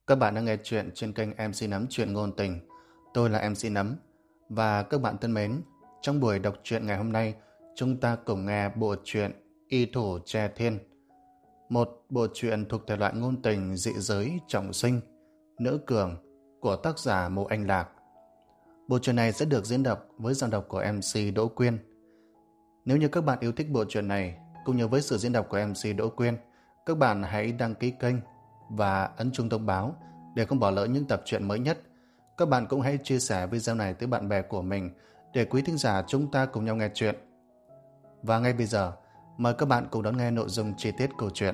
Các bạn đang nghe chuyện trên kênh MC Nấm Chuyện Ngôn Tình. Tôi là MC Nấm. Và các bạn thân mến, trong buổi đọc truyện ngày hôm nay, chúng ta cùng nghe bộ truyện Y Thủ Tre Thiên. Một bộ truyện thuộc thể loại ngôn tình dị giới trọng sinh, nữ cường của tác giả Mộ Anh Lạc. Bộ truyện này sẽ được diễn đọc với giọng đọc của MC Đỗ Quyên. Nếu như các bạn yêu thích bộ truyện này, cũng như với sự diễn đọc của MC Đỗ Quyên, các bạn hãy đăng ký kênh và ấn chuông thông báo để không bỏ lỡ những tập truyện mới nhất. Các bạn cũng hãy chia sẻ video này tới bạn bè của mình để quý thính giả chúng ta cùng nhau nghe chuyện. Và ngay bây giờ, mời các bạn cùng đón nghe nội dung chi tiết câu chuyện.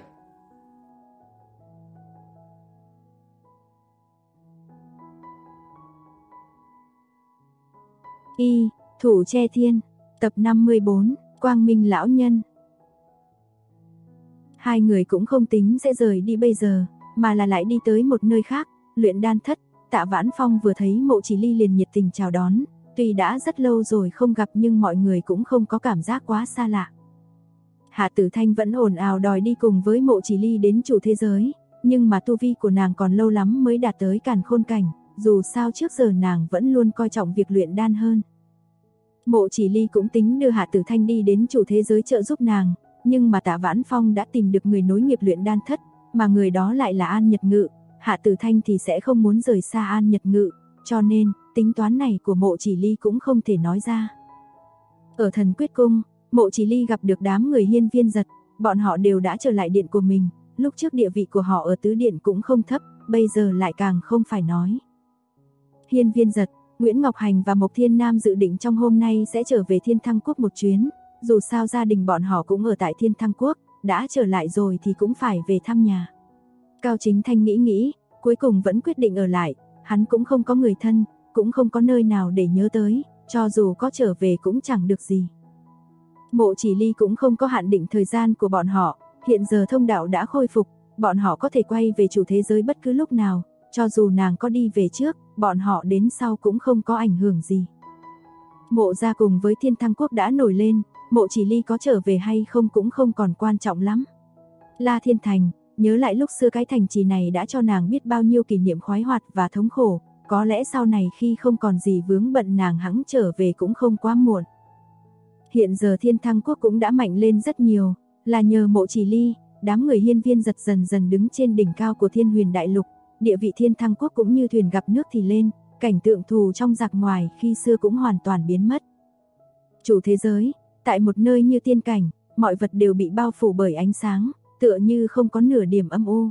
Y Thủ Tre Thiên, tập 54, Quang Minh Lão Nhân. Hai người cũng không tính sẽ rời đi bây giờ, mà là lại đi tới một nơi khác, luyện đan thất. Tạ Vãn Phong vừa thấy Mộ Chỉ Ly liền nhiệt tình chào đón, tuy đã rất lâu rồi không gặp nhưng mọi người cũng không có cảm giác quá xa lạ. Hạ Tử Thanh vẫn ồn ào đòi đi cùng với Mộ Chỉ Ly đến chủ thế giới, nhưng mà tu vi của nàng còn lâu lắm mới đạt tới Càn Khôn cảnh, dù sao trước giờ nàng vẫn luôn coi trọng việc luyện đan hơn. Mộ Chỉ Ly cũng tính đưa Hạ Tử Thanh đi đến chủ thế giới trợ giúp nàng, nhưng mà Tạ Vãn Phong đã tìm được người nối nghiệp luyện đan thất, mà người đó lại là An Nhật Ngự. Hạ Tử Thanh thì sẽ không muốn rời xa An Nhật Ngự, cho nên tính toán này của Mộ Chỉ Ly cũng không thể nói ra. Ở Thần Quyết Cung, Mộ Chỉ Ly gặp được đám người Hiên Viên Giật, bọn họ đều đã trở lại điện của mình, lúc trước địa vị của họ ở tứ điện cũng không thấp, bây giờ lại càng không phải nói. Hiên Viên Giật, Nguyễn Ngọc Hành và Mộc Thiên Nam dự định trong hôm nay sẽ trở về Thiên Thăng Quốc một chuyến, dù sao gia đình bọn họ cũng ở tại Thiên Thăng Quốc, đã trở lại rồi thì cũng phải về thăm nhà. Cao Chính Thanh nghĩ, cuối cùng vẫn quyết định ở lại, hắn cũng không có người thân, cũng không có nơi nào để nhớ tới, cho dù có trở về cũng chẳng được gì. Mộ Chỉ Ly cũng không có hạn định thời gian của bọn họ, hiện giờ thông đạo đã khôi phục, bọn họ có thể quay về chủ thế giới bất cứ lúc nào, cho dù nàng có đi về trước, bọn họ đến sau cũng không có ảnh hưởng gì. Mộ gia cùng với Thiên Thăng Quốc đã nổi lên, Mộ Chỉ Ly có trở về hay không cũng không còn quan trọng lắm. La Thiên Thành, nhớ lại lúc xưa cái thành trì này đã cho nàng biết bao nhiêu kỷ niệm khoái hoạt và thống khổ, có lẽ sau này khi không còn gì vướng bận nàng hẵng trở về cũng không quá muộn. Hiện giờ Thiên Thăng Quốc cũng đã mạnh lên rất nhiều, là nhờ Mộ Chỉ Ly, đám người Hiên Viên Giật dần dần đứng trên đỉnh cao của Thiên Huyền Đại Lục, địa vị Thiên Thăng Quốc cũng như thuyền gặp nước thì lên, cảnh tượng thù trong giặc ngoài khi xưa cũng hoàn toàn biến mất. Chủ thế giới, tại một nơi như tiên cảnh, mọi vật đều bị bao phủ bởi ánh sáng, tựa như không có nửa điểm âm u.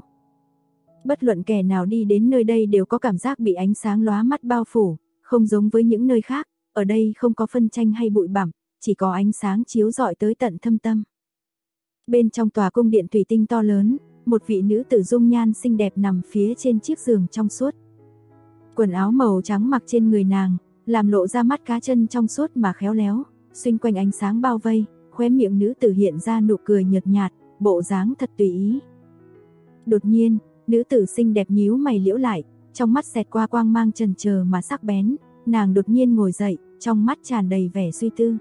Bất luận kẻ nào đi đến nơi đây đều có cảm giác bị ánh sáng lóa mắt bao phủ, không giống với những nơi khác, ở đây không có phân tranh hay bụi bặm, chỉ có ánh sáng chiếu rọi tới tận thâm tâm. Bên trong tòa cung điện thủy tinh to lớn, một vị nữ tử dung nhan xinh đẹp nằm phía trên chiếc giường trong suốt. Quần áo màu trắng mặc trên người nàng, làm lộ ra mắt cá chân trong suốt mà khéo léo, xung quanh ánh sáng bao vây, khóe miệng nữ tử hiện ra nụ cười nhợt nhạt, bộ dáng thật tùy ý. Đột nhiên, nữ tử xinh đẹp nhíu mày liễu lại, trong mắt xẹt qua quang mang chần chờ mà sắc bén, nàng đột nhiên ngồi dậy, trong mắt tràn đầy vẻ suy tư.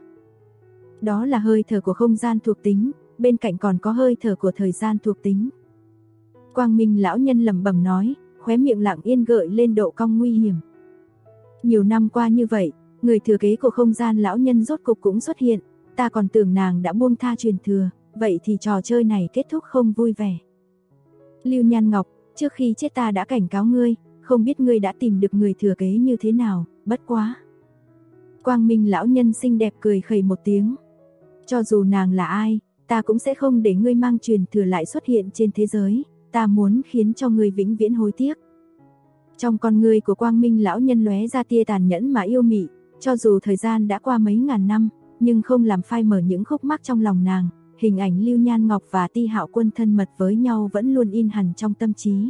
Đó là hơi thở của không gian thuộc tính, bên cạnh còn có hơi thở của thời gian thuộc tính. Quang Minh lão nhân lẩm bẩm nói, khóe miệng lặng yên gợi lên độ cong nguy hiểm. Nhiều năm qua như vậy, người thừa kế của không gian lão nhân rốt cục cũng xuất hiện, ta còn tưởng nàng đã buông tha truyền thừa, vậy thì trò chơi này kết thúc không vui vẻ. Lưu Nhan Ngọc, trước khi chết ta đã cảnh cáo ngươi, không biết ngươi đã tìm được người thừa kế như thế nào, bất quá. Quang Minh lão nhân xinh đẹp cười khẩy một tiếng. Cho dù nàng là ai, ta cũng sẽ không để ngươi mang truyền thừa lại xuất hiện trên thế giới, ta muốn khiến cho ngươi vĩnh viễn hối tiếc. Trong con ngươi của Quang Minh lão nhân lóe ra tia tàn nhẫn mà yêu mị, cho dù thời gian đã qua mấy ngàn năm, nhưng không làm phai mờ những khúc mắc trong lòng nàng, hình ảnh Lưu Nhan Ngọc và Ti Hạo Quân thân mật với nhau vẫn luôn in hằn trong tâm trí.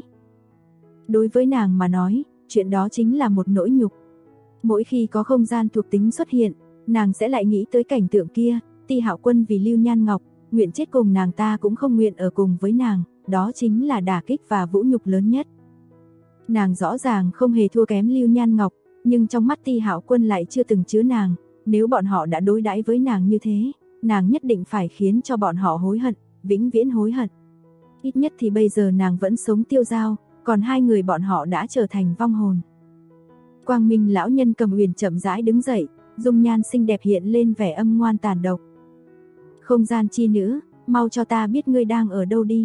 Đối với nàng mà nói, chuyện đó chính là một nỗi nhục. Mỗi khi có không gian thuộc tính xuất hiện, nàng sẽ lại nghĩ tới cảnh tượng kia, Ti Hạo Quân vì Lưu Nhan Ngọc, nguyện chết cùng nàng ta cũng không nguyện ở cùng với nàng, đó chính là đả kích và vũ nhục lớn nhất. Nàng rõ ràng không hề thua kém Lưu Nhan Ngọc, nhưng trong mắt Ti Hạo Quân lại chưa từng chứa nàng, nếu bọn họ đã đối đãi với nàng như thế, nàng nhất định phải khiến cho bọn họ hối hận, vĩnh viễn hối hận. Ít nhất thì bây giờ nàng vẫn sống tiêu dao, còn hai người bọn họ đã trở thành vong hồn. Quang Minh lão nhân Cầm Uyển chậm rãi đứng dậy, dung nhan xinh đẹp hiện lên vẻ âm ngoan tàn độc. Không gian chi nữ, mau cho ta biết ngươi đang ở đâu đi.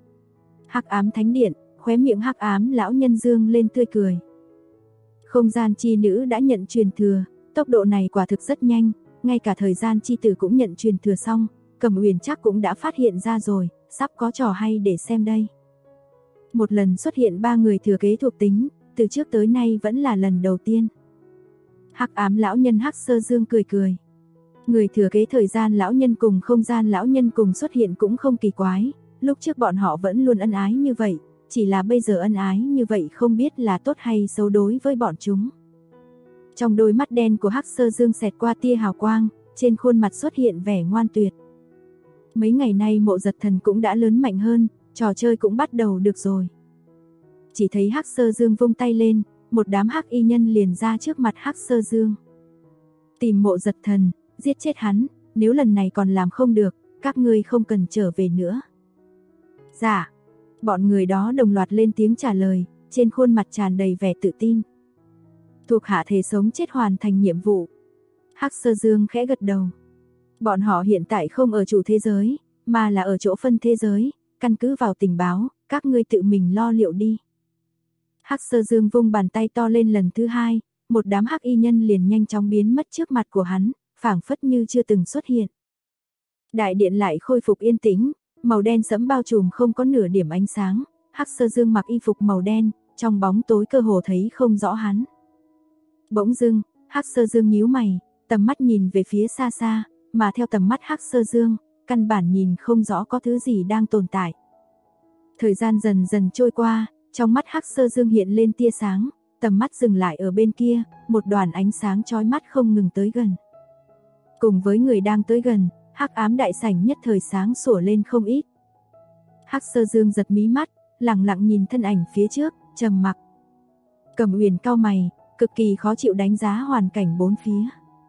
Hắc ám thánh điện, khóe miệng hắc ám lão nhân dương lên tươi cười. Không gian chi nữ đã nhận truyền thừa, tốc độ này quả thực rất nhanh, ngay cả thời gian chi tử cũng nhận truyền thừa xong, Cầm Uyển chắc cũng đã phát hiện ra rồi, sắp có trò hay để xem đây. Một lần xuất hiện 3 người thừa kế thuộc tính, từ trước tới nay vẫn là lần đầu tiên. Hắc ám lão nhân Hắc Sơ Dương cười cười. Người thừa kế thời gian lão nhân cùng không gian lão nhân cùng xuất hiện cũng không kỳ quái, lúc trước bọn họ vẫn luôn ân ái như vậy, chỉ là bây giờ ân ái như vậy không biết là tốt hay xấu đối với bọn chúng. Trong đôi mắt đen của Hắc Sơ Dương xẹt qua tia hào quang, trên khuôn mặt xuất hiện vẻ ngoan tuyệt. Mấy ngày nay Mộ Giật Thần cũng đã lớn mạnh hơn, trò chơi cũng bắt đầu được rồi. Chỉ thấy Hắc Sơ Dương vung tay lên, một đám hắc y nhân liền ra trước mặt Hắc Sơ Dương. Tìm Mộ Giật Thần, giết chết hắn, nếu lần này còn làm không được, các ngươi không cần trở về nữa. Dạ. Bọn người đó đồng loạt lên tiếng trả lời, trên khuôn mặt tràn đầy vẻ tự tin. Thuộc hạ thề sống chết hoàn thành nhiệm vụ. Hắc Sơ Dương khẽ gật đầu. Bọn họ hiện tại không ở chủ thế giới, mà là ở chỗ phân thế giới, căn cứ vào tình báo, các ngươi tự mình lo liệu đi. Hắc Sơ Dương vung bàn tay to lên lần thứ hai, một đám hắc y nhân liền nhanh chóng biến mất trước mặt của hắn, phảng phất như chưa từng xuất hiện. Đại điện lại khôi phục yên tĩnh, màu đen sẫm bao trùm không có nửa điểm ánh sáng, Hắc Sơ Dương mặc y phục màu đen, trong bóng tối cơ hồ thấy không rõ hắn. Bỗng dưng, Hắc Sơ Dương nhíu mày, tầm mắt nhìn về phía xa xa, mà theo tầm mắt Hắc Sơ Dương, căn bản nhìn không rõ có thứ gì đang tồn tại. Thời gian dần dần trôi qua, trong mắt Hắc Sơ Dương hiện lên tia sáng, tầm mắt dừng lại ở bên kia, một đoàn ánh sáng chói mắt không ngừng tới gần. Cùng với người đang tới gần, hắc ám đại sảnh nhất thời sáng sủa lên không ít. Hắc Sơ Dương giật mí mắt, lặng lặng nhìn thân ảnh phía trước, trầm mặc. Cầm Uyển cau mày, cực kỳ khó chịu đánh giá hoàn cảnh bốn phía.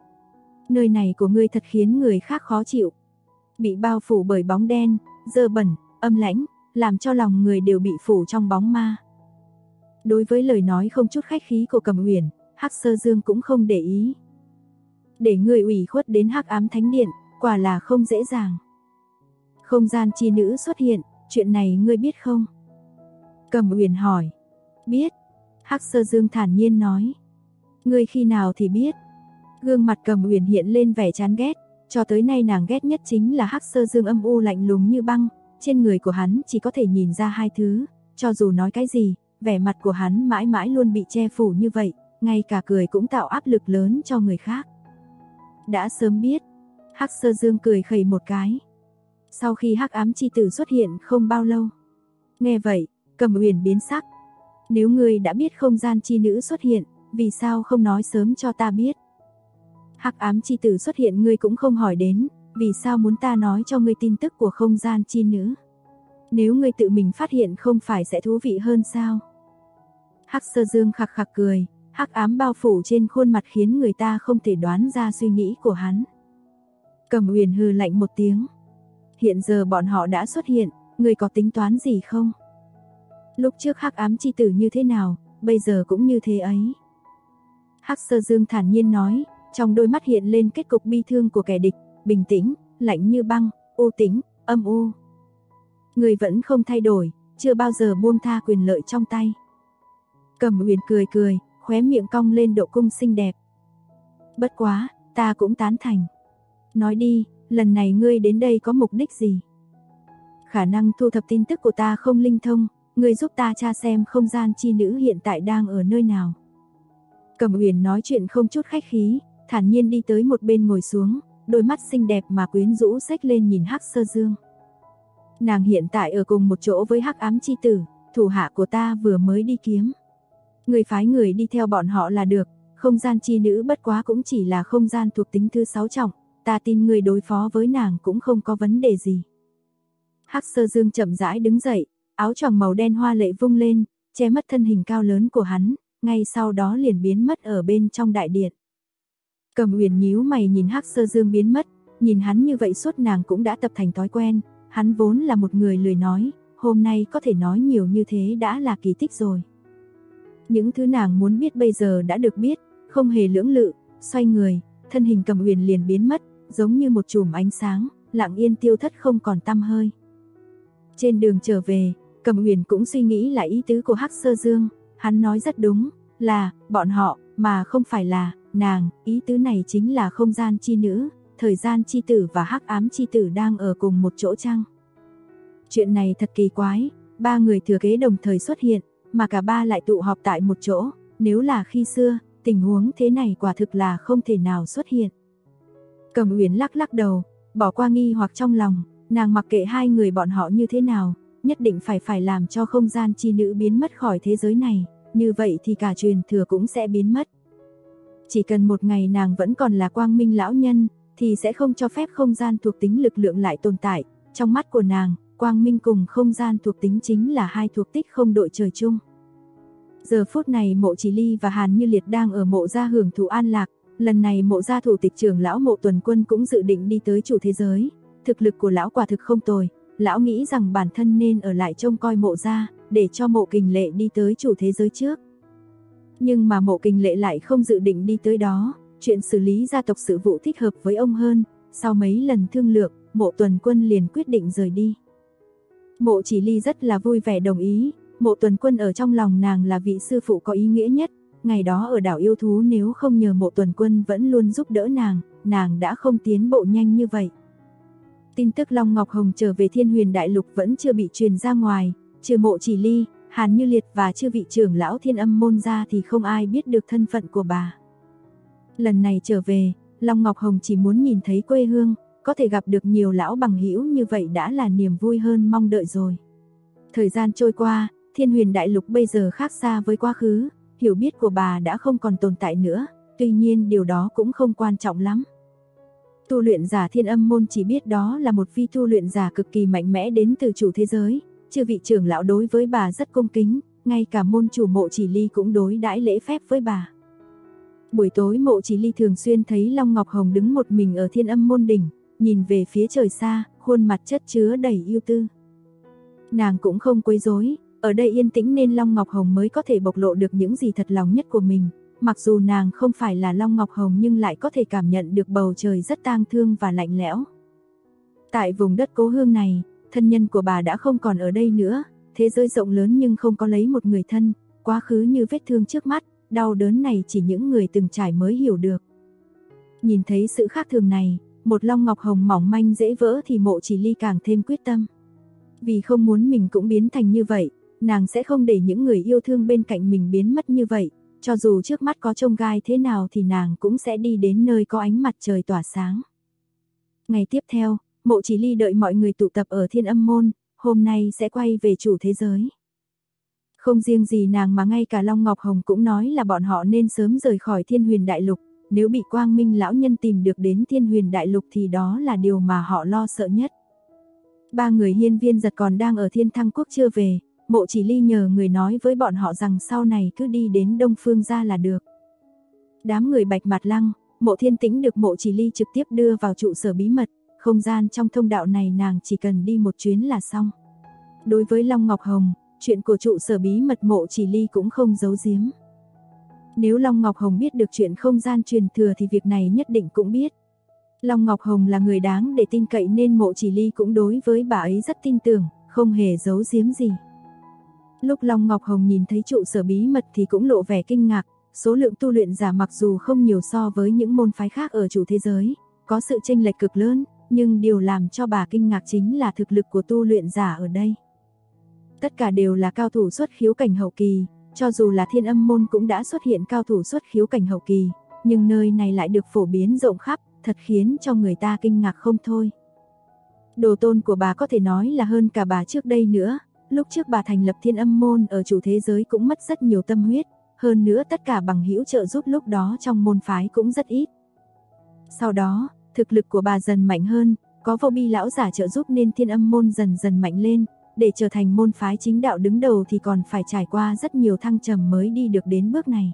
Nơi này của ngươi thật khiến người khác khó chịu. Bị bao phủ bởi bóng đen, dơ bẩn, âm lãnh, làm cho lòng người đều bị phủ trong bóng ma. Đối với lời nói không chút khách khí của Cầm Uyển, Hắc Sơ Dương cũng không để ý. Để người ủy khuất đến Hắc Ám Thánh Điện, quả là không dễ dàng. Không gian chi nữ xuất hiện, chuyện này ngươi biết không? Cầm Uyển hỏi. Biết. Hắc Sơ Dương thản nhiên nói. Ngươi khi nào thì biết? Gương mặt Cầm Uyển hiện lên vẻ chán ghét, cho tới nay nàng ghét nhất chính là Hắc Sơ Dương âm u lạnh lùng như băng, trên người của hắn chỉ có thể nhìn ra hai thứ, cho dù nói cái gì, vẻ mặt của hắn mãi mãi luôn bị che phủ như vậy, ngay cả cười cũng tạo áp lực lớn cho người khác. Đã sớm biết. Hắc Sơ Dương cười khẩy một cái. Sau khi Hắc Ám chi tử xuất hiện không bao lâu. Nghe vậy, Cầm Uyển biến sắc. Nếu ngươi đã biết không gian chi nữ xuất hiện, vì sao không nói sớm cho ta biết? Hắc Ám chi tử xuất hiện ngươi cũng không hỏi đến, vì sao muốn ta nói cho ngươi tin tức của không gian chi nữ? Nếu ngươi tự mình phát hiện không phải sẽ thú vị hơn sao? Hắc Sơ Dương khặc khặc cười, hắc ám bao phủ trên khuôn mặt khiến người ta không thể đoán ra suy nghĩ của hắn. Cầm Uyển hừ lạnh một tiếng. Hiện giờ bọn họ đã xuất hiện, ngươi có tính toán gì không? Lúc trước hắc ám chi tử như thế nào, bây giờ cũng như thế ấy. Hắc Sơ Dương thản nhiên nói, trong đôi mắt hiện lên kết cục bi thương của kẻ địch, bình tĩnh, lạnh như băng, u tĩnh, âm u. Người vẫn không thay đổi, chưa bao giờ buông tha quyền lợi trong tay. Cầm Uyển cười cười, khóe miệng cong lên độ cung xinh đẹp. Bất quá, ta cũng tán thành. Nói đi, lần này ngươi đến đây có mục đích gì? Khả năng thu thập tin tức của ta không linh thông, ngươi giúp ta tra xem không gian chi nữ hiện tại đang ở nơi nào. Cầm Uyển nói chuyện không chút khách khí, thản nhiên đi tới một bên ngồi xuống, đôi mắt xinh đẹp mà quyến rũ xếch lên nhìn Hắc Sơ Dương. Nàng hiện tại ở cùng một chỗ với Hắc Ám chi tử, thủ hạ của ta vừa mới đi kiếm. Người phái người đi theo bọn họ là được, không gian chi nữ bất quá cũng chỉ là không gian thuộc tính thứ 6 trọng, ta tin người đối phó với nàng cũng không có vấn đề gì. Hắc Sơ Dương chậm rãi đứng dậy, áo choàng màu đen hoa lệ vung lên, che mất thân hình cao lớn của hắn, ngay sau đó liền biến mất ở bên trong đại điện. Cầm Uyển nhíu mày nhìn Hắc Sơ Dương biến mất, nhìn hắn như vậy suốt nàng cũng đã tập thành thói quen, hắn vốn là một người lười nói, hôm nay có thể nói nhiều như thế đã là kỳ tích rồi. Những thứ nàng muốn biết bây giờ đã được biết, không hề lưỡng lự, xoay người, thân hình Cẩm Uyển liền biến mất, giống như một chùm ánh sáng, lặng yên tiêu thất không còn tăm hơi. Trên đường trở về, Cẩm Uyển cũng suy nghĩ lại ý tứ của Hắc Sơ Dương, hắn nói rất đúng, là bọn họ, mà không phải là nàng, ý tứ này chính là không gian chi nữ, thời gian chi tử và hắc ám chi tử đang ở cùng một chỗ chăng? Chuyện này thật kỳ quái, ba người thừa kế đồng thời xuất hiện, mà cả ba lại tụ họp tại một chỗ, nếu là khi xưa, tình huống thế này quả thực là không thể nào xuất hiện. Cẩm Uyển lắc lắc đầu, bỏ qua nghi hoặc trong lòng, nàng mặc kệ hai người bọn họ như thế nào, nhất định phải làm cho không gian chi nữ biến mất khỏi thế giới này, như vậy thì cả truyền thừa cũng sẽ biến mất. Chỉ cần một ngày nàng vẫn còn là quang minh lão nhân, thì sẽ không cho phép không gian thuộc tính lực lượng lại tồn tại. Trong mắt của nàng, quang minh cùng không gian thuộc tính chính là hai thuộc tích không đội trời chung. Giờ phút này Mộ Chỉ Ly và Hàn Như Liệt đang ở Mộ gia hưởng thụ an lạc. Lần này Mộ gia thủ tịch trưởng lão Mộ Tuần Quân cũng dự định đi tới chủ thế giới. Thực lực của lão quả thực không tồi, lão nghĩ rằng bản thân nên ở lại trông coi Mộ gia, để cho Mộ Kình Lệ đi tới chủ thế giới trước. Nhưng mà Mộ Kình Lệ lại không dự định đi tới đó, chuyện xử lý gia tộc sự vụ thích hợp với ông hơn. Sau mấy lần thương lượng, Mộ Tuần Quân liền quyết định rời đi. Mộ Chỉ Ly rất là vui vẻ đồng ý, Mộ Tuần Quân ở trong lòng nàng là vị sư phụ có ý nghĩa nhất. Ngày đó ở đảo yêu thú nếu không nhờ Mộ Tuần Quân vẫn luôn giúp đỡ nàng đã không tiến bộ nhanh như vậy. Tin tức Long Ngọc Hồng trở về Thiên Huyền Đại Lục vẫn chưa bị truyền ra ngoài, trừ Mộ Chỉ Ly, Hàn Như Liệt và chư vị trưởng lão Thiên Âm môn ra thì không ai biết được thân phận của bà. Lần này trở về, Long Ngọc Hồng chỉ muốn nhìn thấy quê hương, có thể gặp được nhiều lão bằng hữu như vậy đã là niềm vui hơn mong đợi rồi. Thời gian trôi qua, Thiên Huyền Đại Lục bây giờ khác xa với quá khứ, hiểu biết của bà đã không còn tồn tại nữa, tuy nhiên điều đó cũng không quan trọng lắm. Tu luyện giả Thiên Âm môn chỉ biết đó là một vi tu luyện giả cực kỳ mạnh mẽ đến từ chủ thế giới, chư vị trưởng lão đối với bà rất cung kính, ngay cả môn chủ Mộ Chỉ Ly cũng đối đãi lễ phép với bà. Buổi tối Mộ Chỉ Ly thường xuyên thấy Long Ngọc Hồng đứng một mình ở Thiên Âm môn đỉnh, nhìn về phía trời xa, khuôn mặt chất chứa đầy ưu tư. Nàng cũng không quấy rối, ở đây yên tĩnh nên Long Ngọc Hồng mới có thể bộc lộ được những gì thật lòng nhất của mình. Mặc dù nàng không phải là Long Ngọc Hồng nhưng lại có thể cảm nhận được bầu trời rất tang thương và lạnh lẽo. Tại vùng đất cố hương này, thân nhân của bà đã không còn ở đây nữa, thế giới rộng lớn nhưng không có lấy một người thân, quá khứ như vết thương trước mắt, đau đớn này chỉ những người từng trải mới hiểu được. Nhìn thấy sự khác thường này, một Long Ngọc Hồng mỏng manh dễ vỡ thì Mộ Chỉ Ly càng thêm quyết tâm. Vì không muốn mình cũng biến thành như vậy, nàng sẽ không để những người yêu thương bên cạnh mình biến mất như vậy, cho dù trước mắt có chông gai thế nào thì nàng cũng sẽ đi đến nơi có ánh mặt trời tỏa sáng. Ngày tiếp theo, Mộ Chỉ Ly đợi mọi người tụ tập ở Thiên Âm môn, hôm nay sẽ quay về chủ thế giới. Không riêng gì nàng mà ngay cả Long Ngọc Hồng cũng nói là bọn họ nên sớm rời khỏi Thiên Huyền Đại Lục, nếu bị Quang Minh lão nhân tìm được đến Thiên Huyền Đại Lục thì đó là điều mà họ lo sợ nhất. Ba người Hiên Viên Giật còn đang ở Thiên Thăng Quốc chưa về, Mộ Chỉ Ly nhờ người nói với bọn họ rằng sau này cứ đi đến Đông Phương gia là được. Đám người Bạch Mạt Lăng, Mộ Thiên Tĩnh được Mộ Chỉ Ly trực tiếp đưa vào trụ sở bí mật, không gian trong thông đạo này nàng chỉ cần đi một chuyến là xong. Đối với Long Ngọc Hồng, chuyện của trụ sở bí mật Mộ Chỉ Ly cũng không giấu giếm. Nếu Long Ngọc Hồng biết được chuyện không gian truyền thừa thì việc này nhất định cũng biết. Long Ngọc Hồng là người đáng để tin cậy nên Mộ Chỉ Ly cũng đối với bà ấy rất tin tưởng, không hề giấu giếm gì. Lúc Long Ngọc Hồng nhìn thấy trụ sở bí mật thì cũng lộ vẻ kinh ngạc, số lượng tu luyện giả mặc dù không nhiều so với những môn phái khác ở chủ thế giới, có sự chênh lệch cực lớn, nhưng điều làm cho bà kinh ngạc chính là thực lực của tu luyện giả ở đây. Tất cả đều là cao thủ xuất khiếu cảnh hậu kỳ, cho dù là Thiên Âm môn cũng đã xuất hiện cao thủ xuất khiếu cảnh hậu kỳ, nhưng nơi này lại được phổ biến rộng khắp, thật khiến cho người ta kinh ngạc không thôi. Đồ tôn của bà có thể nói là hơn cả bà trước đây nữa, lúc trước bà thành lập Thiên Âm môn ở chủ thế giới cũng mất rất nhiều tâm huyết, hơn nữa tất cả bằng hữu trợ giúp lúc đó trong môn phái cũng rất ít. Sau đó, thực lực của bà dần mạnh hơn, có Vô Bi lão giả trợ giúp nên Thiên Âm môn dần dần mạnh lên, để trở thành môn phái chính đạo đứng đầu thì còn phải trải qua rất nhiều thăng trầm mới đi được đến bước này.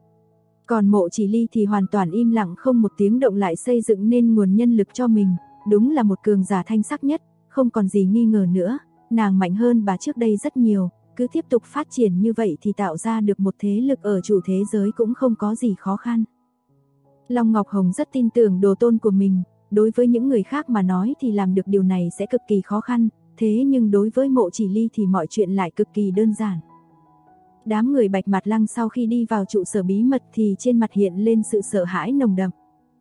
Còn Mộ Chỉ Ly thì hoàn toàn im lặng không một tiếng động lại xây dựng nên nguồn nhân lực cho mình, đúng là một cường giả thanh sắc nhất, không còn gì nghi ngờ nữa, nàng mạnh hơn bà trước đây rất nhiều, cứ tiếp tục phát triển như vậy thì tạo ra được một thế lực ở chủ thế giới cũng không có gì khó khăn. Long Ngọc Hồng rất tin tưởng đồ tôn của mình, đối với những người khác mà nói thì làm được điều này sẽ cực kỳ khó khăn, thế nhưng đối với Mộ Chỉ Ly thì mọi chuyện lại cực kỳ đơn giản. Đám người Bạch Mặt Lăng sau khi đi vào trụ sở bí mật thì trên mặt hiện lên sự sợ hãi nồng đậm.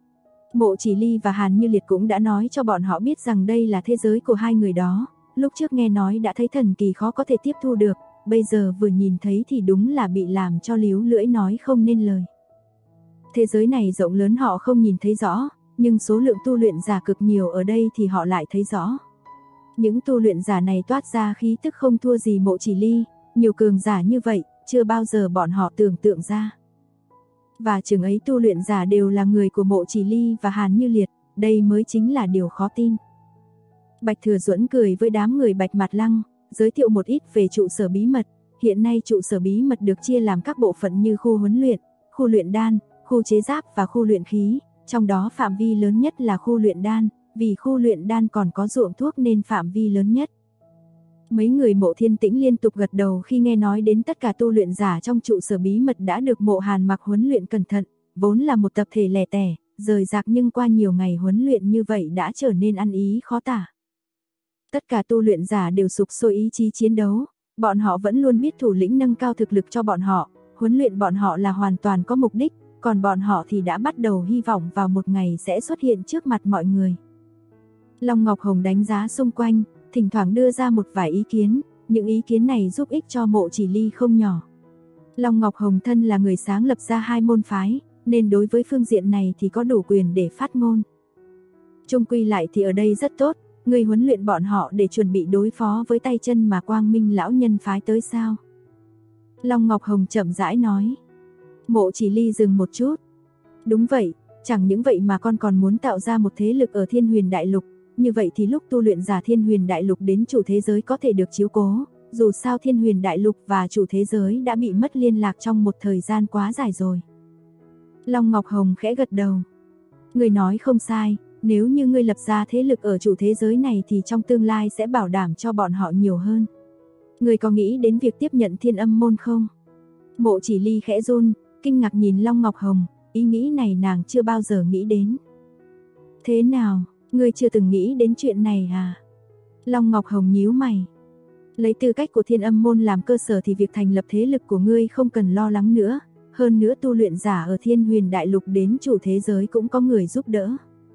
Mộ Chỉ Ly và Hàn Như Liệt cũng đã nói cho bọn họ biết rằng đây là thế giới của hai người đó, lúc trước nghe nói đã thấy thần kỳ khó có thể tiếp thu được, bây giờ vừa nhìn thấy thì đúng là bị làm cho líu lưỡi nói không nên lời. Thế giới này rộng lớn họ không nhìn thấy rõ, nhưng số lượng tu luyện giả cực nhiều ở đây thì họ lại thấy rõ. Những tu luyện giả này toát ra khí tức không thua gì Mộ Chỉ Ly, nhiều cường giả như vậy, chưa bao giờ bọn họ tưởng tượng ra. Và chừng ấy tu luyện giả đều là người của Mộ Chỉ Ly và Hàn Như Liệt, đây mới chính là điều khó tin. Bạch Thừa Duẫn cười với đám người Bạch Mặt Lăng, giới thiệu một ít về trụ sở bí mật. Hiện nay trụ sở bí mật được chia làm các bộ phận như khu huấn luyện, khu luyện đan, khu chế giáp và khu luyện khí, trong đó phạm vi lớn nhất là khu luyện đan, vì khu luyện đan còn có ruộng thuốc nên phạm vi lớn nhất. Mấy người Mộ Thiên Tĩnh liên tục gật đầu khi nghe nói đến tất cả tu luyện giả trong trụ sở bí mật đã được Mộ Hàn Mặc huấn luyện cẩn thận, vốn là một tập thể lẻ tẻ, rời rạc nhưng qua nhiều ngày huấn luyện như vậy đã trở nên ăn ý khó tả. Tất cả tu luyện giả đều sục sôi ý chí chiến đấu, bọn họ vẫn luôn biết thủ lĩnh nâng cao thực lực cho bọn họ, huấn luyện bọn họ là hoàn toàn có mục đích, còn bọn họ thì đã bắt đầu hy vọng vào một ngày sẽ xuất hiện trước mặt mọi người. Long Ngọc Hồng đánh giá xung quanh, thỉnh thoảng đưa ra một vài ý kiến, những ý kiến này giúp ích cho Mộ Chỉ Ly không nhỏ. Long Ngọc Hồng thân là người sáng lập ra hai môn phái, nên đối với phương diện này thì có đủ quyền để phát ngôn. Chung quy lại thì ở đây rất tốt, người huấn luyện bọn họ để chuẩn bị đối phó với tay chân mà Quang Minh lão nhân phái tới sao? Long Ngọc Hồng chậm rãi nói. Mộ Chỉ Ly dừng một chút. Đúng vậy, chẳng những vậy mà con còn muốn tạo ra một thế lực ở Thiên Huyền Đại Lục, như vậy thì lúc tu luyện giả Thiên Huyền Đại Lục đến chủ thế giới có thể được chiếu cố, dù sao Thiên Huyền Đại Lục và chủ thế giới đã bị mất liên lạc trong một thời gian quá dài rồi. Long Ngọc Hồng khẽ gật đầu. Người nói không sai, nếu như ngươi lập ra thế lực ở chủ thế giới này thì trong tương lai sẽ bảo đảm cho bọn họ nhiều hơn. Ngươi có nghĩ đến việc tiếp nhận Thiên Âm môn không? Mộ Chỉ Ly khẽ run, kinh ngạc nhìn Long Ngọc Hồng, ý nghĩ này nàng chưa bao giờ nghĩ đến. Thế nào, ngươi chưa từng nghĩ đến chuyện này à? Long Ngọc Hồng nhíu mày. Lấy tư cách của Thiên Âm môn làm cơ sở thì việc thành lập thế lực của ngươi không cần lo lắng nữa, hơn nữa tu luyện giả ở Thiên Huyền Đại Lục đến chủ thế giới cũng có người giúp đỡ.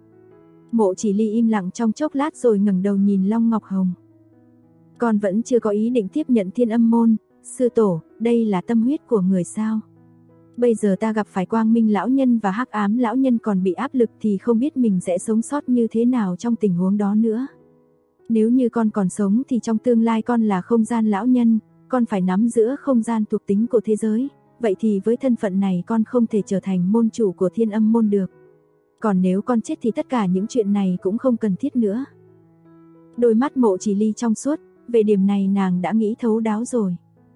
Mộ Chỉ Ly im lặng trong chốc lát rồi ngẩng đầu nhìn Long Ngọc Hồng. Con vẫn chưa có ý định tiếp nhận Thiên Âm môn, sư tổ, đây là tâm huyết của người sao? Bây giờ ta gặp phải Quang Minh lão nhân và Hắc Ám lão nhân còn bị áp lực thì không biết mình sẽ sống sót như thế nào trong tình huống đó nữa. Nếu như con còn sống thì trong tương lai con là không gian lão nhân, con phải nắm giữ không gian thuộc tính của thế giới, vậy thì với thân phận này con không thể trở thành môn chủ của Thiên Âm môn được. Còn nếu con chết thì tất cả những chuyện này cũng không cần thiết nữa. Đôi mắt Mộ Chỉ Ly trong suốt, về điểm này nàng đã nghĩ thấu đáo rồi.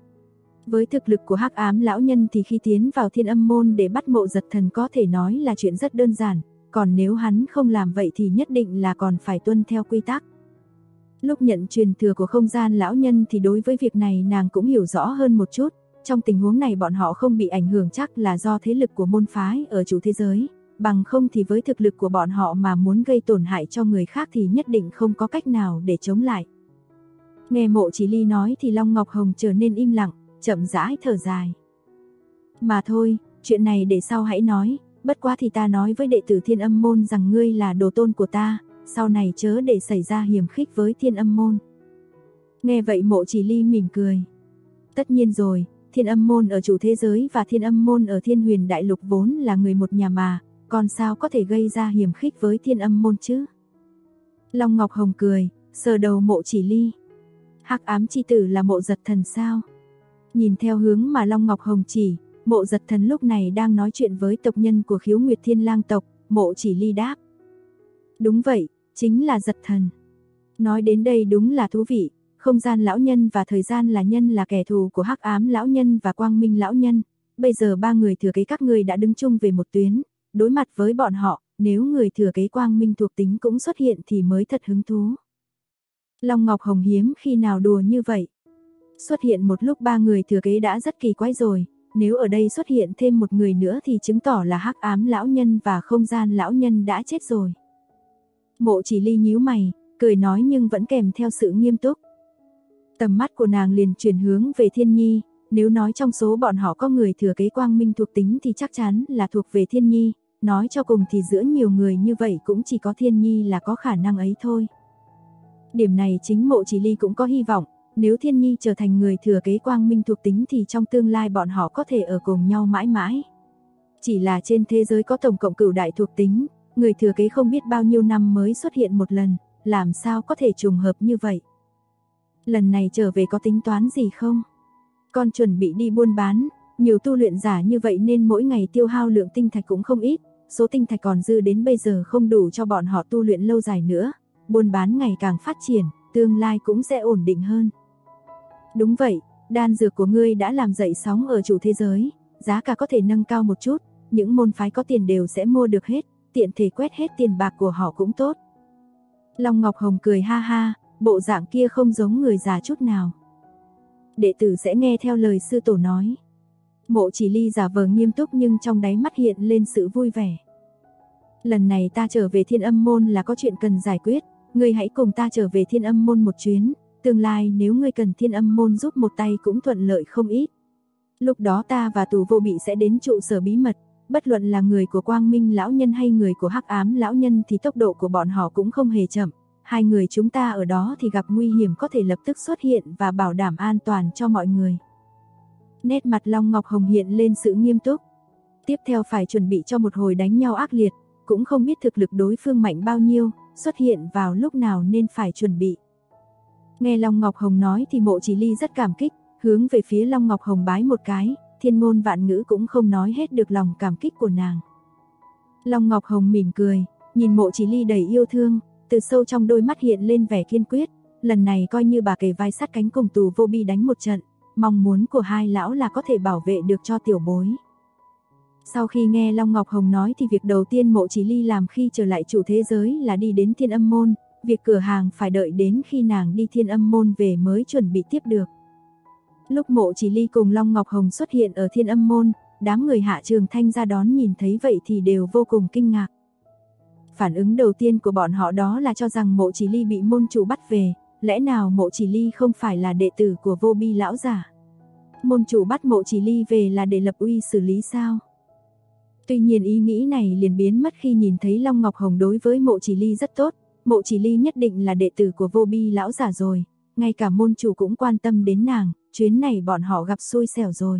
Với thực lực của Hắc Ám lão nhân thì khi tiến vào Thiên Âm môn để bắt Mộ Giật Thần có thể nói là chuyện rất đơn giản, còn nếu hắn không làm vậy thì nhất định là còn phải tuân theo quy tắc. Lúc nhận truyền thừa của không gian lão nhân thì đối với việc này nàng cũng hiểu rõ hơn một chút, trong tình huống này bọn họ không bị ảnh hưởng chắc là do thế lực của môn phái ở chủ thế giới, bằng không thì với thực lực của bọn họ mà muốn gây tổn hại cho người khác thì nhất định không có cách nào để chống lại. Nghe Mộ Chỉ Ly nói thì Long Ngọc Hồng trở nên im lặng, chậm rãi thở dài. Mà thôi, chuyện này để sau hãy nói, bất quá thì ta nói với đệ tử Thiên Âm môn rằng ngươi là đồ tôn của ta, sau này chớ để xảy ra hiềm khích với Thiên Âm môn. Nghe vậy Mộ Chỉ Ly mỉm cười. Tất nhiên rồi, Thiên Âm môn ở chủ thế giới và Thiên Âm môn ở Thiên Huyền Đại Lục vốn là người một nhà mà, còn sao có thể gây ra hiềm khích với Thiên Âm môn chứ? Long Ngọc Hồng cười, sờ đầu Mộ Chỉ Ly. Hắc Ám chi tử là Mộ Giật Thần sao? Nhìn theo hướng mà Long Ngọc Hồng chỉ, Mộ Giật Thần lúc này đang nói chuyện với tộc nhân của Khiếu Nguyệt Thiên Lang tộc, Mộ Chỉ Ly đáp. Đúng vậy, chính là Giật Thần. Nói đến đây đúng là thú vị, không gian lão nhân và thời gian là nhân là kẻ thù của Hắc Ám lão nhân và Quang Minh lão nhân, bây giờ ba người thừa kế các ngươi đã đứng chung về một tuyến, đối mặt với bọn họ, nếu người thừa kế Quang Minh thuộc tính cũng xuất hiện thì mới thật hứng thú. Long Ngọc Hồng hiếm khi nào đùa như vậy. Xuất hiện một lúc 3 người thừa kế đã rất kỳ quái rồi, nếu ở đây xuất hiện thêm một người nữa thì chứng tỏ là Hắc Ám lão nhân và Không Gian lão nhân đã chết rồi. Mộ Chỉ Ly nhíu mày, cười nói nhưng vẫn kèm theo sự nghiêm túc. Tầm mắt của nàng liền chuyển hướng về Thiên Nhi, nếu nói trong số bọn họ có người thừa kế quang minh thuộc tính thì chắc chắn là thuộc về Thiên Nhi, nói cho cùng thì giữa nhiều người như vậy cũng chỉ có Thiên Nhi là có khả năng ấy thôi. Điểm này chính Mộ Chỉ Ly cũng có hy vọng, nếu Thiên Nhi trở thành người thừa kế quang minh thuộc tính thì trong tương lai bọn họ có thể ở cùng nhau mãi mãi. Chỉ là trên thế giới có tổng cộng cửu đại thuộc tính, người thừa kế không biết bao nhiêu năm mới xuất hiện một lần, làm sao có thể trùng hợp như vậy. Lần này trở về có tính toán gì không? Con chuẩn bị đi buôn bán, nhiều tu luyện giả như vậy nên mỗi ngày tiêu hao lượng tinh thạch cũng không ít, số tinh thạch còn dư đến bây giờ không đủ cho bọn họ tu luyện lâu dài nữa, buôn bán ngày càng phát triển, tương lai cũng sẽ ổn định hơn. Đúng vậy, đan dược của ngươi đã làm dậy sóng ở chủ thế giới, giá cả có thể nâng cao một chút, những môn phái có tiền đều sẽ mua được hết, tiện thể quét hết tiền bạc của họ cũng tốt. Long Ngọc Hồng cười ha ha, bộ dạng kia không giống người già chút nào. Đệ tử sẽ nghe theo lời sư tổ nói. Mộ Chỉ Ly giả vờ nghiêm túc nhưng trong đáy mắt hiện lên sự vui vẻ. Lần này ta trở về Thiên Âm môn là có chuyện cần giải quyết, ngươi hãy cùng ta trở về Thiên Âm môn một chuyến, tương lai nếu ngươi cần Thiên Âm môn giúp một tay cũng thuận lợi không ít. Lúc đó ta và Tù Vô Bị sẽ đến trụ sở bí mật, bất luận là người của Quang Minh lão nhân hay người của Hắc Ám lão nhân thì tốc độ của bọn họ cũng không hề chậm. Hai người chúng ta ở đó thì gặp nguy hiểm có thể lập tức xuất hiện và bảo đảm an toàn cho mọi người. Nét mặt Long Ngọc Hồng hiện lên sự nghiêm túc. Tiếp theo phải chuẩn bị cho một hồi đánh nhau ác liệt, cũng không biết thực lực đối phương mạnh bao nhiêu, xuất hiện vào lúc nào nên phải chuẩn bị. Nghe Long Ngọc Hồng nói thì Mộ Chỉ Ly rất cảm kích, hướng về phía Long Ngọc Hồng bái một cái, thiên ngôn vạn ngữ cũng không nói hết được lòng cảm kích của nàng. Long Ngọc Hồng mỉm cười, nhìn Mộ Chỉ Ly đầy yêu thương, từ sâu trong đôi mắt hiện lên vẻ kiên quyết, lần này coi như bà kề vai sát cánh cùng Tù Vô Bi đánh một trận, mong muốn của hai lão là có thể bảo vệ được cho tiểu bối. Sau khi nghe Long Ngọc Hồng nói thì việc đầu tiên Mộ Chỉ Ly làm khi trở lại chủ thế giới là đi đến Thiên Âm môn, việc cửa hàng phải đợi đến khi nàng đi Thiên Âm môn về mới chuẩn bị tiếp được. Lúc Mộ Chỉ Ly cùng Long Ngọc Hồng xuất hiện ở Thiên Âm môn, đám người Hạ Trường Thanh ra đón nhìn thấy vậy thì đều vô cùng kinh ngạc. Phản ứng đầu tiên của bọn họ đó là cho rằng Mộ Chỉ Ly bị môn chủ bắt về, lẽ nào Mộ Chỉ Ly không phải là đệ tử của Vô Bi lão giả? Môn chủ bắt Mộ Chỉ Ly về là để lập uy xử lý sao? Tuy nhiên ý nghĩ này liền biến mất khi nhìn thấy Long Ngọc Hồng đối với Mộ Chỉ Ly rất tốt, Mộ Chỉ Ly nhất định là đệ tử của Vô Bi lão giả rồi, ngay cả môn chủ cũng quan tâm đến nàng, chuyến này bọn họ gặp xui xẻo rồi.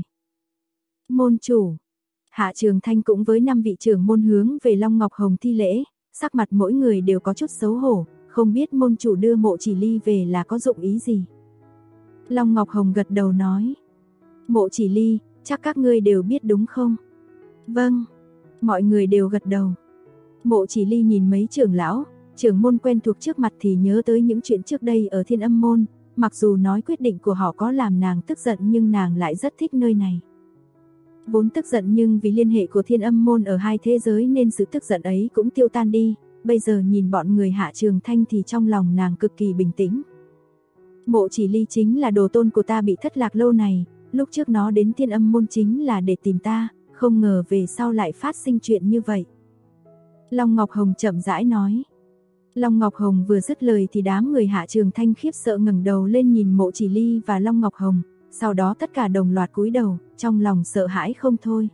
Môn chủ, Hạ Trường Thanh cũng với 5 vị trưởng môn hướng về Long Ngọc Hồng thi lễ, sắc mặt mỗi người đều có chút xấu hổ, không biết môn chủ đưa Mộ Chỉ Ly về là có dụng ý gì. Long Ngọc Hồng gật đầu nói, Mộ Chỉ Ly, chắc các ngươi đều biết đúng không? Vâng, mọi người đều gật đầu. Mộ Chỉ Ly nhìn mấy trưởng lão, trưởng môn quen thuộc trước mặt thì nhớ tới những chuyện trước đây ở Thiên Âm môn, mặc dù nói quyết định của họ có làm nàng tức giận nhưng nàng lại rất thích nơi này. Vốn tức giận nhưng vì liên hệ của Thiên Âm môn ở hai thế giới nên sự tức giận ấy cũng tiêu tan đi, bây giờ nhìn bọn người Hạ Trường Thanh thì trong lòng nàng cực kỳ bình tĩnh. Mộ Chỉ Ly chính là đồ tôn của ta bị thất lạc lâu này, lúc trước nó đến Thiên Âm môn chính là để tìm ta, không ngờ về sau lại phát sinh chuyện như vậy. Long Ngọc Hồng chậm rãi nói. Long Ngọc Hồng vừa dứt lời thì đám người Hạ Trường Thanh khiếp sợ ngẩng đầu lên nhìn Mộ Chỉ Ly và Long Ngọc Hồng, sau đó tất cả đồng loạt cúi đầu, trong lòng sợ hãi không thôi.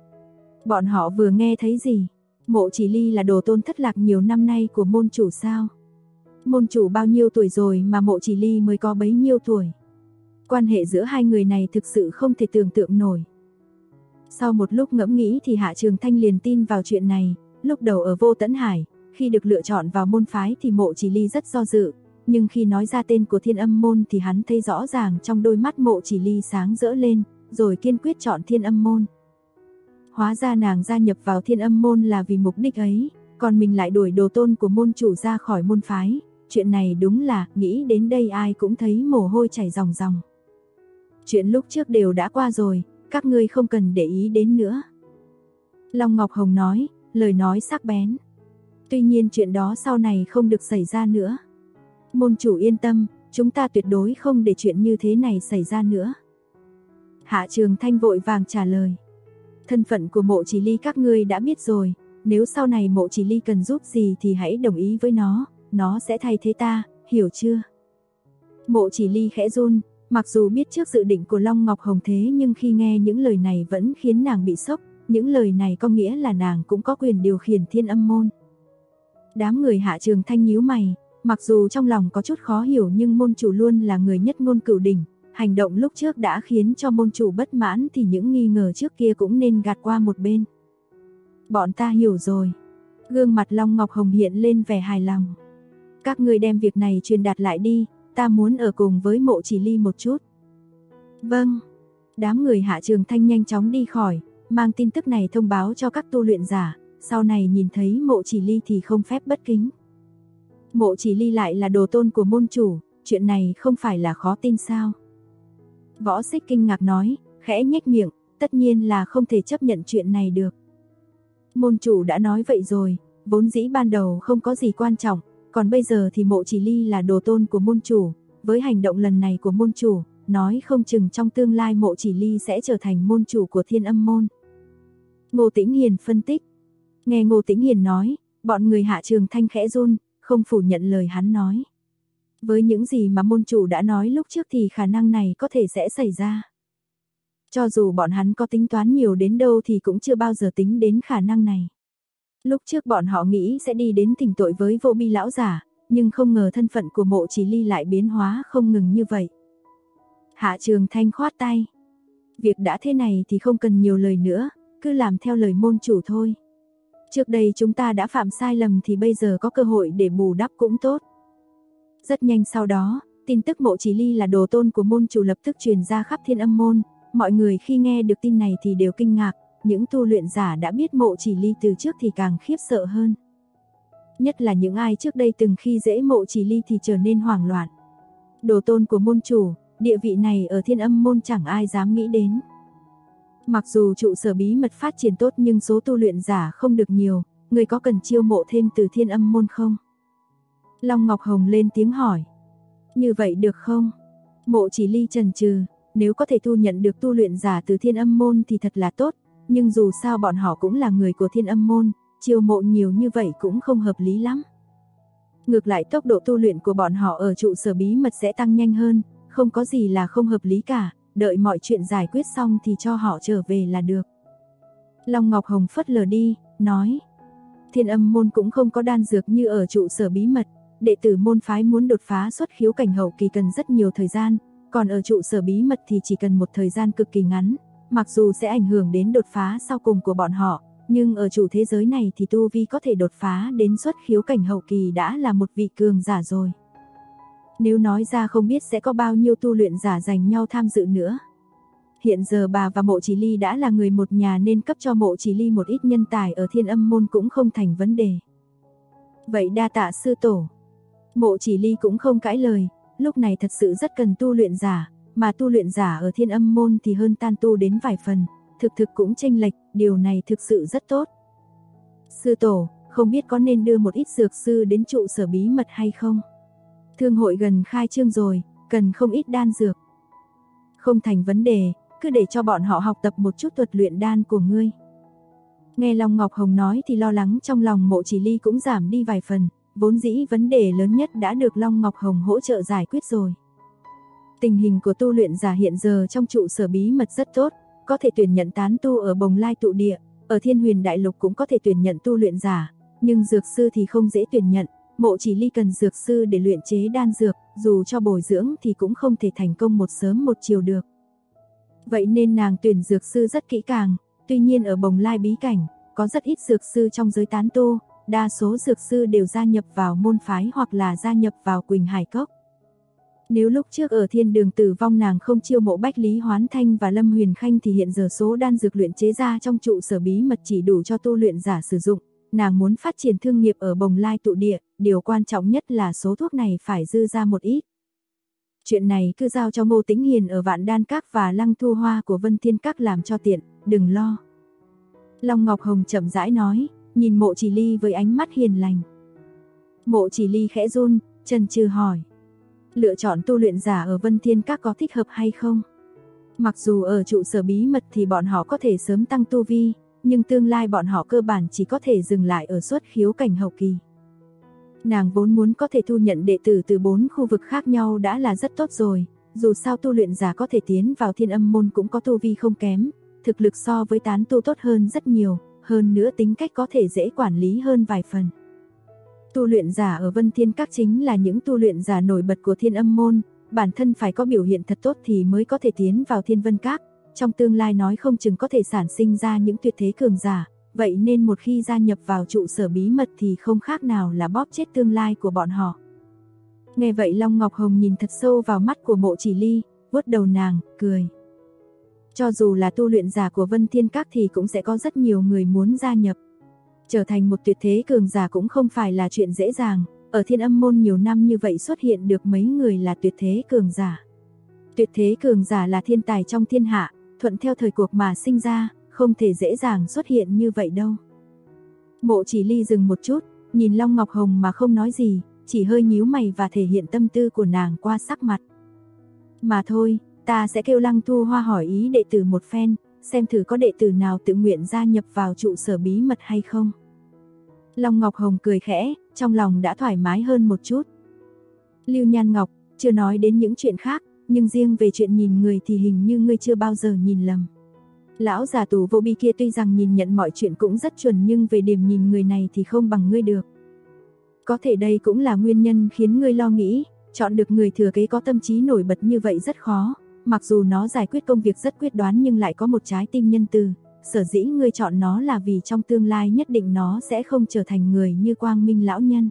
Bọn họ vừa nghe thấy gì? Mộ Chỉ Ly là đồ tôn thất lạc nhiều năm nay của môn chủ sao? Môn chủ bao nhiêu tuổi rồi mà Mộ Chỉ Ly mới có bấy nhiêu tuổi? Quan hệ giữa hai người này thực sự không thể tưởng tượng nổi. Sau một lúc ngẫm nghĩ thì Hạ Trường Thanh liền tin vào chuyện này, lúc đầu ở Vô Tẫn Hải, khi được lựa chọn vào môn phái thì Mộ Chỉ Ly rất do dự, nhưng khi nói ra tên của Thiên Âm môn thì hắn thấy rõ ràng trong đôi mắt Mộ Chỉ Ly sáng rỡ lên, rồi kiên quyết chọn Thiên Âm môn. Hóa ra nàng gia nhập vào Thiên Âm môn là vì mục đích ấy, còn mình lại đuổi đồ tôn của môn chủ ra khỏi môn phái, chuyện này đúng là, nghĩ đến đây ai cũng thấy mồ hôi chảy ròng ròng. Chuyện lúc trước đều đã qua rồi, các ngươi không cần để ý đến nữa. Long Ngọc Hồng nói, lời nói sắc bén. Tuy nhiên chuyện đó sau này không được xảy ra nữa. Môn chủ yên tâm, chúng ta tuyệt đối không để chuyện như thế này xảy ra nữa. Hạ Trường Thanh vội vàng trả lời. Thân phận của Mộ Chỉ Ly các ngươi đã biết rồi, nếu sau này Mộ Chỉ Ly cần giúp gì thì hãy đồng ý với nó sẽ thay thế ta, hiểu chưa? Mộ Chỉ Ly khẽ run, mặc dù biết trước dự định của Long Ngọc Hồng thế nhưng khi nghe những lời này vẫn khiến nàng bị sốc, những lời này có nghĩa là nàng cũng có quyền điều khiển Thiên Âm môn. Đám người Hạ Trường Thanh nhíu mày, mặc dù trong lòng có chút khó hiểu nhưng môn chủ luôn là người nhất ngôn cửu đỉnh, hành động lúc trước đã khiến cho môn chủ bất mãn thì những nghi ngờ trước kia cũng nên gạt qua một bên. Bọn ta hiểu rồi. Gương mặt Long Ngọc Hồng hiện lên vẻ hài lòng. Các ngươi đem việc này truyền đạt lại đi, ta muốn ở cùng với Mộ Chỉ Ly một chút. Vâng. Đám người Hạ Trường Thanh nhanh chóng đi khỏi, mang tin tức này thông báo cho các tu luyện giả, sau này nhìn thấy Mộ Chỉ Ly thì không phép bất kính. Mộ Chỉ Ly lại là đồ tôn của môn chủ, chuyện này không phải là khó tin sao? Võ Xích kinh ngạc nói, khẽ nhếch miệng, tất nhiên là không thể chấp nhận chuyện này được. Môn chủ đã nói vậy rồi, vốn dĩ ban đầu không có gì quan trọng, còn bây giờ thì Mộ Chỉ Ly là đồ tôn của môn chủ, với hành động lần này của môn chủ, nói không chừng trong tương lai Mộ Chỉ Ly sẽ trở thành môn chủ của Thiên Âm môn. Ngô Tĩnh Hiền phân tích. Nghe Ngô Tĩnh Hiền nói, bọn người Hạ Trường Thanh khẽ run, không phủ nhận lời hắn nói. Với những gì mà môn chủ đã nói lúc trước thì khả năng này có thể sẽ xảy ra. Cho dù bọn hắn có tính toán nhiều đến đâu thì cũng chưa bao giờ tính đến khả năng này. Lúc trước bọn họ nghĩ sẽ đi đến thỉnh tội với Vô Bi lão giả, nhưng không ngờ thân phận của Mộ Chỉ Ly lại biến hóa không ngừng như vậy. Hạ Trường Thanh khoát tay. Việc đã thế này thì không cần nhiều lời nữa, cứ làm theo lời môn chủ thôi. Trước đây chúng ta đã phạm sai lầm thì bây giờ có cơ hội để bù đắp cũng tốt. Rất nhanh sau đó, tin tức Mộ Chỉ Ly là đồ tôn của môn chủ lập tức truyền ra khắp Thiên Âm môn. Mọi người khi nghe được tin này thì đều kinh ngạc, những tu luyện giả đã biết Mộ Chỉ Ly từ trước thì càng khiếp sợ hơn. Nhất là những ai trước đây từng khi dễ Mộ Chỉ Ly thì trở nên hoảng loạn. Đồ tôn của môn chủ, địa vị này ở Thiên Âm môn chẳng ai dám nghĩ đến. Mặc dù trụ sở bí mật phát triển tốt nhưng số tu luyện giả không được nhiều, người có cần chiêu mộ thêm từ Thiên Âm môn không? Long Ngọc Hồng lên tiếng hỏi. Như vậy được không? Mộ Chỉ Ly chần chừ, nếu có thể thu nhận được tu luyện giả từ Thiên Âm môn thì thật là tốt, nhưng dù sao bọn họ cũng là người của Thiên Âm môn, chiêu mộ nhiều như vậy cũng không hợp lý lắm. Ngược lại tốc độ tu luyện của bọn họ ở trụ sở bí mật sẽ tăng nhanh hơn, không có gì là không hợp lý cả, đợi mọi chuyện giải quyết xong thì cho họ trở về là được. Long Ngọc Hồng phớt lờ đi, nói, Thiên Âm môn cũng không có đan dược như ở trụ sở bí mật, đệ tử môn phái muốn đột phá xuất khiếu cảnh hậu kỳ cần rất nhiều thời gian, còn ở trụ sở bí mật thì chỉ cần một thời gian cực kỳ ngắn, mặc dù sẽ ảnh hưởng đến đột phá sau cùng của bọn họ, nhưng ở chủ thế giới này thì tu vi có thể đột phá đến xuất khiếu cảnh hậu kỳ đã là một vị cường giả rồi. Nếu nói ra không biết sẽ có bao nhiêu tu luyện giả giành nhau tham dự nữa. Hiện giờ bà và Mộ Chỉ Ly đã là người một nhà nên cấp cho Mộ Chỉ Ly một ít nhân tài ở Thiên Âm môn cũng không thành vấn đề. Vậy đa tạ sư tổ. Mộ Chỉ Ly cũng không cãi lời, lúc này thật sự rất cần tu luyện giả, mà tu luyện giả ở Thiên Âm môn thì hơn tan tu đến vài phần, thực cũng chênh lệch, điều này thực sự rất tốt. Sư tổ, không biết có nên đưa một ít dược sư đến trụ sở bí mật hay không? Thương hội gần khai trương rồi, cần không ít đan dược. Không thành vấn đề, cứ để cho bọn họ học tập một chút thuật luyện đan của ngươi. Nghe Long Ngọc Hồng nói thì lo lắng trong lòng Mộ Chỉ Ly cũng giảm đi vài phần, vốn dĩ vấn đề lớn nhất đã được Long Ngọc Hồng hỗ trợ giải quyết rồi. Tình hình của tu luyện giả hiện giờ trong trụ sở bí mật rất tốt, có thể tuyển nhận tán tu ở Bồng Lai tụ địa, ở Thiên Huyền Đại Lục cũng có thể tuyển nhận tu luyện giả, nhưng dược sư thì không dễ tuyển nhận. Mộ Chỉ Ly cần dược sư để luyện chế đan dược, dù cho bồi dưỡng thì cũng không thể thành công một sớm một chiều được. Vậy nên nàng tuyển dược sư rất kỹ càng, tuy nhiên ở Bồng Lai bí cảnh, có rất ít dược sư trong giới tán tu, đa số dược sư đều gia nhập vào môn phái hoặc là gia nhập vào Quỳnh Hải Cốc. Nếu lúc trước ở Thiên Đường Tử Vong nàng không chiêu mộ Bách Lý Hoán Thanh và Lâm Huyền Khanh thì hiện giờ số đan dược luyện chế ra trong trụ sở bí mật chỉ đủ cho tu luyện giả sử dụng. Nàng muốn phát triển thương nghiệp ở Bồng Lai tụ địa, điều quan trọng nhất là số thuốc này phải dư ra một ít. Chuyện này cứ giao cho Ngô Tĩnh Hiền ở Vạn Đan Các và Lăng Thu Hoa của Vân Thiên Các làm cho tiện, đừng lo. Long Ngọc Hồng chậm rãi nói, nhìn Mộ Chỉ Ly với ánh mắt hiền lành. Mộ Chỉ Ly khẽ run, chần chừ hỏi. Lựa chọn tu luyện giả ở Vân Thiên Các có thích hợp hay không? Mặc dù ở trụ sở bí mật thì bọn họ có thể sớm tăng tu vi, nhưng tương lai bọn họ cơ bản chỉ có thể dừng lại ở xuất khiếu cảnh hậu kỳ. Nàng vốn muốn có thể thu nhận đệ tử từ 4 khu vực khác nhau đã là rất tốt rồi, dù sao tu luyện giả có thể tiến vào Thiên Âm môn cũng có tu vi không kém, thực lực so với tán tu tốt hơn rất nhiều, hơn nữa tính cách có thể dễ quản lý hơn vài phần. Tu luyện giả ở Vân Thiên Các chính là những tu luyện giả nổi bật của Thiên Âm môn, bản thân phải có biểu hiện thật tốt thì mới có thể tiến vào Thiên Vân Các, trong tương lai nói không chừng có thể sản sinh ra những tuyệt thế cường giả, vậy nên một khi gia nhập vào trụ sở bí mật thì không khác nào là bóp chết tương lai của bọn họ. Nghe vậy Long Ngọc Hồng nhìn thật sâu vào mắt của Mộ Chỉ Ly, vuốt đầu nàng, cười. Cho dù là tu luyện giả của Vân Thiên Các thì cũng sẽ có rất nhiều người muốn gia nhập. Trở thành một tuyệt thế cường giả cũng không phải là chuyện dễ dàng, ở Thiên Âm môn nhiều năm như vậy xuất hiện được mấy người là tuyệt thế cường giả. Tuyệt thế cường giả là thiên tài trong thiên hạ, thuận theo thời cuộc mà sinh ra, không thể dễ dàng xuất hiện như vậy đâu. Mộ Chỉ Ly dừng một chút, nhìn Long Ngọc Hồng mà không nói gì, chỉ hơi nhíu mày và thể hiện tâm tư của nàng qua sắc mặt. Mà thôi, ta sẽ kêu Lăng Thu Hoa hỏi ý đệ tử một phen, xem thử có đệ tử nào tự nguyện gia nhập vào trụ sở bí mật hay không. Long Ngọc Hồng cười khẽ, trong lòng đã thoải mái hơn một chút. Lưu Nhan Ngọc, chưa nói đến những chuyện khác, nhưng riêng về chuyện nhìn người thì hình như ngươi chưa bao giờ nhìn lầm. Lão già tù vô bi kia tuy rằng nhìn nhận mọi chuyện cũng rất chuẩn nhưng về điểm nhìn người này thì không bằng ngươi được. Có thể đây cũng là nguyên nhân khiến ngươi lo nghĩ, chọn được người thừa kế có tâm trí nổi bật như vậy rất khó, mặc dù nó giải quyết công việc rất quyết đoán nhưng lại có một trái tim nhân từ, sở dĩ ngươi chọn nó là vì trong tương lai nhất định nó sẽ không trở thành người như Quang Minh lão nhân.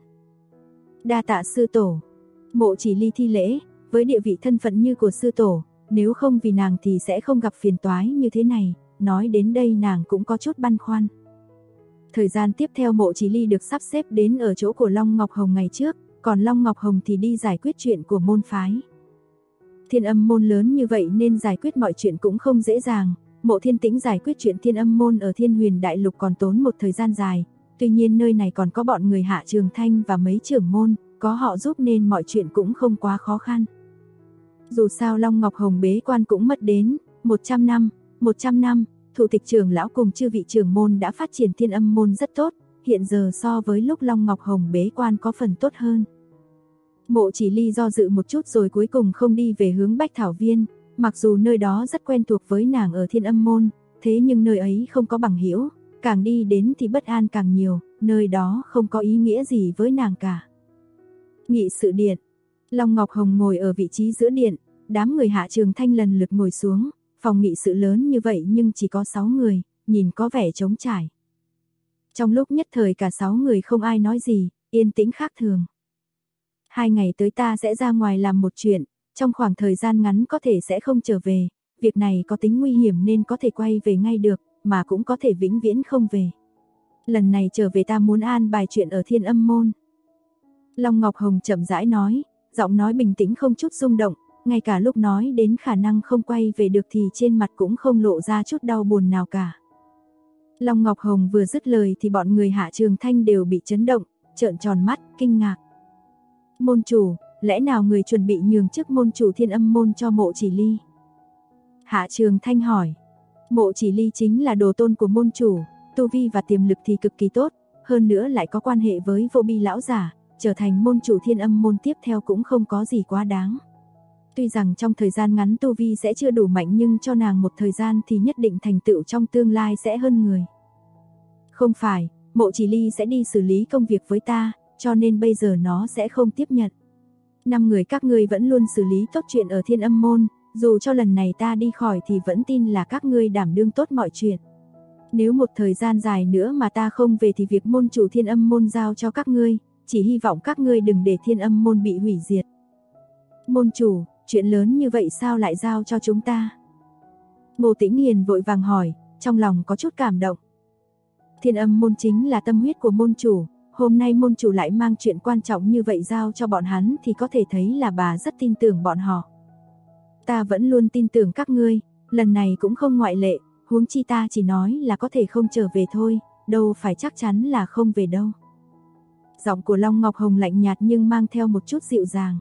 Đa tạ sư tổ. Mộ Chỉ Ly thi lễ, với địa vị thân phận như của sư tổ, nếu không vì nàng thì sẽ không gặp phiền toái như thế này, nói đến đây nàng cũng có chút băn khoăn. Thời gian tiếp theo Mộ Chỉ Ly được sắp xếp đến ở chỗ của Long Ngọc Hồng ngày trước, còn Long Ngọc Hồng thì đi giải quyết chuyện của môn phái. Thiên Âm môn lớn như vậy nên giải quyết mọi chuyện cũng không dễ dàng, Mộ Thiên Tĩnh giải quyết chuyện Thiên Âm môn ở Thiên Huyền Đại Lục còn tốn một thời gian dài, tuy nhiên nơi này còn có bọn người Hạ Trường Thanh và mấy trưởng môn, có họ giúp nên mọi chuyện cũng không quá khó khăn. Dù sao Long Ngọc Hồng bế quan cũng mất đến 100 năm, thủ tịch trưởng lão cùng chư vị trưởng môn đã phát triển Thiên Âm môn rất tốt, hiện giờ so với lúc Long Ngọc Hồng bế quan có phần tốt hơn. Mộ Chỉ Ly do dự một chút rồi cuối cùng không đi về hướng Bách Thảo Viên, mặc dù nơi đó rất quen thuộc với nàng ở Thiên Âm môn, thế nhưng nơi ấy không có bằng hữu, càng đi đến thì bất an càng nhiều, nơi đó không có ý nghĩa gì với nàng cả. Nghị sự điện. Long Ngọc Hồng ngồi ở vị trí giữa điện, đám người Hạ Trường Thanh lần lượt ngồi xuống, phòng nghị sự lớn như vậy nhưng chỉ có 6 người, nhìn có vẻ trống trải. Trong lúc nhất thời cả 6 người không ai nói gì, yên tĩnh khác thường. 2 ngày tới ta sẽ ra ngoài làm một chuyện, trong khoảng thời gian ngắn có thể sẽ không trở về, việc này có tính nguy hiểm nên có thể quay về ngay được, mà cũng có thể vĩnh viễn không về. Lần này trở về ta muốn an bài chuyện ở Thiên Âm môn. Long Ngọc Hồng chậm rãi nói, giọng nói bình tĩnh không chút rung động, ngay cả lúc nói đến khả năng không quay về được thì trên mặt cũng không lộ ra chút đau buồn nào cả. Long Ngọc Hồng vừa dứt lời thì bọn người Hạ Trường Thanh đều bị chấn động, trợn tròn mắt, kinh ngạc. Môn chủ, lẽ nào người chuẩn bị nhường chức môn chủ Thiên Âm môn cho Mộ Chỉ Ly? Hạ Trường Thanh hỏi. Mộ Chỉ Ly chính là đồ tôn của môn chủ, tu vi và tiềm lực thì cực kỳ tốt, hơn nữa lại có quan hệ với Vô Bi lão giả, trở thành môn chủ Thiên Âm môn tiếp theo cũng không có gì quá đáng. Tuy rằng trong thời gian ngắn tu vi sẽ chưa đủ mạnh nhưng cho nàng một thời gian thì nhất định thành tựu trong tương lai sẽ hơn người. Không phải, Mộ Chỉ Ly sẽ đi xử lý công việc với ta, cho nên bây giờ nó sẽ không tiếp nhận. 5 người các ngươi vẫn luôn xử lý tốt chuyện ở Thiên Âm môn, dù cho lần này ta đi khỏi thì vẫn tin là các ngươi đảm đương tốt mọi chuyện. Nếu một thời gian dài nữa mà ta không về thì việc môn chủ Thiên Âm môn giao cho các ngươi, chỉ hy vọng các ngươi đừng để Thiên Âm môn bị hủy diệt. Môn chủ, chuyện lớn như vậy sao lại giao cho chúng ta? Ngô Tĩnh Hiền vội vàng hỏi, trong lòng có chút cảm động. Thiên Âm môn chính là tâm huyết của môn chủ, hôm nay môn chủ lại mang chuyện quan trọng như vậy giao cho bọn hắn thì có thể thấy là bà rất tin tưởng bọn họ. Ta vẫn luôn tin tưởng các ngươi, lần này cũng không ngoại lệ, huống chi ta chỉ nói là có thể không trở về thôi, đâu phải chắc chắn là không về đâu. Giọng của Long Ngọc Hồng lạnh nhạt nhưng mang theo một chút dịu dàng.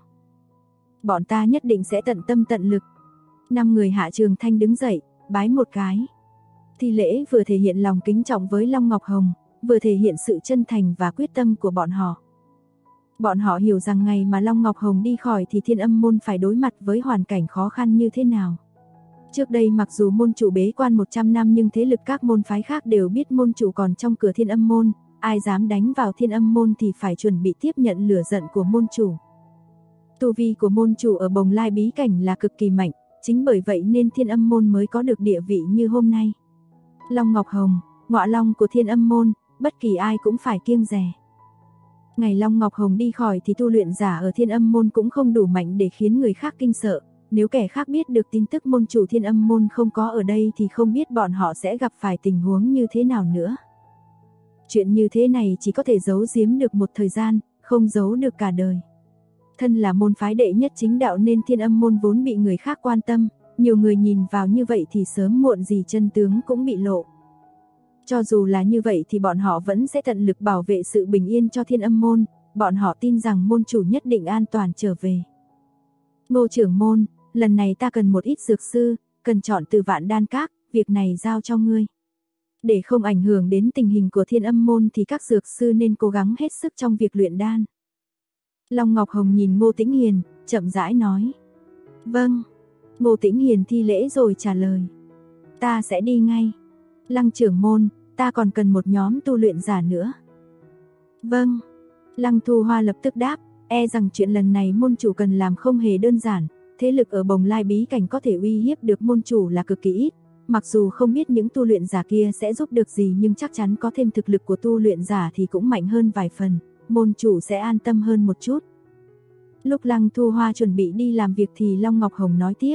Bọn ta nhất định sẽ tận tâm tận lực. 5 người Hạ Trường Thanh đứng dậy, bái một cái. Thi lễ vừa thể hiện lòng kính trọng với Long Ngọc Hồng, vừa thể hiện sự chân thành và quyết tâm của bọn họ. Bọn họ hiểu rằng ngày mà Long Ngọc Hồng đi khỏi thì Thiên Âm môn phải đối mặt với hoàn cảnh khó khăn như thế nào. Trước đây mặc dù môn chủ bế quan 100 năm nhưng thế lực các môn phái khác đều biết môn chủ còn trong cửa Thiên Âm môn, ai dám đánh vào Thiên Âm môn thì phải chuẩn bị tiếp nhận lửa giận của môn chủ. Tu vi của môn chủ ở Bồng Lai bí cảnh là cực kỳ mạnh, chính bởi vậy nên Thiên Âm môn mới có được địa vị như hôm nay. Long Ngọc Hồng, ngọa long của Thiên Âm môn, bất kỳ ai cũng phải kiêng dè. Ngày Long Ngọc Hồng đi khỏi thì tu luyện giả ở Thiên Âm môn cũng không đủ mạnh để khiến người khác kinh sợ. Nếu kẻ khác biết được tin tức môn chủ Thiên Âm môn không có ở đây thì không biết bọn họ sẽ gặp phải tình huống như thế nào nữa. Chuyện như thế này chỉ có thể giấu giếm được một thời gian, không giấu được cả đời. Thân là môn phái đệ nhất chính đạo nên Thiên Âm môn vốn bị người khác quan tâm, nhiều người nhìn vào như vậy thì sớm muộn gì chân tướng cũng bị lộ. Cho dù là như vậy thì bọn họ vẫn sẽ tận lực bảo vệ sự bình yên cho Thiên Âm môn, bọn họ tin rằng môn chủ nhất định an toàn trở về. Ngô trưởng môn, lần này ta cần một ít dược sư, cần chọn từ Vạn Đan Các, việc này giao cho ngươi. Để không ảnh hưởng đến tình hình của Thiên Âm môn thì các dược sư nên cố gắng hết sức trong việc luyện đan. Long Ngọc Hồng nhìn Ngô Tĩnh Hiền, chậm rãi nói. Vâng. Ngô Tĩnh Hiền thi lễ rồi trả lời. Ta sẽ đi ngay. Lăng trưởng môn, ta còn cần một nhóm tu luyện giả nữa. Vâng. Lăng Thu Hoa lập tức đáp, e rằng chuyện lần này môn chủ cần làm không hề đơn giản, thế lực ở Bồng Lai bí cảnh có thể uy hiếp được môn chủ là cực kỳ ít, mặc dù không biết những tu luyện giả kia sẽ giúp được gì nhưng chắc chắn có thêm thực lực của tu luyện giả thì cũng mạnh hơn vài phần, môn chủ sẽ an tâm hơn một chút. Lúc Lăng Thu Hoa chuẩn bị đi làm việc thì Long Ngọc Hồng nói tiếp.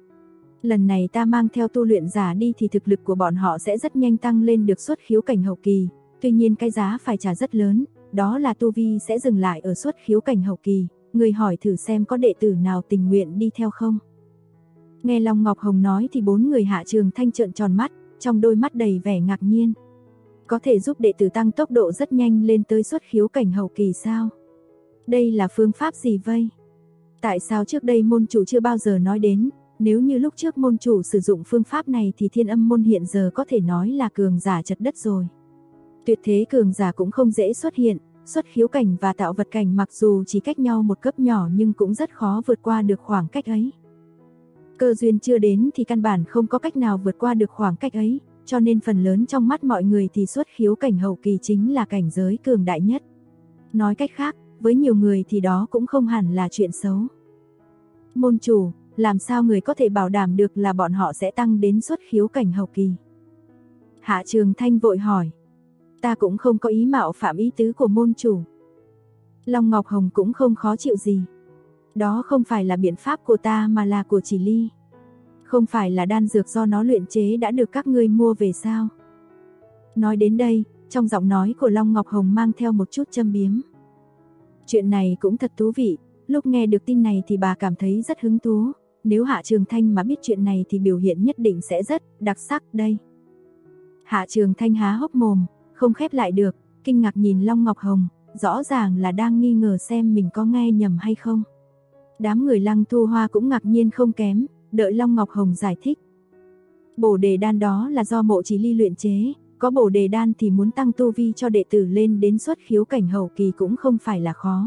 Lần này ta mang theo tu luyện giả đi thì thực lực của bọn họ sẽ rất nhanh tăng lên được xuất khiếu cảnh hậu kỳ, tuy nhiên cái giá phải trả rất lớn, đó là tu vi sẽ dừng lại ở xuất khiếu cảnh hậu kỳ, người hỏi thử xem có đệ tử nào tình nguyện đi theo không. Nghe Long Ngọc Hồng nói thì 4 người Hạ Trường Thanh trợn tròn mắt, trong đôi mắt đầy vẻ ngạc nhiên. Có thể giúp đệ tử tăng tốc độ rất nhanh lên tới xuất khiếu cảnh hậu kỳ sao? Đây là phương pháp gì vây? Tại sao trước đây môn chủ chưa bao giờ nói đến? Nếu như lúc trước môn chủ sử dụng phương pháp này thì Thiên Âm môn hiện giờ có thể nói là cường giả chật đất rồi. Tuyệt thế cường giả cũng không dễ xuất hiện, xuất khiếu cảnh và tạo vật cảnh mặc dù chỉ cách nhau một cấp nhỏ nhưng cũng rất khó vượt qua được khoảng cách ấy. Cơ duyên chưa đến thì căn bản không có cách nào vượt qua được khoảng cách ấy, cho nên phần lớn trong mắt mọi người thì xuất khiếu cảnh hậu kỳ chính là cảnh giới cường đại nhất. Nói cách khác, với nhiều người thì đó cũng không hẳn là chuyện xấu. Môn chủ, làm sao người có thể bảo đảm được là bọn họ sẽ tăng đến xuất khiếu cảnh hậu kỳ? Hạ Trường Thanh vội hỏi. Ta cũng không có ý mạo phạm ý tứ của môn chủ. Long Ngọc Hồng cũng không khó chịu gì. Đó không phải là biện pháp của ta mà là của Chỉ Ly. Không phải là đan dược do nó luyện chế đã được các ngươi mua về sao? Nói đến đây, trong giọng nói của Long Ngọc Hồng mang theo một chút châm biếm. Chuyện này cũng thật thú vị, lúc nghe được tin này thì bà cảm thấy rất hứng thú. Nếu Hạ Trường Thanh mà biết chuyện này thì biểu hiện nhất định sẽ rất đặc sắc đây. Hạ Trường Thanh há hốc mồm, không khép lại được, kinh ngạc nhìn Long Ngọc Hồng, rõ ràng là đang nghi ngờ xem mình có nghe nhầm hay không. Đám người Lăng Thu Hoa cũng ngạc nhiên không kém, đợi Long Ngọc Hồng giải thích. Bổ đề đan đó là do Mộ Chỉ Ly luyện chế, có bổ đề đan thì muốn tăng tu vi cho đệ tử lên đến xuất khiếu cảnh hậu kỳ cũng không phải là khó.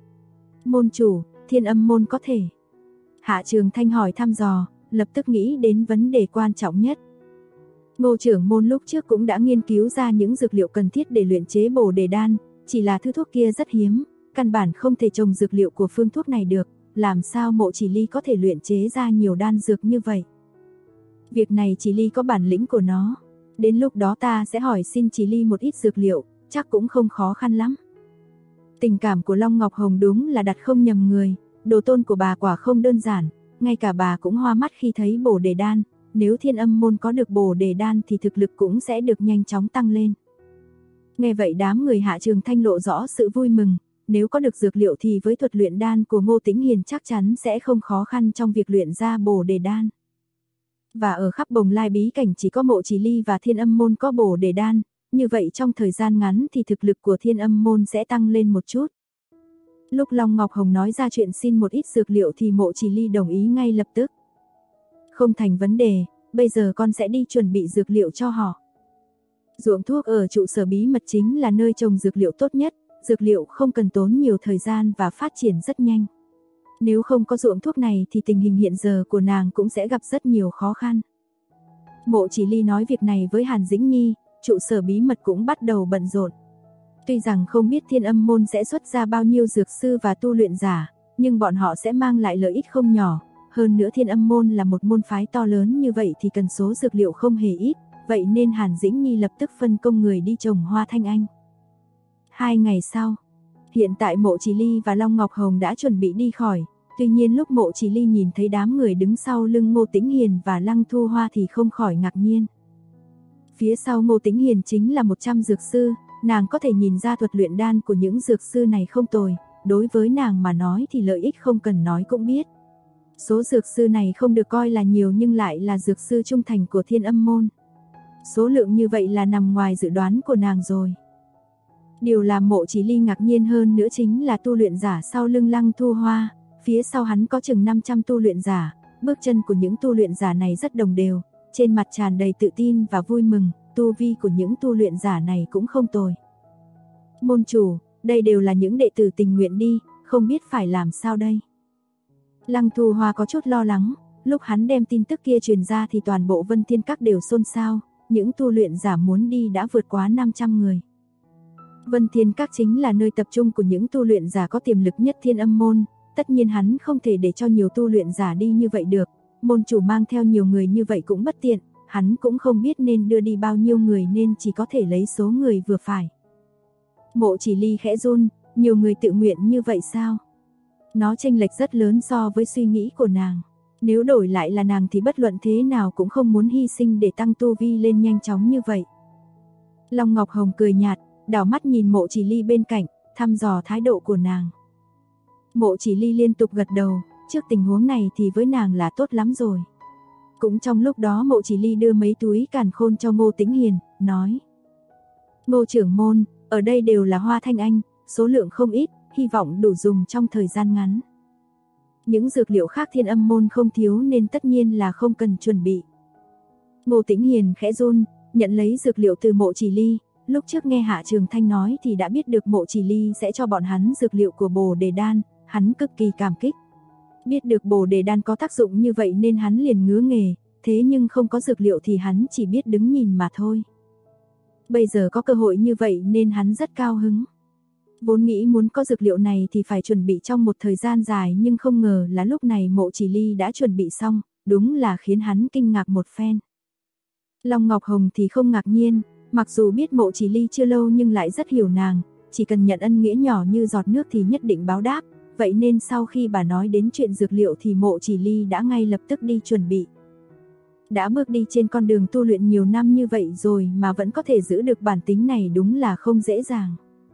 Môn chủ, Thiên Âm môn có thể? Hạ Trường Thanh hỏi thăm dò, lập tức nghĩ đến vấn đề quan trọng nhất. Ngô trưởng môn lúc trước cũng đã nghiên cứu ra những dược liệu cần thiết để luyện chế bổ đề đan, chỉ là thứ thuốc kia rất hiếm, căn bản không thể trồng dược liệu của phương thuốc này được, làm sao Mộ Chỉ Ly có thể luyện chế ra nhiều đan dược như vậy? Việc này Chỉ Ly có bản lĩnh của nó, đến lúc đó ta sẽ hỏi xin Chỉ Ly một ít dược liệu, chắc cũng không khó khăn lắm. Tình cảm của Long Ngọc Hồng đúng là đặt không nhầm người, đồ tôn của bà quả không đơn giản, ngay cả bà cũng hoa mắt khi thấy bổ đề đan, nếu Thiên Âm môn có được bổ đề đan thì thực lực cũng sẽ được nhanh chóng tăng lên. Nghe vậy đám người Hạ Trường Thanh lộ rõ sự vui mừng, nếu có được dược liệu thì với thuật luyện đan của Ngô Tĩnh Hiền chắc chắn sẽ không khó khăn trong việc luyện ra bổ đề đan. Và ở khắp Bồng Lai bí cảnh chỉ có Mộ Chỉ Ly và Thiên Âm môn có bổ đề đan, như vậy trong thời gian ngắn thì thực lực của Thiên Âm môn sẽ tăng lên một chút. Lúc Long Ngọc Hồng nói ra chuyện xin một ít dược liệu thì Mộ Chỉ Ly đồng ý ngay lập tức. Không thành vấn đề, bây giờ con sẽ đi chuẩn bị dược liệu cho họ. Ruộng thuốc ở trụ sở bí mật chính là nơi trồng dược liệu tốt nhất, dược liệu không cần tốn nhiều thời gian và phát triển rất nhanh. Nếu không có ruộng thuốc này thì tình hình hiện giờ của nàng cũng sẽ gặp rất nhiều khó khăn. Mộ Chỉ Ly nói việc này với Hàn Dĩnh Nhi, trụ sở bí mật cũng bắt đầu bận rộn. Tuy rằng không biết Thiên Âm môn sẽ xuất ra bao nhiêu dược sư và tu luyện giả, nhưng bọn họ sẽ mang lại lợi ích không nhỏ. Hơn nữa Thiên Âm môn là một môn phái to lớn như vậy thì cần số dược liệu không hề ít, vậy nên Hàn Dĩnh Nhi lập tức phân công người đi trồng hoa thanh anh. 2 ngày sau, hiện tại Mộ Chỉ Ly và Long Ngọc Hồng đã chuẩn bị đi khỏi, tuy nhiên lúc Mộ Chỉ Ly nhìn thấy đám người đứng sau lưng Ngô Tĩnh Hiền và Lăng Thu Hoa thì không khỏi ngạc nhiên. Phía sau Ngô Tĩnh Hiền chính là 100 dược sư, nàng có thể nhìn ra thuật luyện đan của những dược sư này không tồi, đối với nàng mà nói thì lợi ích không cần nói cũng biết. Số dược sư này không được coi là nhiều nhưng lại là dược sư trung thành của Thiên Âm môn. Số lượng như vậy là nằm ngoài dự đoán của nàng rồi. Điều làm Mộ Chỉ Ly ngạc nhiên hơn nữa chính là tu luyện giả sau lưng Lăng Thu Hoa, phía sau hắn có chừng 500 tu luyện giả, bước chân của những tu luyện giả này rất đồng đều, trên mặt tràn đầy tự tin và vui mừng, tu vi của những tu luyện giả này cũng không tồi. Môn chủ, đây đều là những đệ tử tình nguyện đi, không biết phải làm sao đây. Lăng Thu Hoa có chút lo lắng, lúc hắn đem tin tức kia truyền ra thì toàn bộ Vân Thiên Các đều xôn xao, những tu luyện giả muốn đi đã vượt quá 500 người. Vân Thiên Các chính là nơi tập trung của những tu luyện giả có tiềm lực nhất Thiên Âm môn, tất nhiên hắn không thể để cho nhiều tu luyện giả đi như vậy được, môn chủ mang theo nhiều người như vậy cũng bất tiện, hắn cũng không biết nên đưa đi bao nhiêu người nên chỉ có thể lấy số người vừa phải. Mộ Chỉ Ly khẽ run, nhiều người tự nguyện như vậy sao? Nó chênh lệch rất lớn so với suy nghĩ của nàng. Nếu đổi lại là nàng thì bất luận thế nào cũng không muốn hy sinh để tăng tu vi lên nhanh chóng như vậy. Long Ngọc Hồng cười nhạt, đảo mắt nhìn Mộ Chỉ Ly bên cạnh, thăm dò thái độ của nàng. Mộ Chỉ Ly liên tục gật đầu, trước tình huống này thì với nàng là tốt lắm rồi. Cũng trong lúc đó Mộ Chỉ Ly đưa mấy túi càn khôn cho Ngô Tĩnh Hiền, nói: Ngô trưởng môn, ở đây đều là hoa thanh anh, số lượng không ít, hy vọng đủ dùng trong thời gian ngắn. Những dược liệu khác Thiên Âm môn không thiếu nên tất nhiên là không cần chuẩn bị. Ngô Tĩnh Hiền khẽ run, nhận lấy dược liệu từ Mộ Chỉ Ly, lúc trước nghe Hạ Trường Thanh nói thì đã biết được Mộ Chỉ Ly sẽ cho bọn hắn dược liệu của Bồ Đề Đan, hắn cực kỳ cảm kích. Biết được Bồ Đề Đan có tác dụng như vậy nên hắn liền ngứa nghề, thế nhưng không có dược liệu thì hắn chỉ biết đứng nhìn mà thôi. Bây giờ có cơ hội như vậy nên hắn rất cao hứng. Vốn nghĩ muốn có dược liệu này thì phải chuẩn bị trong một thời gian dài nhưng không ngờ là lúc này Mộ Chỉ Ly đã chuẩn bị xong, đúng là khiến hắn kinh ngạc một phen. Long Ngọc Hồng thì không ngạc nhiên, mặc dù biết Mộ Chỉ Ly chưa lâu nhưng lại rất hiểu nàng, chỉ cần nhận ân nghĩa nhỏ như giọt nước thì nhất định báo đáp, vậy nên sau khi bà nói đến chuyện dược liệu thì Mộ Chỉ Ly đã ngay lập tức đi chuẩn bị. Đã bước đi trên con đường tu luyện nhiều năm như vậy rồi mà vẫn có thể giữ được bản tính này đúng là không dễ dàng.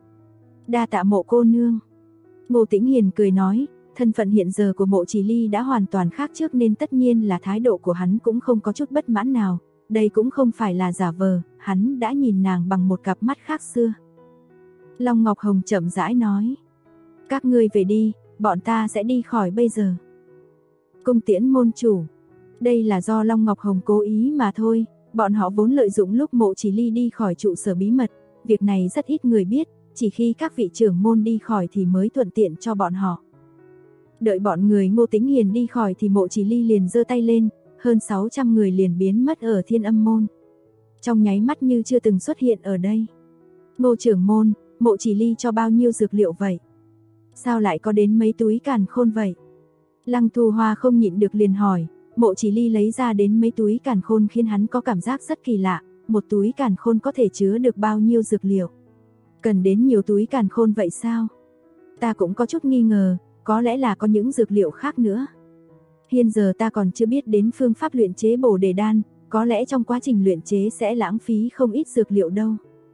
Đa tạ Mộ cô nương. Ngô Tĩnh Hiền cười nói, thân phận hiện giờ của Mộ Chỉ Ly đã hoàn toàn khác trước nên tất nhiên là thái độ của hắn cũng không có chút bất mãn nào, đây cũng không phải là giả vờ, hắn đã nhìn nàng bằng một cặp mắt khác xưa. Long Ngọc Hồng chậm rãi nói, các ngươi về đi, bọn ta sẽ đi khỏi bây giờ. Cung tiễn môn chủ. Đây là do Long Ngọc Hồng cố ý mà thôi, bọn họ vốn lợi dụng lúc Mộ Chỉ Ly đi khỏi trụ sở bí mật, việc này rất ít người biết, chỉ khi các vị trưởng môn đi khỏi thì mới thuận tiện cho bọn họ. Đợi bọn người Ngô Tĩnh Hiền đi khỏi thì Mộ Chỉ Ly liền giơ tay lên, hơn 600 người liền biến mất ở Thiên Âm môn. Trong nháy mắt như chưa từng xuất hiện ở đây. Ngô trưởng môn, Mộ Chỉ Ly cho bao nhiêu dược liệu vậy? Sao lại có đến mấy túi càn khôn vậy? Lăng Thu Hoa không nhịn được liền hỏi, Mộ Chỉ Ly lấy ra đến mấy túi càn khôn khiến hắn có cảm giác rất kỳ lạ, một túi càn khôn có thể chứa được bao nhiêu dược liệu? Cần đến nhiều túi càn khôn vậy sao? Ta cũng có chút nghi ngờ, có lẽ là có những dược liệu khác nữa. Hiện giờ ta còn chưa biết đến phương pháp luyện chế Bồ Đề Đan, có lẽ trong quá trình luyện chế sẽ lãng phí không ít dược liệu đâu.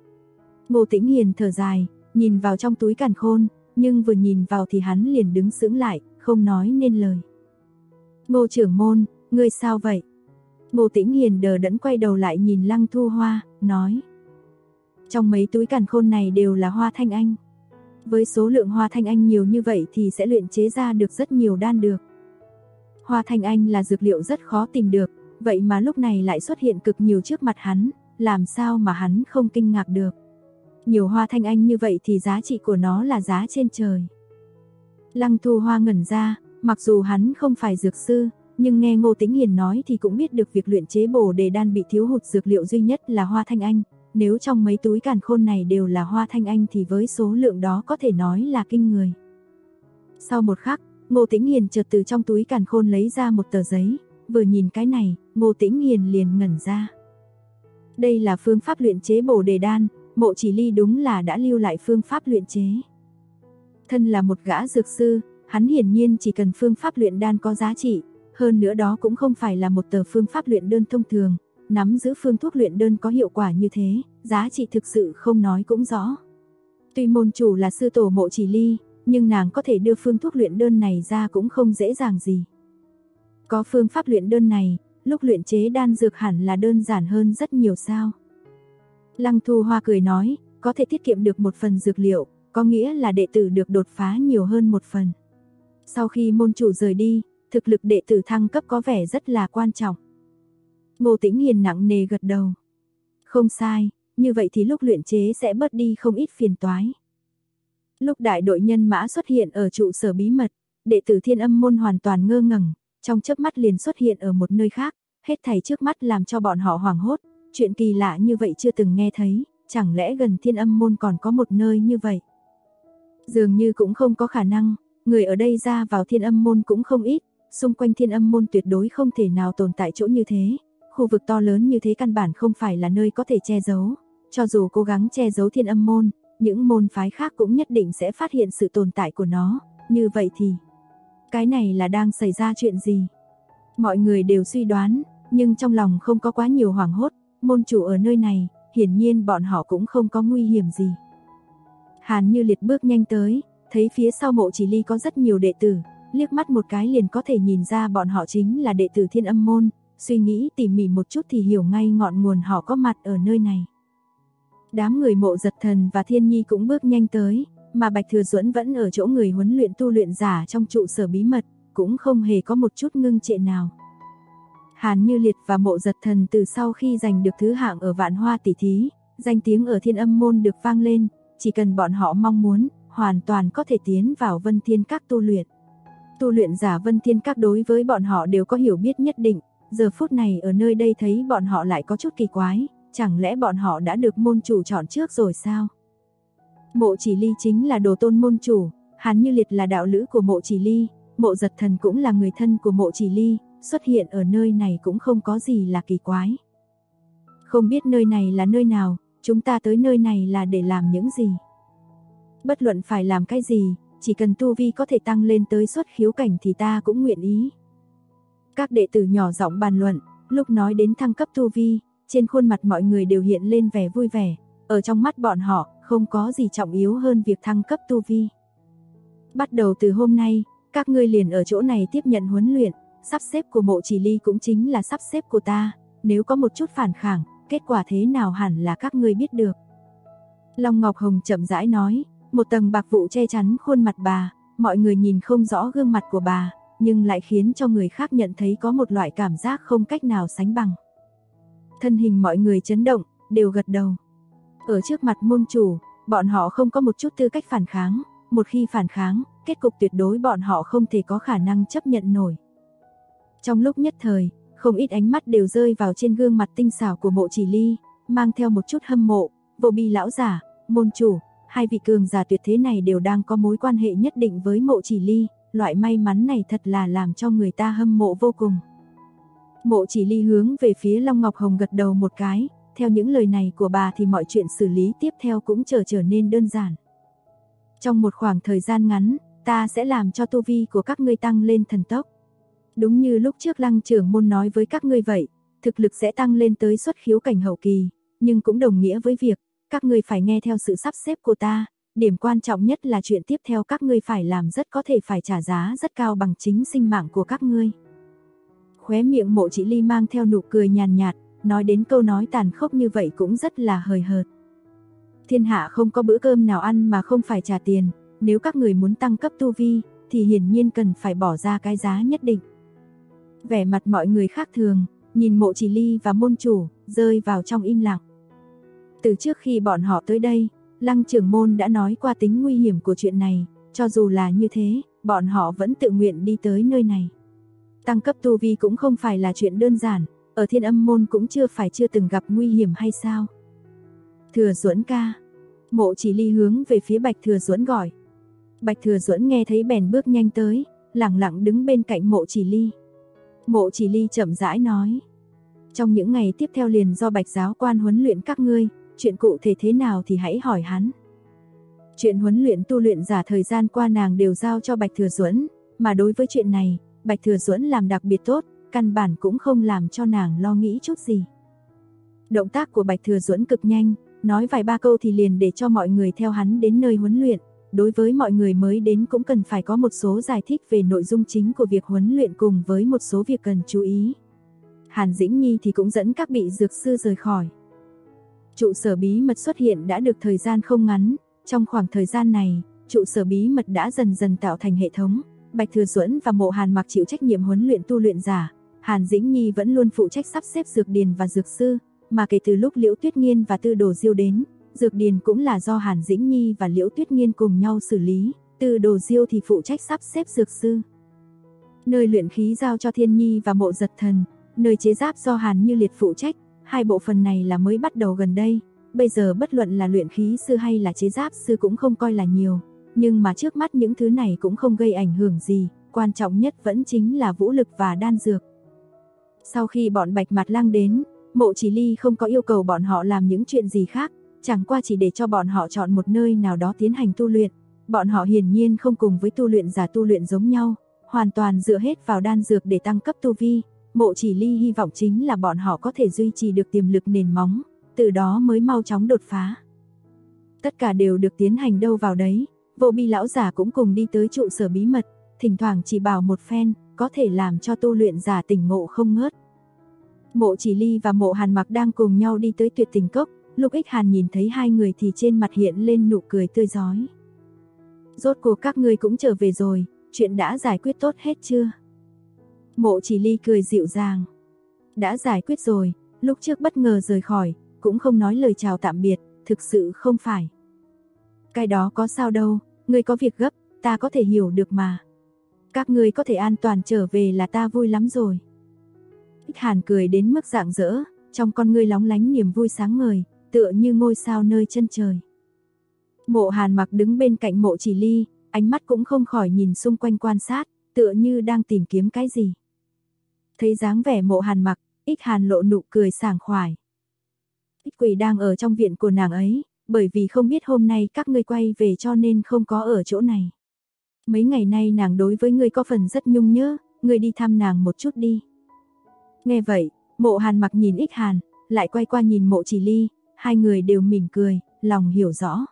Ngô Tĩnh Hiền thở dài, nhìn vào trong túi càn khôn, nhưng vừa nhìn vào thì hắn liền đứng sững lại, không nói nên lời. Ngô trưởng môn, ngươi sao vậy? Ngô Tĩnh Hiền đờ đẫn quay đầu lại nhìn Lăng Thu Hoa, nói. Trong mấy túi càn khôn này đều là hoa thanh anh. Với số lượng hoa thanh anh nhiều như vậy thì sẽ luyện chế ra được rất nhiều đan dược. Hoa thanh anh là dược liệu rất khó tìm được, vậy mà lúc này lại xuất hiện cực nhiều trước mặt hắn, làm sao mà hắn không kinh ngạc được. Nhiều hoa thanh anh như vậy thì giá trị của nó là giá trên trời. Lăng Thu Hoa ngẩn ra, mặc dù hắn không phải dược sư, nhưng nghe Ngô Tĩnh Hiền nói thì cũng biết được việc luyện chế bồ đề đan bị thiếu hụt dược liệu duy nhất là hoa thanh anh. Nếu trong mấy túi càn khôn này đều là hoa thanh anh thì với số lượng đó có thể nói là kinh người. Sau một khắc, Ngô Tĩnh Hiền chợt từ trong túi càn khôn lấy ra một tờ giấy, vừa nhìn cái này, Ngô Tĩnh Hiền liền ngẩn ra. Đây là phương pháp luyện chế bồ đề đan, Mộ Chỉ Ly đúng là đã lưu lại phương pháp luyện chế. Thân là một gã dược sư, hắn hiển nhiên chỉ cần phương pháp luyện đan có giá trị, hơn nữa đó cũng không phải là một tờ phương pháp luyện đơn thông thường, nắm giữ phương thuốc luyện đơn có hiệu quả như thế, giá trị thực sự không nói cũng rõ. Tuy môn chủ là sư tổ Mộ Chỉ Ly, nhưng nàng có thể đưa phương thuốc luyện đơn này ra cũng không dễ dàng gì. Có phương pháp luyện đơn này, lúc luyện chế đan dược hẳn là đơn giản hơn rất nhiều sao. Lăng Thu Hoa cười nói, có thể tiết kiệm được một phần dược liệu, có nghĩa là đệ tử được đột phá nhiều hơn một phần. Sau khi môn chủ rời đi, thực lực đệ tử thăng cấp có vẻ rất là quan trọng. Ngô Tĩnh Hiền nặng nề gật đầu. Không sai, như vậy thì lúc luyện chế sẽ bớt đi không ít phiền toái. Lúc đại đội nhân mã xuất hiện ở trụ sở bí mật, đệ tử Thiên Âm môn hoàn toàn ngơ ngẩn, trong chớp mắt liền xuất hiện ở một nơi khác, hết thảy trước mắt làm cho bọn họ hoảng hốt, chuyện kỳ lạ như vậy chưa từng nghe thấy, chẳng lẽ gần Thiên Âm môn còn có một nơi như vậy? Dường như cũng không có khả năng, người ở đây ra vào Thiên Âm môn cũng không ít, xung quanh Thiên Âm môn tuyệt đối không thể nào tồn tại chỗ như thế, khu vực to lớn như thế căn bản không phải là nơi có thể che giấu, cho dù cố gắng che giấu Thiên Âm môn, những môn phái khác cũng nhất định sẽ phát hiện sự tồn tại của nó, như vậy thì cái này là đang xảy ra chuyện gì? Mọi người đều suy đoán, nhưng trong lòng không có quá nhiều hoảng hốt, môn chủ ở nơi này, hiển nhiên bọn họ cũng không có nguy hiểm gì. Hàn Như Liệt bước nhanh tới, thấy phía sau Mộ Chỉ Ly có rất nhiều đệ tử, liếc mắt một cái liền có thể nhìn ra bọn họ chính là đệ tử Thiên Âm môn, suy nghĩ tỉ mỉ một chút thì hiểu ngay ngọn nguồn họ có mặt ở nơi này. Đám người Mộ Giật Thần và Thiên Nhi cũng bước nhanh tới, mà Bạch Thừa Duẫn vẫn ở chỗ người huấn luyện tu luyện giả trong trụ sở bí mật, cũng không hề có một chút ngưng trệ nào. Hàn Như Liệt và Mộ Giật Thần từ sau khi giành được thứ hạng ở Vạn Hoa tỷ thí, danh tiếng ở Thiên Âm môn được vang lên, chỉ cần bọn họ mong muốn, hoàn toàn có thể tiến vào Vân Thiên Các tu luyện. Tu luyện giả Vân Thiên Các đối với bọn họ đều có hiểu biết nhất định, giờ phút này ở nơi đây thấy bọn họ lại có chút kỳ quái, chẳng lẽ bọn họ đã được môn chủ chọn trước rồi sao? Mộ Chỉ Ly chính là đồ tôn môn chủ, Hàn Như Liệt là đạo lữ của Mộ Chỉ Ly, Mộ Giật Thần cũng là người thân của Mộ Chỉ Ly, xuất hiện ở nơi này cũng không có gì là kỳ quái. Không biết nơi này là nơi nào, chúng ta tới nơi này là để làm những gì? Bất luận phải làm cái gì, chỉ cần tu vi có thể tăng lên tới xuất khiếu cảnh thì ta cũng nguyện ý. Các đệ tử nhỏ giọng bàn luận, lúc nói đến thăng cấp tu vi, trên khuôn mặt mọi người đều hiện lên vẻ vui vẻ, ở trong mắt bọn họ, không có gì trọng yếu hơn việc thăng cấp tu vi. Bắt đầu từ hôm nay, các ngươi liền ở chỗ này tiếp nhận huấn luyện, sắp xếp của Mộ Chỉ Ly cũng chính là sắp xếp của ta, nếu có một chút phản kháng, kết quả thế nào hẳn là các ngươi biết được. Long Ngọc Hồng chậm rãi nói, một tầng bạc vụ che chắn khuôn mặt bà, mọi người nhìn không rõ gương mặt của bà, nhưng lại khiến cho người khác nhận thấy có một loại cảm giác không cách nào sánh bằng. Thân hình mọi người chấn động, đều gật đầu. Ở trước mặt môn chủ, bọn họ không có một chút tư cách phản kháng, một khi phản kháng, kết cục tuyệt đối bọn họ không thể có khả năng chấp nhận nổi. Trong lúc nhất thời, không ít ánh mắt đều rơi vào trên gương mặt tinh xảo của Mộ Chỉ Ly, mang theo một chút hâm mộ, Vô Bi lão giả, môn chủ, hai vị cường giả tuyệt thế này đều đang có mối quan hệ nhất định với Mộ Chỉ Ly, loại may mắn này thật là làm cho người ta hâm mộ vô cùng. Mộ Chỉ Ly hướng về phía Long Ngọc Hồng gật đầu một cái, theo những lời này của bà thì mọi chuyện xử lý tiếp theo cũng trở nên đơn giản. Trong một khoảng thời gian ngắn, ta sẽ làm cho tu vi của các ngươi tăng lên thần tốc. Đúng như lúc trước Lăng trưởng môn nói với các ngươi vậy, thực lực sẽ tăng lên tới xuất khiếu cảnh hậu kỳ, nhưng cũng đồng nghĩa với việc các ngươi phải nghe theo sự sắp xếp của ta, điểm quan trọng nhất là chuyện tiếp theo các ngươi phải làm rất có thể phải trả giá rất cao bằng chính sinh mạng của các ngươi. Khóe miệng Mộ Chỉ Ly mang theo nụ cười nhàn nhạt, nói đến câu nói tàn khốc như vậy cũng rất là hời hợt. Thiên hạ không có bữa cơm nào ăn mà không phải trả tiền, nếu các người muốn tăng cấp tu vi, thì hiển nhiên cần phải bỏ ra cái giá nhất định. Vẻ mặt mọi người khác thường, nhìn Mộ Chỉ Ly và môn chủ, rơi vào trong im lặng. Từ trước khi bọn họ tới đây, Lăng trưởng môn đã nói qua tính nguy hiểm của chuyện này, cho dù là như thế, bọn họ vẫn tự nguyện đi tới nơi này. Tăng cấp tu vi cũng không phải là chuyện đơn giản, ở Thiên Âm môn cũng chưa từng gặp nguy hiểm hay sao? Thừa Duẫn ca. Mộ Chỉ Ly hướng về phía Bạch Thừa Duẫn gọi. Bạch Thừa Duẫn nghe thấy bèn bước nhanh tới, lặng lặng đứng bên cạnh Mộ Chỉ Ly. Mộ Chỉ Ly chậm rãi nói: trong những ngày tiếp theo liền do Bạch giáo quan huấn luyện các ngươi, chuyện cụ thể thế nào thì hãy hỏi hắn. Chuyện huấn luyện tu luyện giả thời gian qua nàng đều giao cho Bạch Thừa Duẫn, mà đối với chuyện này, Bạch Thừa Duẫn làm đặc biệt tốt, căn bản cũng không làm cho nàng lo nghĩ chút gì. Động tác của Bạch Thừa Duẫn cực nhanh, nói vài ba câu thì liền để cho mọi người theo hắn đến nơi huấn luyện. Đối với mọi người mới đến cũng cần phải có một số giải thích về nội dung chính của việc huấn luyện cùng với một số việc cần chú ý. Hàn Dĩnh Nhi thì cũng dẫn các bị dược sư rời khỏi. Trụ sở bí mật xuất hiện đã được thời gian không ngắn, trong khoảng thời gian này, trụ sở bí mật đã dần dần tạo thành hệ thống. Bạch Thừa Duẫn và Mộ Hàn Mặc chịu trách nhiệm huấn luyện tu luyện giả, Hàn Dĩnh Nhi vẫn luôn phụ trách sắp xếp dược điền và dược sư, mà kể từ lúc Liễu Tuyết Nghiên và Tư Đồ Diêu đến, dược điền cũng là do Hàn Dĩnh Nhi và Liễu Tuyết Nghiên cùng nhau xử lý, Tư Đồ Diêu thì phụ trách sắp xếp dược sư. Nơi luyện khí giao cho Thiên Nhi và Mộ Giật Thần, nơi chế giáp do Hàn Như Liệt phụ trách, hai bộ phận này là mới bắt đầu gần đây, bây giờ bất luận là luyện khí sư hay là chế giáp sư cũng không coi là nhiều, nhưng mà trước mắt những thứ này cũng không gây ảnh hưởng gì, quan trọng nhất vẫn chính là vũ lực và đan dược. Sau khi bọn Bạch Mạt Lang đến, Mộ Chỉ Ly không có yêu cầu bọn họ làm những chuyện gì khác, chẳng qua chỉ để cho bọn họ chọn một nơi nào đó tiến hành tu luyện. Bọn họ hiển nhiên không cùng với tu luyện giả tu luyện giống nhau, hoàn toàn dựa hết vào đan dược để tăng cấp tu vi. Mộ Chỉ Ly hy vọng chính là bọn họ có thể duy trì được tiềm lực nền móng, từ đó mới mau chóng đột phá. Tất cả đều được tiến hành đâu vào đấy, Vô Bi lão giả cũng cùng đi tới trụ sở bí mật, thỉnh thoảng chỉ bảo một phen, có thể làm cho tu luyện giả tỉnh ngộ không ngớt. Mộ Chỉ Ly và Mộ Hàn Mặc đang cùng nhau đi tới Tuyệt Tình Cốc, lúc Ích Hàn nhìn thấy hai người thì trên mặt hiện lên nụ cười tươi rói. Rốt cuộc các ngươi cũng trở về rồi, chuyện đã giải quyết tốt hết chưa? Mộ Chỉ Ly cười dịu dàng. Đã giải quyết rồi, lúc trước bất ngờ rời khỏi, cũng không nói lời chào tạm biệt, thực sự không phải. Cái đó có sao đâu, ngươi có việc gấp, ta có thể hiểu được mà. Các ngươi có thể an toàn trở về là ta vui lắm rồi. Ích Hàn cười đến mức rạng rỡ, trong con ngươi lóng lánh niềm vui sáng ngời, tựa như ngôi sao nơi chân trời. Mộ Hàn Mặc đứng bên cạnh Mộ Chỉ Ly, ánh mắt cũng không khỏi nhìn xung quanh quan sát, tựa như đang tìm kiếm cái gì. Thấy dáng vẻ Mộ Hàn Mặc, Ích Hàn lộ nụ cười sảng khoái. Ích Quỷ đang ở trong viện của nàng ấy, bởi vì không biết hôm nay các ngươi quay về cho nên không có ở chỗ này. Mấy ngày nay nàng đối với ngươi có phần rất nhung nhớ, ngươi đi thăm nàng một chút đi. Nghe vậy, Mộ Hàn Mặc nhìn Ích Hàn, lại quay qua nhìn Mộ Chỉ Ly, hai người đều mỉm cười, lòng hiểu rõ.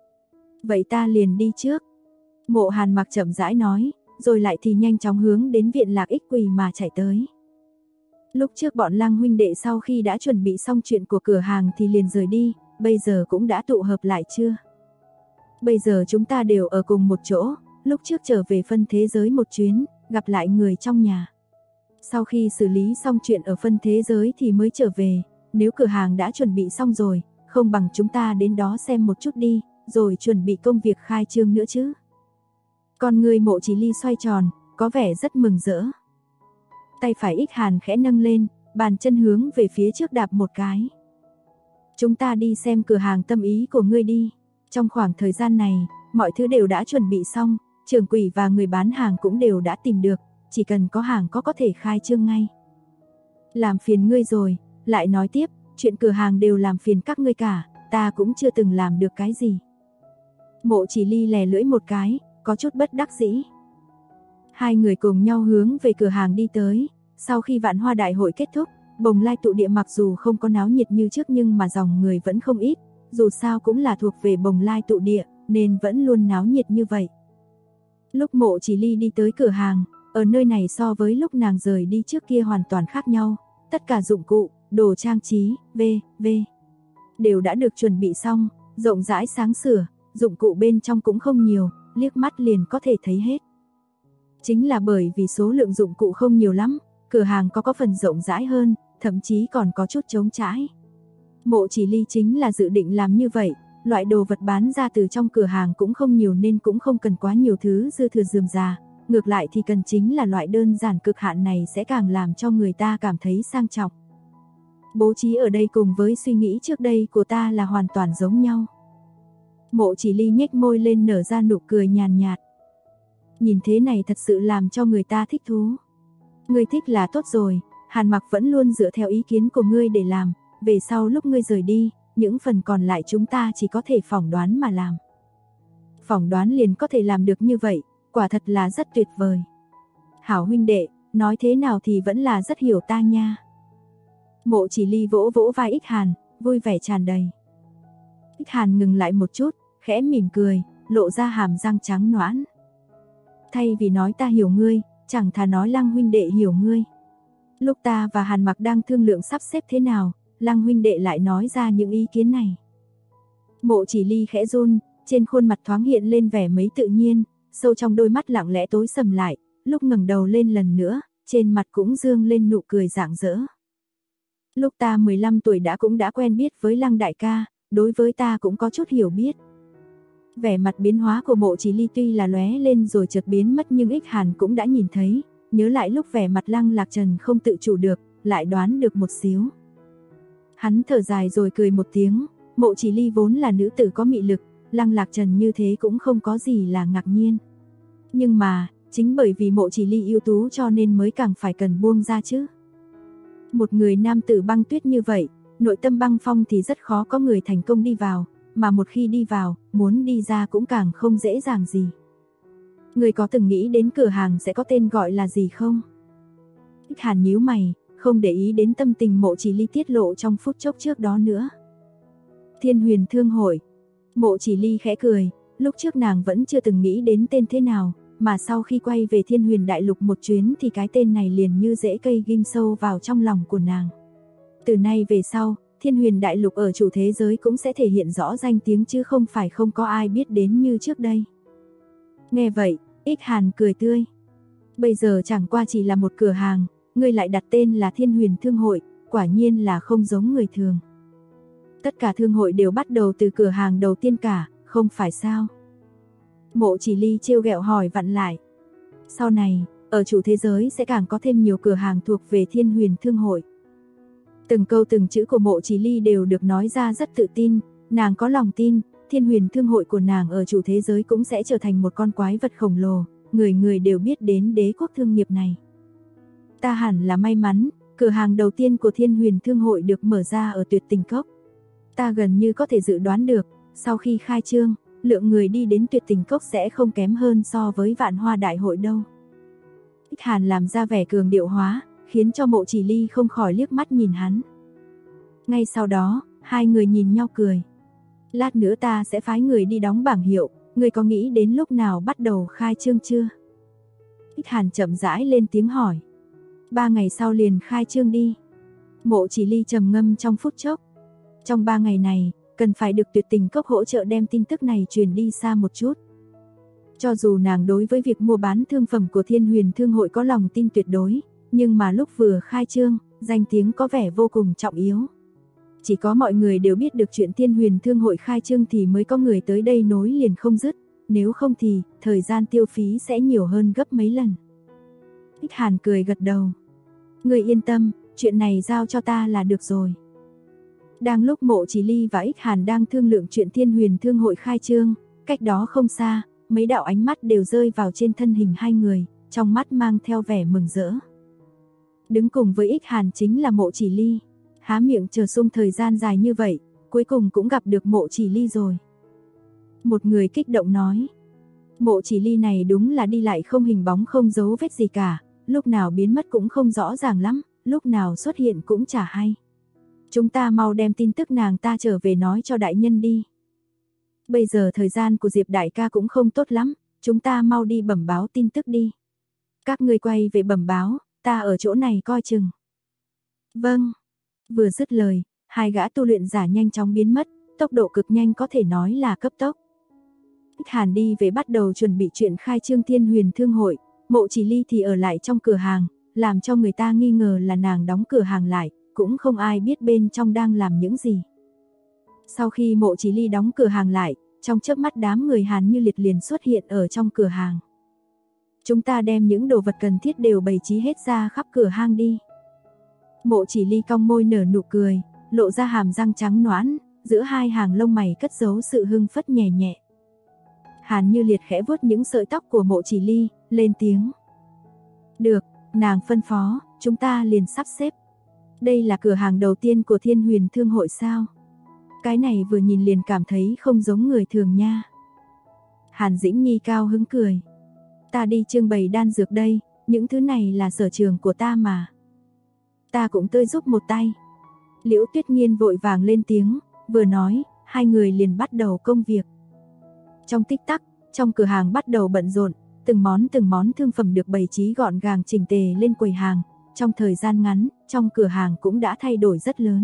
Vậy ta liền đi trước. Mộ Hàn Mặc chậm rãi nói, rồi lại thì nhanh chóng hướng đến viện Lạc Ích Quỳ mà chạy tới. Lúc trước bọn Lăng huynh đệ sau khi đã chuẩn bị xong chuyện của cửa hàng thì liền rời đi, bây giờ cũng đã tụ hợp lại chưa? Bây giờ chúng ta đều ở cùng một chỗ, lúc trước trở về phân thế giới một chuyến, gặp lại người trong nhà. Sau khi xử lý xong chuyện ở phân thế giới thì mới trở về, nếu cửa hàng đã chuẩn bị xong rồi, không bằng chúng ta đến đó xem một chút đi, rồi chuẩn bị công việc khai trương nữa chứ. Con người Mộ Chỉ Ly xoay tròn, có vẻ rất mừng rỡ. Tay phải Ích Hàn khẽ nâng lên, bàn chân hướng về phía trước đạp một cái. Chúng ta đi xem cửa hàng tâm ý của ngươi đi. Trong khoảng thời gian này, mọi thứ đều đã chuẩn bị xong, trưởng quỷ và người bán hàng cũng đều đã tìm được, chỉ cần có hàng có thể khai trương ngay. Làm phiền ngươi rồi, lại nói tiếp, chuyện cửa hàng đều làm phiền các ngươi cả, ta cũng chưa từng làm được cái gì. Mộ Chỉ Ly lè lưỡi một cái, có chút bất đắc dĩ. Hai người cùng nhau hướng về cửa hàng đi tới, sau khi vạn hoa đại hội kết thúc, Bồng Lai tụ địa mặc dù không có náo nhiệt như trước nhưng mà dòng người vẫn không ít, dù sao cũng là thuộc về Bồng Lai tụ địa, nên vẫn luôn náo nhiệt như vậy. Lúc Mộ Chỉ Ly đi tới cửa hàng, ở nơi này so với lúc nàng rời đi trước kia hoàn toàn khác nhau, tất cả dụng cụ, đồ trang trí, v.v. đều đã được chuẩn bị xong, rộng rãi sáng sủa, dụng cụ bên trong cũng không nhiều, liếc mắt liền có thể thấy hết. Chính là bởi vì số lượng dụng cụ không nhiều lắm, cửa hàng có phần rộng rãi hơn, thậm chí còn có chút trống trải. Mộ Chỉ Ly chính là dự định làm như vậy, loại đồ vật bán ra từ trong cửa hàng cũng không nhiều nên cũng không cần quá nhiều thứ dư thừa rườm rà, ngược lại thì cần chính là loại đơn giản cực hạn này sẽ càng làm cho người ta cảm thấy sang trọng. Bố trí ở đây cùng với suy nghĩ trước đây của ta là hoàn toàn giống nhau. Mộ Chỉ Ly nhếch môi lên nở ra nụ cười nhàn nhạt. Nhìn thế này thật sự làm cho người ta thích thú. Ngươi thích là tốt rồi, Hàn Mặc vẫn luôn dựa theo ý kiến của ngươi để làm, về sau lúc ngươi rời đi, những phần còn lại chúng ta chỉ có thể phỏng đoán mà làm. Phỏng đoán liền có thể làm được như vậy, quả thật là rất tuyệt vời. Hảo huynh đệ, nói thế nào thì vẫn là rất hiểu ta nha. Mộ Chỉ Ly vỗ vỗ vai Ích Hàn, vui vẻ tràn đầy. Ích Hàn ngừng lại một chút, khẽ mỉm cười, lộ ra hàm răng trắng nõn. Thay vì nói ta hiểu ngươi, chẳng thà nói Lăng huynh đệ hiểu ngươi. Lúc ta và Hàn Mặc đang thương lượng sắp xếp thế nào, Lăng huynh đệ lại nói ra những ý kiến này. Mộ Chỉ Ly khẽ run, trên khuôn mặt thoáng hiện lên vẻ mấy tự nhiên, sâu trong đôi mắt lặng lẽ tối sầm lại, lúc ngẩng đầu lên lần nữa, trên mặt cũng dương lên nụ cười rạng rỡ. Lúc ta 15 tuổi cũng đã quen biết với Lăng đại ca, đối với ta cũng có chút hiểu biết. Vẻ mặt biến hóa của Mộ Chỉ Ly tuy là lóe lên rồi chợt biến mất nhưng Ích Hàn cũng đã nhìn thấy, nhớ lại lúc vẻ mặt Lăng Lạc Trần không tự chủ được, lại đoán được một xíu. Hắn thở dài rồi cười một tiếng, Mộ Chỉ Ly vốn là nữ tử có mị lực, Lăng Lạc Trần như thế cũng không có gì là ngạc nhiên. Nhưng mà, chính bởi vì Mộ Chỉ Ly ưu tú cho nên mới càng phải cần buông ra chứ. Một người nam tử băng tuyết như vậy, nội tâm băng phong thì rất khó có người thành công đi vào, mà một khi đi vào, muốn đi ra cũng càng không dễ dàng gì. Người có từng nghĩ đến cửa hàng sẽ có tên gọi là gì không? Ích Hàn nhíu mày, không để ý đến tâm tình Mộ Chỉ Ly tiết lộ trong phút chốc trước đó nữa. Thiên Huyền Thương Hội. Mộ Chỉ Ly khẽ cười, lúc trước nàng vẫn chưa từng nghĩ đến tên thế nào, mà sau khi quay về Thiên Huyền Đại Lục một chuyến thì cái tên này liền như rễ cây ghim sâu vào trong lòng của nàng. Từ nay về sau, Thiên Huyền Đại Lục ở chủ thế giới cũng sẽ thể hiện rõ danh tiếng chứ không phải không có ai biết đến như trước đây. Nghe vậy, Ích Hàn cười tươi. Bây giờ chẳng qua chỉ là một cửa hàng, ngươi lại đặt tên là Thiên Huyền Thương Hội, quả nhiên là không giống người thường. Tất cả thương hội đều bắt đầu từ cửa hàng đầu tiên cả, không phải sao? Mộ Chỉ Ly trêu ghẹo hỏi vặn lại. Sau này, ở chủ thế giới sẽ càng có thêm nhiều cửa hàng thuộc về Thiên Huyền Thương Hội. Từng câu từng chữ của Mộ Chỉ Ly đều được nói ra rất tự tin, nàng có lòng tin, Thiên Huyền Thương Hội của nàng ở chủ thế giới cũng sẽ trở thành một con quái vật khổng lồ, người người đều biết đến đế quốc thương nghiệp này. Ta hẳn là may mắn, cửa hàng đầu tiên của Thiên Huyền Thương Hội được mở ra ở Tuyệt Tình Cốc. Ta gần như có thể dự đoán được, sau khi khai trương, lượng người đi đến Tuyệt Tình Cốc sẽ không kém hơn so với Vạn Hoa Đại Hội đâu. Ích Hàn làm ra vẻ cường điệu hóa, khiến cho Mộ Chỉ Ly không khỏi liếc mắt nhìn hắn. Ngay sau đó, hai người nhìn nhau cười. Lát nữa ta sẽ phái người đi đóng bảng hiệu, ngươi có nghĩ đến lúc nào bắt đầu khai trương chưa? Ích Hàn chậm rãi lên tiếng hỏi. 3 ngày sau liền khai trương đi. Mộ Chỉ Ly trầm ngâm trong phút chốc. Trong 3 ngày này, cần phải được Tuyệt Tình Cốc hỗ trợ đem tin tức này truyền đi xa một chút. Cho dù nàng đối với việc mua bán thương phẩm của Thiên Huyền Thương Hội có lòng tin tuyệt đối, nhưng mà lúc vừa khai trương, danh tiếng có vẻ vô cùng trọng yếu. Chỉ có mọi người đều biết được chuyện Thiên Huyền Thương Hội khai trương thì mới có người tới đây nối liền không dứt, nếu không thì thời gian tiêu phí sẽ nhiều hơn gấp mấy lần. Ích Hàn cười gật đầu. Ngươi yên tâm, chuyện này giao cho ta là được rồi. Đang lúc Mộ Chỉ Ly và Ích Hàn đang thương lượng chuyện Thiên Huyền Thương Hội khai trương, cách đó không xa, mấy đạo ánh mắt đều rơi vào trên thân hình hai người, trong mắt mang theo vẻ mừng rỡ. Đứng cùng với Ích Hàn chính là Mộ Chỉ Ly, há miệng chờ sung thời gian dài như vậy, cuối cùng cũng gặp được Mộ Chỉ Ly rồi. Một người kích động nói, Mộ Chỉ Ly này đúng là đi lại không hình bóng không dấu vết gì cả, lúc nào biến mất cũng không rõ ràng lắm, lúc nào xuất hiện cũng chả hay. Chúng ta mau đem tin tức nàng ta trở về nói cho đại nhân đi. Bây giờ thời gian của Diệp đại ca cũng không tốt lắm, chúng ta mau đi bẩm báo tin tức đi. Các ngươi quay về bẩm báo, ta ở chỗ này coi chừng. Vâng. Vừa dứt lời, hai gã tu luyện giả nhanh chóng biến mất, tốc độ cực nhanh có thể nói là cấp tốc. Ích Hàn đi về bắt đầu chuẩn bị chuyện khai trương Thiên Huyền Thương hội, Mộ Chỉ Ly thì ở lại trong cửa hàng, làm cho người ta nghi ngờ là nàng đóng cửa hàng lại, cũng không ai biết bên trong đang làm những gì. Sau khi Mộ Chỉ Ly đóng cửa hàng lại, trong chớp mắt đám người Hàn Như Liệt liền xuất hiện ở trong cửa hàng. Chúng ta đem những đồ vật cần thiết đều bày trí hết ra khắp cửa hang đi. Mộ Chỉ Ly cong môi nở nụ cười, lộ ra hàm răng trắng nõn, giữa hai hàng lông mày cất giấu sự hưng phất nhẹ nhẹ. Hàn Như Liệt khẽ vuốt những sợi tóc của Mộ Chỉ Ly, lên tiếng. Được, nàng phân phó, chúng ta liền sắp xếp. Đây là cửa hàng đầu tiên của Thiên Huyền Thương hội sao? Cái này vừa nhìn liền cảm thấy không giống người thường nha. Hàn Dĩnh Nhi cao hứng cười. Ta đi trưng bày đan dược đây, những thứ này là sở trường của ta mà. Ta cũng tới giúp một tay. Liễu Tuyết Nghiên vội vàng lên tiếng, vừa nói, hai người liền bắt đầu công việc. Trong tích tắc, trong cửa hàng bắt đầu bận rộn, từng món thương phẩm được bày trí gọn gàng chỉnh tề lên quầy hàng. Trong thời gian ngắn, trong cửa hàng cũng đã thay đổi rất lớn.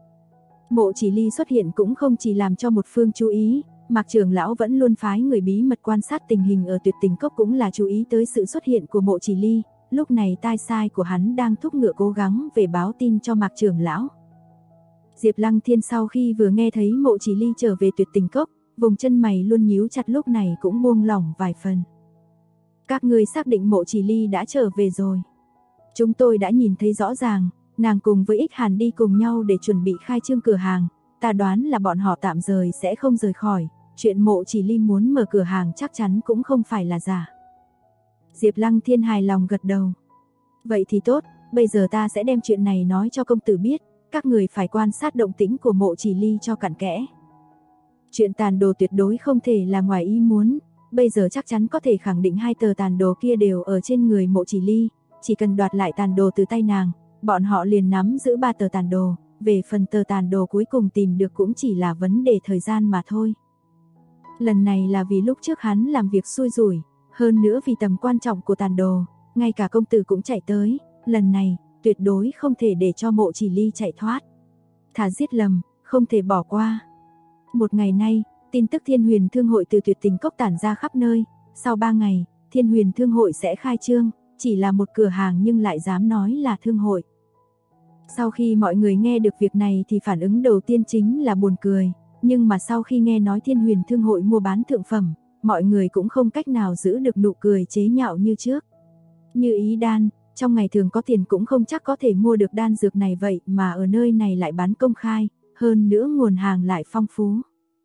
Mộ Chỉ Ly xuất hiện cũng không chỉ làm cho một phương chú ý, Mạc trưởng lão vẫn luôn phái người bí mật quan sát tình hình ở Tuyệt Tình Cốc cũng là chú ý tới sự xuất hiện của Mộ Chỉ Ly. Lúc này tai sai của hắn đang thúc ngựa cố gắng về báo tin cho Mạc trưởng lão. Diệp Lăng Thiên sau khi vừa nghe thấy Mộ Chỉ Ly trở về Tuyệt Tình Cốc, vùng chân mày luôn nhíu chặt lúc này cũng buông lỏng vài phần. Các ngươi xác định Mộ Chỉ Ly đã trở về rồi. Chúng tôi đã nhìn thấy rõ ràng, nàng cùng với Ích Hàn đi cùng nhau để chuẩn bị khai trương cửa hàng, ta đoán là bọn họ tạm thời sẽ không rời khỏi, chuyện Mộ Chỉ Ly muốn mở cửa hàng chắc chắn cũng không phải là giả. Diệp Lăng Thiên hài lòng gật đầu. Vậy thì tốt, bây giờ ta sẽ đem chuyện này nói cho công tử biết, các người phải quan sát động tĩnh của Mộ Chỉ Ly cho cặn kẽ. Chuyện tàn đồ tuyệt đối không thể là ngoài ý muốn, bây giờ chắc chắn có thể khẳng định hai tờ tàn đồ kia đều ở trên người Mộ Chỉ Ly, chỉ cần đoạt lại tàn đồ từ tay nàng, bọn họ liền nắm giữ 3 tờ tàn đồ, về phần tờ tàn đồ cuối cùng tìm được cũng chỉ là vấn đề thời gian mà thôi. Lần này là vì lúc trước hắn làm việc xui rủi, hơn nữa vì tầm quan trọng của tàn đồ, ngay cả công tử cũng chạy tới, lần này tuyệt đối không thể để cho Mộ Chỉ Ly chạy thoát. Thà giết lầm, không thể bỏ qua. Một ngày nay, tin tức Thiên Huyền Thương hội từ Tuyệt Tình Cốc tản ra khắp nơi, sau 3 ngày, Thiên Huyền Thương hội sẽ khai trương, chỉ là một cửa hàng nhưng lại dám nói là thương hội. Sau khi mọi người nghe được việc này thì phản ứng đầu tiên chính là buồn cười, nhưng mà sau khi nghe nói Thiên Huyền Thương hội mua bán thượng phẩm, mọi người cũng không cách nào giữ được nụ cười chế nhạo như trước. Như ý đan, trong ngày thường có tiền cũng không chắc có thể mua được đan dược này vậy mà ở nơi này lại bán công khai, hơn nữa nguồn hàng lại phong phú.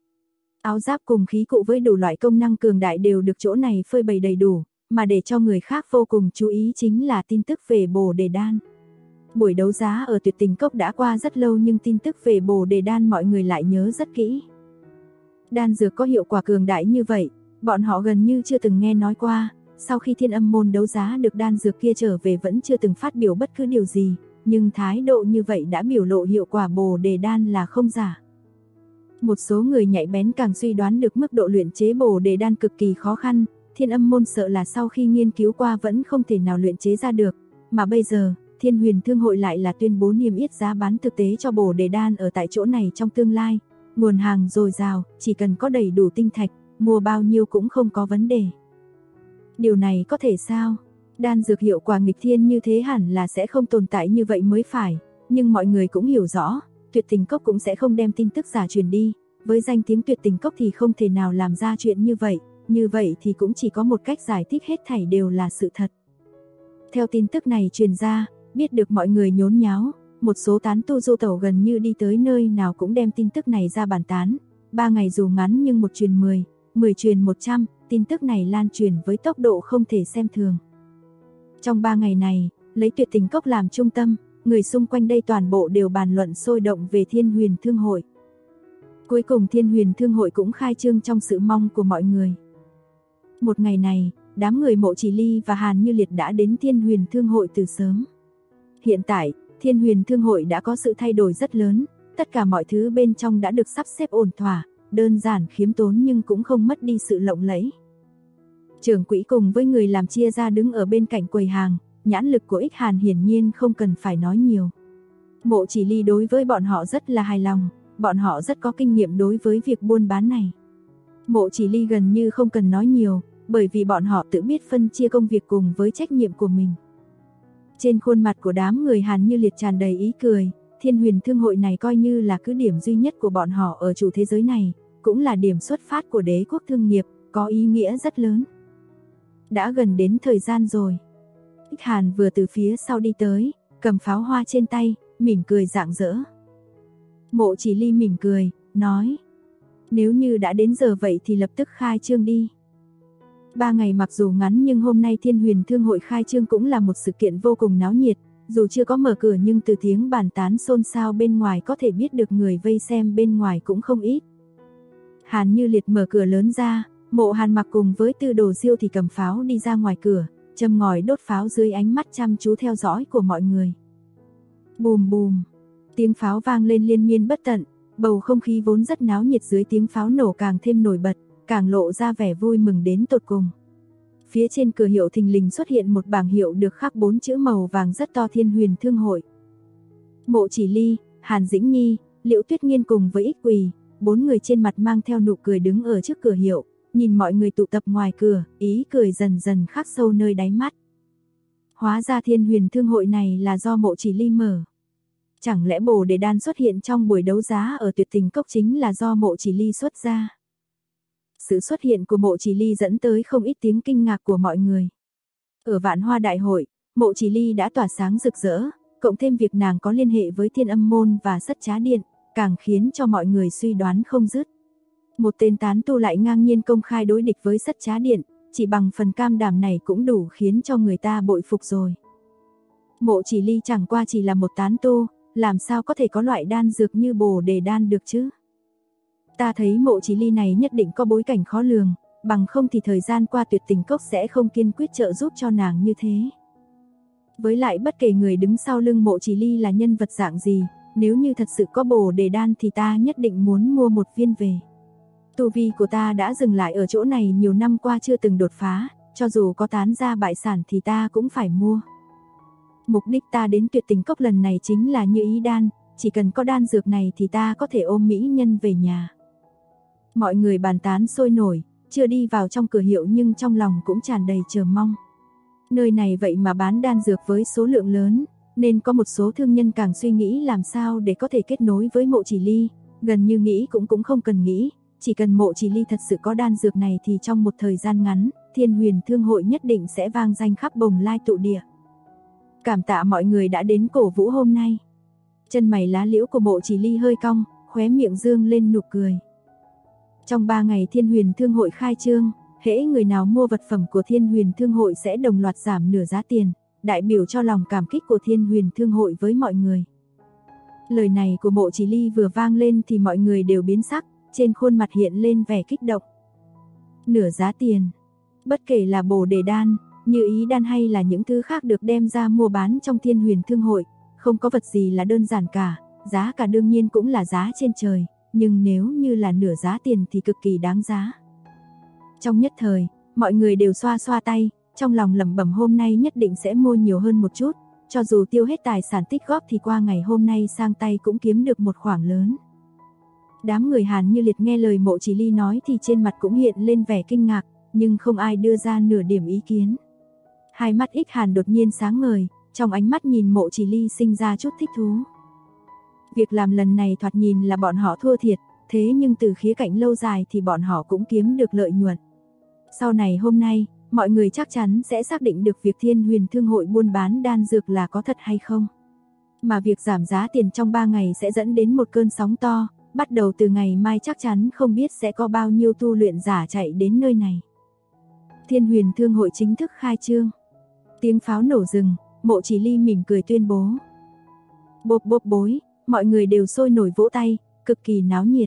Áo giáp cùng khí cụ với đủ loại công năng cường đại đều được chỗ này phơi bày đầy đủ, mà để cho người khác vô cùng chú ý chính là tin tức về Bồ Đề Đan. Buổi đấu giá ở Tuyệt Tình Cốc đã qua rất lâu nhưng tin tức về Bồ Đề Đan mọi người lại nhớ rất kỹ. Đan dược có hiệu quả cường đại như vậy, bọn họ gần như chưa từng nghe nói qua, sau khi Thiên Âm môn đấu giá được đan dược kia trở về vẫn chưa từng phát biểu bất cứ điều gì, nhưng thái độ như vậy đã biểu lộ hiệu quả Bồ Đề Đan là không giả. Một số người nhạy bén càng suy đoán được mức độ luyện chế Bồ Đề Đan cực kỳ khó khăn, Thiên Âm môn sợ là sau khi nghiên cứu qua vẫn không thể nào luyện chế ra được, mà bây giờ, Thiên Huyền Thương hội lại là tuyên bố niêm yết giá bán thực tế cho Bồ Đề Đan ở tại chỗ này trong tương lai, nguồn hàng dồi dào, chỉ cần có đầy đủ tinh thạch, mua bao nhiêu cũng không có vấn đề. Điều này có thể sao? Đan dược hiệu quả nghịch thiên như thế hẳn là sẽ không tồn tại như vậy mới phải, nhưng mọi người cũng hiểu rõ, Tuyệt Tình Cốc cũng sẽ không đem tin tức giả truyền đi, với danh tiếng Tuyệt Tình Cốc thì không thể nào làm ra chuyện như vậy thì cũng chỉ có một cách giải thích hết thảy đều là sự thật. Theo tin tức này truyền ra, biết được mọi người nhốn nháo, một số tán tu du tẩu gần như đi tới nơi nào cũng đem tin tức này ra bàn tán, 3 ngày dù ngắn nhưng một truyền 10, 10 truyền 100, tin tức này lan truyền với tốc độ không thể xem thường. Trong 3 ngày này, lấy Tuyệt Tình Cốc làm trung tâm, người xung quanh đây toàn bộ đều bàn luận sôi động về Thiên Huyền Thương hội. Cuối cùng Thiên Huyền Thương hội cũng khai trương trong sự mong của mọi người. Một ngày này, đám người Mộ Chỉ Ly và Hàn Như Liệt đã đến Thiên Huyền Thương hội từ sớm. Hiện tại, Thiên Huyền Thương hội đã có sự thay đổi rất lớn, tất cả mọi thứ bên trong đã được sắp xếp ổn thỏa, đơn giản khiêm tốn nhưng cũng không mất đi sự lộng lẫy. Trưởng quỹ cùng với người làm chia ra đứng ở bên cạnh quầy hàng, nhãn lực của Ích Hàn hiển nhiên không cần phải nói nhiều. Mộ Chỉ Ly đối với bọn họ rất là hài lòng, bọn họ rất có kinh nghiệm đối với việc buôn bán này. Mộ Chỉ Ly gần như không cần nói nhiều, bởi vì bọn họ tự biết phân chia công việc cùng với trách nhiệm của mình. Trên khuôn mặt của đám người Hàn Như Liệt tràn đầy ý cười, Thiên Huyền Thương hội này coi như là cứ điểm duy nhất của bọn họ ở chủ thế giới này, cũng là điểm xuất phát của đế quốc thương nghiệp, có ý nghĩa rất lớn. Đã gần đến thời gian rồi. Ích Hàn vừa từ phía sau đi tới, cầm pháo hoa trên tay, mỉm cười rạng rỡ. Mộ Chỉ Ly mỉm cười, nói: nếu như đã đến giờ vậy thì lập tức khai trương đi. 3 ngày mặc dù ngắn nhưng hôm nay Thiên Huyền Thương hội khai trương cũng là một sự kiện vô cùng náo nhiệt, dù chưa có mở cửa nhưng từ tiếng bàn tán xôn xao bên ngoài có thể biết được người vây xem bên ngoài cũng không ít. Hàn Như Liệt mở cửa lớn ra, Mộ Hàn Mặc cùng với Tư Đồ Diêu thì cầm pháo đi ra ngoài cửa, châm ngòi đốt pháo dưới ánh mắt chăm chú theo dõi của mọi người. Bùm bùm, tiếng pháo vang lên liên miên bất tận, bầu không khí vốn rất náo nhiệt dưới tiếng pháo nổ càng thêm nổi bật, càng lộ ra vẻ vui mừng đến tột cùng. Phía trên cửa hiệu thình lình xuất hiện một bảng hiệu được khắc 4 chữ màu vàng rất to: Thiên Huyền Thương hội. Mộ Chỉ Ly, Hàn Dĩnh Nhi, Liễu Tuyết Nghiên cùng với Ích Quỳ, 4 người trên mặt mang theo nụ cười đứng ở trước cửa hiệu, nhìn mọi người tụ tập ngoài cửa, ý cười dần dần khắc sâu nơi đáy mắt. Hóa ra Thiên Huyền Thương hội này là do Mộ Chỉ Ly mở. Chẳng lẽ Bồ Đề Đan xuất hiện trong buổi đấu giá ở Tuyệt Tình Cốc chính là do Mộ Chỉ Ly xuất ra? Sự xuất hiện của Mộ Chỉ Ly dẫn tới không ít tiếng kinh ngạc của mọi người. Ở Vạn Hoa Đại hội, Mộ Chỉ Ly đã tỏa sáng rực rỡ, cộng thêm việc nàng có liên hệ với Thiên Âm môn và Sất Trá Điện, càng khiến cho mọi người suy đoán không dứt. Một tên tán tu lại ngang nhiên công khai đối địch với Sất Trá Điện, chỉ bằng phần cam đảm này cũng đủ khiến cho người ta bội phục rồi. Mộ Chỉ Ly chẳng qua chỉ là một tán tu, làm sao có thể có loại đan dược như Bồ Đề Đan được chứ? Ta thấy Mộ Chỉ Ly này nhất định có bối cảnh khó lường, bằng không thì thời gian qua Tuyệt Tình Cốc sẽ không kiên quyết trợ giúp cho nàng như thế. Với lại bất kể người đứng sau lưng Mộ Chỉ Ly là nhân vật dạng gì, nếu như thật sự có Bồ Đề Đan thì ta nhất định muốn mua một viên về. Tu vi của ta đã dừng lại ở chỗ này nhiều năm qua chưa từng đột phá, cho dù có tán ra bại sản thì ta cũng phải mua. Mục đích ta đến Tuyệt Tình Cốc lần này chính là Như Ý Đan, chỉ cần có đan dược này thì ta có thể ôm mỹ nhân về nhà. Mọi người bàn tán sôi nổi, chưa đi vào trong cửa hiệu nhưng trong lòng cũng tràn đầy chờ mong. Nơi này vậy mà bán đan dược với số lượng lớn, nên có một số thương nhân càng suy nghĩ làm sao để có thể kết nối với Mộ Chỉ Ly, gần như nghĩ cũng không cần nghĩ, chỉ cần Mộ Chỉ Ly thật sự có đan dược này thì trong một thời gian ngắn, Thiên Huyền Thương hội nhất định sẽ vang danh khắp Bồng Lai tụ địa. Cảm tạ mọi người đã đến cổ vũ hôm nay. Chân mày lá liễu của Mộ Chỉ Ly hơi cong, khóe miệng dương lên nụ cười. Trong 3 ngày Thiên Huyền Thương hội khai trương, hễ người nào mua vật phẩm của Thiên Huyền Thương hội sẽ đồng loạt giảm nửa giá tiền, đại biểu cho lòng cảm kích của Thiên Huyền Thương hội với mọi người. Lời này của Mộ Chỉ Ly vừa vang lên thì mọi người đều biến sắc, trên khuôn mặt hiện lên vẻ kích động. Nửa giá tiền, bất kể là Bồ Đề Đan, Như Ý Đan hay là những thứ khác được đem ra mua bán trong Thiên Huyền Thương hội, không có vật gì là đơn giản cả, giá cả đương nhiên cũng là giá trên trời, nhưng nếu như là nửa giá tiền thì cực kỳ đáng giá. Trong nhất thời, mọi người đều xoa xoa tay, trong lòng lẩm bẩm hôm nay nhất định sẽ mua nhiều hơn một chút, cho dù tiêu hết tài sản tích góp thì qua ngày hôm nay sang tay cũng kiếm được một khoản lớn. Đám người Hàn Như Liệt nghe lời Mộ Chỉ Ly nói thì trên mặt cũng hiện lên vẻ kinh ngạc, nhưng không ai đưa ra nửa điểm ý kiến. Hai mắt Ích Hàn đột nhiên sáng ngời, trong ánh mắt nhìn Mộ Chỉ Ly sinh ra chút thích thú. Việc làm lần này thoạt nhìn là bọn họ thua thiệt, thế nhưng từ khía cạnh lâu dài thì bọn họ cũng kiếm được lợi nhuận. Sau này hôm nay, mọi người chắc chắn sẽ xác định được việc Thiên Huyền Thương hội buôn bán đan dược là có thật hay không. Mà việc giảm giá tiền trong 3 ngày sẽ dẫn đến một cơn sóng to, bắt đầu từ ngày mai chắc chắn không biết sẽ có bao nhiêu tu luyện giả chạy đến nơi này. Thiên Huyền Thương hội chính thức khai trương. Tiếng pháo nổ rừng, Mộ Chỉ Ly mỉm cười tuyên bố. Bộp bộp bối, mọi người đều sôi nổi vỗ tay, cực kỳ náo nhiệt.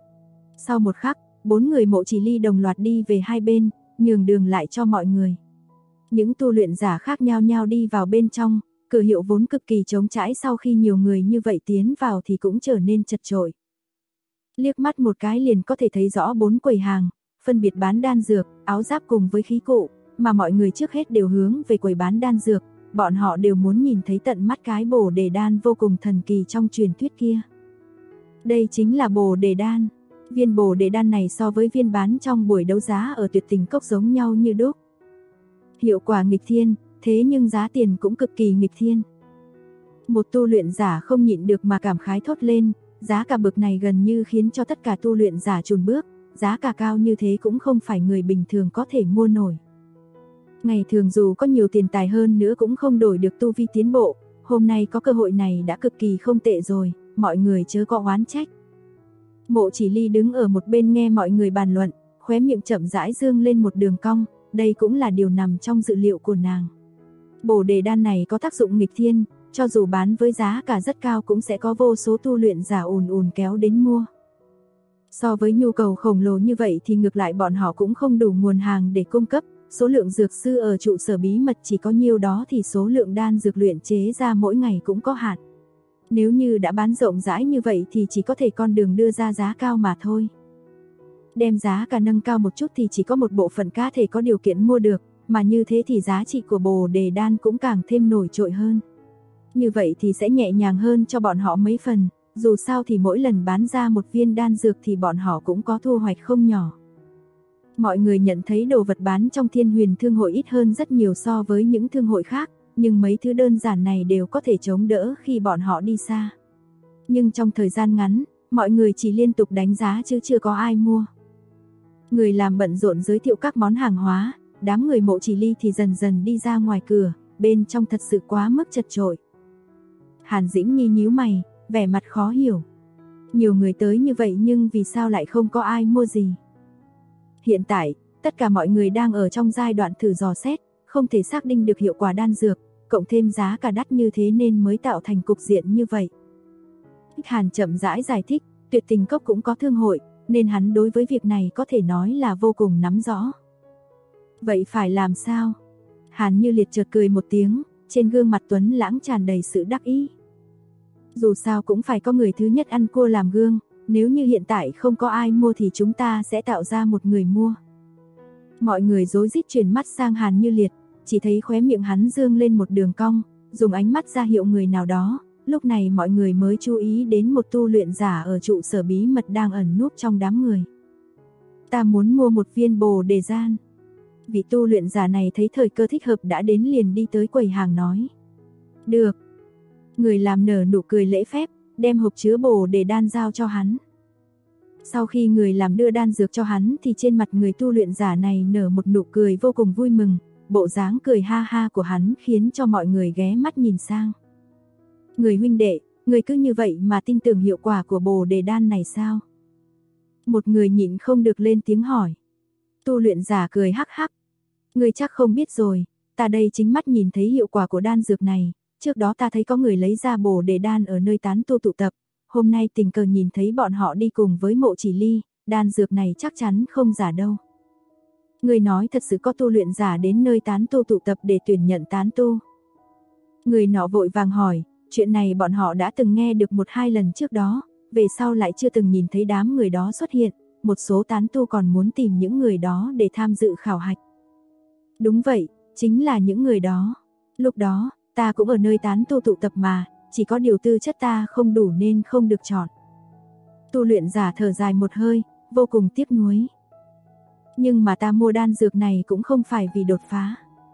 Sau một khắc, 4 người Mộ Chỉ Ly đồng loạt đi về hai bên, nhường đường lại cho mọi người. Những tu luyện giả khác nhau nhau đi vào bên trong, cửa hiệu vốn cực kỳ trống trải sau khi nhiều người như vậy tiến vào thì cũng trở nên chật chội. Liếc mắt một cái liền có thể thấy rõ 4 quầy hàng, phân biệt bán đan dược, áo giáp cùng với khí cụ, mà mọi người trước hết đều hướng về quầy bán đan dược, bọn họ đều muốn nhìn thấy tận mắt cái Bồ Đề Đan vô cùng thần kỳ trong truyền thuyết kia. Đây chính là Bồ Đề Đan. Viên Bồ Đề Đan này so với viên bán trong buổi đấu giá ở Tuyệt Tình Cốc giống nhau như đúc. Hiệu quả nghịch thiên, thế nhưng giá tiền cũng cực kỳ nghịch thiên. Một tu luyện giả không nhịn được mà cảm khái thốt lên, giá cả bậc này gần như khiến cho tất cả tu luyện giả chùn bước, giá cả cao như thế cũng không phải người bình thường có thể mua nổi. Ngày thường dù có nhiều tiền tài hơn nữa cũng không đổi được tu vi tiến bộ, hôm nay có cơ hội này đã cực kỳ không tệ rồi, mọi người chớ có oán trách. Mộ Chỉ Ly đứng ở một bên nghe mọi người bàn luận, khóe miệng chậm rãi dương lên một đường cong, đây cũng là điều nằm trong dự liệu của nàng. Bồ Đề Đan này có tác dụng nghịch thiên, cho dù bán với giá cả rất cao cũng sẽ có vô số tu luyện giả ùn ùn kéo đến mua. So với nhu cầu khổng lồ như vậy thì ngược lại bọn họ cũng không đủ nguồn hàng để cung cấp, số lượng dược sư ở trụ sở bí mật chỉ có nhiêu đó thì số lượng đan dược luyện chế ra mỗi ngày cũng có hạn. Nếu như đã bán rộng rãi như vậy thì chỉ có thể con đường đưa ra giá cao mà thôi. Đem giá cả nâng cao một chút thì chỉ có một bộ phận cá thể có điều kiện mua được, mà như thế thì giá trị của Bồ Đề Đan cũng càng thêm nổi trội hơn. Như vậy thì sẽ nhẹ nhàng hơn cho bọn họ mấy phần, dù sao thì mỗi lần bán ra một viên đan dược thì bọn họ cũng có thu hoạch không nhỏ. Mọi người nhận thấy đồ vật bán trong Thiên Huyền Thương hội ít hơn rất nhiều so với những thương hội khác, nhưng mấy thứ đơn giản này đều có thể chống đỡ khi bọn họ đi xa. Nhưng trong thời gian ngắn, mọi người chỉ liên tục đánh giá chứ chưa có ai mua. Người làm bận rộn giới thiệu các món hàng hóa, đám người Mộ Chỉ Ly thì dần dần đi ra ngoài cửa, bên trong thật sự quá mức chật chội. Hàn Dĩnh Nhi nhíu mày, vẻ mặt khó hiểu. Nhiều người tới như vậy nhưng vì sao lại không có ai mua gì? Hiện tại, tất cả mọi người đang ở trong giai đoạn thử dò xét, không thể xác định được hiệu quả đan dược, cộng thêm giá cả đắt như thế nên mới tạo thành cục diện như vậy. Hàn chậm rãi giải thích, Tuyệt Tình Cốc cũng có thương hội, nên hắn đối với việc này có thể nói là vô cùng nắm rõ. Vậy phải làm sao? Hàn Như Liệt chợt cười một tiếng, trên gương mặt tuấn lãng tràn đầy sự đắc ý. Dù sao cũng phải có người thứ nhất ăn cua làm gương, nếu như hiện tại không có ai mua thì chúng ta sẽ tạo ra một người mua. Mọi người rối rít chuyển mắt sang Hàn Như Liệt, chỉ thấy khóe miệng hắn dương lên một đường cong, dùng ánh mắt ra hiệu người nào đó, lúc này mọi người mới chú ý đến một tu luyện giả ở trụ sở bí mật đang ẩn núp trong đám người. Ta muốn mua một viên Bồ Đề Đan. Vị tu luyện giả này thấy thời cơ thích hợp đã đến liền đi tới quầy hàng nói. Được. Người làm nở nụ cười lễ phép, đem hộp chứa Bồ Đề Đan giao cho hắn. Sau khi người làm đưa đan dược cho hắn thì trên mặt người tu luyện giả này nở một nụ cười vô cùng vui mừng, bộ dáng cười ha ha của hắn khiến cho mọi người ghé mắt nhìn sang. Người huynh đệ, người cứ như vậy mà tin tưởng hiệu quả của Bồ Đề Đan này sao? Một người nhịn không được lên tiếng hỏi. Tu luyện giả cười hắc hắc. Người chắc không biết rồi, ta đây chính mắt nhìn thấy hiệu quả của đan dược này, trước đó ta thấy có người lấy ra Bồ Đề Đan ở nơi tán tu tụ tập, hôm nay tình cờ nhìn thấy bọn họ đi cùng với Mộ Chỉ Ly, đan dược này chắc chắn không giả đâu. Người nói thật sự có tu luyện giả đến nơi tán tu tụ tập để tuyển nhận tán tu. Người nọ vội vàng hỏi, chuyện này bọn họ đã từng nghe được 1-2 lần trước đó, về sau lại chưa từng nhìn thấy đám người đó xuất hiện, một số tán tu còn muốn tìm những người đó để tham dự khảo hạch. Đúng vậy, chính là những người đó. Lúc đó, ta cũng ở nơi tán tu tụ tập mà, chỉ có điều tư chất ta không đủ nên không được chọn. Tu luyện giả thở dài một hơi, vô cùng tiếc nuối. Nhưng mà ta mua đan dược này cũng không phải vì đột phá.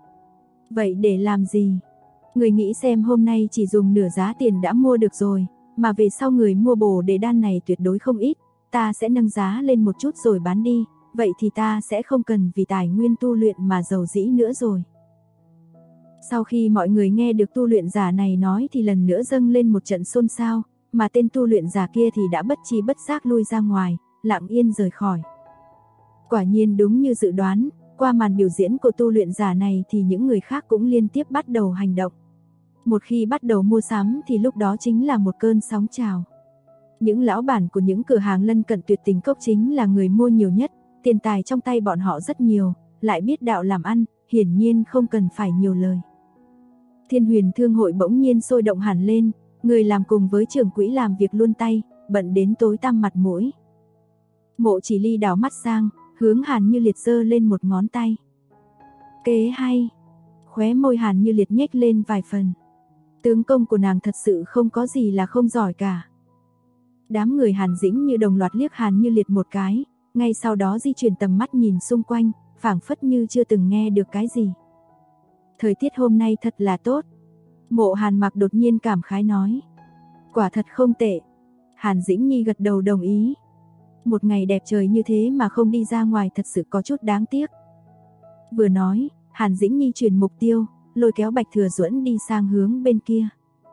Vậy để làm gì? Người nghĩ xem hôm nay chỉ dùng nửa giá tiền đã mua được rồi, mà về sau người mua Bồ Đề Đan này tuyệt đối không ít, ta sẽ nâng giá lên một chút rồi bán đi, vậy thì ta sẽ không cần vì tài nguyên tu luyện mà giàu dĩ nữa rồi. Sau khi mọi người nghe được tu luyện giả này nói thì lần nữa dâng lên một trận xôn xao, mà tên tu luyện giả kia thì đã bất chi bất giác lui ra ngoài, lặng yên rời khỏi. Quả nhiên đúng như dự đoán, qua màn biểu diễn của tu luyện giả này thì những người khác cũng liên tiếp bắt đầu hành động. Một khi bắt đầu mua sắm thì lúc đó chính là một cơn sóng trào. Những lão bản của những cửa hàng lân cận Tuyệt Tình Cốc chính là người mua nhiều nhất, tiền tài trong tay bọn họ rất nhiều, lại biết đạo làm ăn, hiển nhiên không cần phải nhiều lời. Thiên Huyền Thương hội bỗng nhiên sôi động hẳn lên, người làm cùng với trưởng quỹ làm việc luôn tay, bận đến tối tăm mặt mũi. Mộ Chỉ Ly đảo mắt sang, hướng Hàn Như Liệt giơ lên một ngón tay. Kế hay. Khóe môi Hàn Như Liệt nhếch lên vài phần. Tướng công của nàng thật sự không có gì là không giỏi cả. Đám người Hàn Dĩnh Như đồng loạt liếc Hàn Như Liệt một cái, ngay sau đó di chuyển tầm mắt nhìn xung quanh, phảng phất như chưa từng nghe được cái gì. Thời tiết hôm nay thật là tốt. Mộ Hàn Mặc đột nhiên cảm khái nói. Quả thật không tệ. Hàn Dĩnh Nhi gật đầu đồng ý. Một ngày đẹp trời như thế mà không đi ra ngoài thật sự có chút đáng tiếc. Vừa nói, Hàn Dĩnh Nhi chuyển mục tiêu, lôi kéo Bạch Thừa Duẫn đi sang hướng bên kia.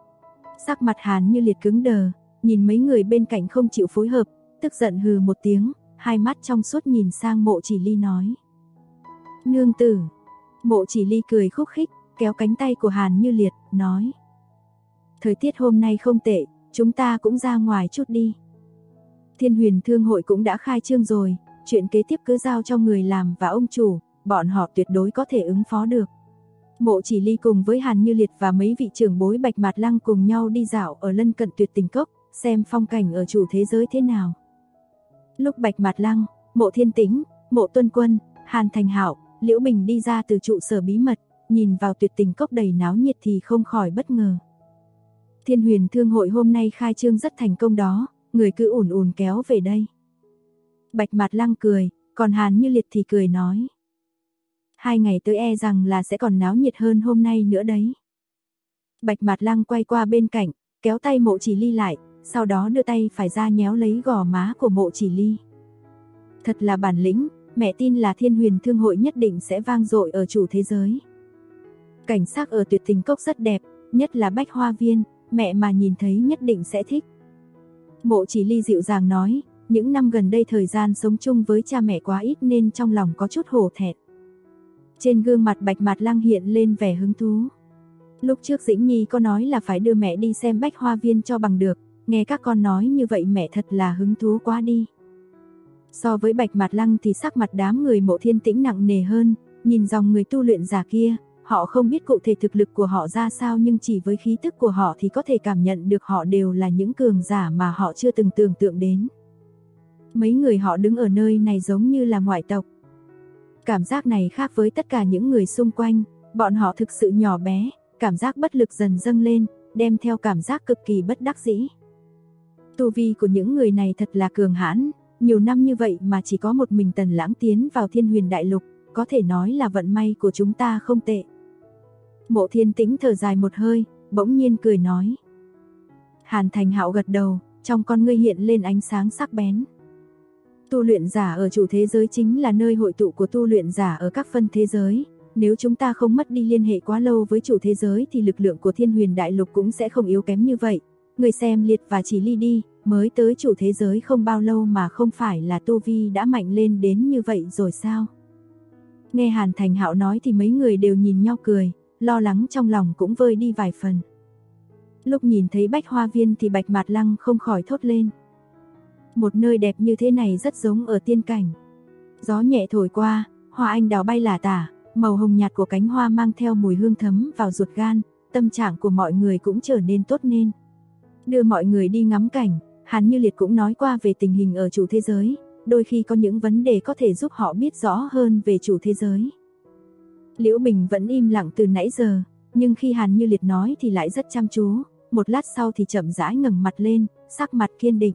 Sắc mặt Hàn Như Liệt cứng đờ, nhìn mấy người bên cạnh không chịu phối hợp, tức giận hừ một tiếng, hai mắt trong suốt nhìn sang Mộ Chỉ Ly nói. Nương tử. Mộ Chỉ Ly cười khúc khích, kéo cánh tay của Hàn Như Liệt, nói. Thời tiết hôm nay không tệ, chúng ta cũng ra ngoài chút đi. Thiên Huyền Thương hội cũng đã khai trương rồi, chuyện kế tiếp cứ giao cho người làm và ông chủ, bọn họ tuyệt đối có thể ứng phó được. Mộ Chỉ Ly cùng với Hàn Như Liệt và mấy vị trưởng bối Bạch Mạt Lăng cùng nhau đi dạo ở lân cận Tuyệt Tình Cốc, xem phong cảnh ở chủ thế giới thế nào. Lúc Bạch Mạt Lăng, Mộ Thiên Tĩnh, Mộ Tuân Quân, Hàn Thành Hạo, Liễu Bình đi ra từ trụ sở bí mật, nhìn vào Tuyệt Tình Cốc đầy náo nhiệt thì không khỏi bất ngờ. Thiên Huyền Thương hội hôm nay khai trương rất thành công đó, người cứ ùn ùn kéo về đây. Bạch Mạt Lăng cười, còn Hàn Như Liệt thì cười nói. 2 ngày tới e rằng là sẽ còn náo nhiệt hơn hôm nay nữa đấy. Bạch Mạt Lăng quay qua bên cạnh, kéo tay Mộ Chỉ Ly lại, sau đó đưa tay phải ra nhéo lấy gò má của Mộ Chỉ Ly. Thật là bản lĩnh, mẹ tin là Thiên Huyền Thương hội nhất định sẽ vang dội ở chủ thế giới. Cảnh sắc ở Tuyệt Tình Cốc rất đẹp, nhất là Bách Hoa Viên, mẹ mà nhìn thấy nhất định sẽ thích. Mộ Chỉ Ly dịu dàng nói, những năm gần đây thời gian sống chung với cha mẹ quá ít nên trong lòng có chút hổ thẹn. Trên gương mặt Bạch Mạt Lăng hiện lên vẻ hứng thú. Lúc trước Dĩnh Nhi có nói là phải đưa mẹ đi xem Bách Hoa Viên cho bằng được, nghe các con nói như vậy mẹ thật là hứng thú quá đi. So với Bạch Mạt Lăng thì sắc mặt đám người Mộ Thiên Tĩnh nặng nề hơn, nhìn dòng người tu luyện giả kia, họ không biết cụ thể thực lực của họ ra sao nhưng chỉ với khí tức của họ thì có thể cảm nhận được họ đều là những cường giả mà họ chưa từng tưởng tượng đến. Mấy người họ đứng ở nơi này giống như là ngoại tộc. Cảm giác này khác với tất cả những người xung quanh, bọn họ thực sự nhỏ bé, cảm giác bất lực dần dâng lên, đem theo cảm giác cực kỳ bất đắc dĩ. Tu vi của những người này thật là cường hãn, nhiều năm như vậy mà chỉ có một mình Tần Lãng tiến vào Thiên Huyền Đại Lục, có thể nói là vận may của chúng ta không tệ. Mộ Thiên Tĩnh thở dài một hơi, bỗng nhiên cười nói. Hàn Thành Hạo gật đầu, trong con ngươi hiện lên ánh sáng sắc bén. Tu luyện giả ở chủ thế giới chính là nơi hội tụ của tu luyện giả ở các phân thế giới. Nếu chúng ta không mất đi liên hệ quá lâu với chủ thế giới thì lực lượng của Thiên Huyền Đại Lục cũng sẽ không yếu kém như vậy. Người xem Liệt và Chỉ Ly đi, mới tới chủ thế giới không bao lâu mà không phải là tu vi đã mạnh lên đến như vậy rồi sao? Nghe Hàn Thành Hạo nói thì mấy người đều nhìn nhau cười, lo lắng trong lòng cũng vơi đi vài phần. Lúc nhìn thấy Bách Hoa Viên thì Bạch Mạt Lăng không khỏi thốt lên. Một nơi đẹp như thế này rất giống ở tiên cảnh. Gió nhẹ thổi qua, hoa anh đào bay lả tả, màu hồng nhạt của cánh hoa mang theo mùi hương thấm vào ruột gan, tâm trạng của mọi người cũng trở nên tốt nên. Đưa mọi người đi ngắm cảnh, Hàn Như Liệt cũng nói qua về tình hình ở chủ thế giới, đôi khi có những vấn đề có thể giúp họ biết rõ hơn về chủ thế giới. Liễu Bình vẫn im lặng từ nãy giờ, nhưng khi Hàn Như Liệt nói thì lại rất chăm chú, một lát sau thì chậm rãi ngẩng mặt lên, sắc mặt kiên định.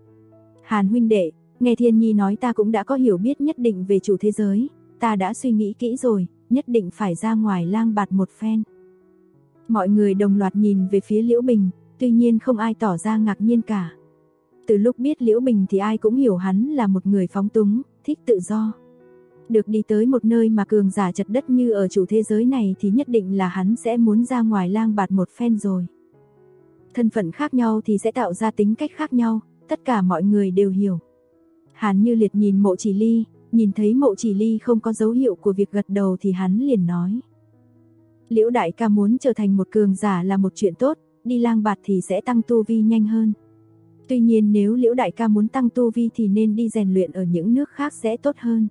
Hàn huynh đệ, nghe Thiên Nhi nói ta cũng đã có hiểu biết nhất định về chủ thế giới, ta đã suy nghĩ kỹ rồi, nhất định phải ra ngoài lang bạt một phen. Mọi người đồng loạt nhìn về phía Liễu Bình, tuy nhiên không ai tỏ ra ngạc nhiên cả. Từ lúc biết Liễu Bình thì ai cũng hiểu hắn là một người phóng túng, thích tự do. Được đi tới một nơi mà cường giả chật đất như ở chủ thế giới này thì nhất định là hắn sẽ muốn ra ngoài lang bạt một phen rồi. Thân phận khác nhau thì sẽ tạo ra tính cách khác nhau, tất cả mọi người đều hiểu. Hàn Như Liệt nhìn Mộ Chỉ Ly, nhìn thấy Mộ Chỉ Ly không có dấu hiệu của việc gật đầu thì hắn liền nói. Liễu đại ca muốn trở thành một cường giả là một chuyện tốt, đi lang bạt thì sẽ tăng tu vi nhanh hơn. Tuy nhiên nếu Liễu đại ca muốn tăng tu vi thì nên đi rèn luyện ở những nước khác sẽ tốt hơn.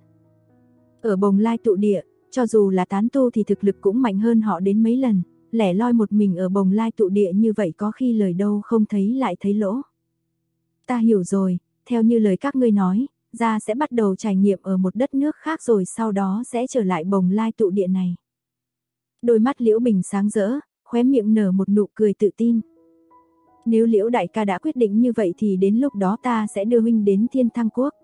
Ở Bồng Lai tụ địa, cho dù là tán tu thì thực lực cũng mạnh hơn họ đến mấy lần, lẻ loi một mình ở Bồng Lai tụ địa như vậy có khi lời đâu không thấy lại thấy lỗ. Ta hiểu rồi, theo như lời các ngươi nói, gia sẽ bắt đầu trải nghiệm ở một đất nước khác rồi sau đó sẽ trở lại Bồng Lai tụ địa này. Đôi mắt Liễu Bình sáng rỡ, khóe miệng nở một nụ cười tự tin. Nếu Liễu đại ca đã quyết định như vậy thì đến lúc đó ta sẽ đưa huynh đến Thiên Thăng Quốc.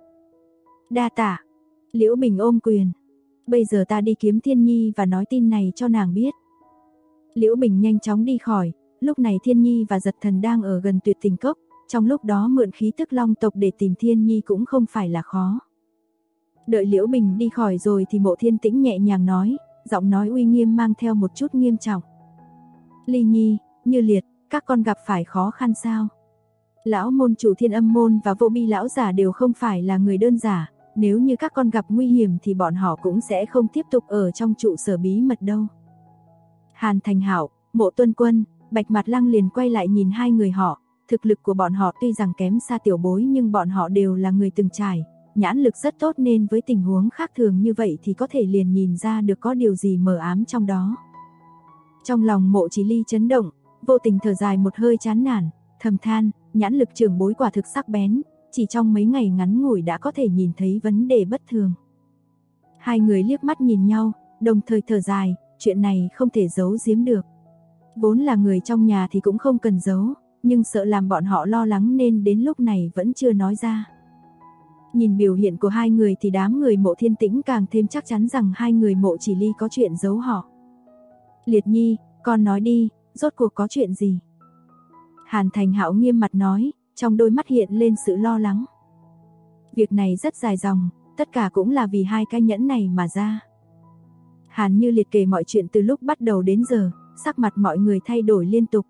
Đa tạ. Liễu Bình ôm quyền. Bây giờ ta đi kiếm Thiên Nhi và nói tin này cho nàng biết. Liễu Bình nhanh chóng đi khỏi, lúc này Thiên Nhi và Giật Thần đang ở gần Tuyệt Tình Cốc, trong lúc đó mượn khí tức Long tộc để tìm Thiên Nhi cũng không phải là khó. Đợi Liễu Bình đi khỏi rồi thì Mộ Thiên Tĩnh nhẹ nhàng nói, giọng nói uy nghiêm mang theo một chút nghiêm trọng. Ly Nhi, Như Liệt, các con gặp phải khó khăn sao? Lão môn chủ Thiên Âm môn và Vô Bi lão giả đều không phải là người đơn giản, nếu như các con gặp nguy hiểm thì bọn họ cũng sẽ không tiếp tục ở trong trụ sở bí mật đâu. Hàn Thành Hạo, Mộ Tuân Quân, Bạch Mạt Lăng liền quay lại nhìn hai người họ, thực lực của bọn họ tuy rằng kém xa tiểu bối nhưng bọn họ đều là người từng trải, nhãn lực rất tốt nên với tình huống khác thường như vậy thì có thể liền nhìn ra được có điều gì mờ ám trong đó. Trong lòng Mộ Chỉ Ly chấn động, vô tình thở dài một hơi chán nản, thầm than, nhãn lực trưởng bối quả thực sắc bén, chỉ trong mấy ngày ngắn ngủi đã có thể nhìn thấy vấn đề bất thường. Hai người liếc mắt nhìn nhau, đồng thời thở dài, chuyện này không thể giấu giếm được. Vốn là người trong nhà thì cũng không cần giấu, nhưng sợ làm bọn họ lo lắng nên đến lúc này vẫn chưa nói ra. Nhìn biểu hiện của hai người thì đám người Mộ Thiên Tĩnh càng thêm chắc chắn rằng hai người Mộ Chỉ Ly có chuyện giấu họ. Liệt Nhi, con nói đi, rốt cuộc có chuyện gì? Hàn Thành Hạo nghiêm mặt nói, trong đôi mắt hiện lên sự lo lắng. Việc này rất dài dòng, tất cả cũng là vì hai cái nhẫn này mà ra. Hàn Như liệt kể mọi chuyện từ lúc bắt đầu đến giờ, sắc mặt mọi người thay đổi liên tục.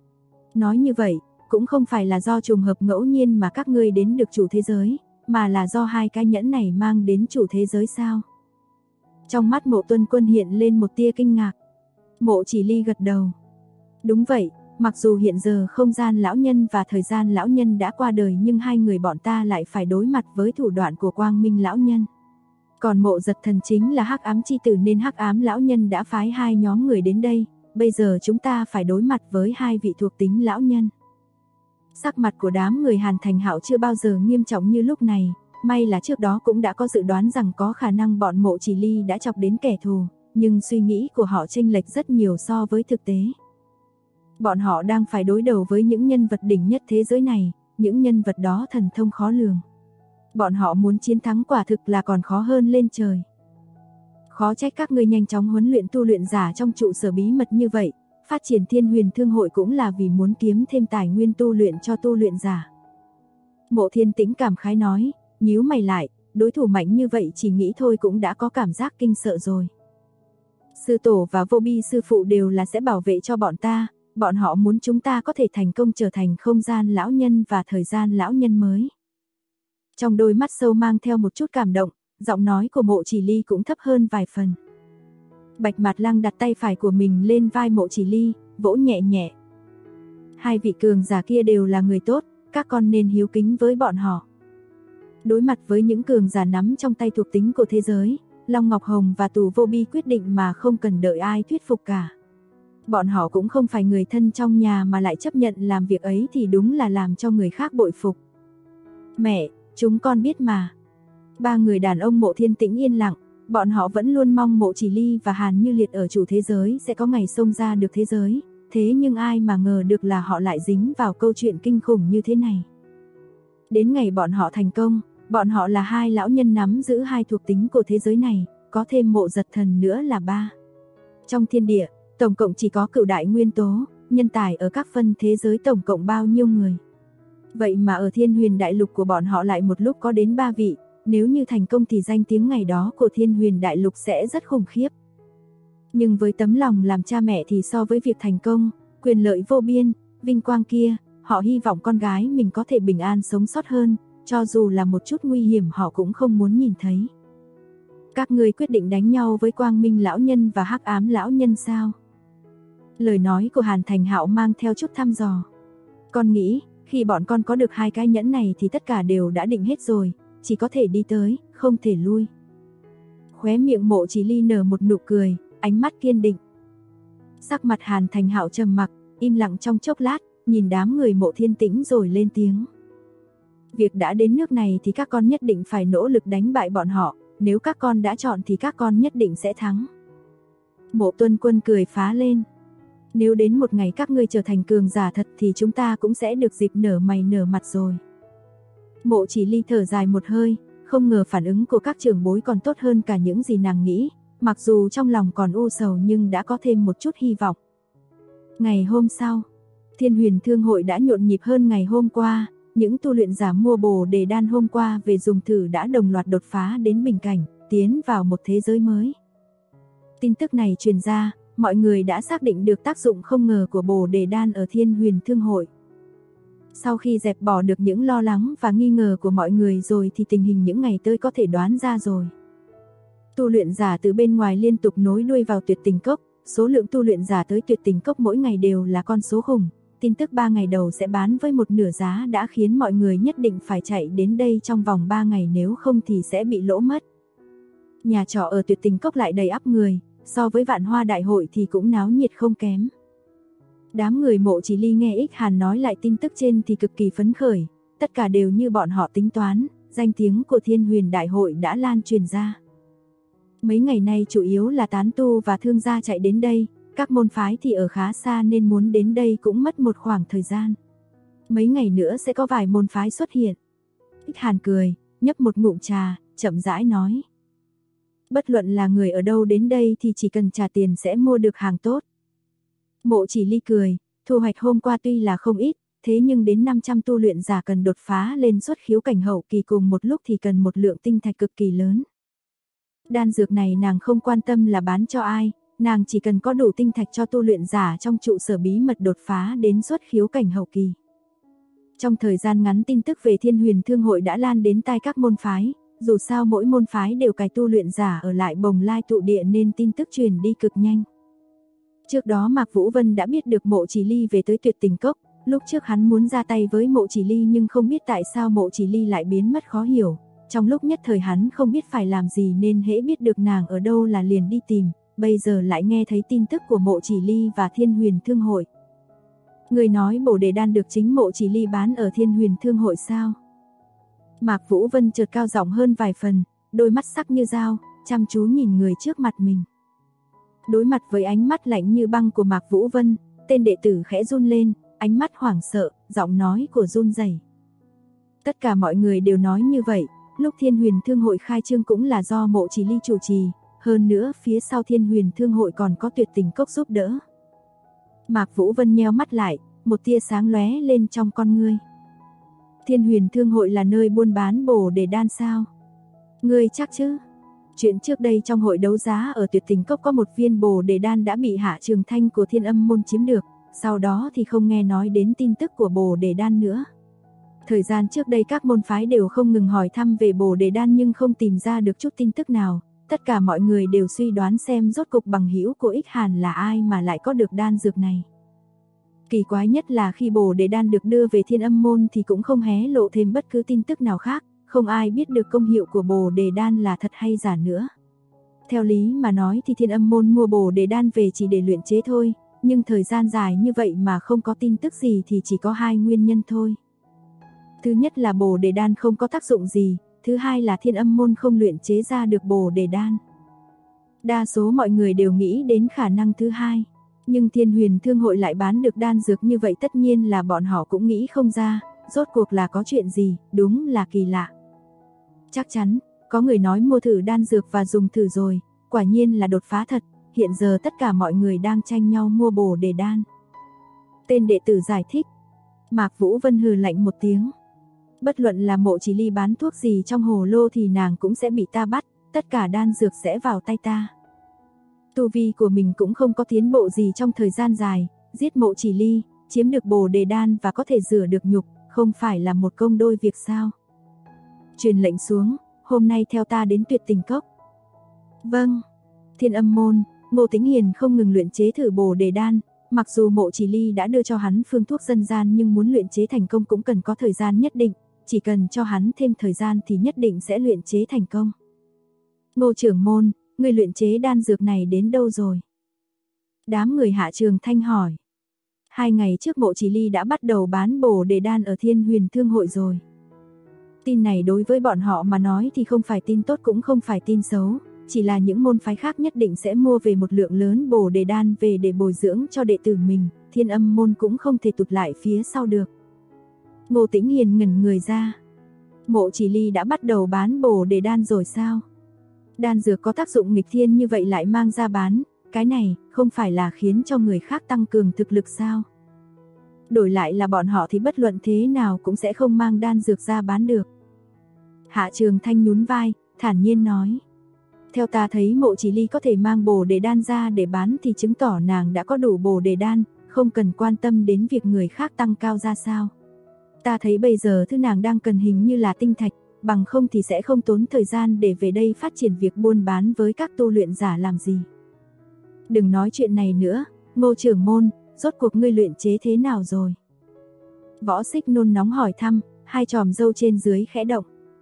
Nói như vậy, cũng không phải là do trùng hợp ngẫu nhiên mà các ngươi đến được chủ thế giới, mà là do hai cái nhẫn này mang đến chủ thế giới sao? Trong mắt Mộ Tuân Quân hiện lên một tia kinh ngạc. Mộ Chỉ Ly gật đầu. Đúng vậy, mặc dù hiện giờ không gian lão nhân và thời gian lão nhân đã qua đời nhưng hai người bọn ta lại phải đối mặt với thủ đoạn của Quang Minh lão nhân. Còn Mộ Giật Thần chính là hắc ám chi tử nên hắc ám lão nhân đã phái hai nhóm người đến đây, bây giờ chúng ta phải đối mặt với hai vị thuộc tính lão nhân. Sắc mặt của đám người Hàn Thành Hạo chưa bao giờ nghiêm trọng như lúc này, may là trước đó cũng đã có dự đoán rằng có khả năng bọn Mộ Chỉ Ly đã chọc đến kẻ thù, nhưng suy nghĩ của họ chênh lệch rất nhiều so với thực tế. Bọn họ đang phải đối đầu với những nhân vật đỉnh nhất thế giới này, những nhân vật đó thần thông khó lường. Bọn họ muốn chiến thắng quả thực là còn khó hơn lên trời. Khó trách các ngươi nhanh chóng huấn luyện tu luyện giả trong trụ sở bí mật như vậy, phát triển Thiên Huyền Thương hội cũng là vì muốn kiếm thêm tài nguyên tu luyện cho tu luyện giả. Mộ Thiên Tĩnh cảm khái nói, nhíu mày lại, đối thủ mạnh như vậy chỉ nghĩ thôi cũng đã có cảm giác kinh sợ rồi. Sư tổ và Vô Bi sư phụ đều là sẽ bảo vệ cho bọn ta, bọn họ muốn chúng ta có thể thành công trở thành không gian lão nhân và thời gian lão nhân mới. Trong đôi mắt sâu mang theo một chút cảm động, giọng nói của Mộ Chỉ Ly cũng thấp hơn vài phần. Bạch Mạt Lăng đặt tay phải của mình lên vai Mộ Chỉ Ly, vỗ nhẹ nhẹ. Hai vị cường giả kia đều là người tốt, các con nên hiếu kính với bọn họ. Đối mặt với những cường giả nắm trong tay thuộc tính của thế giới, Long Ngọc Hồng và Tù Vô Bi quyết định mà không cần đợi ai thuyết phục cả. Bọn họ cũng không phải người thân trong nhà mà lại chấp nhận làm việc ấy thì đúng là làm cho người khác bội phục. Mẹ, chúng con biết mà. Ba người đàn ông Mộ Thiên Tĩnh yên lặng, bọn họ vẫn luôn mong Mộ Chỉ Ly và Hàn Như Liệt ở chủ thế giới sẽ có ngày xông ra được thế giới, thế nhưng ai mà ngờ được là họ lại dính vào câu chuyện kinh khủng như thế này. Đến ngày bọn họ thành công, bọn họ là hai lão nhân nắm giữ hai thuộc tính của thế giới này, có thêm Mộ Giật Thần nữa là ba. Trong thiên địa, tổng cộng chỉ có cửu đại nguyên tố, nhân tài ở các phân thế giới tổng cộng bao nhiêu người. Vậy mà ở Thiên Huyền Đại Lục của bọn họ lại một lúc có đến 3 vị, nếu như thành công thì danh tiếng ngày đó của Thiên Huyền Đại Lục sẽ rất khủng khiếp. Nhưng với tấm lòng làm cha mẹ thì so với việc thành công, quyền lợi vô biên, vinh quang kia, họ hy vọng con gái mình có thể bình an sống sót hơn, cho dù là một chút nguy hiểm họ cũng không muốn nhìn thấy. Các ngươi quyết định đánh nhau với Quang Minh lão nhân và Hắc Ám lão nhân sao? Lời nói của Hàn Thành Hạo mang theo chút thăm dò. Con nghĩ, khi bọn con có được hai cái nhẫn này thì tất cả đều đã định hết rồi, chỉ có thể đi tới, không thể lui. Khóe miệng Mộ Chỉ Ly nở một nụ cười, ánh mắt kiên định. Sắc mặt Hàn Thành Hạo trầm mặc, im lặng trong chốc lát, nhìn đám người Mộ Thiên Tĩnh rồi lên tiếng. Việc đã đến nước này thì các con nhất định phải nỗ lực đánh bại bọn họ, nếu các con đã chọn thì các con nhất định sẽ thắng. Mộ Tuân Quân cười phá lên. Nếu đến một ngày các ngươi trở thành cường giả thật thì chúng ta cũng sẽ được dịp nở mày nở mặt rồi. Mộ Chỉ Ly thở dài một hơi, không ngờ phản ứng của các trưởng bối còn tốt hơn cả những gì nàng nghĩ, mặc dù trong lòng còn u sầu nhưng đã có thêm một chút hy vọng. Ngày hôm sau, Thiên Huyền Thương hội đã nhộn nhịp hơn ngày hôm qua, những tu luyện giả mua Bồ Đề đan hôm qua về dùng thử đã đồng loạt đột phá đến bình cảnh, tiến vào một thế giới mới. Tin tức này truyền ra, mọi người đã xác định được tác dụng không ngờ của Bồ Đề đan ở Thiên Huyền Thương hội. Sau khi dẹp bỏ được những lo lắng và nghi ngờ của mọi người rồi thì tình hình những ngày tới có thể đoán ra rồi. Tu luyện giả từ bên ngoài liên tục nối đuôi vào Tuyệt Tình Cốc, số lượng tu luyện giả tới Tuyệt Tình Cốc mỗi ngày đều là con số khủng. Tin tức 3 ngày đầu sẽ bán với một nửa giá đã khiến mọi người nhất định phải chạy đến đây trong vòng 3 ngày, nếu không thì sẽ bị lỗ mất. Nhà trọ ở Tuyệt Tình Cốc lại đầy ắp người, so với Vạn Hoa Đại hội thì cũng náo nhiệt không kém. Đám người Mộ Chỉ Ly nghe Ích Hàn nói lại tin tức trên thì cực kỳ phấn khởi, tất cả đều như bọn họ tính toán, danh tiếng của Thiên Huyền Đại hội đã lan truyền ra. Mấy ngày nay chủ yếu là tán tu và thương gia chạy đến đây, các môn phái thì ở khá xa nên muốn đến đây cũng mất một khoảng thời gian. Mấy ngày nữa sẽ có vài môn phái xuất hiện. Ích Hàn cười, nhấp một ngụm trà, chậm rãi nói. Bất luận là người ở đâu đến đây thì chỉ cần trả tiền sẽ mua được hàng tốt. Mộ Chỉ Ly cười, thu hoạch hôm qua tuy là không ít, thế nhưng đến 500 tu luyện giả cần đột phá lên xuất khiếu cảnh hậu kỳ cùng một lúc thì cần một lượng tinh thạch cực kỳ lớn. Đan dược này nàng không quan tâm là bán cho ai, nàng chỉ cần có đủ tinh thạch cho tu luyện giả trong trụ sở bí mật đột phá đến xuất khiếu cảnh hậu kỳ. Trong thời gian ngắn tin tức về Thiên Huyền Thương hội đã lan đến tai các môn phái, dù sao mỗi môn phái đều cài tu luyện giả ở lại Bồng Lai tụ địa nên tin tức truyền đi cực nhanh. Trước đó Mạc Vũ Vân đã biết được Mộ Chỉ Ly về tới Tuyệt Tình Cốc, lúc trước hắn muốn ra tay với Mộ Chỉ Ly nhưng không biết tại sao Mộ Chỉ Ly lại biến mất khó hiểu. Trong lúc nhất thời hắn không biết phải làm gì nên hễ biết được nàng ở đâu là liền đi tìm, bây giờ lại nghe thấy tin tức của Mộ Chỉ Ly và Thiên Huyền Thương hội. Người nói Bồ Đề đan được chính Mộ Chỉ Ly bán ở Thiên Huyền Thương hội sao? Mạc Vũ Vân chợt cao giọng hơn vài phần, đôi mắt sắc như dao, chăm chú nhìn người trước mặt mình. Đối mặt với ánh mắt lạnh như băng của Mạc Vũ Vân, tên đệ tử khẽ run lên, ánh mắt hoảng sợ, giọng nói của run rẩy. Tất cả mọi người đều nói như vậy, lúc Thiên Huyền Thương hội khai trương cũng là do Mộ Chỉ Ly chủ trì, hơn nữa phía sau Thiên Huyền Thương hội còn có Tuyệt Tình Cốc giúp đỡ. Mạc Vũ Vân nheo mắt lại, một tia sáng lóe lên trong con ngươi. Thiên Huyền Thương hội là nơi buôn bán Bồ Đề đan sao? Ngươi chắc chứ? Chuyện trước đây trong hội đấu giá ở Tuyệt Tình Cốc có một viên Bồ Đề đan đã bị Hạ Trường Thanh của Thiên Âm môn chiếm được, sau đó thì không nghe nói đến tin tức của Bồ Đề đan nữa. Thời gian trước đây các môn phái đều không ngừng hỏi thăm về Bồ Đề đan nhưng không tìm ra được chút tin tức nào, tất cả mọi người đều suy đoán xem rốt cục bằng hữu của Ích Hàn là ai mà lại có được đan dược này. Kỳ quái nhất là khi Bồ Đề đan được đưa về Thiên Âm môn thì cũng không hé lộ thêm bất cứ tin tức nào khác, không ai biết được công hiệu của Bồ Đề đan là thật hay giả nữa. Theo lý mà nói thì Thiên Âm môn mua Bồ Đề đan về chỉ để luyện chế thôi, nhưng thời gian dài như vậy mà không có tin tức gì thì chỉ có hai nguyên nhân thôi. Thứ nhất là Bồ Đề đan không có tác dụng gì, thứ hai là Thiên Âm môn không luyện chế ra được Bồ Đề đan. Đa số mọi người đều nghĩ đến khả năng thứ hai, nhưng Thiên Huyền Thương hội lại bán được đan dược như vậy, tất nhiên là bọn họ cũng nghĩ không ra, rốt cuộc là có chuyện gì, đúng là kỳ lạ. Chắc chắn, có người nói mua thử đan dược và dùng thử rồi, quả nhiên là đột phá thật, hiện giờ tất cả mọi người đang tranh nhau mua Bồ Đề đan. Tên đệ tử giải thích. Mạc Vũ Vân hừ lạnh một tiếng. Bất luận là Mộ Chỉ Ly bán thuốc gì trong hồ lô thì nàng cũng sẽ bị ta bắt, tất cả đan dược sẽ vào tay ta. Tu vi của mình cũng không có tiến bộ gì trong thời gian dài, giết Mộ Chỉ Ly, chiếm được Bồ Đề đan và có thể rửa được nhục, không phải là một công đôi việc sao? Truyền lệnh xuống, hôm nay theo ta đến Tuyệt Tình Cốc. Vâng. Thiên Âm môn, Ngô Tĩnh Hiền không ngừng luyện chế thử Bồ Đề đan, mặc dù Mộ Chỉ Ly đã đưa cho hắn phương thuốc dân gian nhưng muốn luyện chế thành công cũng cần có thời gian nhất định, chỉ cần cho hắn thêm thời gian thì nhất định sẽ luyện chế thành công. Ngô trưởng môn, người luyện chế đan dược này đến đâu rồi? Đám người Hạ Trường Thanh hỏi. 2 ngày trước Mộ Chỉ Ly đã bắt đầu bán Bồ Đề đan ở Thiên Huyền Thương hội rồi. Tin này đối với bọn họ mà nói thì không phải tin tốt cũng không phải tin xấu, chỉ là những môn phái khác nhất định sẽ mua về một lượng lớn bồ đề đan về để bồi dưỡng cho đệ tử mình, Thiên Âm môn cũng không thể tụt lại phía sau được. Ngô Tĩnh Hiền ngẩn người ra. Mộ Chỉ Ly đã bắt đầu bán bồ đề đan rồi sao? Đan dược có tác dụng nghịch thiên như vậy lại mang ra bán, cái này không phải là khiến cho người khác tăng cường thực lực sao? Đổi lại là bọn họ thì bất luận thế nào cũng sẽ không mang đan dược ra bán được. Hạ Trường Thanh nhún vai, thản nhiên nói. Theo ta thấy Mộ Chỉ Ly có thể mang bồ đề đan ra để bán thì chứng tỏ nàng đã có đủ bồ đề đan, không cần quan tâm đến việc người khác tăng cao ra sao. Ta thấy bây giờ thứ nàng đang cần hình như là tinh thạch, bằng không thì sẽ không tốn thời gian để về đây phát triển việc buôn bán với các tu luyện giả làm gì. Đừng nói chuyện này nữa, Ngô trưởng môn, rốt cuộc ngươi luyện chế thế nào rồi? Võ Xích nôn nóng hỏi thăm, hai chòm râu trên dưới khẽ động.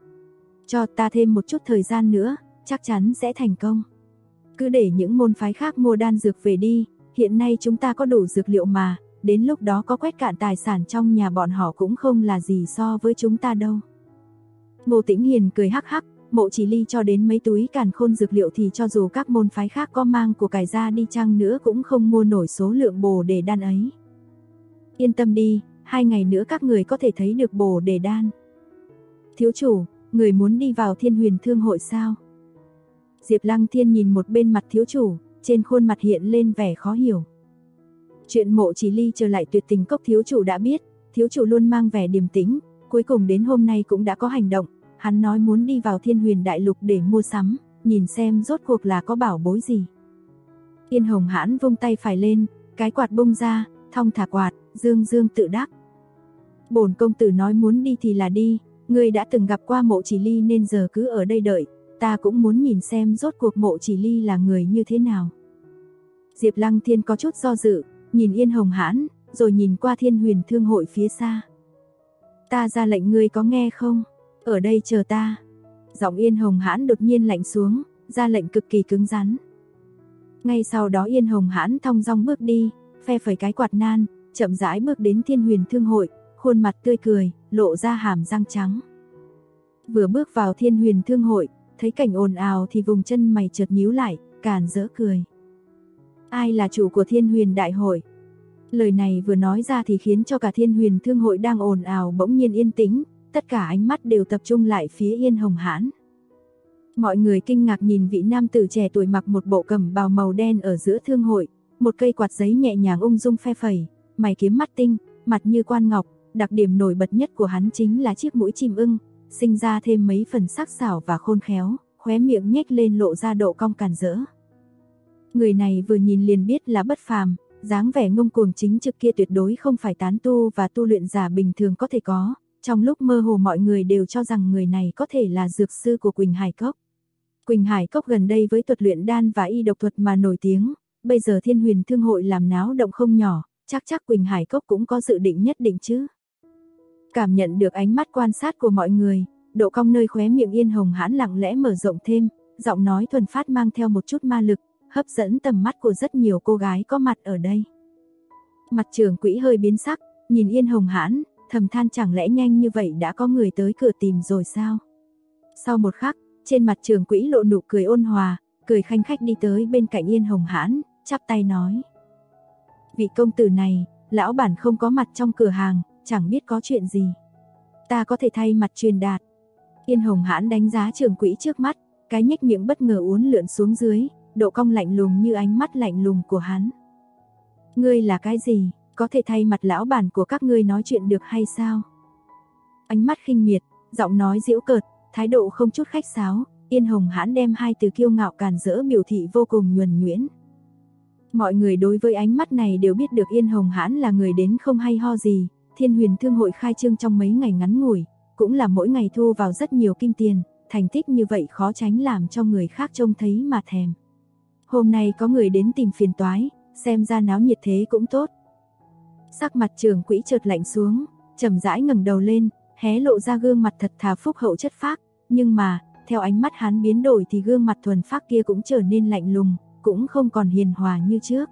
Cho ta thêm một chút thời gian nữa, chắc chắn sẽ thành công. Cứ để những môn phái khác mua đan dược về đi, hiện nay chúng ta có đủ dược liệu mà, đến lúc đó có quét cạn tài sản trong nhà bọn họ cũng không là gì so với chúng ta đâu. Ngô Tĩnh Hiền cười hắc hắc, Mộ Chỉ Ly cho đến mấy túi càn khôn dược liệu thì cho dù các môn phái khác có mang của cải ra đi chăng nữa cũng không mua nổi số lượng bồ đề đan ấy. Yên tâm đi, 2 ngày nữa các người có thể thấy được bồ đề đan. Thiếu chủ, người muốn đi vào Thiên Huyền Thương hội sao? Diệp Lăng Thiên nhìn một bên mặt thiếu chủ, trên khuôn mặt hiện lên vẻ khó hiểu. Chuyện Mộ Chỉ Ly trở lại Tuyệt Tình Cốc thiếu chủ đã biết, thiếu chủ luôn mang vẻ điềm tĩnh, cuối cùng đến hôm nay cũng đã có hành động, hắn nói muốn đi vào Thiên Huyền Đại Lục để mua sắm, nhìn xem rốt cuộc là có bảo bối gì. Yên Hồng Hãn vung tay phải lên, cái quạt bung ra, thong thả quạt, dương dương tự đắc. Bổn công tử nói muốn đi thì là đi, ngươi đã từng gặp qua Mộ Chỉ Ly nên giờ cứ ở đây đợi, ta cũng muốn nhìn xem rốt cuộc Mộ Chỉ Ly là người như thế nào. Diệp Lăng Thiên có chút do dự, nhìn Yên Hồng Hãn, rồi nhìn qua Thiên Huyền Thương hội phía xa. Ta ra lệnh ngươi có nghe không? Ở đây chờ ta. Giọng Yên Hồng Hãn đột nhiên lạnh xuống, ra lệnh cực kỳ cứng rắn. Ngay sau đó Yên Hồng Hãn thong dong bước đi, phe phẩy cái quạt nan, chậm rãi bước đến Thiên Huyền Thương hội, khuôn mặt tươi cười, lộ ra hàm răng trắng. Vừa bước vào Thiên Huyền Thương hội, thấy cảnh ồn ào thì vùng chân mày chợt nhíu lại, càn rỡ cười. Ai là chủ của Thiên Huyền Đại hội? Lời này vừa nói ra thì khiến cho cả Thiên Huyền Thương hội đang ồn ào bỗng nhiên yên tĩnh, tất cả ánh mắt đều tập trung lại phía Yên Hồng Hãn. Mọi người kinh ngạc nhìn vị nam tử trẻ tuổi mặc một bộ cẩm bào màu đen ở giữa thương hội, một cây quạt giấy nhẹ nhàng ung dung phe phẩy, mày kiếm mắt tinh, mặt như quan ngọc, đặc điểm nổi bật nhất của hắn chính là chiếc mũi chim ưng, sinh ra thêm mấy phần sắc sảo và khôn khéo, khóe miệng nhếch lên lộ ra độ cong càn rỡ. Người này vừa nhìn liền biết là bất phàm, dáng vẻ ngông cuồng chính trực kia tuyệt đối không phải tán tu và tu luyện giả bình thường có thể có. Trong lúc mơ hồ mọi người đều cho rằng người này có thể là dược sư của Quỳnh Hải Cốc. Quỳnh Hải Cốc gần đây với thuật luyện đan và y độc thuật mà nổi tiếng, bây giờ Thiên Huyền Thương hội làm náo động không nhỏ, chắc Quỳnh Hải Cốc cũng có dự định nhất định chứ. Cảm nhận được ánh mắt quan sát của mọi người, độ cong nơi khóe miệng Yên Hồng Hãn lặng lẽ mở rộng thêm, giọng nói thuần phát mang theo một chút ma lực, hấp dẫn tầm mắt của rất nhiều cô gái có mặt ở đây. Mặt trưởng quỹ hơi biến sắc, nhìn Yên Hồng Hãn, thầm than chẳng lẽ nhanh như vậy đã có người tới cửa tìm rồi sao? Sau một khắc, trên mặt trưởng quỹ lộ nụ cười ôn hòa, cười khanh khách đi tới bên cạnh Yên Hồng Hãn, chắp tay nói. Vị công tử này, lão bản không có mặt trong cửa hàng, chẳng biết có chuyện gì. Ta có thể thay mặt truyền đạt. Yên Hồng Hãn đánh giá trưởng quỹ trước mắt, cái nhếch miệng bất ngờ uốn lượn xuống dưới, độ cong lạnh lùng như ánh mắt lạnh lùng của hắn. Ngươi là cái gì? Có thể thay mặt lão bản của các ngươi nói chuyện được hay sao? Ánh mắt khinh miệt, giọng nói giễu cợt, thái độ không chút khách sáo, Yên Hồng Hãn đem hai từ kiêu ngạo càn rỡ biểu thị vô cùng nhuần nhuyễn. Mọi người đối với ánh mắt này đều biết được Yên Hồng Hãn là người đến không hay ho gì, Thiên Huyền Thương hội khai trương trong mấy ngày ngắn ngủi, cũng là mỗi ngày thu vào rất nhiều kim tiền, thành tích như vậy khó tránh làm cho người khác trông thấy mà thèm. Hôm nay có người đến tìm phiền toái, xem ra náo nhiệt thế cũng tốt. Sắc mặt trưởng quỹ chợt lạnh xuống, chậm rãi ngẩng đầu lên, hé lộ ra gương mặt thật thà phúc hậu chất phác, nhưng mà, theo ánh mắt hắn biến đổi thì gương mặt thuần phác kia cũng trở nên lạnh lùng, cũng không còn hiền hòa như trước.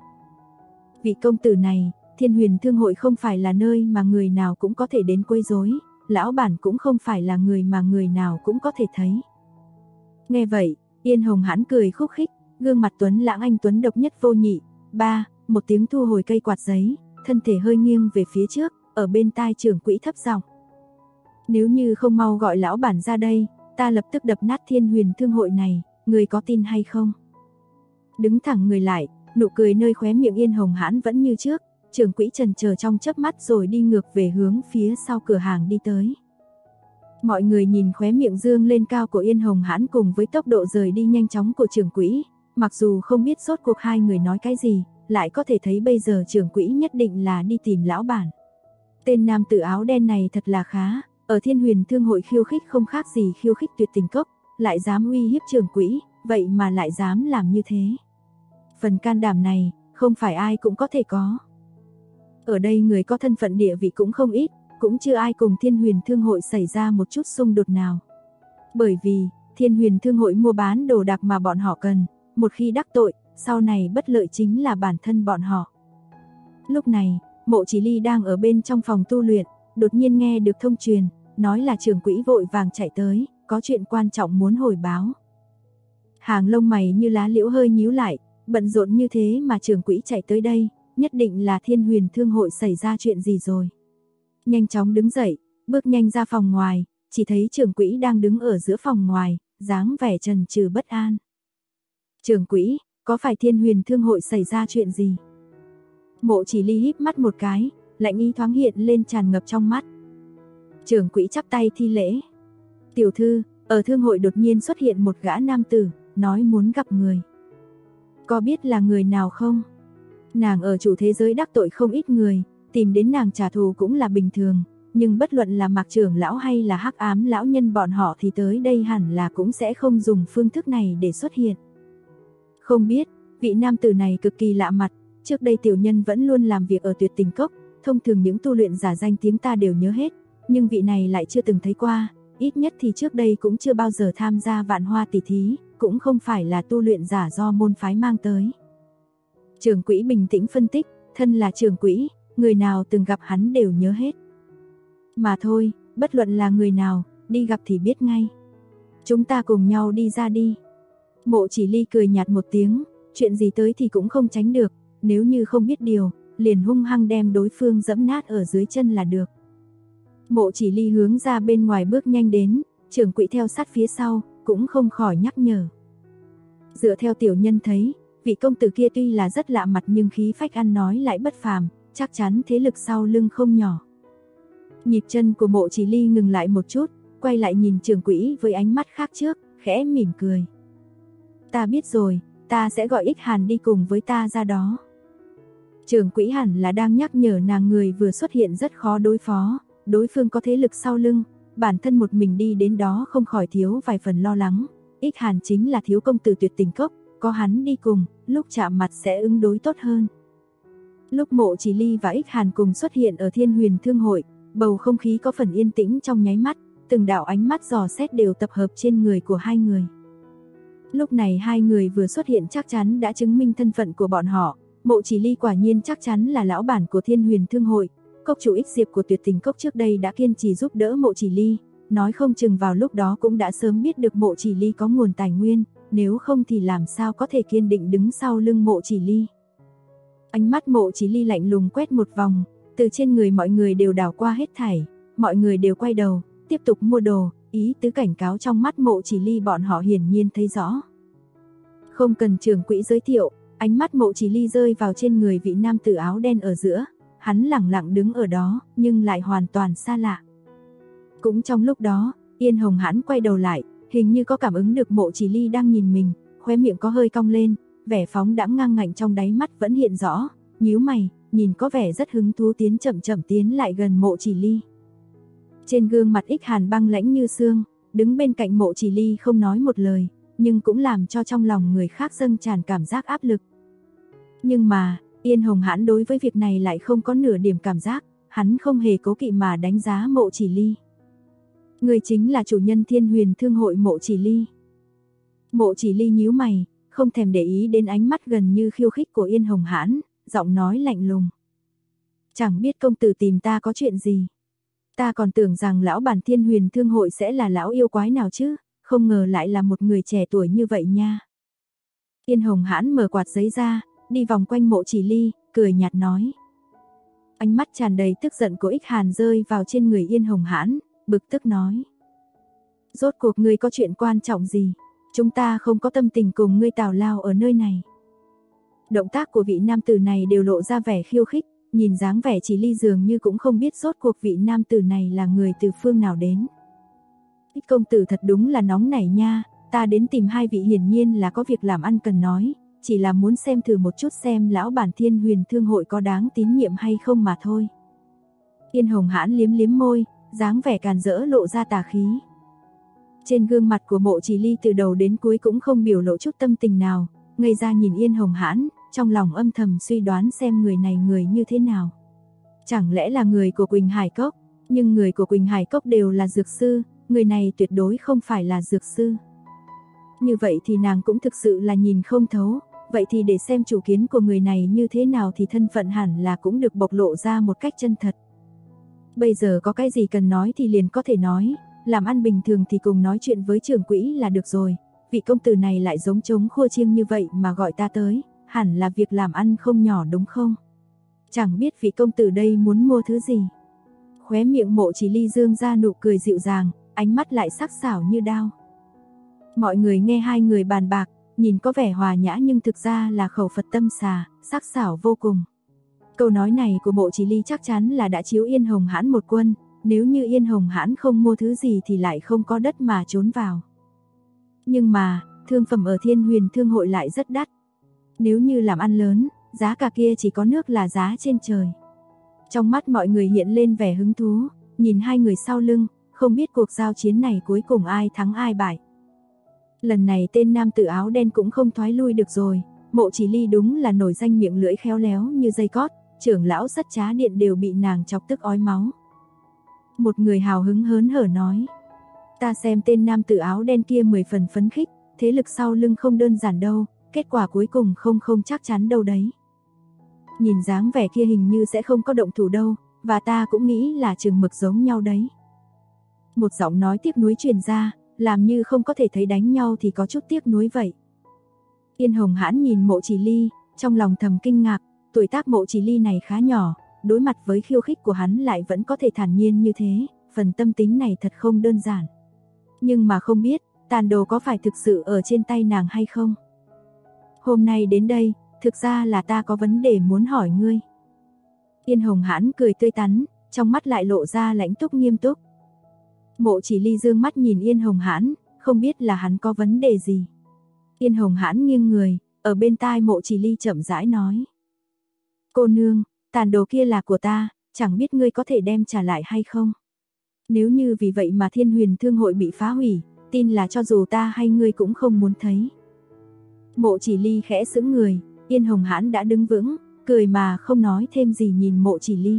Vị công tử này, Thiên Huyền Thương hội không phải là nơi mà người nào cũng có thể đến quấy rối, lão bản cũng không phải là người mà người nào cũng có thể thấy. Nghe vậy, Yên Hồng Hãn cười khúc khích, gương mặt tuấn lãng anh tuấn độc nhất vô nhị. Ba, một tiếng thu hồi cây quạt giấy, thân thể hơi nghiêng về phía trước, ở bên tai trưởng quỹ thấp giọng. Nếu như không mau gọi lão bản ra đây, ta lập tức đập nát Thiên Huyền Thương hội này, người có tin hay không? Đứng thẳng người lại, nụ cười nơi khóe miệng Yên Hồng Hãn vẫn như trước, trưởng quỹ chần chờ trong chớp mắt rồi đi ngược về hướng phía sau cửa hàng đi tới. Mọi người nhìn khóe miệng dương lên cao của Yên Hồng Hãn cùng với tốc độ rời đi nhanh chóng của trưởng quỹ, mặc dù không biết rốt cuộc hai người nói cái gì, lại có thể thấy bây giờ trưởng quỹ nhất định là đi tìm lão bản. Tên nam tử áo đen này thật là khá, ở Thiên Huyền Thương hội khiêu khích không khác gì khiêu khích Tuyệt Tình Cốc, lại dám uy hiếp trưởng quỹ, vậy mà lại dám làm như thế. Phần can đảm này, không phải ai cũng có thể có. Ở đây người có thân phận địa vị cũng không ít, cũng chưa ai cùng Thiên Huyền Thương hội xảy ra một chút xung đột nào. Bởi vì, Thiên Huyền Thương hội mua bán đồ đạc mà bọn họ cần, một khi đắc tội, sau này bất lợi chính là bản thân bọn họ. Lúc này, Mộ Chỉ Ly đang ở bên trong phòng tu luyện, đột nhiên nghe được thông truyền, nói là trưởng quỹ vội vàng chạy tới, có chuyện quan trọng muốn hồi báo. Hàng lông mày như lá liễu hơi nhíu lại, bận rộn như thế mà trưởng quỹ chạy tới đây, nhất định là Thiên Huyền Thương hội xảy ra chuyện gì rồi. Nhanh chóng đứng dậy, bước nhanh ra phòng ngoài, chỉ thấy trưởng quỹ đang đứng ở giữa phòng ngoài, dáng vẻ chần chừ bất an. Trưởng quỹ, có phải Thiên Huyền Thương hội xảy ra chuyện gì? Mộ Chỉ Ly híp mắt một cái, lạnh ý thoáng hiện lên tràn ngập trong mắt. Trưởng quỹ chắp tay thi lễ. Tiểu thư, ở thương hội đột nhiên xuất hiện một gã nam tử, nói muốn gặp người. Có biết là người nào không? Nàng ở chủ thế giới đắc tội không ít người, tìm đến nàng trả thù cũng là bình thường, nhưng bất luận là Mạc trưởng lão hay là Hắc Ám lão nhân bọn họ thì tới đây hẳn là cũng sẽ không dùng phương thức này để xuất hiện. Không biết, vị nam tử này cực kỳ lạ mặt, trước đây tiểu nhân vẫn luôn làm việc ở Tuyệt Tình Cốc, thông thường những tu luyện giả danh tiếng ta đều nhớ hết, nhưng vị này lại chưa từng thấy qua, ít nhất thì trước đây cũng chưa bao giờ tham gia Vạn Hoa tỷ thí, cũng không phải là tu luyện giả do môn phái mang tới. Trưởng quỹ bình tĩnh phân tích, thân là trưởng quỹ, người nào từng gặp hắn đều nhớ hết. Mà thôi, bất luận là người nào, đi gặp thì biết ngay. Chúng ta cùng nhau đi ra đi. Mộ Chỉ Ly cười nhạt một tiếng, chuyện gì tới thì cũng không tránh được, nếu như không biết điều, liền hung hăng đem đối phương dẫm nát ở dưới chân là được. Mộ Chỉ Ly hướng ra bên ngoài bước nhanh đến, trưởng quỹ theo sát phía sau, cũng không khỏi nhắc nhở. Dựa theo tiểu nhân thấy, vị công tử kia tuy là rất lạ mặt nhưng khí phách ăn nói lại bất phàm, chắc chắn thế lực sau lưng không nhỏ. Nhịp chân của Mộ Chỉ Ly ngừng lại một chút, quay lại nhìn trưởng quỹ với ánh mắt khác trước, khẽ mỉm cười. Ta biết rồi, ta sẽ gọi Ích Hàn đi cùng với ta ra đó. Trưởng quỹ hẳn là đang nhắc nhở nàng người vừa xuất hiện rất khó đối phó, đối phương có thế lực sau lưng, bản thân một mình đi đến đó không khỏi thiếu vài phần lo lắng. Ích Hàn chính là thiếu công tử Tuyệt Tình Cốc, có hắn đi cùng, lúc chạm mặt sẽ ứng đối tốt hơn. Lúc Mộ Chỉ Ly và Ích Hàn cùng xuất hiện ở Thiên Huyền Thương hội, bầu không khí có phần yên tĩnh trong nháy mắt, từng đạo ánh mắt dò xét đều tập hợp trên người của hai người. Lúc này hai người vừa xuất hiện chắc chắn đã chứng minh thân phận của bọn họ. Mộ Chỉ Ly quả nhiên chắc chắn là lão bản của Thiên Huyền Thương hội. Cốc chủ Ích Diệp của Tuyệt Tình Cốc trước đây đã kiên trì giúp đỡ Mộ Chỉ Ly, nói không chừng vào lúc đó cũng đã sớm biết được Mộ Chỉ Ly có nguồn tài nguyên, nếu không thì làm sao có thể kiên định đứng sau lưng Mộ Chỉ Ly. Ánh mắt Mộ Chỉ Ly lạnh lùng quét một vòng, từ trên người mọi người đều đảo qua hết thảy, mọi người đều quay đầu, tiếp tục mua đồ, ý tứ cảnh cáo trong mắt Mộ Chỉ Ly bọn họ hiển nhiên thấy rõ. Không cần trưởng quỹ giới thiệu, ánh mắt Mộ Chỉ Ly rơi vào trên người vị nam tử áo đen ở giữa, hắn lẳng lặng đứng ở đó, nhưng lại hoàn toàn xa lạ. Cũng trong lúc đó, Yên Hồng Hãn quay đầu lại, hình như có cảm ứng được Mộ Chỉ Ly đang nhìn mình, khóe miệng có hơi cong lên, vẻ phóng đãng ngang ngạnh trong đáy mắt vẫn hiện rõ, nhíu mày, nhìn có vẻ rất hứng thú chậm chậm tiến lại gần Mộ Chỉ Ly. Trên gương mặt Ích Hàn băng lãnh như xương, đứng bên cạnh Mộ Chỉ Ly không nói một lời, nhưng cũng làm cho trong lòng người khác dâng tràn cảm giác áp lực. Nhưng mà, Yên Hồng Hãn đối với việc này lại không có nửa điểm cảm giác, hắn không hề cố kỵ mà đánh giá Mộ Chỉ Ly. Người chính là chủ nhân Thiên Huyền Thương hội Mộ Chỉ Ly. Mộ Chỉ Ly nhíu mày, không thèm để ý đến ánh mắt gần như khiêu khích của Yên Hồng Hãn, giọng nói lạnh lùng. Chẳng biết công tử tìm ta có chuyện gì. Ta còn tưởng rằng lão bản Thiên Huyền Thương hội sẽ là lão yêu quái nào chứ, không ngờ lại là một người trẻ tuổi như vậy nha. Yên Hồng Hãn mở quạt giấy ra, đi vòng quanh Mộ Chỉ Ly, cười nhạt nói. Ánh mắt tràn đầy tức giận của Ích Hàn rơi vào trên người Yên Hồng Hãn, bực tức nói. Rốt cuộc ngươi có chuyện quan trọng gì? Chúng ta không có tâm tình cùng ngươi tào lao ở nơi này. Động tác của vị nam tử này đều lộ ra vẻ khiêu khích, nhìn dáng vẻ Chỉ Ly dường như cũng không biết rốt cuộc vị nam tử này là người từ phương nào đến. Ích công tử thật đúng là nóng nảy nha, ta đến tìm hai vị hiển nhiên là có việc làm ăn cần nói, chỉ là muốn xem thử một chút xem lão bản Thiên Huyền Thương hội có đáng tín nhiệm hay không mà thôi. Yên Hồng Hãn liếm liếm môi, dáng vẻ càn rỡ lộ ra tà khí. Trên gương mặt của Mộ Chỉ Ly từ đầu đến cuối cũng không biểu lộ chút tâm tình nào, ngây ra nhìn Yên Hồng Hãn, trong lòng âm thầm suy đoán xem người này người như thế nào. Chẳng lẽ là người của Quỳnh Hải Cốc, nhưng người của Quỳnh Hải Cốc đều là dược sư, người này tuyệt đối không phải là dược sư. Như vậy thì nàng cũng thực sự là nhìn không thấu, vậy thì để xem chủ kiến của người này như thế nào thì thân phận hẳn là cũng được bộc lộ ra một cách chân thật. Bây giờ có cái gì cần nói thì liền có thể nói, làm ăn bình thường thì cùng nói chuyện với trưởng quỹ là được rồi, vị công tử này lại giống trống khua chiêng như vậy mà gọi ta tới, hẳn là việc làm ăn không nhỏ đúng không? Chẳng biết vị công tử đây muốn mua thứ gì. Khóe miệng Mộ Chỉ Ly dương ra nụ cười dịu dàng, ánh mắt lại sắc sảo như đao. Mọi người nghe hai người bàn bạc, nhìn có vẻ hòa nhã nhưng thực ra là khẩu Phật tâm xà, sắc sảo vô cùng. Câu nói này của Mộ Chỉ Ly chắc chắn là đã chiếu Yên Hồng Hãn một quân, nếu như Yên Hồng Hãn không mua thứ gì thì lại không có đất mà trốn vào. Nhưng mà, thương phẩm ở Thiên Huyền Thương hội lại rất đắt. Nếu như làm ăn lớn, giá cả kia chỉ có nước là giá trên trời. Trong mắt mọi người hiện lên vẻ hứng thú, nhìn hai người sau lưng, không biết cuộc giao chiến này cuối cùng ai thắng ai bại. Lần này tên nam tử áo đen cũng không thoái lui được rồi, Mộ Chỉ Ly đúng là nổi danh miệng lưỡi khéo léo như dây cót, trưởng lão Sắt Trá Điện đều bị nàng chọc tức ói máu. Một người hào hứng hớn hở nói, ta xem tên nam tử áo đen kia 10 phần phấn khích, thế lực sau lưng không đơn giản đâu, kết quả cuối cùng không chắc chắn đâu đấy. Nhìn dáng vẻ kia hình như sẽ không có động thủ đâu, và ta cũng nghĩ là chừng mực giống nhau đấy. Một giọng nói tiếc nuối truyền ra, làm như không có thể thấy đánh nhau thì có chút tiếc nuối vậy. Yên Hồng Hãn nhìn Mộ Chỉ Ly, trong lòng thầm kinh ngạc, tuổi tác Mộ Chỉ Ly này khá nhỏ, đối mặt với khiêu khích của hắn lại vẫn có thể thản nhiên như thế, phần tâm tính này thật không đơn giản. Nhưng mà không biết, tàn đồ có phải thực sự ở trên tay nàng hay không? Hôm nay đến đây, thực ra là ta có vấn đề muốn hỏi ngươi. Yên Hồng Hãn cười tươi tắn, trong mắt lại lộ ra lãnh túc nghiêm túc. Mộ Chỉ Ly dương mắt nhìn Yên Hồng Hãn, không biết là hắn có vấn đề gì. Yên Hồng Hãn nghiêng người, ở bên tai Mộ Chỉ Ly chậm rãi nói. Cô nương, tàn đồ kia là của ta, chẳng biết ngươi có thể đem trả lại hay không? Nếu như vì vậy mà Thiên Huyền Thương hội bị phá hủy, tin là cho dù ta hay ngươi cũng không muốn thấy. Mộ Chỉ Ly khẽ sững người, Yên Hồng Hãn đã đứng vững, cười mà không nói thêm gì nhìn Mộ Chỉ Ly.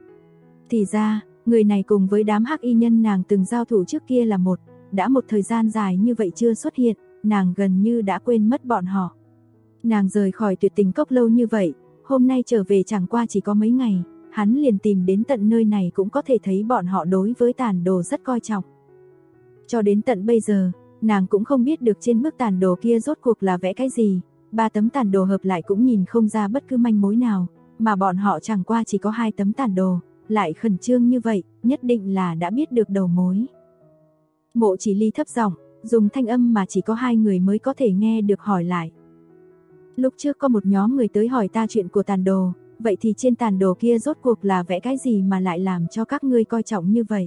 Thì ra, người này cùng với đám hắc y nhân nàng từng giao thủ trước kia là một, đã một thời gian dài như vậy chưa xuất hiện, nàng gần như đã quên mất bọn họ. Nàng rời khỏi Tuyệt Tình Cốc lâu như vậy, hôm nay trở về chẳng qua chỉ có mấy ngày, hắn liền tìm đến tận nơi này cũng có thể thấy bọn họ đối với tàn đồ rất coi trọng. Cho đến tận bây giờ, nàng cũng không biết được trên bức tàn đồ kia rốt cuộc là vẽ cái gì, 3 tấm tàn đồ hợp lại cũng nhìn không ra bất cứ manh mối nào, mà bọn họ chẳng qua chỉ có 2 tấm tàn đồ, lại khẩn trương như vậy, nhất định là đã biết được đầu mối. Mộ Chỉ Ly thấp giọng, dùng thanh âm mà chỉ có 2 người mới có thể nghe được hỏi lại. Lúc trước có một nhóm người tới hỏi ta chuyện của tàn đồ, vậy thì trên tàn đồ kia rốt cuộc là vẽ cái gì mà lại làm cho các ngươi coi trọng như vậy?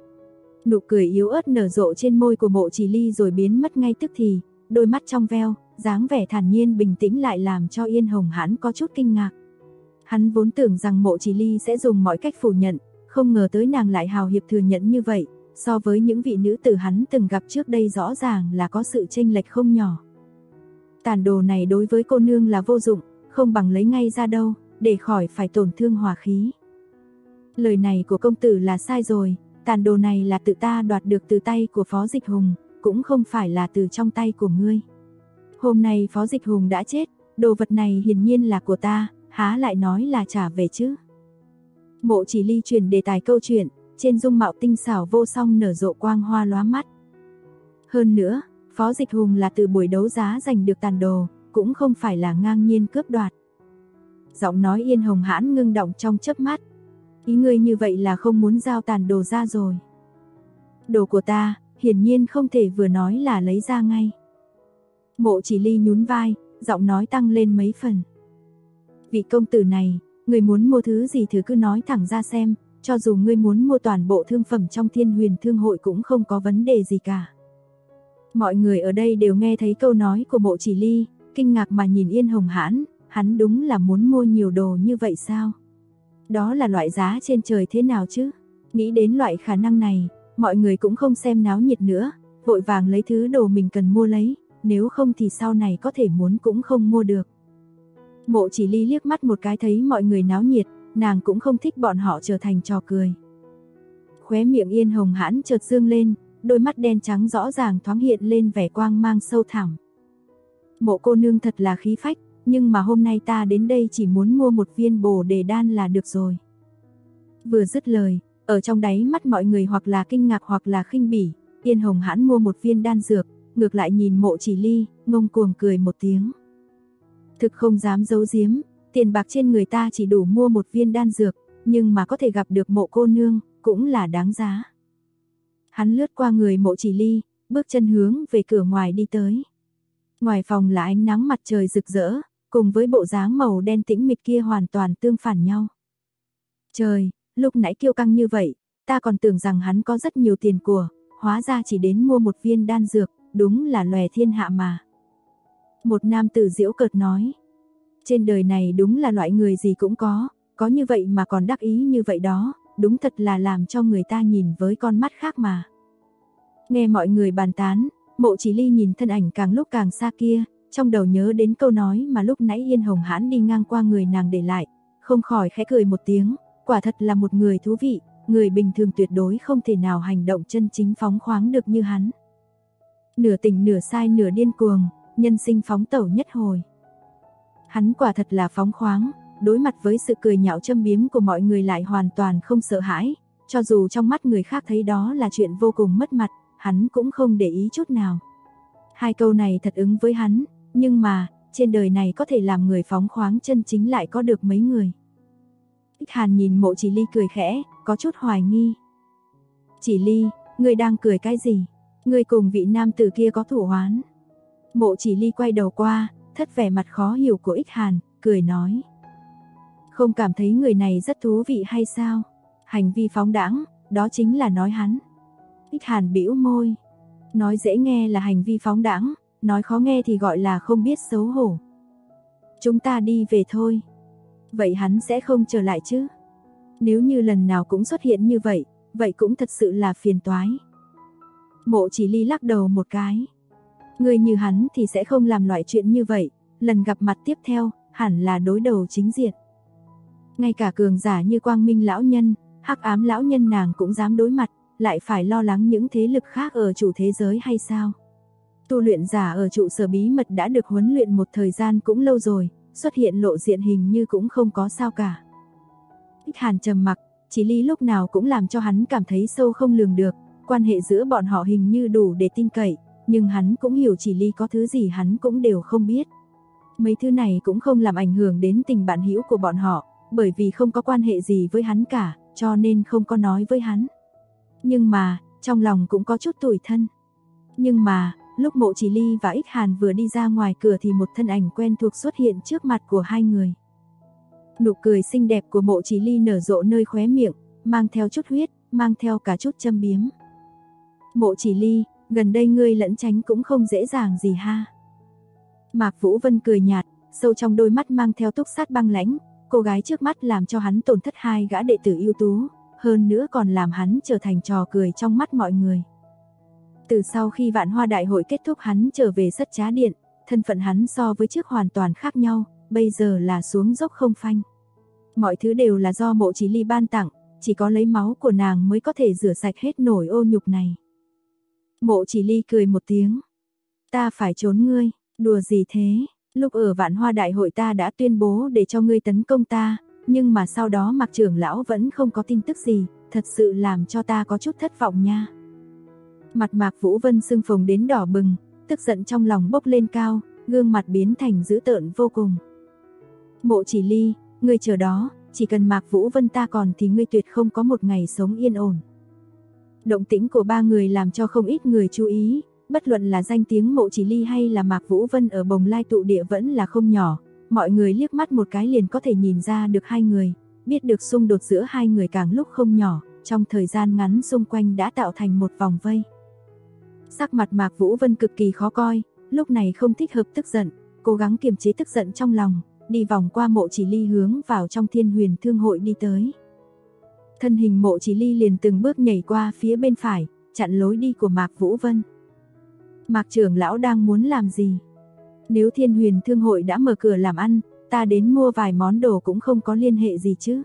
Nụ cười yếu ớt nở rộ trên môi của Mộ Chỉ Ly rồi biến mất ngay tức thì, đôi mắt trong veo, dáng vẻ thản nhiên bình tĩnh lại làm cho Yên Hồng Hãn có chút kinh ngạc. Hắn vốn tưởng rằng Mộ Chỉ Ly sẽ dùng mọi cách phủ nhận, không ngờ tới nàng lại hào hiệp thừa nhận như vậy, so với những vị nữ tử hắn từng gặp trước đây rõ ràng là có sự chênh lệch không nhỏ. Tàn đồ này đối với cô nương là vô dụng, không bằng lấy ngay ra đâu, để khỏi phải tổn thương hòa khí. Lời này của công tử là sai rồi, tàn đồ này là tự ta đoạt được từ tay của Phó Dịch Hùng, cũng không phải là từ trong tay của ngươi. Hôm nay Phó Dịch Hùng đã chết, đồ vật này hiển nhiên là của ta, há lại nói là trả về chứ. Mộ Chỉ Ly chuyển đề tài câu chuyện, trên dung mạo tinh xảo vô song nở rộ quang hoa lóa mắt. Hơn nữa, Phó Dịch Hùng là từ buổi đấu giá giành được tàn đồ, cũng không phải là ngang nhiên cướp đoạt. Giọng nói Yên Hồng Hãn ngưng động trong chớp mắt. Ý ngươi như vậy là không muốn giao tàn đồ ra rồi. Đồ của ta, hiển nhiên không thể vừa nói là lấy ra ngay. Mộ Chỉ Ly nhún vai, giọng nói tăng lên mấy phần. Vị công tử này, ngươi muốn mua thứ gì thử cứ nói thẳng ra xem, cho dù ngươi muốn mua toàn bộ thương phẩm trong Thiên Huyền Thương hội cũng không có vấn đề gì cả. Mọi người ở đây đều nghe thấy câu nói của Mộ Chỉ Ly, kinh ngạc mà nhìn Yên Hồng Hãn, hắn đúng là muốn mua nhiều đồ như vậy sao? Đó là loại giá trên trời thế nào chứ? Nghĩ đến loại khả năng này, mọi người cũng không xem náo nhiệt nữa, vội vàng lấy thứ đồ mình cần mua lấy, nếu không thì sau này có thể muốn cũng không mua được. Mộ Chỉ Ly liếc mắt một cái thấy mọi người náo nhiệt, nàng cũng không thích bọn họ trở thành trò cười. Khóe miệng Yên Hồng Hãn chợt dương lên, đôi mắt đen trắng rõ ràng thoáng hiện lên vẻ quang mang sâu thẳm. Mộ cô nương thật là khí phách, nhưng mà hôm nay ta đến đây chỉ muốn mua một viên Bồ Đề đan là được rồi. Vừa dứt lời, ở trong đáy mắt mọi người hoặc là kinh ngạc hoặc là khinh bỉ, Yên Hồng Hãn mua một viên đan dược, ngược lại nhìn Mộ Chỉ Ly, ngông cuồng cười một tiếng. Thực không dám giấu giếm, tiền bạc trên người ta chỉ đủ mua một viên đan dược, nhưng mà có thể gặp được Mộ cô nương, cũng là đáng giá. Hắn lướt qua người Mộ Chỉ Ly, bước chân hướng về cửa ngoài đi tới. Ngoài phòng là ánh nắng mặt trời rực rỡ, cùng với bộ dáng màu đen tĩnh mịch kia hoàn toàn tương phản nhau. Trời, lúc nãy kiêu căng như vậy, ta còn tưởng rằng hắn có rất nhiều tiền của, hóa ra chỉ đến mua một viên đan dược, đúng là lòe thiên hạ mà. Một nam tử giễu cợt nói, trên đời này đúng là loại người gì cũng có như vậy mà còn đắc ý như vậy đó, đúng thật là làm cho người ta nhìn với con mắt khác mà. Nghe mọi người bàn tán, Mộ Chỉ Ly nhìn thân ảnh càng lúc càng xa kia, trong đầu nhớ đến câu nói mà lúc nãy Yên Hồng Hãn đi ngang qua người nàng để lại, không khỏi khẽ cười một tiếng, quả thật là một người thú vị, người bình thường tuyệt đối không thể nào hành động chân chính phóng khoáng được như hắn. Nửa tỉnh nửa sai nửa điên cuồng, nhân sinh phóng tẩu nhất hồi. Hắn quả thật là phóng khoáng, đối mặt với sự cười nhạo châm biếm của mọi người lại hoàn toàn không sợ hãi, cho dù trong mắt người khác thấy đó là chuyện vô cùng mất mặt, hắn cũng không để ý chút nào. Hai câu này thật ứng với hắn, nhưng mà, trên đời này có thể làm người phóng khoáng chân chính lại có được mấy người. Ích Hàn nhìn Mộ Chỉ Ly cười khẽ, có chút hoài nghi. Chỉ Ly, ngươi đang cười cái gì? Ngươi cùng vị nam tử kia có thủ oán? Mộ Chỉ Ly quay đầu qua, thất vẻ mặt khó hiểu của Ích Hàn, cười nói. Không cảm thấy người này rất thú vị hay sao? Hành vi phóng đãng, đó chính là nói hắn. Ích Hàn bĩu môi. Nói dễ nghe là hành vi phóng đãng, nói khó nghe thì gọi là không biết xấu hổ. Chúng ta đi về thôi. Vậy hắn sẽ không trở lại chứ? Nếu như lần nào cũng xuất hiện như vậy, vậy cũng thật sự là phiền toái. Mộ Chỉ Ly lắc đầu một cái. Người như hắn thì sẽ không làm loại chuyện như vậy, lần gặp mặt tiếp theo, hẳn là đối đầu chính diện. Ngay cả cường giả như Quang Minh lão nhân, Hắc Ám lão nhân nàng cũng dám đối mặt, lại phải lo lắng những thế lực khác ở chủ thế giới hay sao? Tu luyện giả ở trụ sở bí mật đã được huấn luyện một thời gian cũng lâu rồi, xuất hiện lộ diện hình như cũng không có sao cả. Ích Hàn trầm mặc, Chỉ Ly lúc nào cũng làm cho hắn cảm thấy sâu không lường được, quan hệ giữa bọn họ hình như đủ để tin cậy, nhưng hắn cũng hiểu Chỉ Ly có thứ gì hắn cũng đều không biết. Mấy thứ này cũng không làm ảnh hưởng đến tình bạn hữu của bọn họ, bởi vì không có quan hệ gì với hắn cả, cho nên không có nói với hắn. Nhưng mà, trong lòng cũng có chút tủi thân. Nhưng mà, lúc Mộ Chỉ Ly và Ích Hàn vừa đi ra ngoài cửa thì một thân ảnh quen thuộc xuất hiện trước mặt của hai người. Nụ cười xinh đẹp của Mộ Chỉ Ly nở rộ nơi khóe miệng, mang theo chút huyết, mang theo cả chút châm biếm. Mộ Chỉ Ly, gần đây ngươi lẫn tránh cũng không dễ dàng gì ha. Mạc Vũ Vân cười nhạt, sâu trong đôi mắt mang theo túc sát băng lãnh, cô gái trước mắt làm cho hắn tổn thất hai gã đệ tử ưu tú, hơn nữa còn làm hắn trở thành trò cười trong mắt mọi người. Từ sau khi Vạn Hoa Đại hội kết thúc hắn trở về Sất Trá Điện, thân phận hắn so với trước hoàn toàn khác nhau, bây giờ là xuống dốc không phanh. Mọi thứ đều là do Mộ Chỉ Ly ban tặng, chỉ có lấy máu của nàng mới có thể rửa sạch hết nổi ô nhục này. Mộ Chỉ Ly cười một tiếng. Ta phải trốn ngươi, đùa gì thế? Lúc ở Vạn Hoa Đại hội ta đã tuyên bố để cho ngươi tấn công ta, nhưng mà sau đó Mạc trưởng lão vẫn không có tin tức gì, thật sự làm cho ta có chút thất vọng nha. Mặt Mạc Vũ Vân sưng phồng đến đỏ bừng, tức giận trong lòng bốc lên cao, gương mặt biến thành dữ tợn vô cùng. Mộ Chỉ Ly, ngươi chờ đó, chỉ cần Mạc Vũ Vân ta còn thì ngươi tuyệt không có một ngày sống yên ổn. Động tĩnh của ba người làm cho không ít người chú ý, bất luận là danh tiếng Mộ Chỉ Ly hay là Mạc Vũ Vân ở Bồng Lai tụ địa vẫn là không nhỏ, mọi người liếc mắt một cái liền có thể nhìn ra được hai người, biết được xung đột giữa hai người càng lúc không nhỏ, trong thời gian ngắn xung quanh đã tạo thành một vòng vây. Sắc mặt Mạc Vũ Vân cực kỳ khó coi, lúc này không thích hợp tức giận, cố gắng kiềm chế tức giận trong lòng, đi vòng qua Mộ Chỉ Ly hướng vào trong Thiên Huyền Thương hội đi tới. Thân hình Mộ Chỉ Ly liền từng bước nhảy qua phía bên phải, chặn lối đi của Mạc Vũ Vân. Mạc trưởng lão đang muốn làm gì? Nếu Thiên Huyền Thương hội đã mở cửa làm ăn, ta đến mua vài món đồ cũng không có liên hệ gì chứ.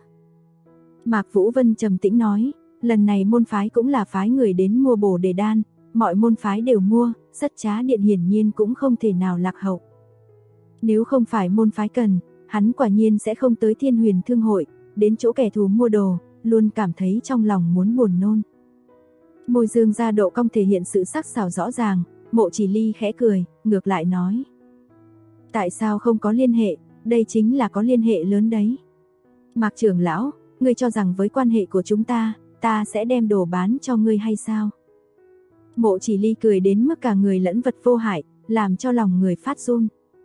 Mạc Vũ Vân trầm tĩnh nói, lần này môn phái cũng là phái người đến mua bổ đề đan, mọi môn phái đều mua, Sất Trá Điện hiển nhiên cũng không thể nào lạc hậu. Nếu không phải môn phái cần, hắn quả nhiên sẽ không tới Thiên Huyền Thương hội, đến chỗ kẻ thù mua đồ, luôn cảm thấy trong lòng muốn buồn nôn. Môi Dương ra độ cong thể hiện sự sắc sảo rõ ràng, Mộ Chỉ Ly khẽ cười, ngược lại nói. Tại sao không có liên hệ, đây chính là có liên hệ lớn đấy. Mạc trưởng lão, ngươi cho rằng với quan hệ của chúng ta sẽ đem đồ bán cho ngươi hay sao? Mộ Chỉ Ly cười đến mức cả người lẫn vật vô hại, làm cho lòng người phát run.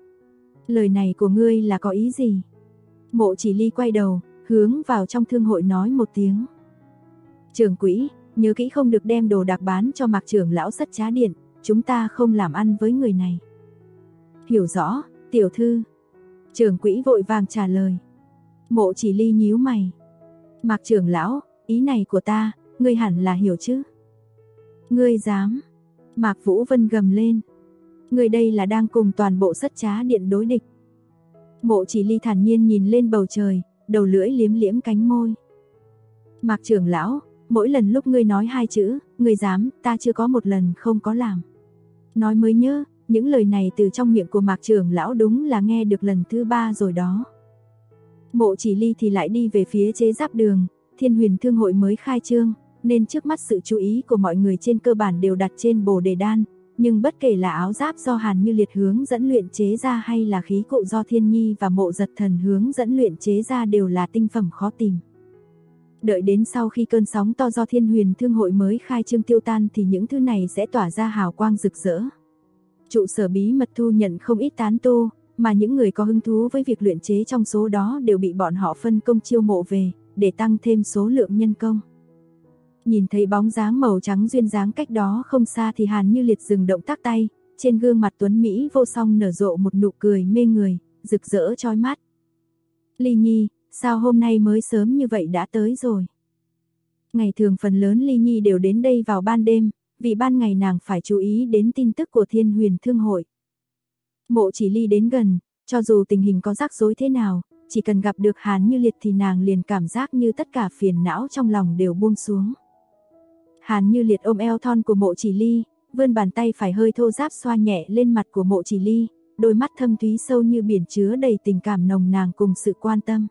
Lời này của ngươi là có ý gì? Mộ Chỉ Ly quay đầu, hướng vào trong thương hội nói một tiếng. Trưởng quỹ, nhớ kỹ không được đem đồ đạc bán cho Mạc trưởng lão Sất Trá Điện, chúng ta không làm ăn với người này. Hiểu rõ, tiểu thư. Trưởng quỹ vội vàng trả lời. Mộ Chỉ Ly nhíu mày. Mạc trưởng lão, ý này của ta, ngươi hẳn là hiểu chứ? Ngươi dám? Mạc Vũ Vân gầm lên. Ngươi đây là đang cùng toàn bộ Sất Trá Điện đối địch. Mộ Chỉ Ly thản nhiên nhìn lên bầu trời, đầu lưỡi liếm liếm cánh môi. Mạc trưởng lão, mỗi lần lúc ngươi nói hai chữ, ngươi dám, ta chưa có một lần không có làm. Nói mới nhớ, những lời này từ trong miệng của Mạc trưởng lão đúng là nghe được lần thứ 3 rồi đó. Mộ Chỉ Ly thì lại đi về phía chế giáp đường, Thiên Huyền Thương hội mới khai trương, nên trước mắt sự chú ý của mọi người trên cơ bản đều đặt trên bổ đề đan, nhưng bất kể là áo giáp do Hàn Như Liệt hướng dẫn luyện chế ra hay là khí cụ do Thiên Nhi và Mộ Giật Thần hướng dẫn luyện chế ra đều là tinh phẩm khó tìm. Đợi đến sau khi cơn sóng to do Thiên Huyền Thương hội mới khai trương tiêu tan thì những thứ này sẽ tỏa ra hào quang rực rỡ. Trụ sở bí mật thu nhận không ít tán tu, mà những người có hứng thú với việc luyện chế trong số đó đều bị bọn họ phân công chiêu mộ về, để tăng thêm số lượng nhân công. Nhìn thấy bóng dáng màu trắng duyên dáng cách đó không xa thì Hàn Như Liệt dừng động tác tay, trên gương mặt tuấn Mỹ vô song nở rộ một nụ cười mê người, rực rỡ chói mắt. Ly Nhi, sao hôm nay mới sớm như vậy đã tới rồi? Ngày thường phần lớn Ly Nhi đều đến đây vào ban đêm, vì ban ngày nàng phải chú ý đến tin tức của Thiên Huyền Thương hội. Mộ Chỉ Ly đến gần, cho dù tình hình có rắc rối thế nào, chỉ cần gặp được Hàn Như Liệt thì nàng liền cảm giác như tất cả phiền não trong lòng đều buông xuống. Hàn Như Liệt ôm eo thon của Mộ Chỉ Ly, vươn bàn tay phải hơi thô ráp xoa nhẹ lên mặt của Mộ Chỉ Ly, đôi mắt thâm thúy sâu như biển chứa đầy tình cảm nồng nàn cùng sự quan tâm.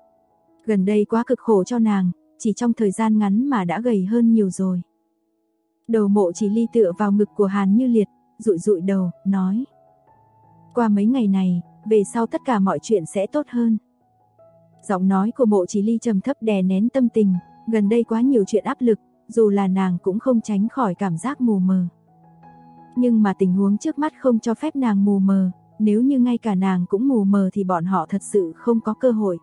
Gần đây quá cực khổ cho nàng, chỉ trong thời gian ngắn mà đã gầy hơn nhiều rồi. Đầu Mộ Chỉ Ly tựa vào ngực của Hàn Như Liệt, dụi dụi đầu, nói. Qua mấy ngày này, về sau tất cả mọi chuyện sẽ tốt hơn. Giọng nói của Mộ Chỉ Ly trầm thấp đè nén tâm tình, gần đây quá nhiều chuyện áp lực, dù là nàng cũng không tránh khỏi cảm giác mù mờ. Nhưng mà tình huống trước mắt không cho phép nàng mù mờ, nếu như ngay cả nàng cũng mù mờ thì bọn họ thật sự không có cơ hội.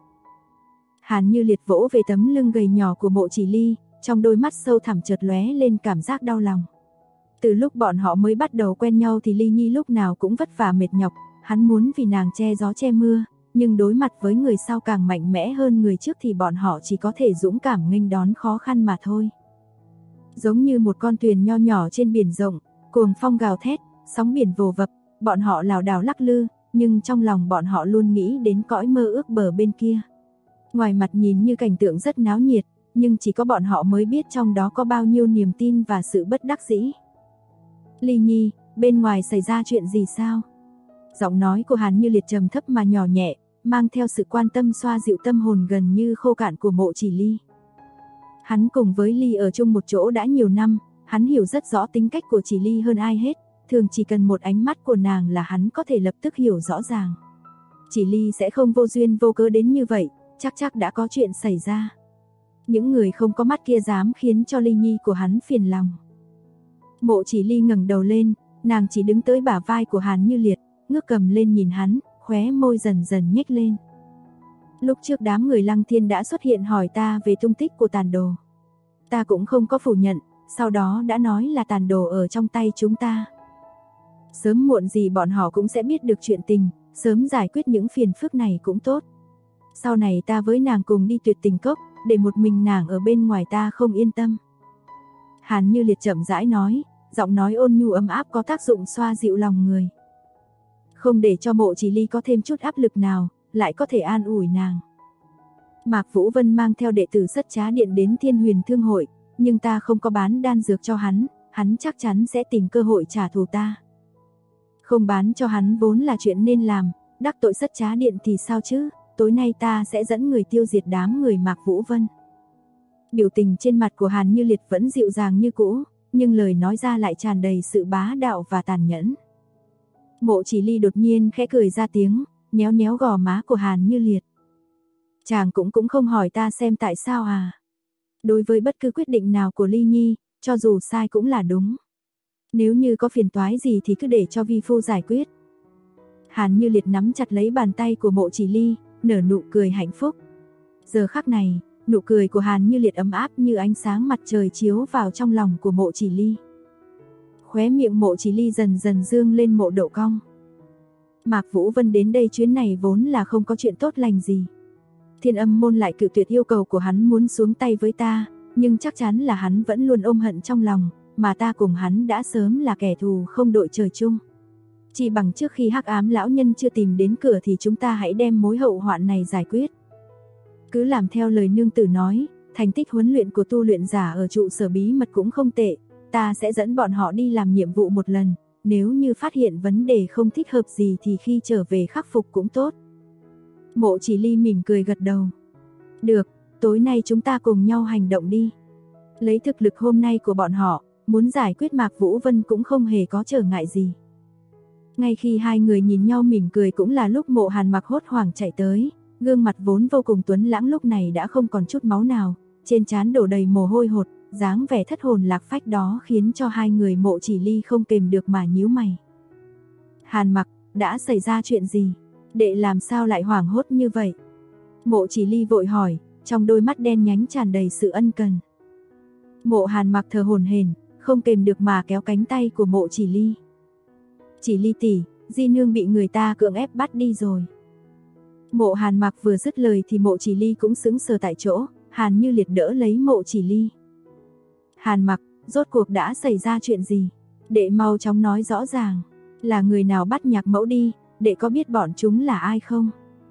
Hàn Như Liệt vỗ về tấm lưng gầy nhỏ của Mộ Chỉ Ly, trong đôi mắt sâu thẳm chợt lóe lên cảm giác đau lòng. Từ lúc bọn họ mới bắt đầu quen nhau thì Ly Nhi lúc nào cũng vất vả mệt nhọc, hắn muốn vì nàng che gió che mưa, nhưng đối mặt với người sau càng mạnh mẽ hơn người trước thì bọn họ chỉ có thể dũng cảm nghênh đón khó khăn mà thôi. Giống như một con thuyền nho nhỏ trên biển rộng, cuồng phong gào thét, sóng biển vồ vập, bọn họ lảo đảo lắc lư, nhưng trong lòng bọn họ luôn nghĩ đến cõi mơ ước bờ bên kia. Ngoài mặt nhìn như cảnh tượng rất náo nhiệt, nhưng chỉ có bọn họ mới biết trong đó có bao nhiêu niềm tin và sự bất đắc dĩ. Ly Nhi, bên ngoài xảy ra chuyện gì sao? Giọng nói của Hàn Như Liệt trầm thấp mà nhỏ nhẹ, mang theo sự quan tâm xoa dịu tâm hồn gần như khô cạn của Mộ Chỉ Ly. Hắn cùng với Ly ở chung một chỗ đã nhiều năm, Hắn hiểu rất rõ tính cách của Chỉ Ly hơn ai hết, thường chỉ cần một ánh mắt của nàng là hắn có thể lập tức hiểu rõ ràng. Chỉ Ly sẽ không vô duyên vô cớ đến như vậy, chắc đã có chuyện xảy ra. Những người không có mắt kia dám khiến cho Ly Nhi của hắn phiền lòng. Mộ Chỉ Ly ngẩng đầu lên, nàng chỉ đứng tới bả vai của Hàn Như Liệt, ngước cầm lên nhìn hắn, khóe môi dần dần nhếch lên. Lúc trước đám người Lăng Thiên đã xuất hiện hỏi ta về tung tích của tàn đồ. Ta cũng không có phủ nhận, sau đó đã nói là tàn đồ ở trong tay chúng ta. Sớm muộn gì bọn họ cũng sẽ biết được chuyện tình, sớm giải quyết những phiền phức này cũng tốt. Sau này ta với nàng cùng đi Tuyệt Tình Cốc, để một mình nàng ở bên ngoài ta không yên tâm. Hàn Như Liệt chậm rãi nói, giọng nói ôn nhu ấm áp có tác dụng xoa dịu lòng người. Không để cho Mộ Chỉ Ly có thêm chút áp lực nào, lại có thể an ủi nàng. Mạc Vũ Vân mang theo đệ tử Sất Trá Điện đến Thiên Huyền Thương hội, nhưng ta không có bán đan dược cho hắn chắc chắn sẽ tìm cơ hội trả thù ta. Không bán cho hắn vốn là chuyện nên làm, đắc tội Sất Trá Điện thì sao chứ, tối nay ta sẽ dẫn người tiêu diệt đám người Mạc Vũ Vân. Biểu tình trên mặt của Hàn Như Liệt vẫn dịu dàng như cũ, nhưng lời nói ra lại tràn đầy sự bá đạo và tàn nhẫn. Mộ Chỉ Ly đột nhiên khẽ cười ra tiếng, nhéo nhéo gò má của Hàn Như Liệt. Chàng cũng không hỏi ta xem tại sao à? Đối với bất cứ quyết định nào của Ly Nhi, cho dù sai cũng là đúng. Nếu như có phiền toái gì thì cứ để cho vi phu giải quyết. Hàn Như Liệt nắm chặt lấy bàn tay của Mộ Chỉ Ly, nở nụ cười hạnh phúc. Giờ khắc này, nụ cười của Hàn Như Liệt ấm áp như ánh sáng mặt trời chiếu vào trong lòng của Mộ Chỉ Ly. Khóe miệng Mộ Chỉ Ly dần dần dương lên một độ cong. Mạc Vũ Vân đến đây chuyến này vốn là không có chuyện tốt lành gì. Thiên Âm môn lại cự tuyệt yêu cầu của hắn muốn xuống tay với ta, nhưng chắc chắn là hắn vẫn luôn ôm hận trong lòng, mà ta cùng hắn đã sớm là kẻ thù không đội trời chung. Chỉ bằng trước khi Hắc Ám lão nhân chưa tìm đến cửa thì chúng ta hãy đem mối hậu hoạn này giải quyết. Cứ làm theo lời nương tử nói, thành tích huấn luyện của tu luyện giả ở trụ sở bí mật cũng không tệ, ta sẽ dẫn bọn họ đi làm nhiệm vụ một lần, nếu như phát hiện vấn đề không thích hợp gì thì khi trở về khắc phục cũng tốt. Mộ Chỉ Ly mỉm cười gật đầu. Được, tối nay chúng ta cùng nhau hành động đi. Lấy thực lực hôm nay của bọn họ, muốn giải quyết Mạc Vũ Vân cũng không hề có trở ngại gì. Ngay khi hai người nhìn nhau mỉm cười cũng là lúc Mộ Hàn Mặc hốt hoảng chạy tới, gương mặt vốn vô cùng tuấn lãng lúc này đã không còn chút máu nào, trên trán đổ đầy mồ hôi hột, dáng vẻ thất hồn lạc phách đó khiến cho hai người Mộ Chỉ Ly không kềm được mà nhíu mày. Hàn Mặc, đã xảy ra chuyện gì? Đệ làm sao lại hoảng hốt như vậy? Mộ Chỉ Ly vội hỏi, trong đôi mắt đen nhánh tràn đầy sự ân cần. Mộ Hàn Mặc thở hổn hển, không kềm được mà kéo cánh tay của Mộ Chỉ Ly. Chỉ Ly tỷ, Di nương bị người ta cưỡng ép bắt đi rồi. Mộ Hàn Mặc vừa dứt lời thì Mộ Chỉ Ly cũng sững sờ tại chỗ, Hàn Như Liệt đỡ lấy Mộ Chỉ Ly. Hàn Mặc, rốt cuộc đã xảy ra chuyện gì? Đệ mau chóng nói rõ ràng, là người nào bắt Nhạc mẫu đi, đệ có biết bọn chúng là ai không?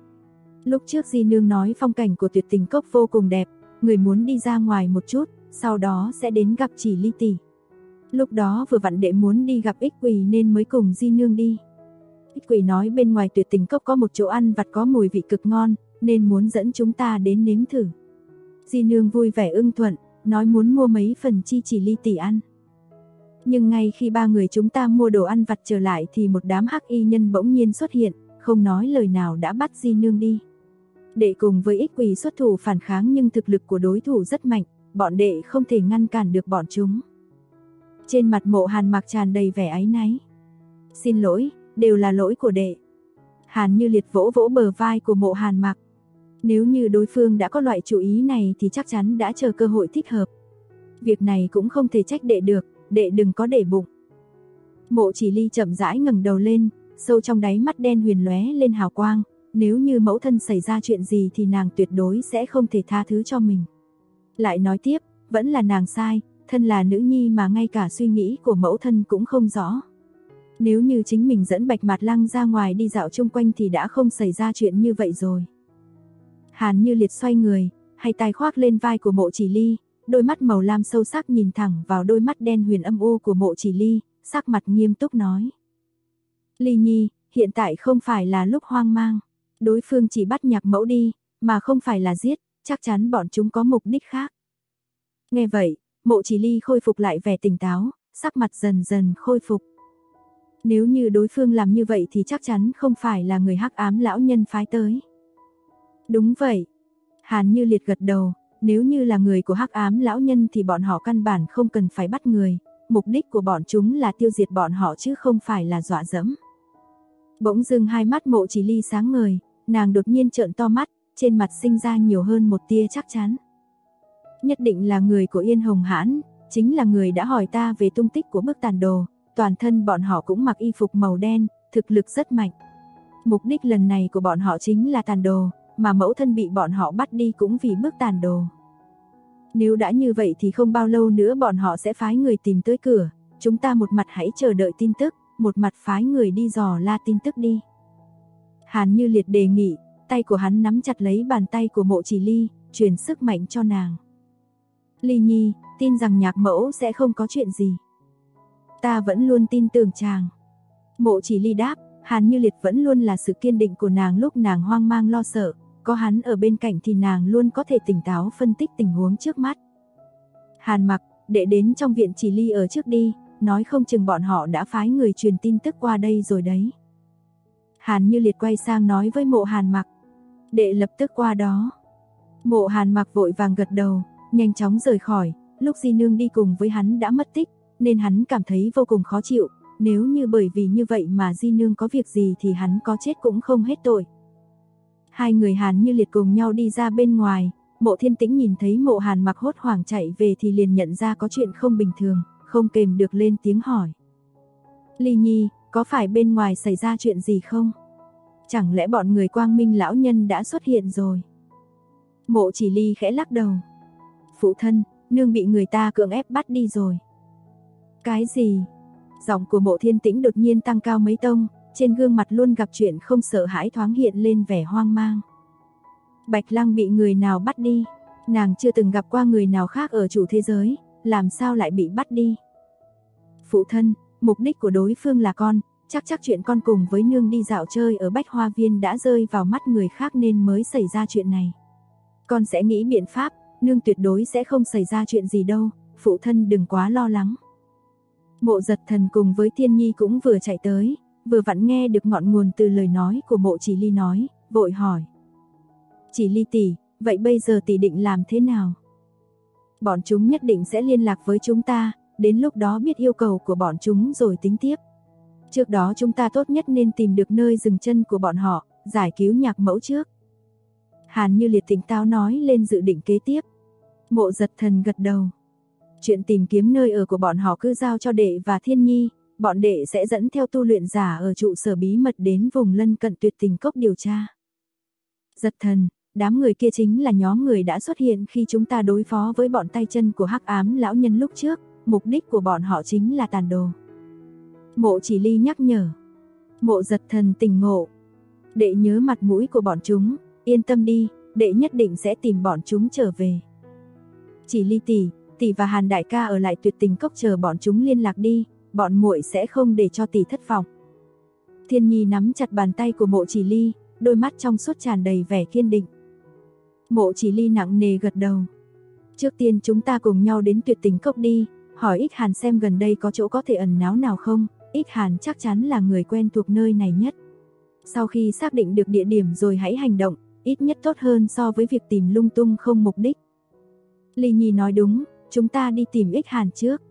Lúc trước Di nương nói phong cảnh của Tuyệt Tình Cốc vô cùng đẹp, người muốn đi ra ngoài một chút, sau đó sẽ đến gặp Chỉ Ly tỷ. Lúc đó vừa vặn đệ muốn đi gặp Ích Quỳ nên mới cùng Di nương đi. Ích Quỳ nói bên ngoài Tuyệt Tình Cốc có một chỗ ăn vặt có mùi vị cực ngon, nên muốn dẫn chúng ta đến nếm thử. Di nương vui vẻ ưng thuận, nói muốn mua mấy phần chi Chỉ Ly tỷ ăn. Nhưng ngay khi ba người chúng ta mua đồ ăn vặt trở lại thì một đám hắc y nhân bỗng nhiên xuất hiện, không nói lời nào đã bắt Di nương đi. Đệ cùng với Ích Quỳ xuất thủ phản kháng nhưng thực lực của đối thủ rất mạnh, bọn đệ không thể ngăn cản được bọn chúng. Trên mặt Mộ Hàn Mặc tràn đầy vẻ áy náy. Xin lỗi, đều là lỗi của đệ. Hàn Như Liệt vỗ vỗ bờ vai của Mộ Hàn Mặc. Nếu như đối phương đã có loại chủ ý này thì chắc chắn đã chờ cơ hội thích hợp. Việc này cũng không thể trách đệ được, đệ đừng có để bụng. Mộ Chỉ Ly chậm rãi ngẩng đầu lên, sâu trong đáy mắt đen huyền lóe lên hào quang, nếu như mẫu thân xảy ra chuyện gì thì nàng tuyệt đối sẽ không thể tha thứ cho mình. Lại nói tiếp, vẫn là nàng sai, thân là nữ nhi mà ngay cả suy nghĩ của mẫu thân cũng không rõ. Nếu như chính mình dẫn Bạch Mạt Lăng ra ngoài đi dạo chung quanh thì đã không xảy ra chuyện như vậy rồi. Hàn Như Liệt xoay người, hai tay khoác lên vai của Mộ Chỉ Ly, đôi mắt màu lam sâu sắc nhìn thẳng vào đôi mắt đen huyền âm u của Mộ Chỉ Ly, sắc mặt nghiêm túc nói. Ly Nhi, hiện tại không phải là lúc hoang mang. Đối phương chỉ bắt Nhạc mẫu đi, mà không phải là giết, chắc chắn bọn chúng có mục đích khác. Nghe vậy, Mộ Chỉ Ly khôi phục lại vẻ tỉnh táo, sắc mặt dần dần khôi phục. Nếu như đối phương làm như vậy thì chắc chắn không phải là người Hắc Ám lão nhân phái tới. Đúng vậy. Hàn Như Liệt gật đầu, nếu như là người của Hắc Ám lão nhân thì bọn họ căn bản không cần phải bắt người, mục đích của bọn chúng là tiêu diệt bọn họ chứ không phải là dọa dẫm. Bỗng dưng hai mắt Mộ Chỉ Ly sáng ngời, nàng đột nhiên trợn to mắt, trên mặt sinh ra nhiều hơn một tia chắc chắn. Nhất định là người của Yên Hồng Hãn, chính là người đã hỏi ta về tung tích của bức tàn đồ, toàn thân bọn họ cũng mặc y phục màu đen, thực lực rất mạnh. Mục đích lần này của bọn họ chính là tàn đồ, mà mẫu thân bị bọn họ bắt đi cũng vì bức tàn đồ. Nếu đã như vậy thì không bao lâu nữa bọn họ sẽ phái người tìm tới cửa, chúng ta một mặt hãy chờ đợi tin tức, một mặt phái người đi dò la tin tức đi. Hàn Như Liệt đề nghị, tay của hắn nắm chặt lấy bàn tay của Mộ Chỉ Ly, truyền sức mạnh cho nàng. Ly Nhi, tin rằng nhạc mẫu sẽ không có chuyện gì. Ta vẫn luôn tin tưởng chàng. Mộ Chỉ Ly đáp, Hàn Như Liệt vẫn luôn là sự kiên định của nàng lúc nàng hoang mang lo sợ, có hắn ở bên cạnh thì nàng luôn có thể tỉnh táo phân tích tình huống trước mắt. Hàn Mặc, đệ đến trong viện Chỉ Ly ở trước đi, nói không chừng bọn họ đã phái người truyền tin tức qua đây rồi đấy. Hàn Như Liệt quay sang nói với Mộ Hàn Mặc, đệ lập tức qua đó. Mộ Hàn Mặc vội vàng gật đầu, nhanh chóng rời khỏi, lúc Di Nương đi cùng với hắn đã mất tích, nên hắn cảm thấy vô cùng khó chịu, nếu như bởi vì như vậy mà Di Nương có việc gì thì hắn có chết cũng không hết tội. Hai người Hàn Như Liệt cùng nhau đi ra bên ngoài, Mộ Thiên Tĩnh nhìn thấy Mộ Hàn Mặc hốt hoảng chạy về thì liền nhận ra có chuyện không bình thường, không kềm được lên tiếng hỏi. Ly Nhi, có phải bên ngoài xảy ra chuyện gì không? Chẳng lẽ bọn người Quang Minh lão nhân đã xuất hiện rồi? Mộ Chỉ Ly khẽ lắc đầu. Phụ thân, nương bị người ta cưỡng ép bắt đi rồi. Cái gì? Giọng của Mộ Thiên Tĩnh đột nhiên tăng cao mấy tông, trên gương mặt luôn gặp chuyện không sợ hãi thoáng hiện lên vẻ hoang mang. Bạch Lăng bị người nào bắt đi? Nàng chưa từng gặp qua người nào khác ở chủ thế giới, làm sao lại bị bắt đi? Phụ thân, mục đích của đối phương là con, chắc chuyện con cùng với nương đi dạo chơi ở Bách Hoa Viên đã rơi vào mắt người khác nên mới xảy ra chuyện này. Con sẽ nghĩ biện pháp, nương tuyệt đối sẽ không xảy ra chuyện gì đâu, phụ thân đừng quá lo lắng. Mộ Giật Thần cùng với Thiên Nhi cũng vừa chạy tới, vừa vặn nghe được ngọn nguồn từ lời nói của Mộ Chỉ Ly nói, vội hỏi. Chỉ Ly tỷ, vậy bây giờ tỷ định làm thế nào? Bọn chúng nhất định sẽ liên lạc với chúng ta, đến lúc đó biết yêu cầu của bọn chúng rồi tính tiếp. Trước đó chúng ta tốt nhất nên tìm được nơi dừng chân của bọn họ, giải cứu nhạc mẫu trước. Hàn Như Liệt tỉnh táo nói lên dự định kế tiếp. Mộ Giật Thần gật đầu. Chuyện tìm kiếm nơi ở của bọn họ cứ giao cho đệ và Thiên Nhi, bọn đệ sẽ dẫn theo tu luyện giả ở trụ sở bí mật đến vùng lân cận Tuyệt Tình Cốc điều tra. Giật Thần, đám người kia chính là nhóm người đã xuất hiện khi chúng ta đối phó với bọn tay chân của Hắc Ám lão nhân lúc trước, mục đích của bọn họ chính là tàn đồ. Mộ Chỉ Ly nhắc nhở. Mộ Giật Thần tỉnh ngộ. Đệ nhớ mặt mũi của bọn chúng, yên tâm đi, đệ nhất định sẽ tìm bọn chúng trở về. Chỉ Ly tỷ và Hàn đại ca ở lại Tuyệt Tình Cốc chờ bọn chúng liên lạc đi, bọn muội sẽ không để cho tỷ thất vọng. Thiên Nhi nắm chặt bàn tay của Mộ Chỉ Ly, đôi mắt trong suốt tràn đầy vẻ kiên định. Mộ Chỉ Ly nặng nề gật đầu. Trước tiên chúng ta cùng nhau đến Tuyệt Tình Cốc đi, hỏi Ích Hàn xem gần đây có chỗ có thể ẩn náu nào không, Ích Hàn chắc chắn là người quen thuộc nơi này nhất. Sau khi xác định được địa điểm rồi hãy hành động, ít nhất tốt hơn so với việc tìm lung tung không mục đích. Ly Nhi nói đúng, chúng ta đi tìm Ích Hàn trước.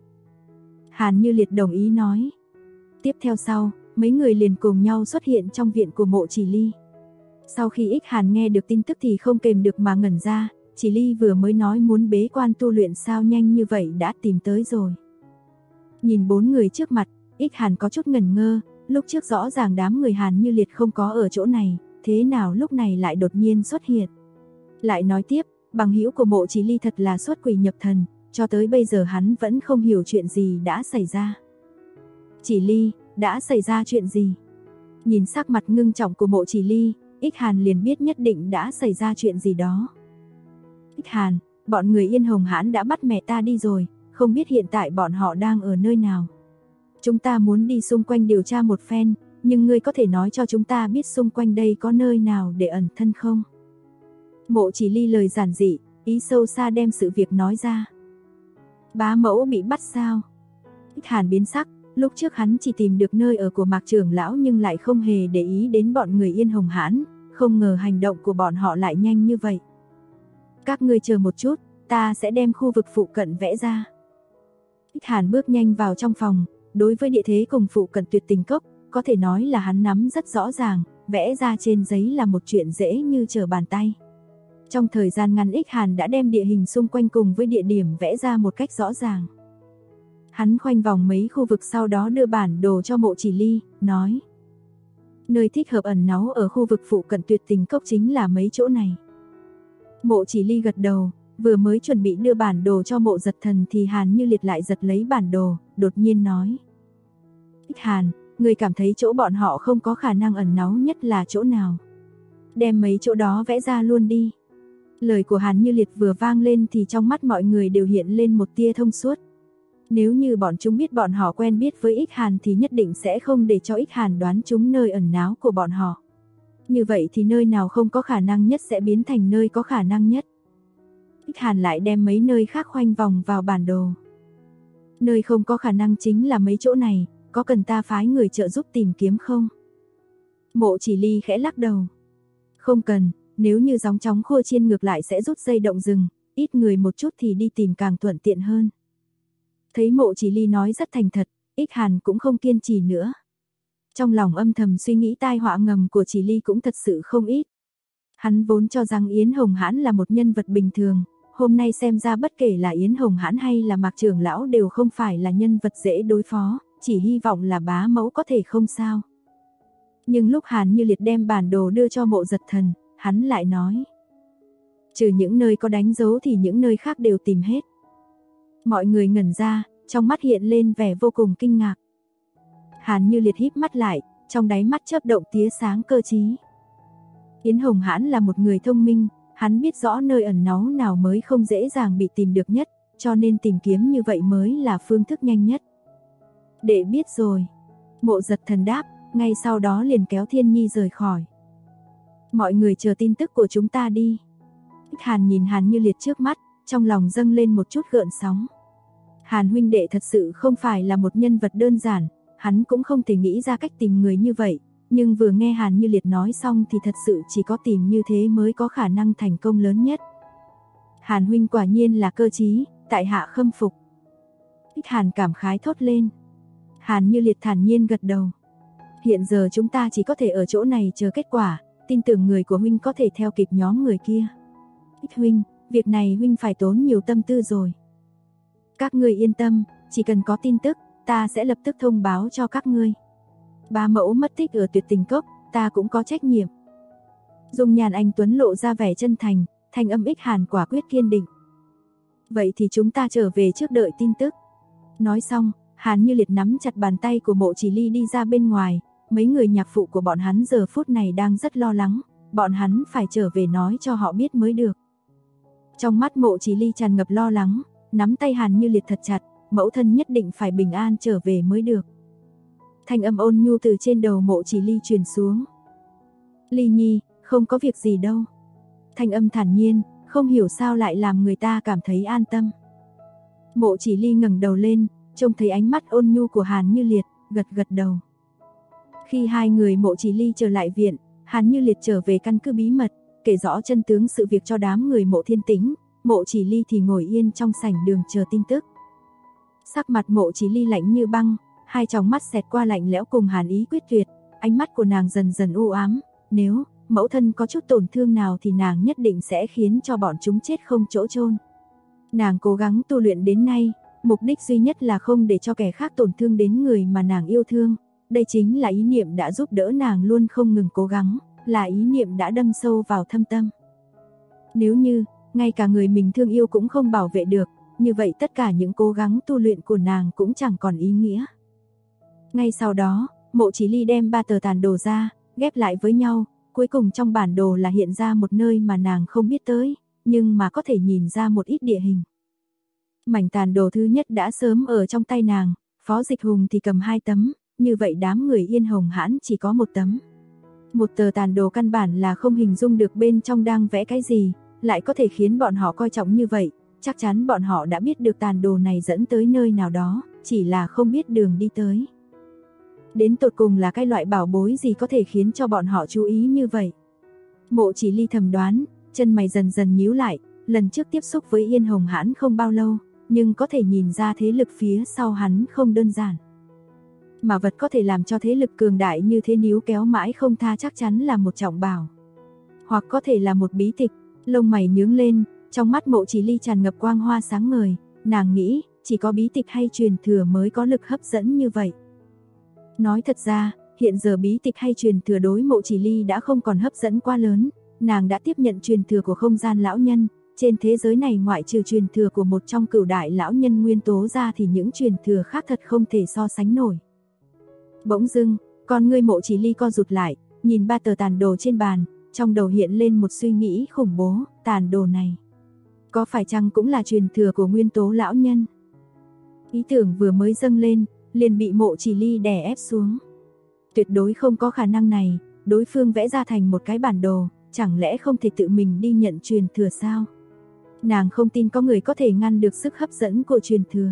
Hàn Như Liệt đồng ý nói. Tiếp theo sau, mấy người liền cùng nhau xuất hiện trong viện của Mộ Chỉ Ly. Sau khi Ích Hàn nghe được tin tức thì không kềm được mà ngẩn ra, Chỉ Ly vừa mới nói muốn bế quan tu luyện sao nhanh như vậy đã tìm tới rồi. Nhìn bốn người trước mặt, Ích Hàn có chút ngẩn ngơ, lúc trước rõ ràng đám người Hàn Như Liệt không có ở chỗ này, thế nào lúc này lại đột nhiên xuất hiện. Lại nói tiếp, bằng hữu của Mộ Chỉ Ly thật là xuất quỷ nhập thần, cho tới bây giờ hắn vẫn không hiểu chuyện gì đã xảy ra. Chỉ Ly, đã xảy ra chuyện gì? Nhìn sắc mặt ngưng trọng của Mộ Chỉ Ly, Ích Hàn liền biết nhất định đã xảy ra chuyện gì đó. Ích Hàn, bọn người Yên Hồng Hãn đã bắt mẹ ta đi rồi, không biết hiện tại bọn họ đang ở nơi nào. Chúng ta muốn đi xung quanh điều tra một phen, nhưng ngươi có thể nói cho chúng ta biết xung quanh đây có nơi nào để ẩn thân không? Mộ Chỉ Ly lời giản dị, ý sâu xa đem sự việc nói ra. Bá mẫu bị bắt sao? Ích Hàn biến sắc, lúc trước hắn chỉ tìm được nơi ở của Mạc trưởng lão nhưng lại không hề để ý đến bọn người Yên Hồng Hãn, không ngờ hành động của bọn họ lại nhanh như vậy. Các ngươi chờ một chút, ta sẽ đem khu vực phụ cận vẽ ra. Ích Hàn bước nhanh vào trong phòng, đối với địa thế cùng phụ cận Tuyệt Tình Cốc, có thể nói là hắn nắm rất rõ ràng, vẽ ra trên giấy là một chuyện dễ như trở bàn tay. Trong thời gian ngắn Ích Hàn đã đem địa hình xung quanh cùng với địa điểm vẽ ra một cách rõ ràng. Hắn khoanh vòng mấy khu vực sau đó đưa bản đồ cho Mộ Chỉ Ly, nói: nơi thích hợp ẩn náu ở khu vực phụ cận Tuyệt Tình Cốc chính là mấy chỗ này. Mộ Chỉ Ly gật đầu, vừa mới chuẩn bị đưa bản đồ cho Mộ Giật Thần thì Hàn Như Liệt lại giật lấy bản đồ, đột nhiên nói: Ích Hàn, người cảm thấy chỗ bọn họ không có khả năng ẩn náu nhất là chỗ nào? Đem mấy chỗ đó vẽ ra luôn đi. Lời của Hàn Như Liệt vừa vang lên thì trong mắt mọi người đều hiện lên một tia thông suốt. Nếu như bọn chúng biết bọn họ quen biết với Ích Hàn thì nhất định sẽ không để cho Ích Hàn đoán trúng nơi ẩn náu của bọn họ. Như vậy thì nơi nào không có khả năng nhất sẽ biến thành nơi có khả năng nhất. Ích Hàn lại đem mấy nơi khác khoanh vòng vào bản đồ. Nơi không có khả năng chính là mấy chỗ này, có cần ta phái người trợ giúp tìm kiếm không? Mộ Chỉ Ly khẽ lắc đầu. Không cần, nếu như gióng chóng khua chiên ngược lại sẽ rút dây động rừng, ít người một chút thì đi tìm càng thuận tiện hơn. Thấy Mộ Chỉ Ly nói rất thành thật, Ích Hàn cũng không kiên trì nữa. Trong lòng âm thầm suy nghĩ tai họa ngầm của Chỉ Ly cũng thật sự không ít. Hắn vốn cho rằng Yến Hồng Hãn là một nhân vật bình thường, hôm nay xem ra bất kể là Yến Hồng Hãn hay là Mạc trưởng lão đều không phải là nhân vật dễ đối phó, chỉ hy vọng là bá mẫu có thể không sao. Nhưng lúc Hàn Như Liệt đem bản đồ đưa cho Mộ Giật Thần, hắn lại nói: trừ những nơi có đánh dấu thì những nơi khác đều tìm hết. Mọi người ngẩn ra, trong mắt hiện lên vẻ vô cùng kinh ngạc. Hàn Như Liệt híp mắt lại, trong đáy mắt chớp động tia sáng cơ trí. Yến Hồng Hãn là một người thông minh, hắn biết rõ nơi ẩn náu nào mới không dễ dàng bị tìm được nhất, cho nên tìm kiếm như vậy mới là phương thức nhanh nhất. Đệ biết rồi. Mộ Giật Thần đáp, ngay sau đó liền kéo Thiên Nhi rời khỏi. Mọi người chờ tin tức của chúng ta đi. Ích Hàn nhìn Hàn Như Liệt trước mắt, trong lòng dâng lên một chút gợn sóng. Hàn huynh đệ thật sự không phải là một nhân vật đơn giản, hắn cũng không thể nghĩ ra cách tìm người như vậy, nhưng vừa nghe Hàn Như Liệt nói xong thì thật sự chỉ có tìm như thế mới có khả năng thành công lớn nhất. Hàn huynh quả nhiên là cơ trí, tại hạ khâm phục. Ích Hàn cảm khái thốt lên. Hàn Như Liệt thản nhiên gật đầu. Hiện giờ chúng ta chỉ có thể ở chỗ này chờ kết quả, tin tưởng người của huynh có thể theo kịp nhóm người kia. Ích huynh, việc này huynh phải tốn nhiều tâm tư rồi. Các ngươi yên tâm, chỉ cần có tin tức, ta sẽ lập tức thông báo cho các ngươi. Bá mẫu mất tích ở Tuyệt Tình Cốc, ta cũng có trách nhiệm. Dung nhan anh tuấn lộ ra vẻ chân thành, thanh âm Ích Hàn quả quyết kiên định. Vậy thì chúng ta trở về trước đợi tin tức. Nói xong, Hàn Như Liệt nắm chặt bàn tay của Mộ Chỉ Ly đi ra bên ngoài, mấy người nhạc phụ của bọn hắn giờ phút này đang rất lo lắng, bọn hắn phải trở về nói cho họ biết mới được. Trong mắt Mộ Chỉ Ly tràn ngập lo lắng, nắm tay Hàn Như Liệt thật chặt, mẫu thân nhất định phải bình an trở về mới được. Thanh âm ôn nhu từ trên đầu Mộ Chỉ Ly truyền xuống. Ly Nhi, không có việc gì đâu. Thanh âm thản nhiên, không hiểu sao lại làm người ta cảm thấy an tâm. Mộ Chỉ Ly ngẩng đầu lên, trông thấy ánh mắt ôn nhu của Hàn Như Liệt, gật gật đầu. Khi hai người Mộ Chỉ Ly trở lại viện, Hàn Như Liệt trở về căn cứ bí mật, kể rõ chân tướng sự việc cho đám người Mộ Thiên Tĩnh, Mộ Chỉ Ly thì ngồi yên trong sảnh đường chờ tin tức. Sắc mặt Mộ Chỉ Ly lạnh như băng, hai tròng mắt xẹt qua lạnh lẽo cùng hàn ý quyết tuyệt, ánh mắt của nàng dần dần u ám, nếu mẫu thân có chút tổn thương nào thì nàng nhất định sẽ khiến cho bọn chúng chết không chỗ chôn. Nàng cố gắng tu luyện đến nay, mục đích duy nhất là không để cho kẻ khác tổn thương đến người mà nàng yêu thương, đây chính là ý niệm đã giúp đỡ nàng luôn không ngừng cố gắng, là ý niệm đã đâm sâu vào thâm tâm. Nếu như, ngay cả người mình thương yêu cũng không bảo vệ được, như vậy tất cả những cố gắng tu luyện của nàng cũng chẳng còn ý nghĩa. Ngay sau đó, Mộ Chỉ Ly đem 3 tờ tàn đồ ra, ghép lại với nhau, cuối cùng trong bản đồ là hiện ra một nơi mà nàng không biết tới, nhưng mà có thể nhìn ra một ít địa hình. Mảnh tàn đồ thứ nhất đã sớm ở trong tay nàng, Phó Dịch Hùng thì cầm 2 tấm, như vậy đám người Yên Hồng Hãn chỉ có 1 tấm. Một tờ tàn đồ căn bản là không hình dung được bên trong đang vẽ cái gì, lại có thể khiến bọn họ coi trọng như vậy, chắc chắn bọn họ đã biết được tàn đồ này dẫn tới nơi nào đó, chỉ là không biết đường đi tới. Đến tột cùng là cái loại bảo bối gì có thể khiến cho bọn họ chú ý như vậy? Mộ Chỉ Ly thầm đoán, chân mày dần dần nhíu lại, lần trước tiếp xúc với Yên Hồng Hãn không bao lâu, nhưng có thể nhìn ra thế lực phía sau hắn không đơn giản. Mà vật có thể làm cho thế lực cường đại như thế níu kéo mãi không tha chắc chắn là một trọng bảo. Hoặc có thể là một bí tịch, lông mày nhướng lên, trong mắt Mộ Chỉ Ly tràn ngập quang hoa sáng ngời, nàng nghĩ, chỉ có bí tịch hay truyền thừa mới có lực hấp dẫn như vậy. Nói thật ra, hiện giờ bí tịch hay truyền thừa đối Mộ Chỉ Ly đã không còn hấp dẫn quá lớn, nàng đã tiếp nhận truyền thừa của không gian lão nhân, trên thế giới này ngoại trừ truyền thừa của một trong cửu đại lão nhân nguyên tố ra thì những truyền thừa khác thật không thể so sánh nổi. Bỗng dưng, con ngươi Mộ Chỉ Ly co rụt lại, nhìn ba tờ tàn đồ trên bàn, trong đầu hiện lên một suy nghĩ khủng bố, tàn đồ này có phải chăng cũng là truyền thừa của nguyên tố lão nhân? Ý tưởng vừa mới dâng lên, liền bị Mộ Chỉ Ly đè ép xuống. Tuyệt đối không có khả năng này, đối phương vẽ ra thành một cái bản đồ, chẳng lẽ không thể tự mình đi nhận truyền thừa sao? Nàng không tin có người có thể ngăn được sức hấp dẫn của truyền thừa.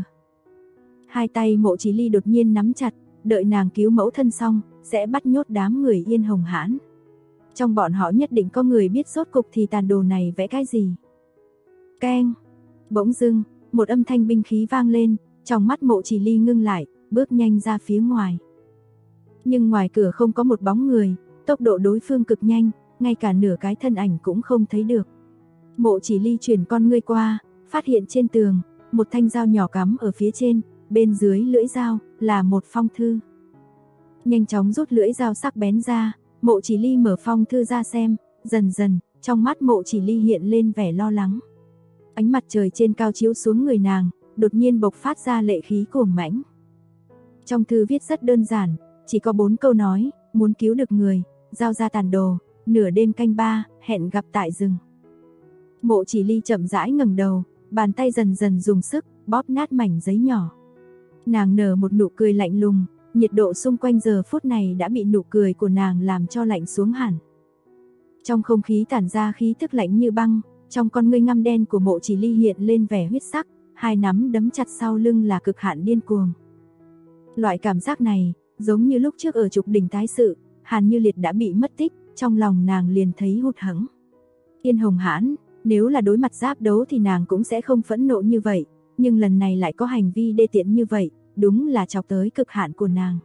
Hai tay Mộ Chỉ Ly đột nhiên nắm chặt, đợi nàng cứu mẫu thân xong, sẽ bắt nhốt đám người Yên Hồng Hãn. Trong bọn họ nhất định có người biết rốt cục thì tàn đồ này vẽ cái gì. Keng! Bỗng dưng, một âm thanh binh khí vang lên, trong mắt Mộ Chỉ Ly ngưng lại, bước nhanh ra phía ngoài. Nhưng ngoài cửa không có một bóng người, tốc độ đối phương cực nhanh, ngay cả nửa cái thân ảnh cũng không thấy được. Mộ Chỉ Ly chuyển con ngươi qua, phát hiện trên tường, một thanh dao nhỏ cắm ở phía trên, bên dưới lưỡi dao là một phong thư. Nhanh chóng rút lưỡi dao sắc bén ra, Mộ Chỉ Ly mở phong thư ra xem, dần dần, trong mắt Mộ Chỉ Ly hiện lên vẻ lo lắng. Ánh mặt trời trên cao chiếu xuống người nàng, đột nhiên bộc phát ra lệ khí cuồng mãnh. Trong thư viết rất đơn giản, chỉ có 4 câu nói, muốn cứu được người, giao ra tàn đồ, nửa đêm canh 3, hẹn gặp tại rừng. Mộ Chỉ Ly chậm rãi ngẩng đầu, bàn tay dần dần dùng sức, bóp nát mảnh giấy nhỏ. Nàng nở một nụ cười lạnh lùng, nhiệt độ xung quanh giờ phút này đã bị nụ cười của nàng làm cho lạnh xuống hẳn. Trong không khí tản ra khí tức lạnh như băng, trong con ngươi ngăm đen của Mộ Chỉ Ly hiện lên vẻ huyết sắc, hai nắm đấm chặt sau lưng là cực hạn điên cuồng. Loại cảm giác này, giống như lúc trước ở trục đỉnh tái sự, Hàn Như Liệt đã bị mất tích, trong lòng nàng liền thấy hụt hẫng. Yên Hồng Hãn, nếu là đối mặt giáp đấu thì nàng cũng sẽ không phẫn nộ như vậy, nhưng lần này lại có hành vi đê tiện như vậy, đúng là chọc tới cực hạn của nàng.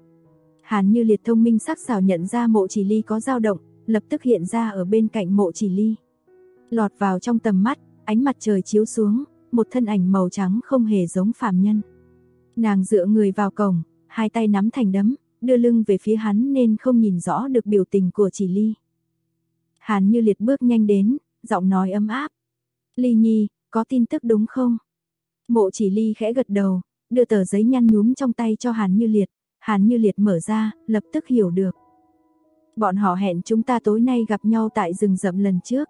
Hàn Như Liệt thông minh sắc sảo nhận ra Mộ Chỉ Ly có dao động, lập tức hiện ra ở bên cạnh Mộ Chỉ Ly. Lọt vào trong tầm mắt, ánh mặt trời chiếu xuống, một thân ảnh màu trắng không hề giống phàm nhân. Nàng dựa người vào cổng, hai tay nắm thành đấm, đưa lưng về phía hắn nên không nhìn rõ được biểu tình của Chỉ Ly. Hàn Như Liệt bước nhanh đến, giọng nói ấm áp. Ly Nhi, có tin tức đúng không? Mộ Chỉ Ly khẽ gật đầu, đưa tờ giấy nhăn nhúm trong tay cho Hàn Như Liệt. Hàn Như Liệt mở ra, lập tức hiểu được. Bọn họ hẹn chúng ta tối nay gặp nhau tại rừng rậm lần trước.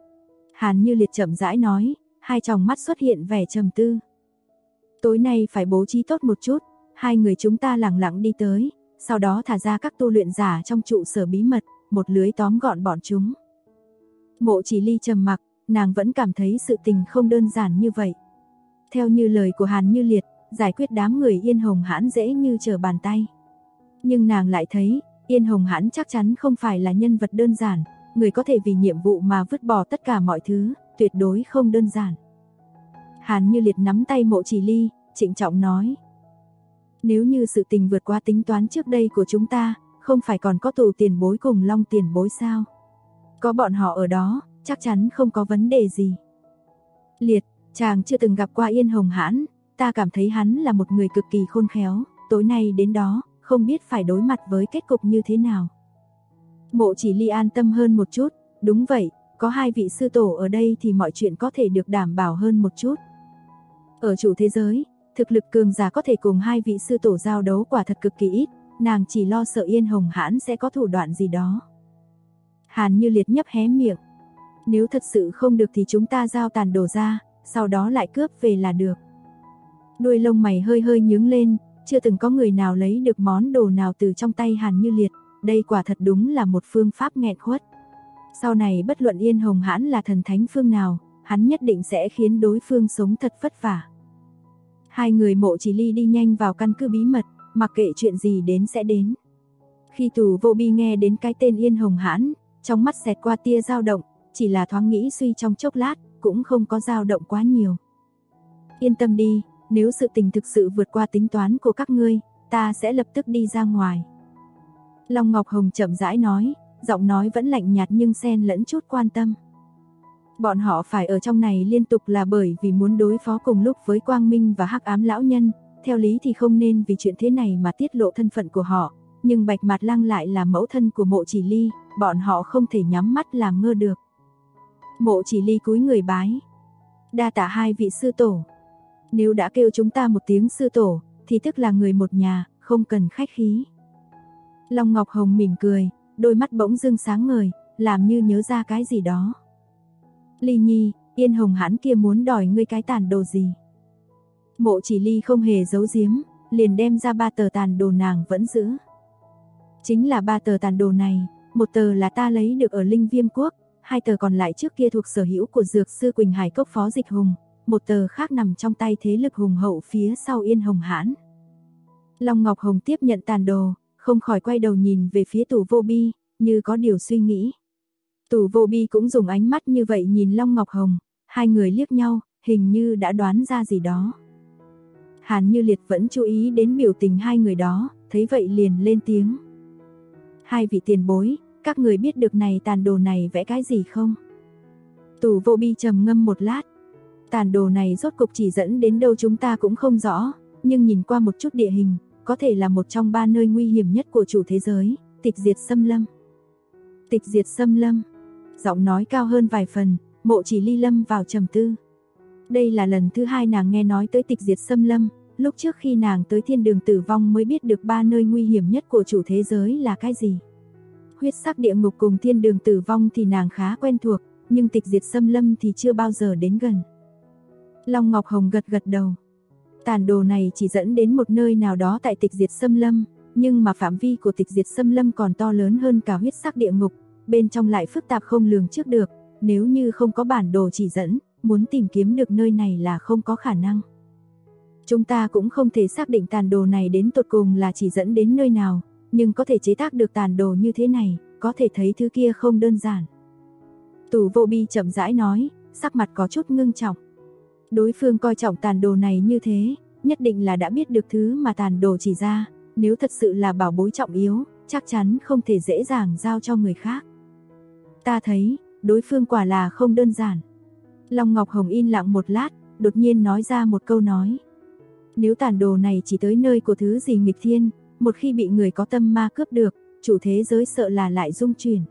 Hàn Như Liệt chậm rãi nói, hai tròng mắt xuất hiện vẻ trầm tư. Tối nay phải bố trí tốt một chút, hai người chúng ta lẳng lặng đi tới, sau đó thả ra các tu luyện giả trong trụ sở bí mật, một lưới tóm gọn bọn chúng. Mộ Chỉ Ly trầm mặc, nàng vẫn cảm thấy sự tình không đơn giản như vậy. Theo như lời của Hàn Như Liệt, giải quyết đám người Yên Hồng Hãn dễ như trở bàn tay. Nhưng nàng lại thấy, Yên Hồng Hãn chắc chắn không phải là nhân vật đơn giản, người có thể vì nhiệm vụ mà vứt bỏ tất cả mọi thứ, tuyệt đối không đơn giản. Hàn Như Liệt nắm tay Mộ Chỉ Ly, trịnh trọng nói. Nếu như sự tình vượt qua tính toán trước đây của chúng ta, không phải còn có Tù Tiền Bối cùng Long Tiền Bối sao? Có bọn họ ở đó, chắc chắn không có vấn đề gì. Liệt, chàng chưa từng gặp qua Yên Hồng Hãn, ta cảm thấy hắn là một người cực kỳ khôn khéo, tối nay đến đó, không biết phải đối mặt với kết cục như thế nào. Mộ Chỉ Ly an tâm hơn một chút, đúng vậy, có hai vị sư tổ ở đây thì mọi chuyện có thể được đảm bảo hơn một chút. Ở chủ thế giới, thực lực cường giả có thể cùng hai vị sư tổ giao đấu quả thật cực kỳ ít, nàng chỉ lo sợ Yên Hồng Hãn sẽ có thủ đoạn gì đó. Hàn Như Liệt nhấp hé miệng. Nếu thật sự không được thì chúng ta giao tàn đồ ra, sau đó lại cướp về là được. Đuôi lông mày hơi hơi nhướng lên, chưa từng có người nào lấy được món đồ nào từ trong tay Hàn Như Liệt, đây quả thật đúng là một phương pháp nghẹn khuất. Sau này bất luận Yên Hồng Hãn là thần thánh phương nào, hắn nhất định sẽ khiến đối phương sống thật vất vả. Hai người Mộ Chỉ Ly đi nhanh vào căn cứ bí mật, mặc kệ chuyện gì đến sẽ đến. Khi Tù Vô Bi nghe đến cái tên Yên Hồng Hãn, trong mắt xẹt qua tia dao động, chỉ là thoáng nghĩ suy trong chốc lát, cũng không có dao động quá nhiều. Yên tâm đi, nếu sự tình thực sự vượt qua tính toán của các ngươi, ta sẽ lập tức đi ra ngoài. Long Ngọc Hồng chậm rãi nói, giọng nói vẫn lạnh nhạt nhưng xen lẫn chút quan tâm. Bọn họ phải ở trong này liên tục là bởi vì muốn đối phó cùng lúc với Quang Minh và Hắc Ám lão nhân, theo lý thì không nên vì chuyện thế này mà tiết lộ thân phận của họ, nhưng Bạch Mạt Lăng lại là mẫu thân của Mộ Chỉ Ly, bọn họ không thể nhắm mắt làm ngơ được. Mộ Chỉ Ly cúi người bái. Đa tạ hai vị sư tổ. Nếu đã kêu chúng ta một tiếng sư tổ, thì tức là người một nhà, không cần khách khí. Long Ngọc Hồng mỉm cười, đôi mắt bỗng dưng sáng ngời, làm như nhớ ra cái gì đó. Ly Nhi, Yên Hồng Hãn kia muốn đòi ngươi cái tàn đồ gì? Mộ Chỉ Ly không hề giấu giếm, liền đem ra 3 tờ tàn đồ nàng vẫn giữ. Chính là 3 tờ tàn đồ này, một tờ là ta lấy được ở Linh Viêm Quốc, 2 tờ còn lại trước kia thuộc sở hữu của Dược sư Quỳnh Hải Cốc Phó Dịch Hùng, một tờ khác nằm trong tay thế lực hùng hậu phía sau Yên Hồng Hãn. Long Ngọc Hồng tiếp nhận tàn đồ, không khỏi quay đầu nhìn về phía Tù Vô Bi, như có điều suy nghĩ. Tù Vô Bi cũng dùng ánh mắt như vậy nhìn Long Ngọc Hồng, hai người liếc nhau, hình như đã đoán ra gì đó. Hàn Như Liệt vẫn chú ý đến biểu tình hai người đó, thấy vậy liền lên tiếng. Hai vị tiền bối, các người biết được này tàn đồ này vẽ cái gì không? Tù Vô Bi trầm ngâm một lát. Tàn đồ này rốt cục chỉ dẫn đến đâu chúng ta cũng không rõ, nhưng nhìn qua một chút địa hình, có thể là một trong 3 nơi nguy hiểm nhất của chủ thế giới, Tịch Diệt Xâm Lâm. Tịch Diệt Xâm Lâm. Giọng nói cao hơn vài phần, Mộ Chỉ Ly lâm vào trầm tư. Đây là lần thứ 2 nàng nghe nói tới Tịch Diệt Xâm Lâm, lúc trước khi nàng tới Thiên Đường Tử Vong mới biết được 3 nơi nguy hiểm nhất của chủ thế giới là cái gì. Huyết sắc địa ngục cùng Thiên Đường Tử Vong thì nàng khá quen thuộc, nhưng Tịch Diệt Xâm Lâm thì chưa bao giờ đến gần. Long Ngọc Hồng gật gật đầu. Tàn đồ này chỉ dẫn đến một nơi nào đó tại Tịch Diệt Xâm Lâm, nhưng mà phạm vi của Tịch Diệt Xâm Lâm còn to lớn hơn cả huyết sắc địa ngục, bên trong lại phức tạp không lường trước được, nếu như không có bản đồ chỉ dẫn, muốn tìm kiếm được nơi này là không có khả năng. Chúng ta cũng không thể xác định tàn đồ này đến tột cùng là chỉ dẫn đến nơi nào, nhưng có thể chế tác được tàn đồ như thế này, có thể thấy thứ kia không đơn giản. Tù Vô Bi chậm rãi nói, sắc mặt có chút ngưng trọng. Đối phương coi trọng tàn đồ này như thế, nhất định là đã biết được thứ mà tàn đồ chỉ ra, nếu thật sự là bảo bối trọng yếu, chắc chắn không thể dễ dàng giao cho người khác. Ta thấy, đối phương quả là không đơn giản. Long Ngọc Hồng yên lặng một lát, đột nhiên nói ra một câu nói. Nếu tàn đồ này chỉ tới nơi của thứ gì nghịch thiên, một khi bị người có tâm ma cướp được, chủ thế giới sợ là lại rung chuyển.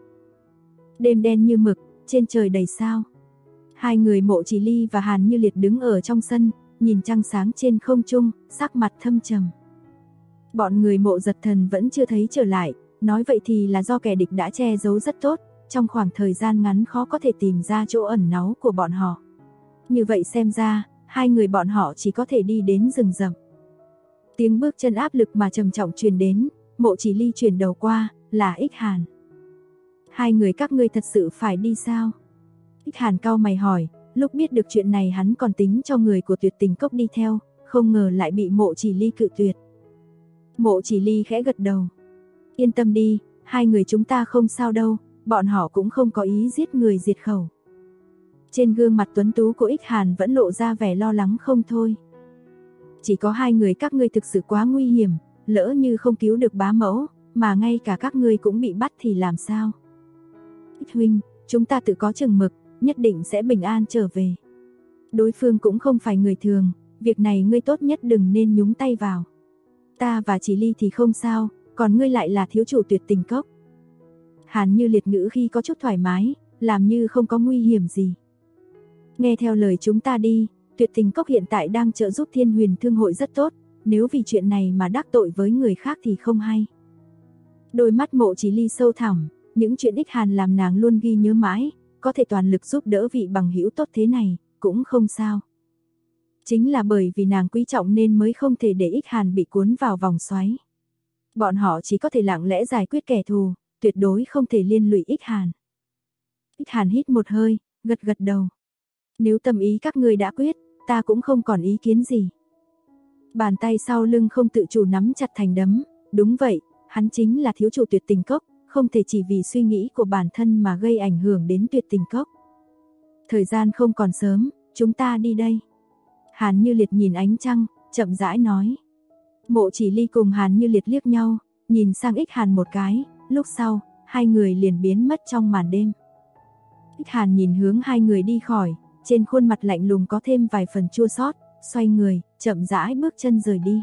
Đêm đen như mực, trên trời đầy sao. Hai người Mộ Chỉ Ly và Hàn Như Liệt đứng ở trong sân, nhìn trăng sáng trên không trung, sắc mặt thâm trầm. Bọn người Mộ Giật Thần vẫn chưa thấy trở lại, nói vậy thì là do kẻ địch đã che giấu rất tốt, trong khoảng thời gian ngắn khó có thể tìm ra chỗ ẩn náu của bọn họ. Như vậy xem ra, hai người bọn họ chỉ có thể đi đến rừng rậm. Tiếng bước chân áp lực mà trầm trọng truyền đến, Mộ Chỉ Ly chuyển đầu qua, là Ích Hàn. Hai người các ngươi thật sự phải đi sao? Ích Hàn cau mày hỏi, lúc biết được chuyện này hắn còn tính cho người của Tuyệt Tình Cốc đi theo, không ngờ lại bị Mộ Chỉ Ly cự tuyệt. Mộ Chỉ Ly khẽ gật đầu. Yên tâm đi, hai người chúng ta không sao đâu, bọn họ cũng không có ý giết người diệt khẩu. Trên gương mặt tuấn tú của Ích Hàn vẫn lộ ra vẻ lo lắng không thôi. Chỉ có hai người các ngươi thực sự quá nguy hiểm, lỡ như không cứu được bá mẫu, mà ngay cả các ngươi cũng bị bắt thì làm sao? Ích huynh, chúng ta tự có chừng mực, nhất định sẽ bình an trở về. Đối phương cũng không phải người thường, việc này ngươi tốt nhất đừng nên nhúng tay vào. Ta và Chỉ Ly thì không sao, còn ngươi lại là thiếu chủ Tuyệt Tình Cốc. Hàn Như Liệt ngữ khi có chút thoải mái, làm như không có nguy hiểm gì. Nghe theo lời chúng ta đi, Tuyệt Tình Cốc hiện tại đang trợ giúp Thiên Huyền Thương hội rất tốt, nếu vì chuyện này mà đắc tội với người khác thì không hay. Đôi mắt Mộ Chỉ Ly sâu thẳm, những chuyện Ích Hàn làm nàng luôn ghi nhớ mãi, có thể toàn lực giúp đỡ vị bằng hữu tốt thế này, cũng không sao. Chính là bởi vì nàng quý trọng nên mới không thể để Ích Hàn bị cuốn vào vòng xoáy. Bọn họ chỉ có thể lặng lẽ giải quyết kẻ thù, tuyệt đối không thể liên lụy Ích Hàn. Ích Hàn hít một hơi, gật gật đầu. Nếu tâm ý các ngươi đã quyết, ta cũng không còn ý kiến gì. Bàn tay sau lưng không tự chủ nắm chặt thành đấm, đúng vậy, hắn chính là thiếu chủ Tuyệt Tình Cốc, không thể chỉ vì suy nghĩ của bản thân mà gây ảnh hưởng đến Tuyệt Tình Cốc. Thời gian không còn sớm, chúng ta đi đây. Hàn Như Liệt nhìn ánh trăng, chậm rãi nói. Mộ Chỉ Ly cùng Hàn Như Liệt liếc nhau, nhìn sang Ích Hàn một cái, lúc sau, hai người liền biến mất trong màn đêm. Ích Hàn nhìn hướng hai người đi khỏi, trên khuôn mặt lạnh lùng có thêm vài phần chua xót, xoay người, chậm rãi bước chân rời đi.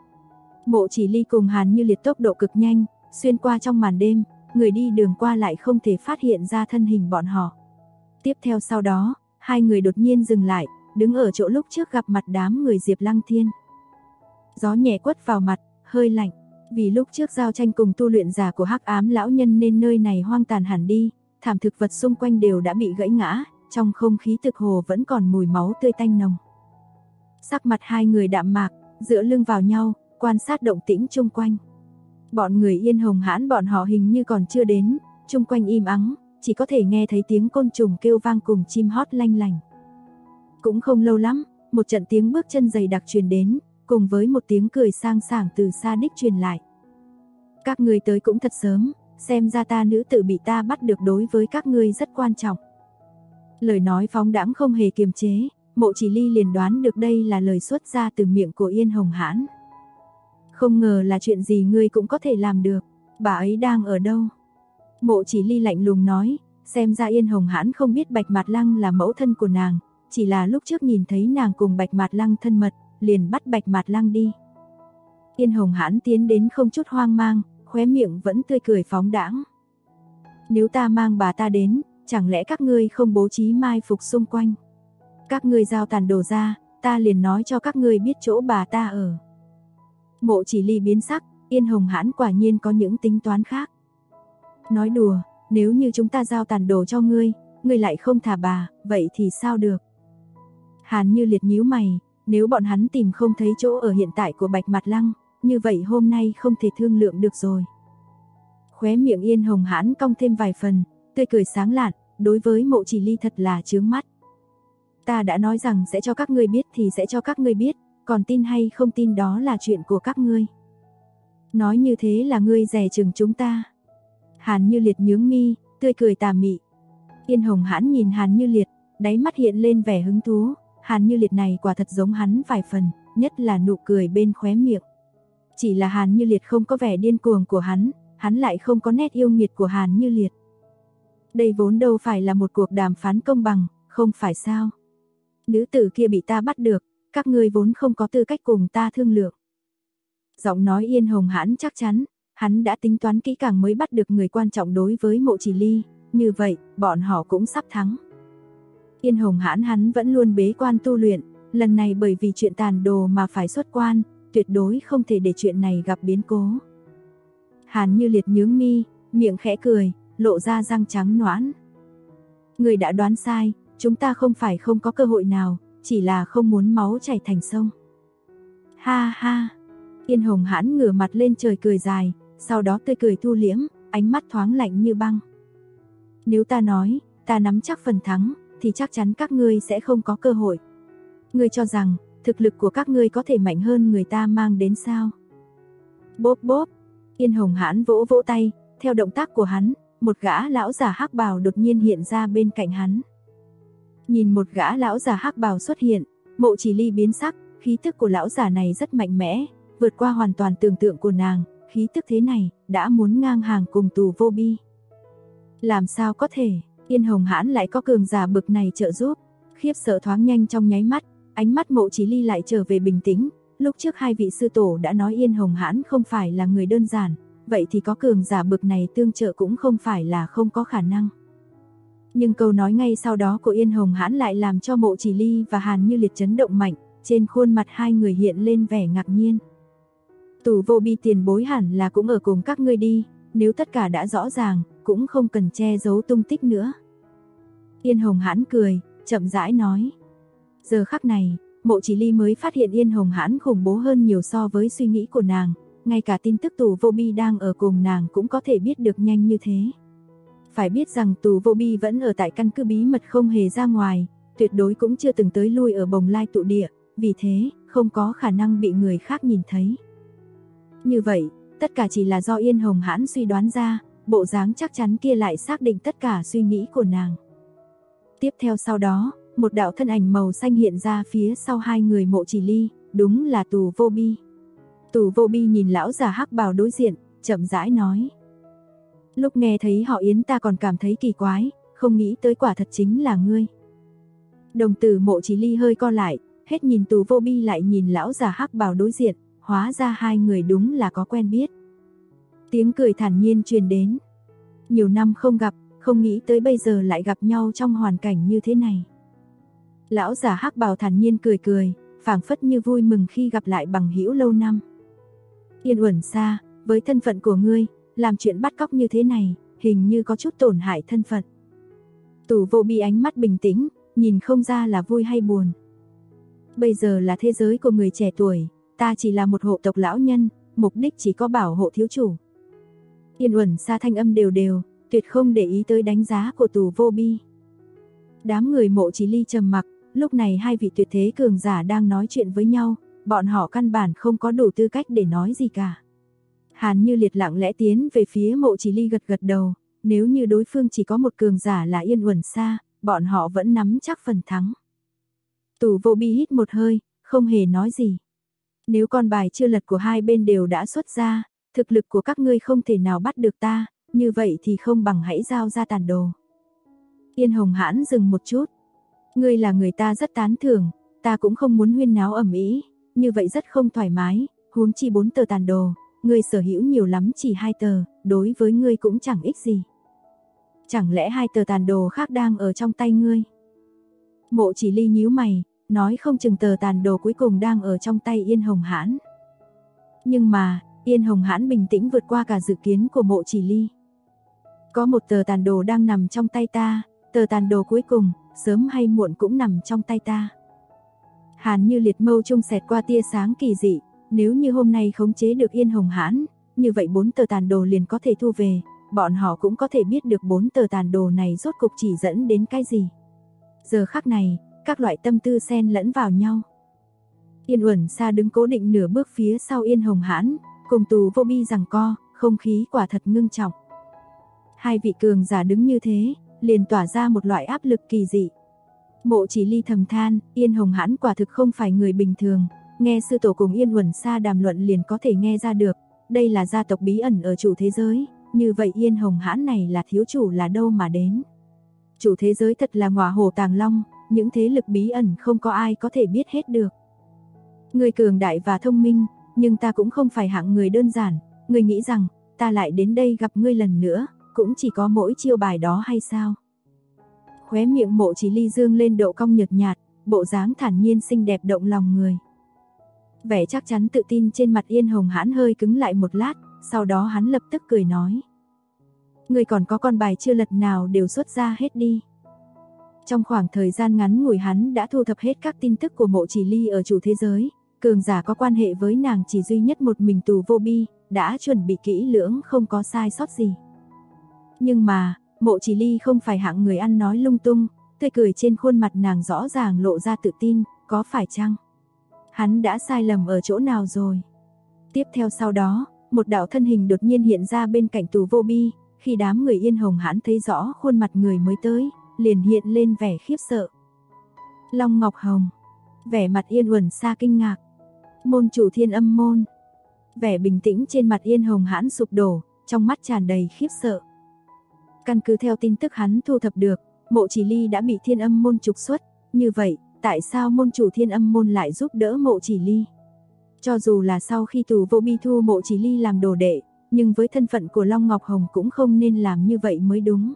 Mộ Chỉ Ly cùng Hàn Như Liệt tốc độ cực nhanh, xuyên qua trong màn đêm, người đi đường qua lại không thể phát hiện ra thân hình bọn họ. Tiếp theo sau đó, hai người đột nhiên dừng lại, đứng ở chỗ lúc trước gặp mặt đám người Diệp Lăng Thiên. Gió nhẹ quất vào mặt, hơi lạnh, vì lúc trước giao tranh cùng tu luyện giả của Hắc Ám lão nhân nên nơi này hoang tàn hẳn đi, thảm thực vật xung quanh đều đã bị gãy ngã, trong không khí thực hồ vẫn còn mùi máu tươi tanh nồng. Sắc mặt hai người đạm mạc, dựa lưng vào nhau, quan sát động tĩnh chung quanh. Bọn người Yên Hồng Hãn bọn họ hình như còn chưa đến, chung quanh im ắng, chỉ có thể nghe thấy tiếng côn trùng kêu vang cùng chim hót lanh lành. Cũng không lâu lắm, một trận tiếng bước chân dày đặc truyền đến, cùng với một tiếng cười sang sảng từ xa đích truyền lại. Các ngươi tới cũng thật sớm, xem ra ta nữ tử bị ta bắt được đối với các ngươi rất quan trọng. Lời nói phóng đãng không hề kiềm chế, Mộ Chỉ Ly liền đoán được đây là lời xuất ra từ miệng của Yên Hồng Hãn. Không ngờ là chuyện gì ngươi cũng có thể làm được, bà ấy đang ở đâu? Mộ Chỉ Ly lạnh lùng nói, xem ra Yên Hồng Hãn không biết Bạch Mạt Lăng là mẫu thân của nàng, chỉ là lúc trước nhìn thấy nàng cùng Bạch Mạt Lăng thân mật, liền bắt Bạch Mạt Lăng đi. Yên Hồng Hãn tiến đến không chút hoang mang, khóe miệng vẫn tươi cười phóng đãng. Nếu ta mang bà ta đến, chẳng lẽ các ngươi không bố trí mai phục xung quanh? Các ngươi giao tàn đồ ra, ta liền nói cho các ngươi biết chỗ bà ta ở. Mộ Chỉ Ly biến sắc, Yên Hồng Hãn quả nhiên có những tính toán khác. Nói đùa, nếu như chúng ta giao tàn đồ cho ngươi, ngươi lại không thả bà, vậy thì sao được? Hàn Như Liệt nhíu mày, nếu bọn hắn tìm không thấy chỗ ở hiện tại của Bạch Mạt Lăng, như vậy hôm nay không thể thương lượng được rồi. Khóe miệng Yên Hồng Hãn cong thêm vài phần, tươi cười sáng lạn, đối với Mộ Chỉ Ly thật là chướng mắt. Ta đã nói rằng sẽ cho các ngươi biết thì sẽ cho các ngươi biết, còn tin hay không tin đó là chuyện của các ngươi. Nói như thế là ngươi dè chừng chúng ta. Hàn Như Liệt nhướng mi, tươi cười tà mị. Yên Hồng Hãn nhìn Hàn Như Liệt, đáy mắt hiện lên vẻ hứng thú, Hàn Như Liệt này quả thật giống hắn vài phần, nhất là nụ cười bên khóe miệng. Chỉ là Hàn Như Liệt không có vẻ điên cuồng của hắn lại không có nét yêu nghiệt của Hàn Như Liệt. Đây vốn đâu phải là một cuộc đàm phán công bằng, không phải sao? Nữ tử kia bị ta bắt được, các ngươi vốn không có tư cách cùng ta thương lượng. Giọng nói Yên Hồng Hãn chắc chắn, hắn đã tính toán kỹ càng mới bắt được người quan trọng đối với Mộ Chỉ Ly, như vậy, bọn họ cũng sắp thắng. Yên Hồng Hãn hắn vẫn luôn bế quan tu luyện, lần này bởi vì chuyện tàn đồ mà phải xuất quan, tuyệt đối không thể để chuyện này gặp biến cố. Hàn Như Liệt nhướng mi, miệng khẽ cười, lộ ra răng trắng nõn. Người đã đoán sai, chúng ta không phải không có cơ hội nào, chỉ là không muốn máu chảy thành sông. Ha ha. Yên Hồng Hãn ngửa mặt lên trời cười dài, sau đó tươi cười thu liễm, ánh mắt thoáng lạnh như băng. Nếu ta nói, ta nắm chắc phần thắng, thì chắc chắn các ngươi sẽ không có cơ hội. Ngươi cho rằng, thực lực của các ngươi có thể mạnh hơn người ta mang đến sao? Bốp bốp. Yên Hồng Hãn vỗ vỗ tay, theo động tác của hắn, một gã lão già hắc bào đột nhiên hiện ra bên cạnh hắn. Nhìn một gã lão già hắc bào xuất hiện, Mộ Chỉ Ly biến sắc, khí tức của lão già này rất mạnh mẽ, vượt qua hoàn toàn tưởng tượng của nàng, khí tức thế này đã muốn ngang hàng cùng Tù Vô Bi. Làm sao có thể, Yên Hồng Hãn lại có cường giả bực này trợ giúp? Khiếp sợ thoáng nhanh trong nháy mắt, ánh mắt Mộ Chỉ Ly lại trở về bình tĩnh, lúc trước hai vị sư tổ đã nói Yên Hồng Hãn không phải là người đơn giản, vậy thì có cường giả bực này tương trợ cũng không phải là không có khả năng. Nhưng câu nói ngay sau đó của Yên Hồng Hãn lại làm cho Mộ Chỉ Ly và Hàn Như Liệt chấn động mạnh, trên khuôn mặt hai người hiện lên vẻ ngạc nhiên. Tù Vô Bi tiền bối hẳn là cũng ở cùng các ngươi đi, nếu tất cả đã rõ ràng, cũng không cần che giấu tung tích nữa. Yên Hồng Hãn cười, chậm rãi nói. Giờ khắc này, Mộ Chỉ Ly mới phát hiện Yên Hồng Hãn khủng bố hơn nhiều so với suy nghĩ của nàng, ngay cả tin tức Tù Vô Bi đang ở cùng nàng cũng có thể biết được nhanh như thế. Phải biết rằng Tù Vô Bi vẫn ở tại căn cứ bí mật không hề ra ngoài, tuyệt đối cũng chưa từng tới lui ở Bồng Lai tụ địa, vì thế không có khả năng bị người khác nhìn thấy. Như vậy, tất cả chỉ là do Yên Hồng Hãn suy đoán ra, bộ dáng chắc chắn kia lại xác định tất cả suy nghĩ của nàng. Tiếp theo sau đó, một đạo thân ảnh màu xanh hiện ra phía sau hai người Mộ Chỉ Ly, đúng là Tù Vô Bi. Tù Vô Bi nhìn lão già hắc bào đối diện, chậm rãi nói. Lúc nghe thấy họ Yến ta còn cảm thấy kỳ quái, không nghĩ tới quả thật chính là ngươi. Đồng tử Mộ Chỉ Ly hơi co lại, hết nhìn Tù Vô Bi lại nhìn lão già hắc bào đối diện, hóa ra hai người đúng là có quen biết. Tiếng cười thản nhiên truyền đến. Nhiều năm không gặp, không nghĩ tới bây giờ lại gặp nhau trong hoàn cảnh như thế này. Lão già hắc bào thản nhiên cười cười, phảng phất như vui mừng khi gặp lại bằng hữu lâu năm. Yên Uẩn Sa, với thân phận của ngươi, làm chuyện bắt cóc như thế này, hình như có chút tổn hại thân phận. Tù Vô Bi ánh mắt bình tĩnh, nhìn không ra là vui hay buồn. Bây giờ là thế giới của người trẻ tuổi, ta chỉ là một hộ tộc lão nhân, mục đích chỉ có bảo hộ thiếu chủ. Yên Uẩn Sa thanh âm đều đều, tuyệt không để ý tới đánh giá của Tù Vô Bi. Đám người Mộ Chỉ Ly trầm mặc, lúc này hai vị tuyệt thế cường giả đang nói chuyện với nhau, bọn họ căn bản không có đủ tư cách để nói gì cả. Hàn Như Liệt lặng lẽ tiến về phía Mộ Chỉ Ly gật gật đầu, nếu như đối phương chỉ có một cường giả là Yên Uẩn Sa, bọn họ vẫn nắm chắc phần thắng. Tù Vô Bi hít một hơi, không hề nói gì. Nếu con bài chưa lật của hai bên đều đã xuất ra, thực lực của các ngươi không thể nào bắt được ta, như vậy thì không bằng hãy giao ra tàn đồ. Yên Hồng Hãn dừng một chút. Ngươi là người ta rất tán thưởng, ta cũng không muốn huyên náo ầm ĩ, như vậy rất không thoải mái, huống chi 4 tờ tàn đồ, ngươi sở hữu nhiều lắm chỉ 2 tờ, đối với ngươi cũng chẳng ích gì. Chẳng lẽ 2 tờ tàn đồ khác đang ở trong tay ngươi? Mộ Chỉ Ly nhíu mày, nói không chừng tờ tàn đồ cuối cùng đang ở trong tay Yên Hồng Hãn. Nhưng mà, Yên Hồng Hãn bình tĩnh vượt qua cả dự kiến của Mộ Chỉ Ly. Có một tờ tàn đồ đang nằm trong tay ta, tờ tàn đồ cuối cùng, sớm hay muộn cũng nằm trong tay ta. Hàn Như Liệt mâu trung xẹt qua tia sáng kỳ dị, nếu như hôm nay khống chế được Yên Hồng Hãn, như vậy 4 tờ tàn đồ liền có thể thu về, bọn họ cũng có thể biết được 4 tờ tàn đồ này rốt cục chỉ dẫn đến cái gì. Giờ khắc này, các loại tâm tư xen lẫn vào nhau. Yên Uẩn Sa đứng cố định nửa bước phía sau Yên Hồng Hãn, cùng Tù Vô Bi giằng co, không khí quả thật ngưng trọng. Hai vị cường giả đứng như thế, liền tỏa ra một loại áp lực kỳ dị. Mộ Chỉ Ly thầm than, Yên Hồng Hãn quả thực không phải người bình thường, nghe sư tổ cùng Yên Uẩn Sa đàm luận liền có thể nghe ra được, đây là gia tộc bí ẩn ở chủ thế giới, như vậy Yên Hồng Hãn này là thiếu chủ là đâu mà đến. Chủ thế giới thật là ngọa hổ tàng long, những thế lực bí ẩn không có ai có thể biết hết được. Người cường đại và thông minh, nhưng ta cũng không phải hạng người đơn giản, người nghĩ rằng, ta lại đến đây gặp ngươi lần nữa, cũng chỉ có mỗi chiêu bài đó hay sao? Khóe miệng Mộ Chỉ Ly dương lên độ cong nhợt nhạt, bộ dáng thản nhiên xinh đẹp động lòng người. Vẻ chắc chắn tự tin trên mặt Yên Hồng Hãn hơi cứng lại một lát, sau đó hắn lập tức cười nói. Ngươi còn có con bài chưa lật nào đều xuất ra hết đi. Trong khoảng thời gian ngắn ngủi hắn đã thu thập hết các tin tức của Mộ Chỉ Ly ở chủ thế giới, cường giả có quan hệ với nàng chỉ duy nhất một mình Tù Vô Bi, đã chuẩn bị kỹ lưỡng không có sai sót gì. Nhưng mà, Mộ Chỉ Ly không phải hạng người ăn nói lung tung, tươi cười trên khuôn mặt nàng rõ ràng lộ ra tự tin, có phải chăng? Hắn đã sai lầm ở chỗ nào rồi? Tiếp theo sau đó, một đạo thân hình đột nhiên hiện ra bên cạnh Tù Vô Bi, khi đám người Yên Hồng Hãn thấy rõ khuôn mặt người mới tới, liền hiện lên vẻ khiếp sợ. Long Ngọc Hồng, vẻ mặt Yên Uẩn Sa kinh ngạc. Môn chủ Thiên Âm môn. Vẻ bình tĩnh trên mặt Yên Hồng Hãn sụp đổ, trong mắt tràn đầy khiếp sợ. Căn cứ theo tin tức hắn thu thập được, Mộ Chỉ Ly đã bị Thiên Âm môn trục xuất, như vậy, tại sao môn chủ Thiên Âm môn lại giúp đỡ Mộ Chỉ Ly? Cho dù là sau khi Tù Vô Bi thu Mộ Chỉ Ly làm đồ đệ, nhưng với thân phận của Long Ngọc Hồng cũng không nên làm như vậy mới đúng.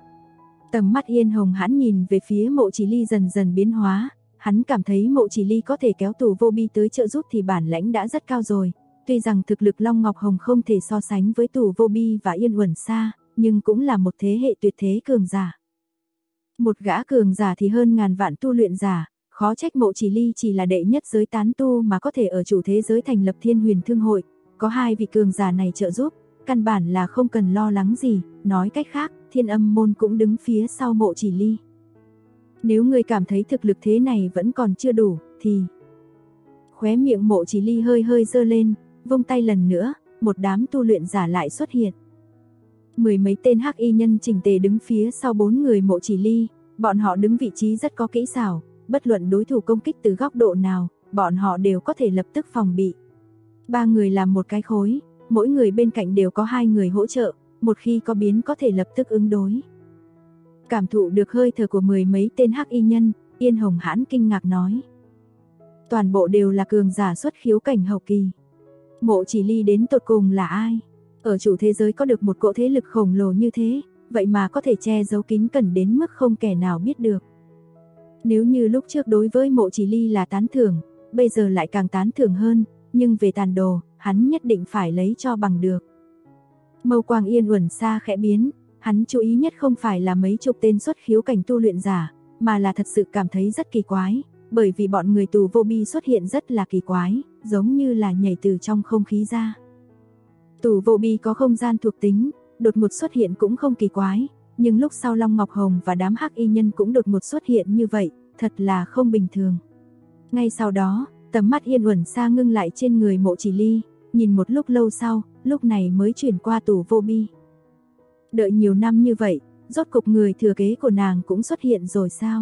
Tầm mắt Yên Hồng Hãn nhìn về phía Mộ Chỉ Ly dần dần biến hóa, hắn cảm thấy Mộ Chỉ Ly có thể kéo Tù Vô Bi tới trợ giúp thì bản lãnh đã rất cao rồi, tuy rằng thực lực Long Ngọc Hồng không thể so sánh với Tù Vô Bi và Yên Uẩn Sa, nhưng cũng là một thế hệ tuyệt thế cường giả. Một gã cường giả thì hơn ngàn vạn tu luyện giả, khó trách Mộ Chỉ Ly chỉ là đệ nhất giới tán tu mà có thể ở chủ thế giới thành lập Thiên Huyền Thương hội, có hai vị cường giả này trợ giúp, căn bản là không cần lo lắng gì, nói cách khác, Thiên Âm môn cũng đứng phía sau Mộ Chỉ Ly. Nếu ngươi cảm thấy thực lực thế này vẫn còn chưa đủ, thì... Khóe miệng Mộ Chỉ Ly hơi hơi giơ lên, vung tay lần nữa, một đám tu luyện giả lại xuất hiện. Mười mấy tên hắc y nhân chỉnh tề đứng phía sau 4 người Mộ Chỉ Ly, bọn họ đứng vị trí rất có kỹ xảo, bất luận đối thủ công kích từ góc độ nào, bọn họ đều có thể lập tức phòng bị. 3 người làm một cái khối, mỗi người bên cạnh đều có 2 người hỗ trợ, một khi có biến có thể lập tức ứng đối. Cảm thụ được hơi thở của mười mấy tên hắc y nhân, Yên Hồng Hãn kinh ngạc nói. Toàn bộ đều là cường giả xuất khiếu cảnh hậu kỳ. Mộ Chỉ Ly đến tột cùng là ai? Ở chủ thế giới có được một cỗ thế lực khổng lồ như thế, vậy mà có thể che giấu kín cẩn đến mức không kẻ nào biết được. Nếu như lúc trước đối với Mộ Chỉ Ly là tán thưởng, bây giờ lại càng tán thưởng hơn, nhưng về tàn đồ, hắn nhất định phải lấy cho bằng được. Mâu quang Yên Uẩn Sa khẽ biến, hắn chú ý nhất không phải là mấy chục tên xuất khiếu cảnh tu luyện giả, mà là thật sự cảm thấy rất kỳ quái, bởi vì bọn người tù vô bi xuất hiện rất là kỳ quái, giống như là nhảy từ trong không khí ra. Tù vô bi có không gian thuộc tính, đột ngột xuất hiện cũng không kỳ quái, nhưng lúc sau Long Ngọc Hồng và đám hắc y nhân cũng đột ngột xuất hiện như vậy, thật là không bình thường. Ngay sau đó, tầm mắt Yên Uẩn Sa ngưng lại trên người Mộ Chỉ Ly, nhìn một lúc lâu sau, lúc này mới chuyển qua tù vô bi. Đợi nhiều năm như vậy, rốt cục người thừa kế của nàng cũng xuất hiện rồi sao?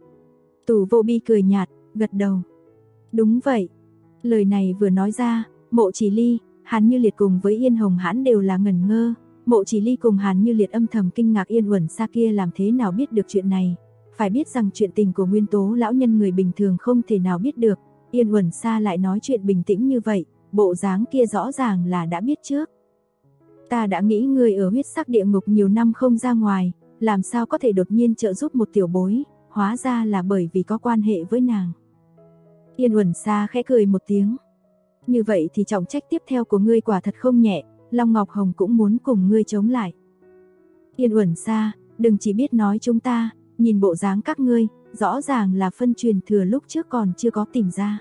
Tù vô bi cười nhạt, gật đầu. Đúng vậy. Lời này vừa nói ra, Mộ Chỉ Ly, Hàn Như Liệt cùng với Yên Hồng Hãn đều là ngẩn ngơ. Mộ Chỉ Ly cùng Hàn Như Liệt âm thầm kinh ngạc Yên Uẩn Sa kia làm thế nào biết được chuyện này. Phải biết rằng chuyện tình của Nguyên Tố lão nhân người bình thường không thể nào biết được. Yên Uẩn Sa lại nói chuyện bình tĩnh như vậy, bộ dáng kia rõ ràng là đã biết trước. Ta đã nghĩ ngươi ở huyết sắc địa ngục nhiều năm không ra ngoài, làm sao có thể đột nhiên trợ giúp một tiểu bối, hóa ra là bởi vì có quan hệ với nàng. Yên Uẩn Sa khẽ cười một tiếng. Như vậy thì trọng trách tiếp theo của ngươi quả thật không nhẹ, Long Ngọc Hồng cũng muốn cùng ngươi chống lại. Yên Uẩn Sa, đừng chỉ biết nói chúng ta, nhìn bộ dáng các ngươi, rõ ràng là phân truyền thừa lúc trước còn chưa có tìm ra.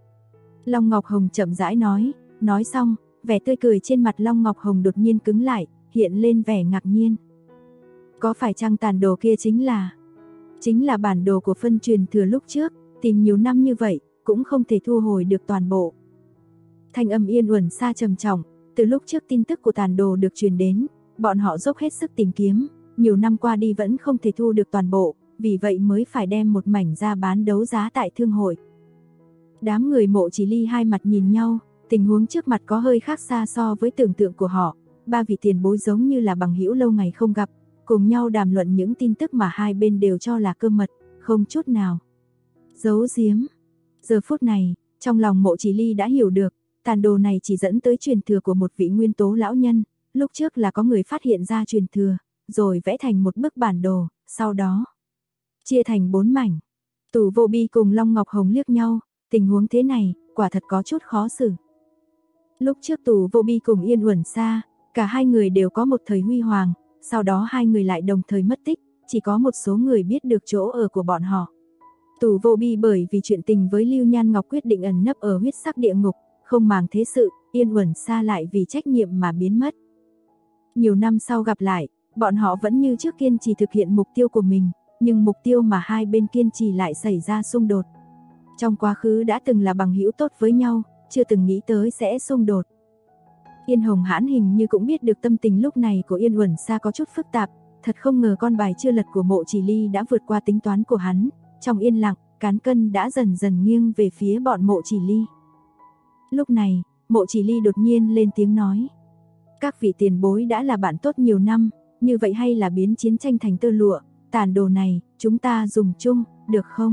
Long Ngọc Hồng chậm rãi nói xong, vẻ tươi cười trên mặt Long Ngọc Hồng đột nhiên cứng lại, hiện lên vẻ ngạc nhiên. Có phải chăng tàn đồ kia chính là bản đồ của phân truyền thừa lúc trước, tìm nhiều năm như vậy, cũng không thể thu hồi được toàn bộ. Thanh âm Yên Uẩn Sa trầm trọng, từ lúc trước tin tức của tàn đồ được truyền đến, bọn họ dốc hết sức tìm kiếm, nhiều năm qua đi vẫn không thể thu được toàn bộ, vì vậy mới phải đem một mảnh ra bán đấu giá tại thương hội. Đám người Mộ Chỉ Ly hai mặt nhìn nhau, tình huống trước mặt có hơi khác xa so với tưởng tượng của họ, ba vị tiền bối giống như là bằng hữu lâu ngày không gặp, cùng nhau đàm luận những tin tức mà hai bên đều cho là cơ mật, không chút nào giấu giếm. Giờ phút này, trong lòng Mộ Chỉ Ly đã hiểu được, tàn đồ này chỉ dẫn tới truyền thừa của một vị Nguyên Tố lão nhân, lúc trước là có người phát hiện ra truyền thừa, rồi vẽ thành một bức bản đồ, sau đó chia thành 4 mảnh. Tù vô bi cùng Long Ngọc Hồng liếc nhau, tình huống thế này, quả thật có chút khó xử. Lúc trước Tù vô bi cùng Yên Uẩn Sa, cả hai người đều có một thời huy hoàng, sau đó hai người lại đồng thời mất tích, chỉ có một số người biết được chỗ ở của bọn họ. Tù vô bi bởi vì chuyện tình với Lưu Nhan Ngọc quyết định ẩn nấp ở huyết sắc địa ngục, không màng thế sự, Yên Uẩn Sa lại vì trách nhiệm mà biến mất. Nhiều năm sau gặp lại, bọn họ vẫn như trước kiên trì thực hiện mục tiêu của mình, nhưng mục tiêu mà hai bên kiên trì lại xảy ra xung đột. Trong quá khứ đã từng là bằng hữu tốt với nhau, chưa từng nghĩ tới sẽ xung đột. Yên Hồng Hãn hình như cũng biết được tâm tình lúc này của Yên Uẩn Sa có chút phức tạp, thật không ngờ con bài chưa lật của Mộ Chỉ Ly đã vượt qua tính toán của hắn, trong yên lặng, cán cân đã dần dần nghiêng về phía bọn Mộ Chỉ Ly. Lúc này, Mộ Chỉ Ly đột nhiên lên tiếng nói: các vị tiền bối đã là bạn tốt nhiều năm, như vậy hay là biến chiến tranh thành tơ lụa, tàn đồ này, chúng ta dùng chung, được không?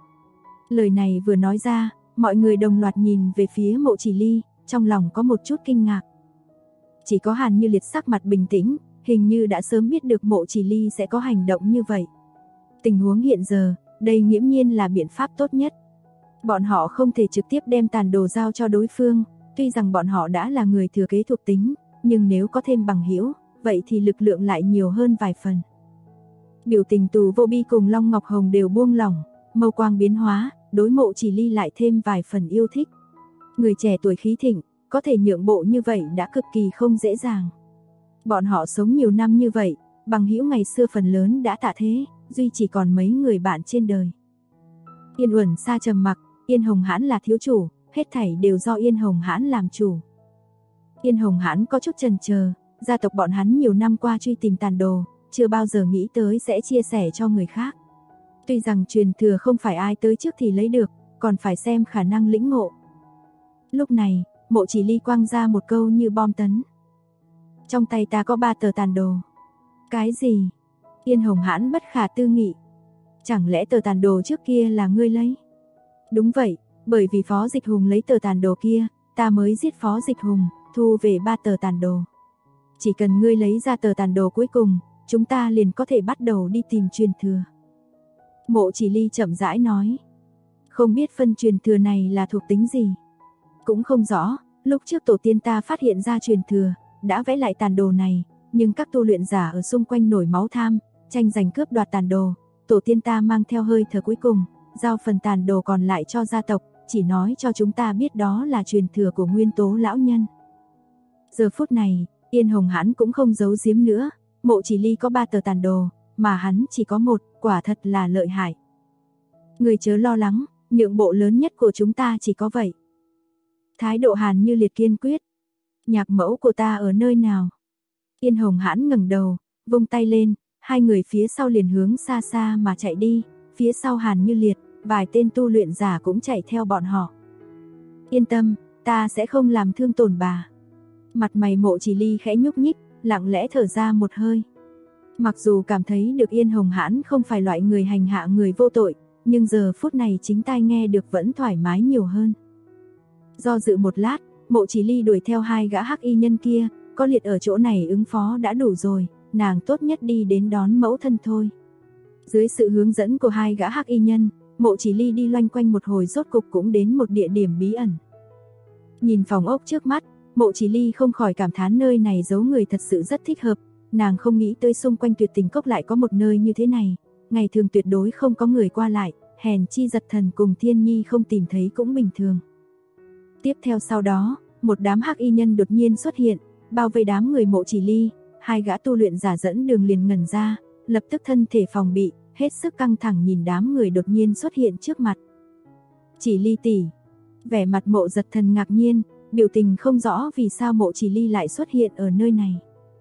Lời này vừa nói ra, mọi người đồng loạt nhìn về phía Mộ Chỉ Ly, trong lòng có một chút kinh ngạc. Chỉ có Hàn Như Liệt sắc mặt bình tĩnh, hình như đã sớm biết được Mộ Chỉ Ly sẽ có hành động như vậy. Tình huống hiện giờ, đây nghiễm nhiên là biện pháp tốt nhất. Bọn họ không thể trực tiếp đem tàn đồ giao cho đối phương, tuy rằng bọn họ đã là người thừa kế thuộc tính, nhưng nếu có thêm bằng hữu, vậy thì lực lượng lại nhiều hơn vài phần. Biểu tình Tù vô bi cùng Long Ngọc Hồng đều buông lỏng, mâu quang biến hóa, đối Mộ Chỉ Ly lại thêm vài phần yêu thích. Người trẻ tuổi khí thịnh, có thể nhượng bộ như vậy đã cực kỳ không dễ dàng. Bọn họ sống nhiều năm như vậy, bằng hữu ngày xưa phần lớn đã tạ thế, duy chỉ còn mấy người bạn trên đời. Yên Uẩn Sa trầm mặc, Yên Hồng Hãn là thiếu chủ, hết thảy đều do Yên Hồng Hãn làm chủ. Yên Hồng Hãn có chút chần chờ, gia tộc bọn hắn nhiều năm qua truy tìm tàn đồ, chưa bao giờ nghĩ tới sẽ chia sẻ cho người khác. Tuy rằng truyền thừa không phải ai tới trước thì lấy được, còn phải xem khả năng lĩnh ngộ. Lúc này, Mộ Chỉ Ly quăng ra một câu như bom tấn. Trong tay ta có 3 tờ tàn đồ. Cái gì? Yên Hồng Hãn bất khả tư nghị. Chẳng lẽ tờ tàn đồ trước kia là ngươi lấy? Đúng vậy, bởi vì Phó Dịch Hùng lấy tờ tàn đồ kia, ta mới giết Phó Dịch Hùng, thu về 3 tờ tàn đồ. Chỉ cần ngươi lấy ra tờ tàn đồ cuối cùng, chúng ta liền có thể bắt đầu đi tìm truyền thừa. Mộ Chỉ Ly chậm rãi nói. Không biết phân truyền thừa này là thuộc tính gì? Cũng không rõ, lúc trước tổ tiên ta phát hiện ra truyền thừa, đã vẽ lại tàn đồ này, nhưng các tu luyện giả ở xung quanh nổi máu tham, tranh giành cướp đoạt tàn đồ, tổ tiên ta mang theo hơi thở cuối cùng, giao phần tàn đồ còn lại cho gia tộc, chỉ nói cho chúng ta biết đó là truyền thừa của Nguyên Tố lão nhân. Giờ phút này, Yên Hồng Hãn cũng không giấu giếm nữa, Mộ Chỉ Ly có 3 tờ tàn đồ, mà hắn chỉ có 1, quả thật là lợi hại. Người chớ lo lắng, nhượng bộ lớn nhất của chúng ta chỉ có vậy. Thái độ Hàn Như Liệt kiên quyết. Nhạc mẫu của ta ở nơi nào? Yên Hồng Hãn ngẩng đầu, vung tay lên, hai người phía sau liền hướng xa xa mà chạy đi, phía sau Hàn Như Liệt, vài tên tu luyện giả cũng chạy theo bọn họ. Yên tâm, ta sẽ không làm thương tổn bà. Mặt mày Mộ Chỉ Ly khẽ nhúc nhích, lặng lẽ thở ra một hơi. Mặc dù cảm thấy được Yên Hồng Hãn không phải loại người hành hạ người vô tội, nhưng giờ phút này chính tai nghe được vẫn thoải mái nhiều hơn. Do dự một lát, Mộ Chỉ Ly đuổi theo 2 gã hắc y nhân kia, có liệt ở chỗ này ứng phó đã đủ rồi, nàng tốt nhất đi đến đón mẫu thân thôi. Dưới sự hướng dẫn của 2 gã hắc y nhân, Mộ Chỉ Ly đi loanh quanh một hồi rốt cục cũng đến một địa điểm bí ẩn. Nhìn phòng ốc trước mắt, Mộ Chỉ Ly không khỏi cảm thán nơi này giấu người thật sự rất thích hợp, nàng không nghĩ tới xung quanh Tuyệt Tình Cốc lại có một nơi như thế này, ngày thường tuyệt đối không có người qua lại, hèn chi Giật Thần cùng Thiên Nhi không tìm thấy cũng bình thường. Tiếp theo sau đó, một đám hắc y nhân đột nhiên xuất hiện, bao vây đám người Mộ Chỉ Ly, 2 gã tu luyện giả dẫn đường liền ngẩn ra, lập tức thân thể phòng bị, hết sức căng thẳng nhìn đám người đột nhiên xuất hiện trước mặt. Chỉ Ly tỷ, vẻ mặt Mộ Giật Thần ngạc nhiên, biểu tình không rõ vì sao Mộ Chỉ Ly lại xuất hiện ở nơi này.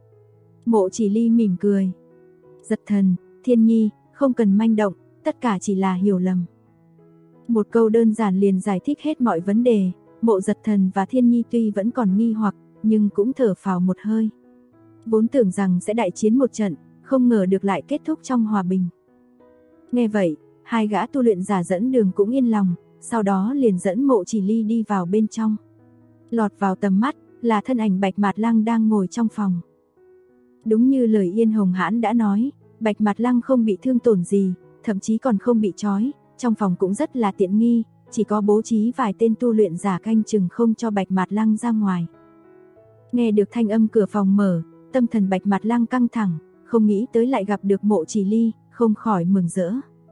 Mộ Chỉ Ly mỉm cười. Giật Thần, Thiên Nhi, không cần manh động, tất cả chỉ là hiểu lầm. Một câu đơn giản liền giải thích hết mọi vấn đề. Mộ Giật Thần và Thiên Nhi tuy vẫn còn nghi hoặc, nhưng cũng thở phào một hơi. Vốn tưởng rằng sẽ đại chiến một trận, không ngờ được lại kết thúc trong hòa bình. Nghe vậy, 2 gã tu luyện giả dẫn đường cũng yên lòng, sau đó liền dẫn Mộ Chỉ Ly đi vào bên trong. Lọt vào tầm mắt là thân ảnh Bạch Mạt Lăng đang ngồi trong phòng. Đúng như lời Yên Hồng Hãn đã nói, Bạch Mạt Lăng không bị thương tổn gì, thậm chí còn không bị trói, trong phòng cũng rất là tiện nghi, chỉ có bố trí vài tên tu luyện giả canh chừng không cho Bạch Mạt Lăng ra ngoài. Nghe được thanh âm cửa phòng mở, tâm thần Bạch Mạt Lăng căng thẳng, không nghĩ tới lại gặp được Mộ Chỉ Ly, không khỏi mừng rỡ.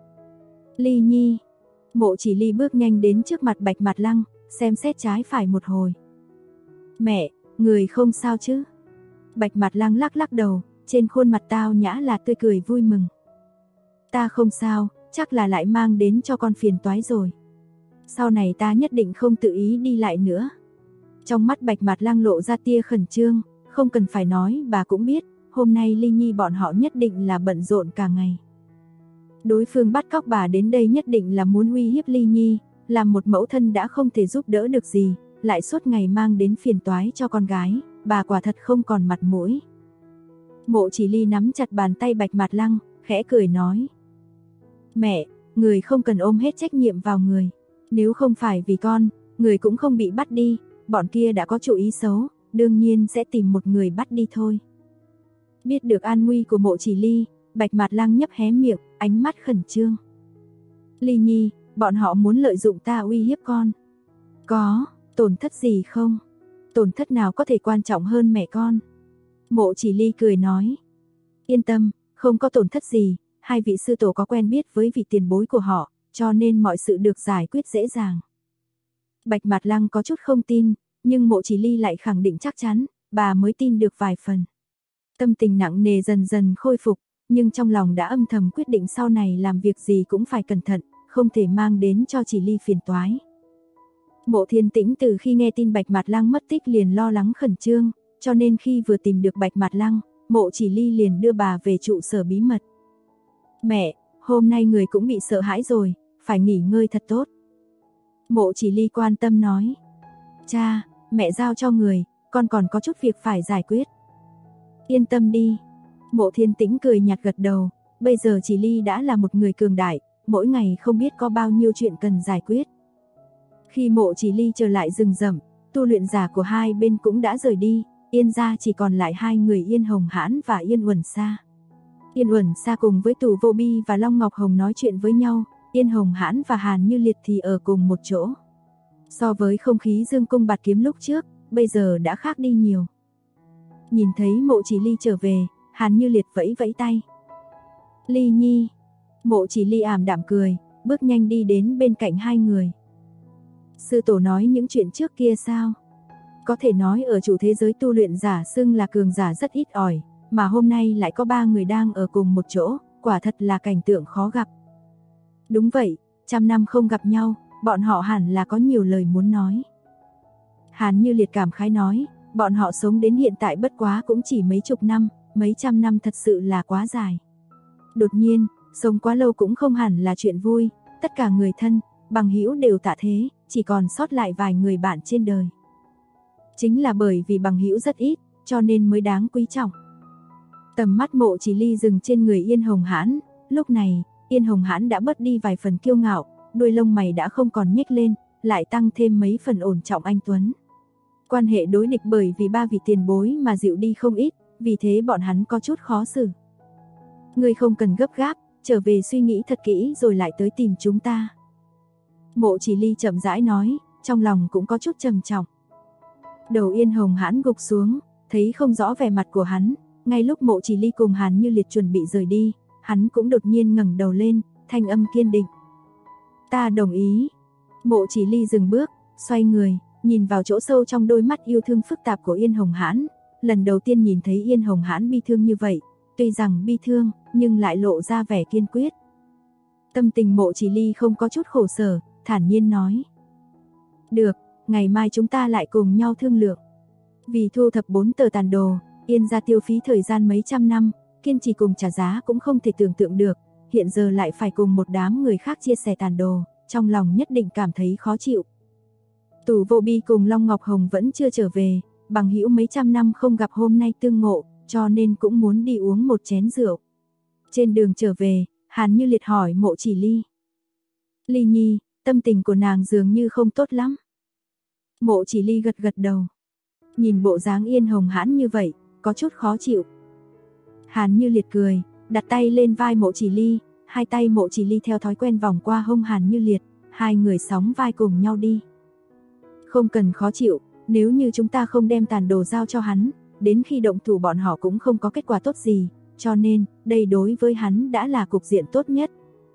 Ly Nhi. Mộ Chỉ Ly bước nhanh đến trước mặt Bạch Mạt Lăng, xem xét trái phải một hồi. Mẹ, người không sao chứ? Bạch Mạt Lăng lắc lắc đầu, trên khuôn mặt tao nhã là tươi cười vui mừng. Ta không sao, chắc là lại mang đến cho con phiền toái rồi. Sau này ta nhất định không tự ý đi lại nữa. Trong mắt Bạch Mạt Lăng lộ ra tia khẩn trương, không cần phải nói bà cũng biết, hôm nay Ly Nhi bọn họ nhất định là bận rộn cả ngày. Đối phương bắt cóc bà đến đây nhất định là muốn uy hiếp Ly Nhi, làm một mẫu thân đã không thể giúp đỡ được gì, lại suốt ngày mang đến phiền toái cho con gái, bà quả thật không còn mặt mũi. Mộ Chỉ Ly nắm chặt bàn tay Bạch Mạt Lăng, khẽ cười nói. Mẹ, người không cần ôm hết trách nhiệm vào người. Nếu không phải vì con, người cũng không bị bắt đi, bọn kia đã có chủ ý xấu, đương nhiên sẽ tìm một người bắt đi thôi. Biết được an nguy của Mộ Chỉ Ly, Bạch Mạt Lăng nhấp hé miệng, ánh mắt khẩn trương. Ly Nhi, bọn họ muốn lợi dụng ta uy hiếp con. Có, tổn thất gì không? Tổn thất nào có thể quan trọng hơn mẹ con? Mộ Chỉ Ly cười nói. Yên tâm, không có tổn thất gì, 2 vị sư tổ có quen biết với vị tiền bối của họ, cho nên mọi sự được giải quyết dễ dàng. Bạch Mạt Lăng có chút không tin, nhưng Mộ Chỉ Ly lại khẳng định chắc chắn, bà mới tin được vài phần. Tâm tình nặng nề dần dần khôi phục, nhưng trong lòng đã âm thầm quyết định sau này làm việc gì cũng phải cẩn thận, không thể mang đến cho Chỉ Ly phiền toái. Mộ Thiên Tĩnh từ khi nghe tin Bạch Mạt Lăng mất tích liền lo lắng khẩn trương, cho nên khi vừa tìm được Bạch Mạt Lăng, Mộ Chỉ Ly liền đưa bà về trụ sở bí mật. Mẹ, hôm nay người cũng bị sợ hãi rồi, phải nghỉ ngơi thật tốt. Mộ Chỉ Ly quan tâm nói. Cha, mẹ giao cho người, con còn có chút việc phải giải quyết. Yên tâm đi. Mộ Thiên Tĩnh cười nhạt gật đầu, bây giờ Chỉ Ly đã là một người cường đại, mỗi ngày không biết có bao nhiêu chuyện cần giải quyết. Khi Mộ Chỉ Ly trở lại rừng rậm, tu luyện giả của hai bên cũng đã rời đi, Yên gia chỉ còn lại hai người Yên Hồng Hãn và Yên Uẩn Sa. Yên Uẩn Sa cùng với Tù Vô Bi và Long Ngọc Hồng nói chuyện với nhau, Yên Hồng Hãn và Hàn Như Liệt thì ở cùng một chỗ. So với không khí dương cung bạt kiếm lúc trước, bây giờ đã khác đi nhiều. Nhìn thấy Mộ Chỉ Ly trở về, Hàn Như Liệt vẫy vẫy tay. Ly Nhi. Mộ Chỉ Ly ảm đạm cười, bước nhanh đi đến bên cạnh hai người. Sư tổ nói những chuyện trước kia sao? Có thể nói ở chủ thế giới tu luyện giả xưng là cường giả rất ít ỏi, mà hôm nay lại có ba người đang ở cùng một chỗ, quả thật là cảnh tượng khó gặp. Đúng vậy, 100 năm không gặp nhau, bọn họ hẳn là có nhiều lời muốn nói. Hàn Như Liệt cảm khái nói, bọn họ sống đến hiện tại bất quá cũng chỉ mấy chục năm, mấy trăm năm thật sự là quá dài. Đột nhiên, sống quá lâu cũng không hẳn là chuyện vui, tất cả người thân, bằng hữu đều tạ thế, chỉ còn sót lại vài người bạn trên đời. Chính là bởi vì bằng hữu rất ít, cho nên mới đáng quý trọng. Tầm mắt Mộ Chỉ Ly dừng trên người Yên Hồng Hãn, lúc này, Yên Hồng Hãn đã bớt đi vài phần kiêu ngạo, đuôi lông mày đã không còn nhếch lên, lại tăng thêm mấy phần ổn trọng anh tuấn. Quan hệ đối địch bởi vì ba vị tiền bối mà dịu đi không ít, vì thế bọn hắn có chút khó xử. Ngươi không cần gấp gáp, trở về suy nghĩ thật kỹ rồi lại tới tìm chúng ta. Mộ Chỉ Ly chậm rãi nói, trong lòng cũng có chút trầm trọng. Đầu Yên Hồng Hãn gục xuống, thấy không rõ vẻ mặt của hắn, ngay lúc Mộ Chỉ Ly cùng Hàn Như Liệt chuẩn bị rời đi, hắn cũng đột nhiên ngẩng đầu lên, thanh âm kiên định. Ta đồng ý. Mộ Chỉ Ly dừng bước, xoay người, nhìn vào chỗ sâu trong đôi mắt yêu thương phức tạp của Yên Hồng Hãn, lần đầu tiên nhìn thấy Yên Hồng Hãn bi thương như vậy, tuy rằng bi thương, nhưng lại lộ ra vẻ kiên quyết. Tâm tình Mộ Chỉ Ly không có chút khổ sở, thản nhiên nói. Được, ngày mai chúng ta lại cùng nhau thương lượng. Vì thu thập 4 tờ tàn đồ, Yên gia tiêu phí thời gian mấy trăm năm, kiên trì cùng trả giá cũng không thể tưởng tượng được, hiện giờ lại phải cùng một đám người khác chia sẻ tàn đồ, trong lòng nhất định cảm thấy khó chịu. Tù Vô Bi cùng Long Ngọc Hồng vẫn chưa trở về, bằng hữu mấy trăm năm không gặp hôm nay tương ngộ, cho nên cũng muốn đi uống một chén rượu. Trên đường trở về, Hàn Như Liệt hỏi Mộ Chỉ Ly. Ly Nhi, tâm tình của nàng dường như không tốt lắm. Mộ Chỉ Ly gật gật đầu. Nhìn bộ dáng Yên Hồng Hãn như vậy, có chút khó chịu. Hàn Như Liệt cười, đặt tay lên vai Mộ Chỉ Ly, hai tay Mộ Chỉ Ly theo thói quen vòng qua hông Hàn Như Liệt, hai người sóng vai cùng nhau đi. Không cần khó chịu, nếu như chúng ta không đem tàn đồ giao cho hắn, đến khi động thủ bọn họ cũng không có kết quả tốt gì, cho nên, đây đối với hắn đã là cục diện tốt nhất.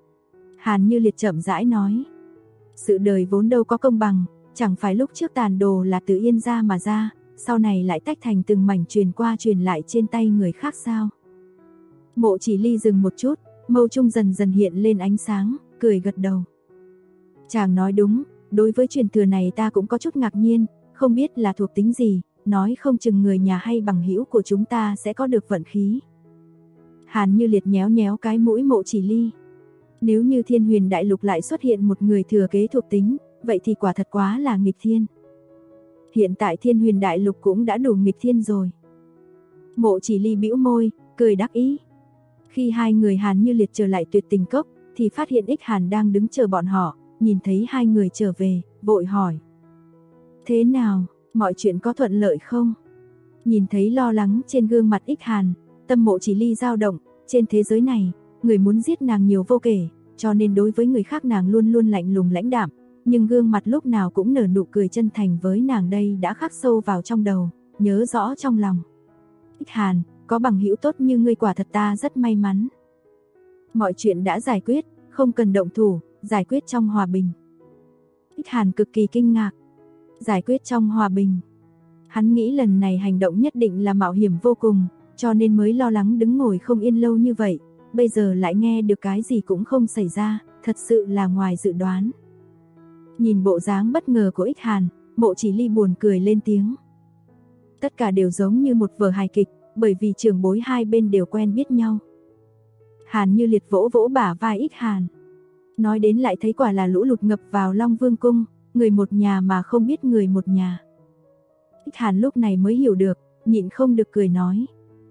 Hàn Như Liệt chậm rãi nói, sự đời vốn đâu có công bằng, chẳng phải lúc trước tàn đồ là từ Yên gia mà ra, sau này lại tách thành từng mảnh truyền qua truyền lại trên tay người khác sao? Mộ Chỉ Ly dừng một chút, mâu trung dần dần hiện lên ánh sáng, cười gật đầu. Chàng nói đúng, đối với truyền thừa này ta cũng có chút ngạc nhiên, không biết là thuộc tính gì, nói không chừng người nhà hay bằng hữu của chúng ta sẽ có được vận khí. Hàn Như Liệt nhéo nhéo cái mũi Mộ Chỉ Ly. Nếu như Thiên Huyền Đại Lục lại xuất hiện một người thừa kế thuộc tính, vậy thì quả thật quá là nghịch thiên. Hiện tại Thiên Huyền Đại Lục cũng đã đủ nghịch thiên rồi. Mộ Chỉ Ly bĩu môi, cười đắc ý. Khi hai người Hàn Như Liệt trở lại Tuyệt Tình Cốc, thì phát hiện Ích Hàn đang đứng chờ bọn họ, nhìn thấy hai người trở về, vội hỏi. Thế nào, mọi chuyện có thuận lợi không? Nhìn thấy lo lắng trên gương mặt Ích Hàn, tâm Mộ Chỉ Ly dao động, trên thế giới này, người muốn giết nàng nhiều vô kể, cho nên đối với người khác nàng luôn luôn lạnh lùng lãnh đạm, nhưng gương mặt lúc nào cũng nở nụ cười chân thành với nàng đây đã khắc sâu vào trong đầu, nhớ rõ trong lòng. Ích Hàn, có bằng hữu tốt như ngươi quả thật ta rất may mắn. Mọi chuyện đã giải quyết, không cần động thủ, giải quyết trong hòa bình. Ích Hàn cực kỳ kinh ngạc. Giải quyết trong hòa bình. Hắn nghĩ lần này hành động nhất định là mạo hiểm vô cùng, cho nên mới lo lắng đứng ngồi không yên lâu như vậy, bây giờ lại nghe được cái gì cũng không xảy ra, thật sự là ngoài dự đoán. Nhìn bộ dáng bất ngờ của Ích Hàn, Mộ Chỉ Ly buồn cười lên tiếng. Tất cả đều giống như một vở hài kịch, bởi vì trưởng bối hai bên đều quen biết nhau. Hàn Như Liệt vỗ vỗ bả vai Ích Hàn. Nói đến lại thấy quả là lũ lụt ngập vào Long Vương cung, người một nhà mà không biết người một nhà. Ích Hàn lúc này mới hiểu được, nhịn không được cười nói.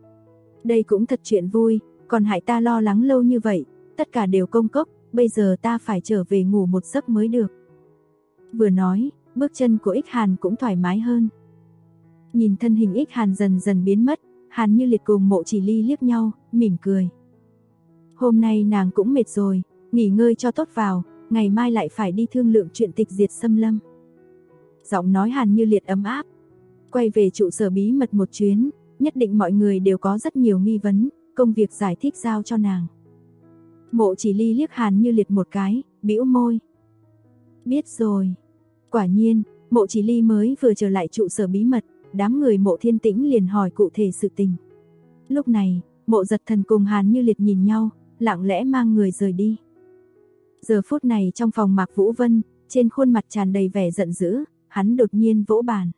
Đây cũng thật chuyện vui, còn hại ta lo lắng lâu như vậy, tất cả đều công cốc, bây giờ ta phải trở về ngủ một giấc mới được. Vừa nói, bước chân của Ích Hàn cũng thoải mái hơn. Nhìn thân hình Ích Hàn dần dần biến mất, Hàn Như Liệt cùng Mộ Chỉ Ly liếc nhau, mỉm cười. Hôm nay nàng cũng mệt rồi, nghỉ ngơi cho tốt vào, ngày mai lại phải đi thương lượng chuyện tịch diệt xâm lâm. Giọng nói Hàn Như Liệt ấm áp. Quay về trụ sở bí mật một chuyến, nhất định mọi người đều có rất nhiều nghi vấn, công việc giải thích giao cho nàng. Mộ Chỉ Ly liếc Hàn Như Liệt một cái, bĩu môi. Biết rồi. Quả nhiên, Mộ Chỉ Ly mới vừa trở lại trụ sở bí mật, đám người Mộ Thiên Tĩnh liền hỏi cụ thể sự tình. Lúc này, Mộ Giật Thần cùng Hàn Như Liệt nhìn nhau, lặng lẽ mang người rời đi. Giờ phút này trong phòng Mạc Vũ Vân, trên khuôn mặt tràn đầy vẻ giận dữ, hắn đột nhiên vỗ bàn.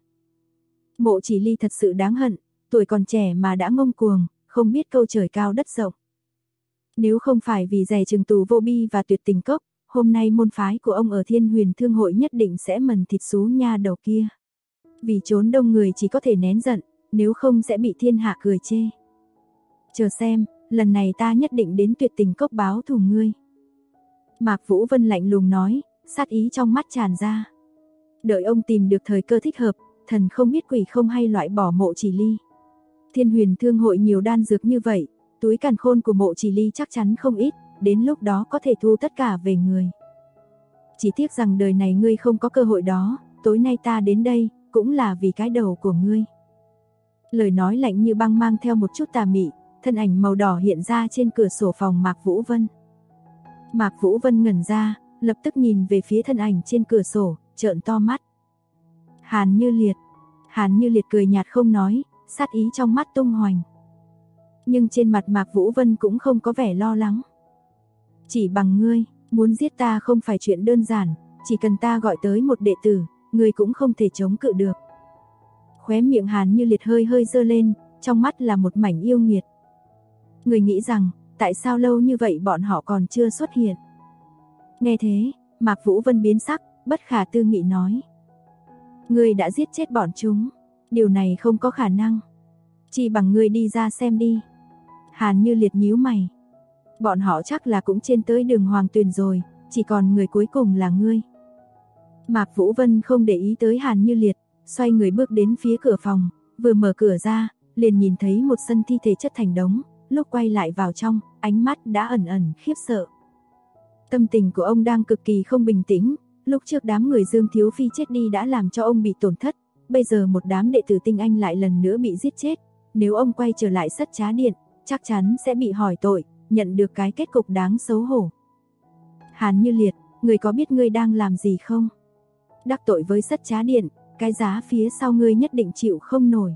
Mộ Chỉ Ly thật sự đáng hận, tuổi còn trẻ mà đã ngông cuồng, không biết câu trời cao đất rộng. Nếu không phải vì dè chừng tù vô bi và tuyệt tình cốc, hôm nay môn phái của ông ở Thiên Huyền Thương hội nhất định sẽ mần thịt xú nha đầu kia. Vì trốn đông người chỉ có thể nén giận, nếu không sẽ bị thiên hạ cười chê. Chờ xem, lần này ta nhất định đến tuyệt tình cốc báo thù ngươi. Mạc Vũ Vân lạnh lùng nói, sát ý trong mắt tràn ra. Đợi ông tìm được thời cơ thích hợp, thần không biết quỷ không hay loại bỏ Mộ Chỉ Ly. Thiên Huyền Thương hội nhiều đan dược như vậy, túi càn khôn của Mộ Chỉ Ly chắc chắn không ít, đến lúc đó có thể thu tất cả về người. Chỉ tiếc rằng đời này ngươi không có cơ hội đó, tối nay ta đến đây, cũng là vì cái đầu của ngươi. Lời nói lạnh như băng mang theo một chút tà mị, thân ảnh màu đỏ hiện ra trên cửa sổ phòng Mạc Vũ Vân. Mạc Vũ Vân ngẩn ra, lập tức nhìn về phía thân ảnh trên cửa sổ, trợn to mắt. Hàn Như Liệt. Hàn Như Liệt cười nhạt không nói, sát ý trong mắt tung hoành. Nhưng trên mặt Mạc Vũ Vân cũng không có vẻ lo lắng. Chỉ bằng ngươi, muốn giết ta không phải chuyện đơn giản, chỉ cần ta gọi tới một đệ tử, ngươi cũng không thể chống cự được. Khóe miệng Hàn Như Liệt hơi hơi giơ lên, trong mắt là một mảnh yêu nghiệt. Ngươi nghĩ rằng, tại sao lâu như vậy bọn họ còn chưa xuất hiện? Nghe thế, Mạc Vũ Vân biến sắc, bất khả tư nghị nói. Ngươi đã giết chết bọn chúng, điều này không có khả năng. Chỉ bằng ngươi đi ra xem đi. Hàn Như Liệt nhíu mày. Bọn họ chắc là cũng trên tới đường Hoàng Tuyền rồi, chỉ còn người cuối cùng là ngươi. Mạc Vũ Vân không để ý tới Hàn Như Liệt, xoay người bước đến phía cửa phòng, vừa mở cửa ra, liền nhìn thấy một sân thi thể chất thành đống, lúc quay lại vào trong, ánh mắt đã ẩn ẩn khiếp sợ. Tâm tình của ông đang cực kỳ không bình tĩnh, lúc trước đám người Dương Thiếu Phi chết đi đã làm cho ông bị tổn thất, bây giờ một đám đệ tử tinh anh lại lần nữa bị giết chết, nếu ông quay trở lại Sất Trá Điện, chắc chắn sẽ bị hỏi tội, nhận được cái kết cục đáng xấu hổ. Hàn Như Liệt, người có biết ngươi đang làm gì không? Đắc tội với Sất Trá Điện, cái giá phía sau ngươi nhất định chịu không nổi.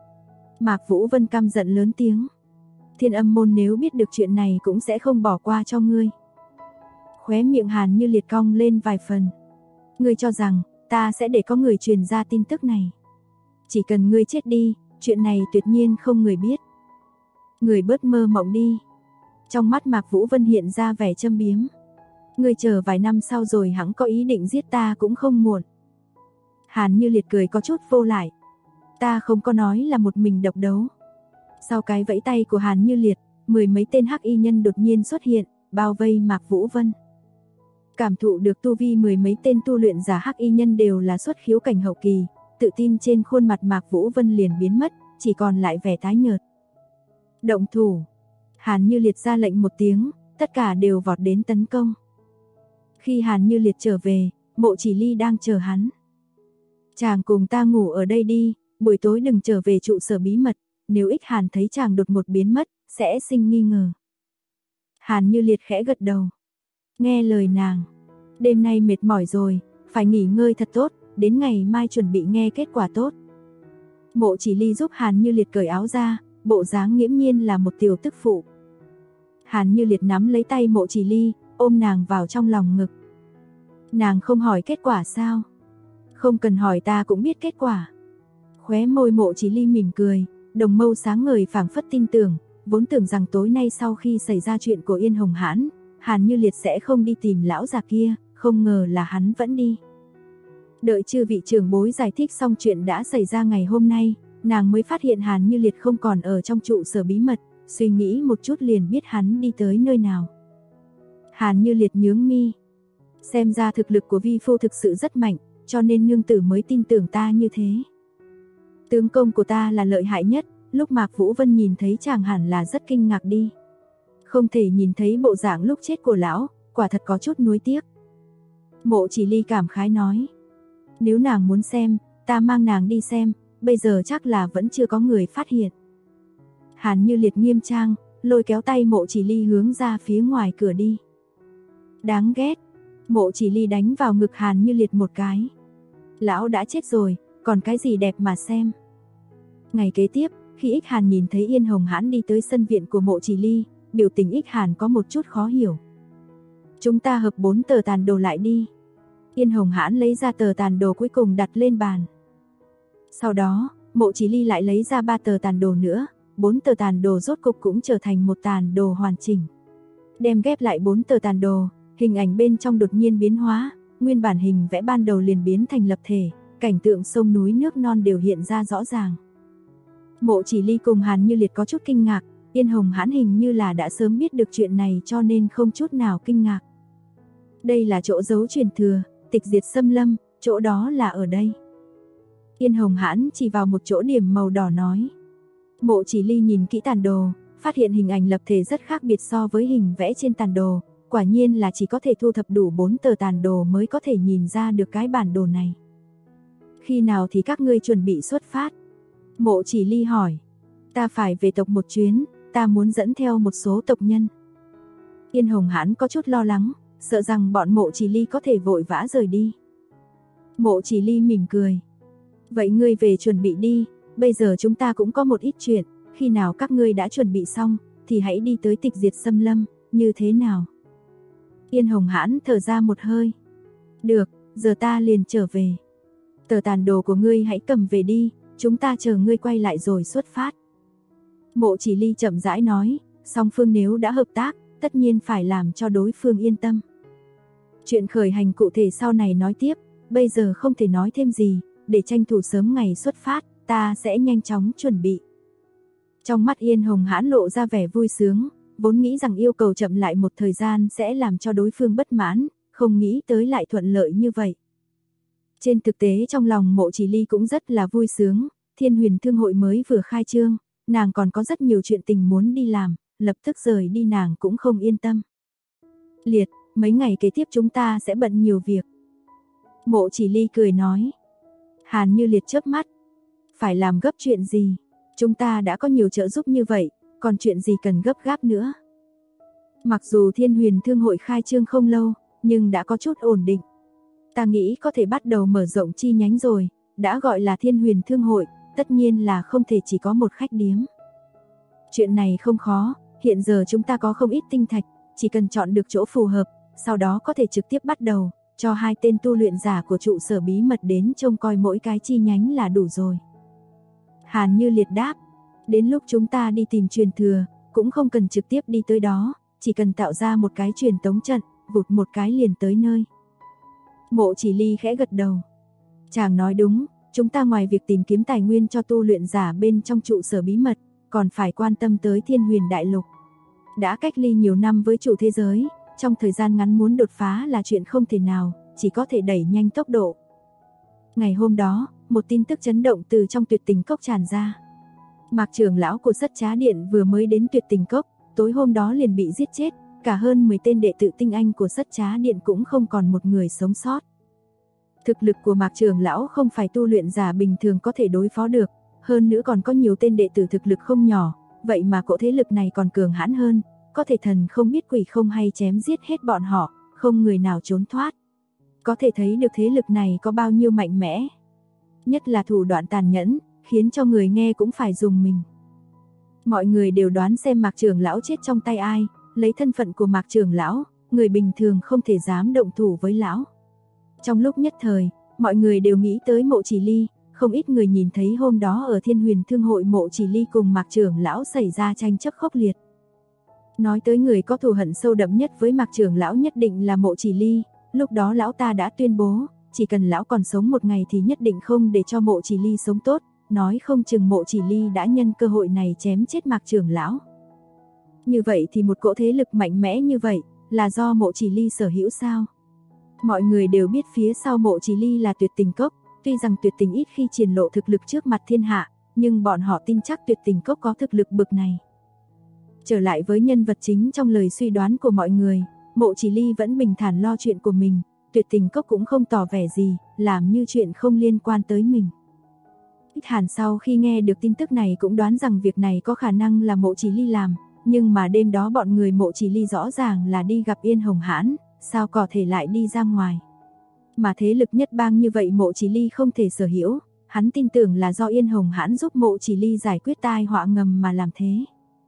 Mạc Vũ Vân căm giận lớn tiếng. Thiên Âm môn nếu biết được chuyện này cũng sẽ không bỏ qua cho ngươi. Khóe miệng Hàn Như Liệt cong lên vài phần. Ngươi cho rằng, ta sẽ để có người truyền ra tin tức này. Chỉ cần ngươi chết đi, chuyện này tuyệt nhiên không người biết. Người bớt mơ mộng đi. Trong mắt Mạc Vũ Vân hiện ra vẻ châm biếm. Ngươi chờ vài năm sau rồi hẵng có ý định giết ta cũng không muộn. Hàn Như Liệt cười có chút vô lại. Ta không có nói là một mình độc đấu. Sau cái vẫy tay của Hàn Như Liệt, 10 mấy tên hắc y nhân đột nhiên xuất hiện, bao vây Mạc Vũ Vân. Cảm thụ được tu vi 10 mấy tên tu luyện giả hắc y nhân đều là xuất khiếu cảnh hậu kỳ, tự tin trên khuôn mặt Mạc Vũ Vân liền biến mất, chỉ còn lại vẻ tái nhợt. Động thủ. Hàn Như Liệt ra lệnh một tiếng, tất cả đều vọt đến tấn công. Khi Hàn Như Liệt trở về, Mộ Chỉ Ly đang chờ hắn. Chàng cùng ta ngủ ở đây đi, buổi tối đừng trở về trụ sở bí mật, nếu Ích Hàn thấy chàng đột ngột biến mất, sẽ sinh nghi ngờ. Hàn Như Liệt khẽ gật đầu. Nghe lời nàng, đêm nay mệt mỏi rồi, phải nghỉ ngơi thật tốt, đến ngày mai chuẩn bị nghe kết quả tốt. Mộ Chỉ Ly giúp Hàn Như Liệt cởi áo ra, bộ dáng nghiễm nhiên là một tiểu tức phụ. Hàn Như Liệt nắm lấy tay Mộ Chỉ Ly, ôm nàng vào trong lòng ngực. Nàng không hỏi kết quả sao? Không cần hỏi, ta cũng biết kết quả. Khóe môi Mộ Chỉ Ly mỉm cười, đồng mâu sáng ngời phảng phất tin tưởng, vốn tưởng rằng tối nay sau khi xảy ra chuyện của Yên Hồng Hãn, Hàn Như Liệt sẽ không đi tìm lão già kia, không ngờ là hắn vẫn đi. Đợi chư vị trưởng bối giải thích xong chuyện đã xảy ra ngày hôm nay, nàng mới phát hiện Hàn Như Liệt không còn ở trong trụ sở bí mật, suy nghĩ một chút liền biết hắn đi tới nơi nào. Hàn Như Liệt nhướng mi. Xem ra thực lực của vi phu thực sự rất mạnh, cho nên nương tử mới tin tưởng ta như thế. Tướng công của ta là lợi hại nhất, lúc Mạc Vũ Vân nhìn thấy chàng hẳn là rất kinh ngạc đi. Không thể nhìn thấy bộ dạng lúc chết của lão, quả thật có chút nuối tiếc. Mộ Chỉ Ly cảm khái nói. Nếu nàng muốn xem, ta mang nàng đi xem, bây giờ chắc là vẫn chưa có người phát hiện. Hàn Như Liệt nghiêm trang, lôi kéo tay Mộ Chỉ Ly hướng ra phía ngoài cửa đi. Đáng ghét. Mộ Chỉ Ly đánh vào ngực Hàn Như Liệt một cái. Lão đã chết rồi, còn cái gì đẹp mà xem. Ngày kế tiếp, khi Ích Hàn nhìn thấy Yên Hồng Hãn đi tới sân viện của Mộ Chỉ Ly, biểu tình Ích Hàn có một chút khó hiểu. Chúng ta hợp 4 tờ tàn đồ lại đi. Yên Hồng Hãn lấy ra tờ tàn đồ cuối cùng đặt lên bàn. Sau đó, Mộ Chỉ Ly lại lấy ra 3 tờ tàn đồ nữa, 4 tờ tàn đồ rốt cục cũng trở thành một tàn đồ hoàn chỉnh. Đem ghép lại 4 tờ tàn đồ, hình ảnh bên trong đột nhiên biến hóa, nguyên bản hình vẽ ban đầu liền biến thành lập thể, cảnh tượng sông núi nước non đều hiện ra rõ ràng. Mộ Chỉ Ly cùng Hàn Như Liệt có chút kinh ngạc, Yên Hồng Hãn hình như là đã sớm biết được chuyện này cho nên không chút nào kinh ngạc. Đây là chỗ giấu truyền thừa, tịch diệt xâm lâm, chỗ đó là ở đây. Yên Hồng Hãn chỉ vào một chỗ điểm màu đỏ nói. Mộ Chỉ Ly nhìn kỹ tàn đồ, phát hiện hình ảnh lập thể rất khác biệt so với hình vẽ trên tàn đồ, quả nhiên là chỉ có thể thu thập đủ 4 tờ tàn đồ mới có thể nhìn ra được cái bản đồ này. Khi nào thì các ngươi chuẩn bị xuất phát? Mộ Chỉ Ly hỏi. Ta phải về tộc một chuyến, ta muốn dẫn theo một số tộc nhân. Yên Hồng Hãn có chút lo lắng, sợ rằng bọn Mộ Chỉ Ly có thể vội vã rời đi. Mộ Chỉ Ly mỉm cười. Vậy ngươi về chuẩn bị đi, bây giờ chúng ta cũng có một ít chuyện, khi nào các ngươi đã chuẩn bị xong, thì hãy đi tới tịch diệt xâm lâm, như thế nào? Yên Hồng Hãn thở ra một hơi. Được, giờ ta liền trở về. Tờ tàn đồ của ngươi hãy cầm về đi, chúng ta chờ ngươi quay lại rồi xuất phát. Mộ Chỉ Ly chậm rãi nói, song phương nếu đã hợp tác, tất nhiên phải làm cho đối phương yên tâm. Chuyện khởi hành cụ thể sau này nói tiếp, bây giờ không thể nói thêm gì, để tranh thủ sớm ngày xuất phát, ta sẽ nhanh chóng chuẩn bị. Trong mắt Yên Hồng Hãn lộ ra vẻ vui sướng, vốn nghĩ rằng yêu cầu chậm lại một thời gian sẽ làm cho đối phương bất mãn, không nghĩ tới lại thuận lợi như vậy. Trên thực tế trong lòng Mộ Chỉ Ly cũng rất là vui sướng, Thiên Huyền Thương hội mới vừa khai trương, nàng còn có rất nhiều chuyện tình muốn đi làm, lập tức rời đi nàng cũng không yên tâm. Liệt, mấy ngày kế tiếp chúng ta sẽ bận nhiều việc. Mộ Chỉ Ly cười nói. Hàn Như Liệt chớp mắt. Phải làm gấp chuyện gì? Chúng ta đã có nhiều trợ giúp như vậy, còn chuyện gì cần gấp gáp nữa? Mặc dù Thiên Huyền Thương hội khai trương không lâu, nhưng đã có chút ổn định. Ta nghĩ có thể bắt đầu mở rộng chi nhánh rồi, đã gọi là Thiên Huyền Thương hội, tất nhiên là không thể chỉ có một khách điếm. Chuyện này không khó, hiện giờ chúng ta có không ít tinh thạch, chỉ cần chọn được chỗ phù hợp, sau đó có thể trực tiếp bắt đầu, cho 2 tên tu luyện giả của trụ sở bí mật đến trông coi mỗi cái chi nhánh là đủ rồi. Hàn Như Liệt đáp, đến lúc chúng ta đi tìm truyền thừa, cũng không cần trực tiếp đi tới đó, chỉ cần tạo ra một cái truyền tống trận, vụt một cái liền tới nơi. Mộ Chỉ Ly khẽ gật đầu. Chàng nói đúng, chúng ta ngoài việc tìm kiếm tài nguyên cho tu luyện giả bên trong trụ sở bí mật, còn phải quan tâm tới Thiên Huyền Đại Lục. Đã cách ly nhiều năm với chủ thế giới, trong thời gian ngắn muốn đột phá là chuyện không thể nào, chỉ có thể đẩy nhanh tốc độ. Ngày hôm đó, một tin tức chấn động từ trong Tuyệt Tình Cốc tràn ra. Mạc trưởng lão của Sất Trá Điện vừa mới đến Tuyệt Tình Cốc, tối hôm đó liền bị giết chết, cả hơn 10 tên đệ tử tinh anh của Sất Trá Điện cũng không còn một người sống sót. Thực lực của Mạc trưởng lão không phải tu luyện giả bình thường có thể đối phó được, hơn nữa còn có nhiều tên đệ tử thực lực không nhỏ, vậy mà cỗ thế lực này còn cường hãn hơn, có thể thần không biết quỷ không hay chém giết hết bọn họ, không người nào trốn thoát. Có thể thấy được thế lực này có bao nhiêu mạnh mẽ. Nhất là thủ đoạn tàn nhẫn, khiến cho người nghe cũng phải dùng mình. Mọi người đều đoán xem Mạc trưởng lão chết trong tay ai, lấy thân phận của Mạc trưởng lão, người bình thường không thể dám động thủ với lão. Trong lúc nhất thời, mọi người đều nghĩ tới Mộ Chỉ Ly, không ít người nhìn thấy hôm đó ở Thiên Huyền Thương hội Mộ Chỉ Ly cùng Mạc trưởng lão xảy ra tranh chấp khốc liệt. Nói tới người có thù hận sâu đậm nhất với Mạc trưởng lão nhất định là Mộ Chỉ Ly, lúc đó lão ta đã tuyên bố, chỉ cần lão còn sống một ngày thì nhất định không để cho Mộ Chỉ Ly sống tốt, nói không chừng Mộ Chỉ Ly đã nhân cơ hội này chém chết Mạc trưởng lão. Như vậy thì một cỗ thế lực mạnh mẽ như vậy, là do Mộ Chỉ Ly sở hữu sao? Mọi người đều biết phía sau Mộ Chỉ Ly là Tuyệt Tình Cốc, tuy rằng Tuyệt Tình ít khi triển lộ thực lực trước mặt thiên hạ, nhưng bọn họ tin chắc Tuyệt Tình Cốc có thực lực bực này. Trở lại với nhân vật chính trong lời suy đoán của mọi người, Mộ Chỉ Ly vẫn bình thản lo chuyện của mình, Tuyệt Tình Cốc cũng không tỏ vẻ gì, làm như chuyện không liên quan tới mình. Ích Hàn sau khi nghe được tin tức này cũng đoán rằng việc này có khả năng là Mộ Chỉ Ly làm, nhưng mà đêm đó bọn người Mộ Chỉ Ly rõ ràng là đi gặp Yên Hồng Hãn, sao có thể lại đi ra ngoài. Mà thế lực nhất bang như vậy Mộ Chỉ Ly không thể sở hữu, hắn tin tưởng là do Yên Hồng Hãn giúp Mộ Chỉ Ly giải quyết tai họa ngầm mà làm thế.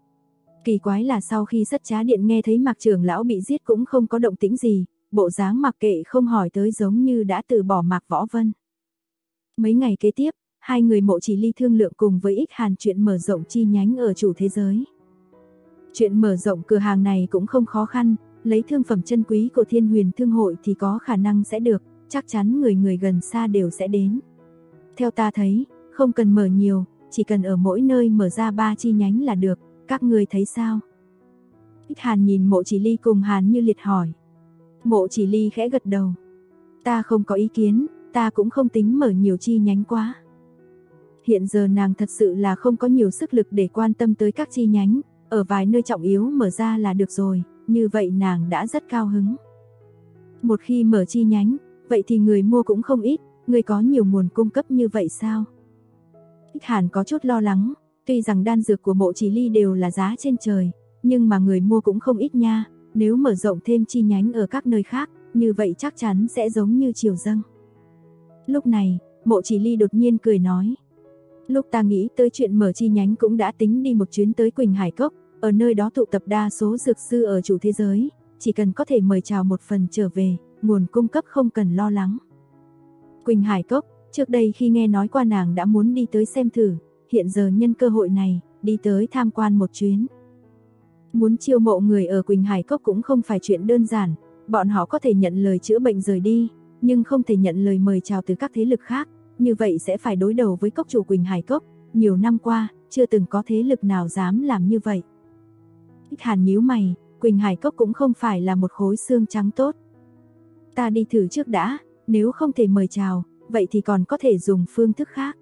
Kỳ quái là sau khi Sất Trá Điện nghe thấy Mạc trưởng lão bị giết cũng không có động tĩnh gì, bộ dáng mặc kệ không hỏi tới giống như đã từ bỏ Mạc Võ Vân. Mấy ngày kế tiếp, hai người Mộ Chỉ Ly thương lượng cùng với Ích Hàn chuyện mở rộng chi nhánh ở chủ thế giới. Chuyện mở rộng cửa hàng này cũng không khó khăn, lấy thương phẩm chân quý của Thiên Huyền Thương hội thì có khả năng sẽ được, chắc chắn người người gần xa đều sẽ đến. Theo ta thấy, không cần mở nhiều, chỉ cần ở mỗi nơi mở ra 3 chi nhánh là được, các người thấy sao? Ích Hàn nhìn Mộ Chỉ Ly cùng Hàn Như Liệt hỏi. Mộ Chỉ Ly khẽ gật đầu. Ta không có ý kiến, ta cũng không tính mở nhiều chi nhánh quá. Hiện giờ nàng thật sự là không có nhiều sức lực để quan tâm tới các chi nhánh, ở vài nơi trọng yếu mở ra là được rồi, như vậy nàng đã rất cao hứng. Một khi mở chi nhánh, vậy thì người mua cũng không ít, người có nhiều nguồn cung cấp như vậy sao? Ích Hàn có chút lo lắng, tuy rằng đan dược của Mộ Chỉ Ly đều là giá trên trời, nhưng mà người mua cũng không ít nha, nếu mở rộng thêm chi nhánh ở các nơi khác, như vậy chắc chắn sẽ giống như triều dâng. Lúc này, Mộ Chỉ Ly đột nhiên cười nói. Lúc ta nghĩ tới chuyện mở chi nhánh cũng đã tính đi một chuyến tới Quỳnh Hải Cốc, ở nơi đó tụ tập đa số dược sư ở chủ thế giới, chỉ cần có thể mời chào một phần trở về, nguồn cung cấp không cần lo lắng. Quỳnh Hải Cốc, trước đây khi nghe nói qua nàng đã muốn đi tới xem thử, hiện giờ nhân cơ hội này, đi tới tham quan một chuyến. Muốn chiêu mộ người ở Quỳnh Hải Cốc cũng không phải chuyện đơn giản, bọn họ có thể nhận lời chữa bệnh rời đi, nhưng không thể nhận lời mời chào từ các thế lực khác, như vậy sẽ phải đối đầu với cốc chủ Quỳnh Hải Cốc, nhiều năm qua, chưa từng có thế lực nào dám làm như vậy. Ích Hàn nhíu mày, Quỳnh Hải Cốc cũng không phải là một khối xương trắng tốt. Ta đi thử trước đã, nếu không thể mời chào, vậy thì còn có thể dùng phương thức khác.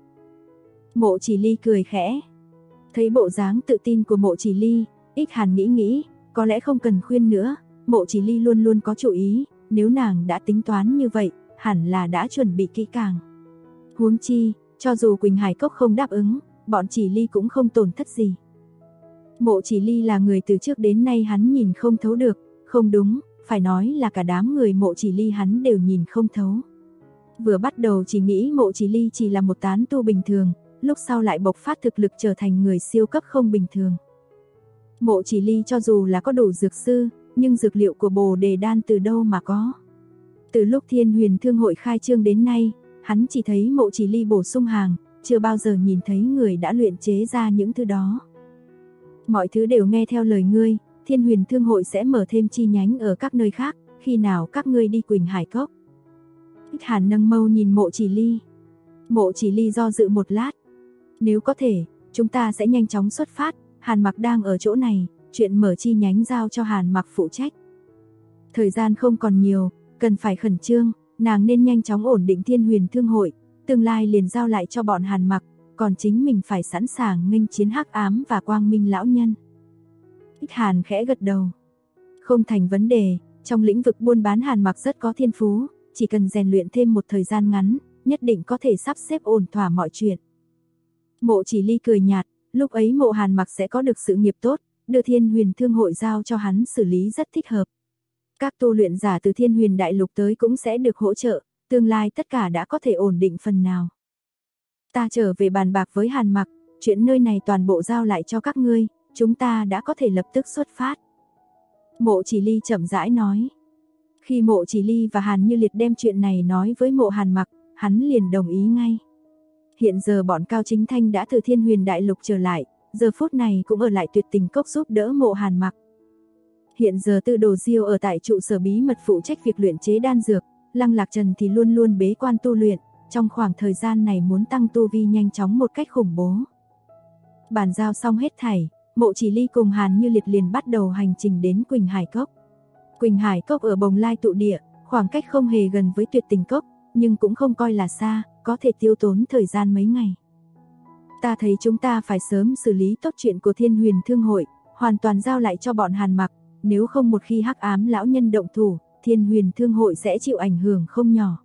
Mộ Chỉ Ly cười khẽ. Thấy bộ dáng tự tin của Mộ Chỉ Ly, Ích Hàn nghĩ, có lẽ không cần khuyên nữa, Mộ Chỉ Ly luôn luôn có chủ ý, nếu nàng đã tính toán như vậy, hẳn là đã chuẩn bị kỹ càng. Huống chi, cho dù Quỳnh Hải Cốc không đáp ứng, bọn Chỉ Ly cũng không tổn thất gì. Mộ Chỉ Ly là người từ trước đến nay hắn nhìn không thấu được, không đúng, phải nói là cả đám người Mộ Chỉ Ly hắn đều nhìn không thấu. Vừa bắt đầu chỉ nghĩ Mộ Chỉ Ly chỉ là một tán tu bình thường, lúc sau lại bộc phát thực lực trở thành người siêu cấp không bình thường. Mộ Chỉ Ly cho dù là có đủ dược sư, nhưng dược liệu của Bồ Đề Đan từ đâu mà có. Từ lúc Thiên Huyền Thương hội khai trương đến nay, hắn chỉ thấy Mộ Chỉ Ly bổ sung hàng, chưa bao giờ nhìn thấy người đã luyện chế ra những thứ đó. Mọi thứ đều nghe theo lời ngươi, Thiên Huyền Thương hội sẽ mở thêm chi nhánh ở các nơi khác, khi nào các ngươi đi Quỳnh Hải Cốc? Ích Hàn nâng mâu nhìn Mộ Chỉ Ly. Mộ Chỉ Ly do dự một lát. Nếu có thể, chúng ta sẽ nhanh chóng xuất phát, Hàn Mặc đang ở chỗ này, chuyện mở chi nhánh giao cho Hàn Mặc phụ trách. Thời gian không còn nhiều, cần phải khẩn trương, nàng nên nhanh chóng ổn định Thiên Huyền Thương hội, tương lai liền giao lại cho bọn Hàn Mặc, còn chính mình phải sẵn sàng nghênh chiến hắc ám và quang minh lão nhân. Ích Hàn khẽ gật đầu. Không thành vấn đề, trong lĩnh vực buôn bán Hàn Mặc rất có thiên phú, chỉ cần rèn luyện thêm một thời gian ngắn, nhất định có thể sắp xếp ổn thỏa mọi chuyện. Mộ Chỉ Ly cười nhạt, lúc ấy Mộ Hàn Mặc sẽ có được sự nghiệp tốt, đưa Thiên Huyền Thương hội giao cho hắn xử lý rất thích hợp. Các tu luyện giả từ Thiên Huyền Đại Lục tới cũng sẽ được hỗ trợ, tương lai tất cả đã có thể ổn định phần nào. Ta trở về bàn bạc với Hàn Mặc, chuyện nơi này toàn bộ giao lại cho các ngươi, chúng ta đã có thể lập tức xuất phát. Mộ Chỉ Ly chậm rãi nói. Khi Mộ Chỉ Ly và Hàn Như Liệt đem chuyện này nói với Mộ Hàn Mặc, hắn liền đồng ý ngay. Hiện giờ bọn Cao Chính Thanh đã từ Thiên Huyền Đại Lục trở lại, giờ phút này cũng ở lại Tuyệt Tình Cốc giúp đỡ Mộ Hàn Mặc. Hiện giờ Tư Đồ Diêu ở tại trụ sở bí mật phụ trách việc luyện chế đan dược, Lăng Lạc Trần thì luôn luôn bế quan tu luyện, trong khoảng thời gian này muốn tăng tu vi nhanh chóng một cách khủng bố. Bàn giao xong hết thảy, Mộ Chỉ Ly cùng Hàn Như Liệt liền bắt đầu hành trình đến Quỳnh Hải Cốc. Quỳnh Hải Cốc ở Bồng Lai tụ địa, khoảng cách không hề gần với Tuyệt Tình Cốc, nhưng cũng không coi là xa, có thể tiêu tốn thời gian mấy ngày. Ta thấy chúng ta phải sớm xử lý tốt chuyện của Thiên Huyền Thương hội, hoàn toàn giao lại cho bọn Hàn Mặc, nếu không một khi Hắc Ám lão nhân động thủ, Thiên Huyền Thương hội sẽ chịu ảnh hưởng không nhỏ.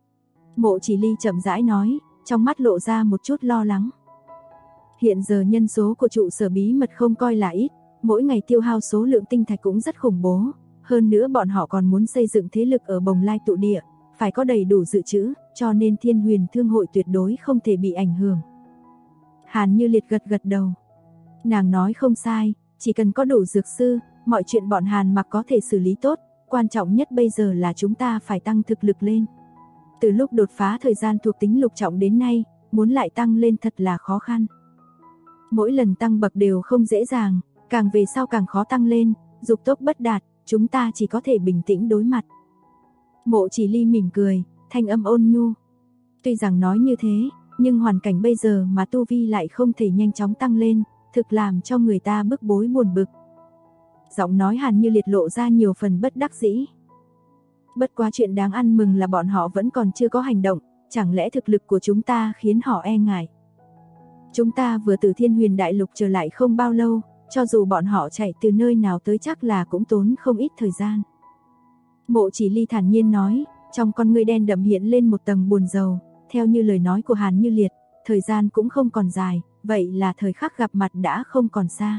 Mộ Chỉ Ly chậm rãi nói, trong mắt lộ ra một chút lo lắng. Hiện giờ nhân số của trụ sở bí mật không coi là ít, mỗi ngày tiêu hao số lượng tinh thạch cũng rất khủng bố, hơn nữa bọn họ còn muốn xây dựng thế lực ở Bồng Lai tụ địa, phải có đầy đủ dự trữ, cho nên Thiên Huyền Thương hội tuyệt đối không thể bị ảnh hưởng. Hàn Như Liệt gật gật đầu. Nàng nói không sai, chỉ cần có đủ dược sư, mọi chuyện bọn Hàn Mặc có thể xử lý tốt, quan trọng nhất bây giờ là chúng ta phải tăng thực lực lên. Từ lúc đột phá thời gian thuộc tính lục trọng đến nay, muốn lại tăng lên thật là khó khăn. Mỗi lần tăng bậc đều không dễ dàng, càng về sau càng khó tăng lên, dục tốc bất đạt, chúng ta chỉ có thể bình tĩnh đối mặt. Mộ Chỉ Ly mỉm cười, thanh âm ôn nhu. Tuy rằng nói như thế, nhưng hoàn cảnh bây giờ mà tu vi lại không thể nhanh chóng tăng lên, thực làm cho người ta bức bối buồn bực. Giọng nói Hàn Như Liệt lộ ra nhiều phần bất đắc dĩ. Bất quá chuyện đáng ăn mừng là bọn họ vẫn còn chưa có hành động, chẳng lẽ thực lực của chúng ta khiến họ e ngại. Chúng ta vừa từ Thiên Huyền Đại Lục trở lại không bao lâu, cho dù bọn họ chạy từ nơi nào tới chắc là cũng tốn không ít thời gian. Mộ Chỉ Ly thản nhiên nói, trong con ngươi đen đậm hiện lên một tầng buồn rầu, theo như lời nói của Hàn Như Liệt, thời gian cũng không còn dài, vậy là thời khắc gặp mặt đã không còn xa.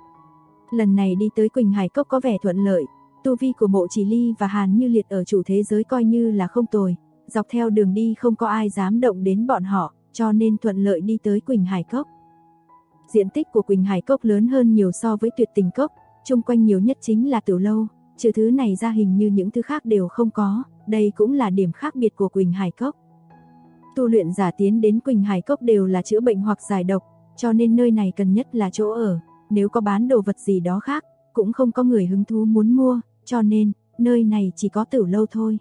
Lần này đi tới Quỳnh Hải Cốc có vẻ thuận lợi, tu vi của Mộ Chỉ Ly và Hàn Như Liệt ở chủ thế giới coi như là không tồi, dọc theo đường đi không có ai dám động đến bọn họ, cho nên thuận lợi đi tới Quỳnh Hải Cốc. Diện tích của Quỳnh Hải Cốc lớn hơn nhiều so với Tuyệt Tình Cốc, chung quanh nhiều nhất chính là tiểu lâu, trừ thứ này ra hình như những thứ khác đều không có, đây cũng là điểm khác biệt của Quỳnh Hải Cốc. Tu luyện giả tiến đến Quỳnh Hải Cốc đều là chữa bệnh hoặc giải độc, cho nên nơi này cần nhất là chỗ ở, nếu có bán đồ vật gì đó khác, cũng không có người hứng thú muốn mua, cho nên, nơi này chỉ có tiểu lâu thôi.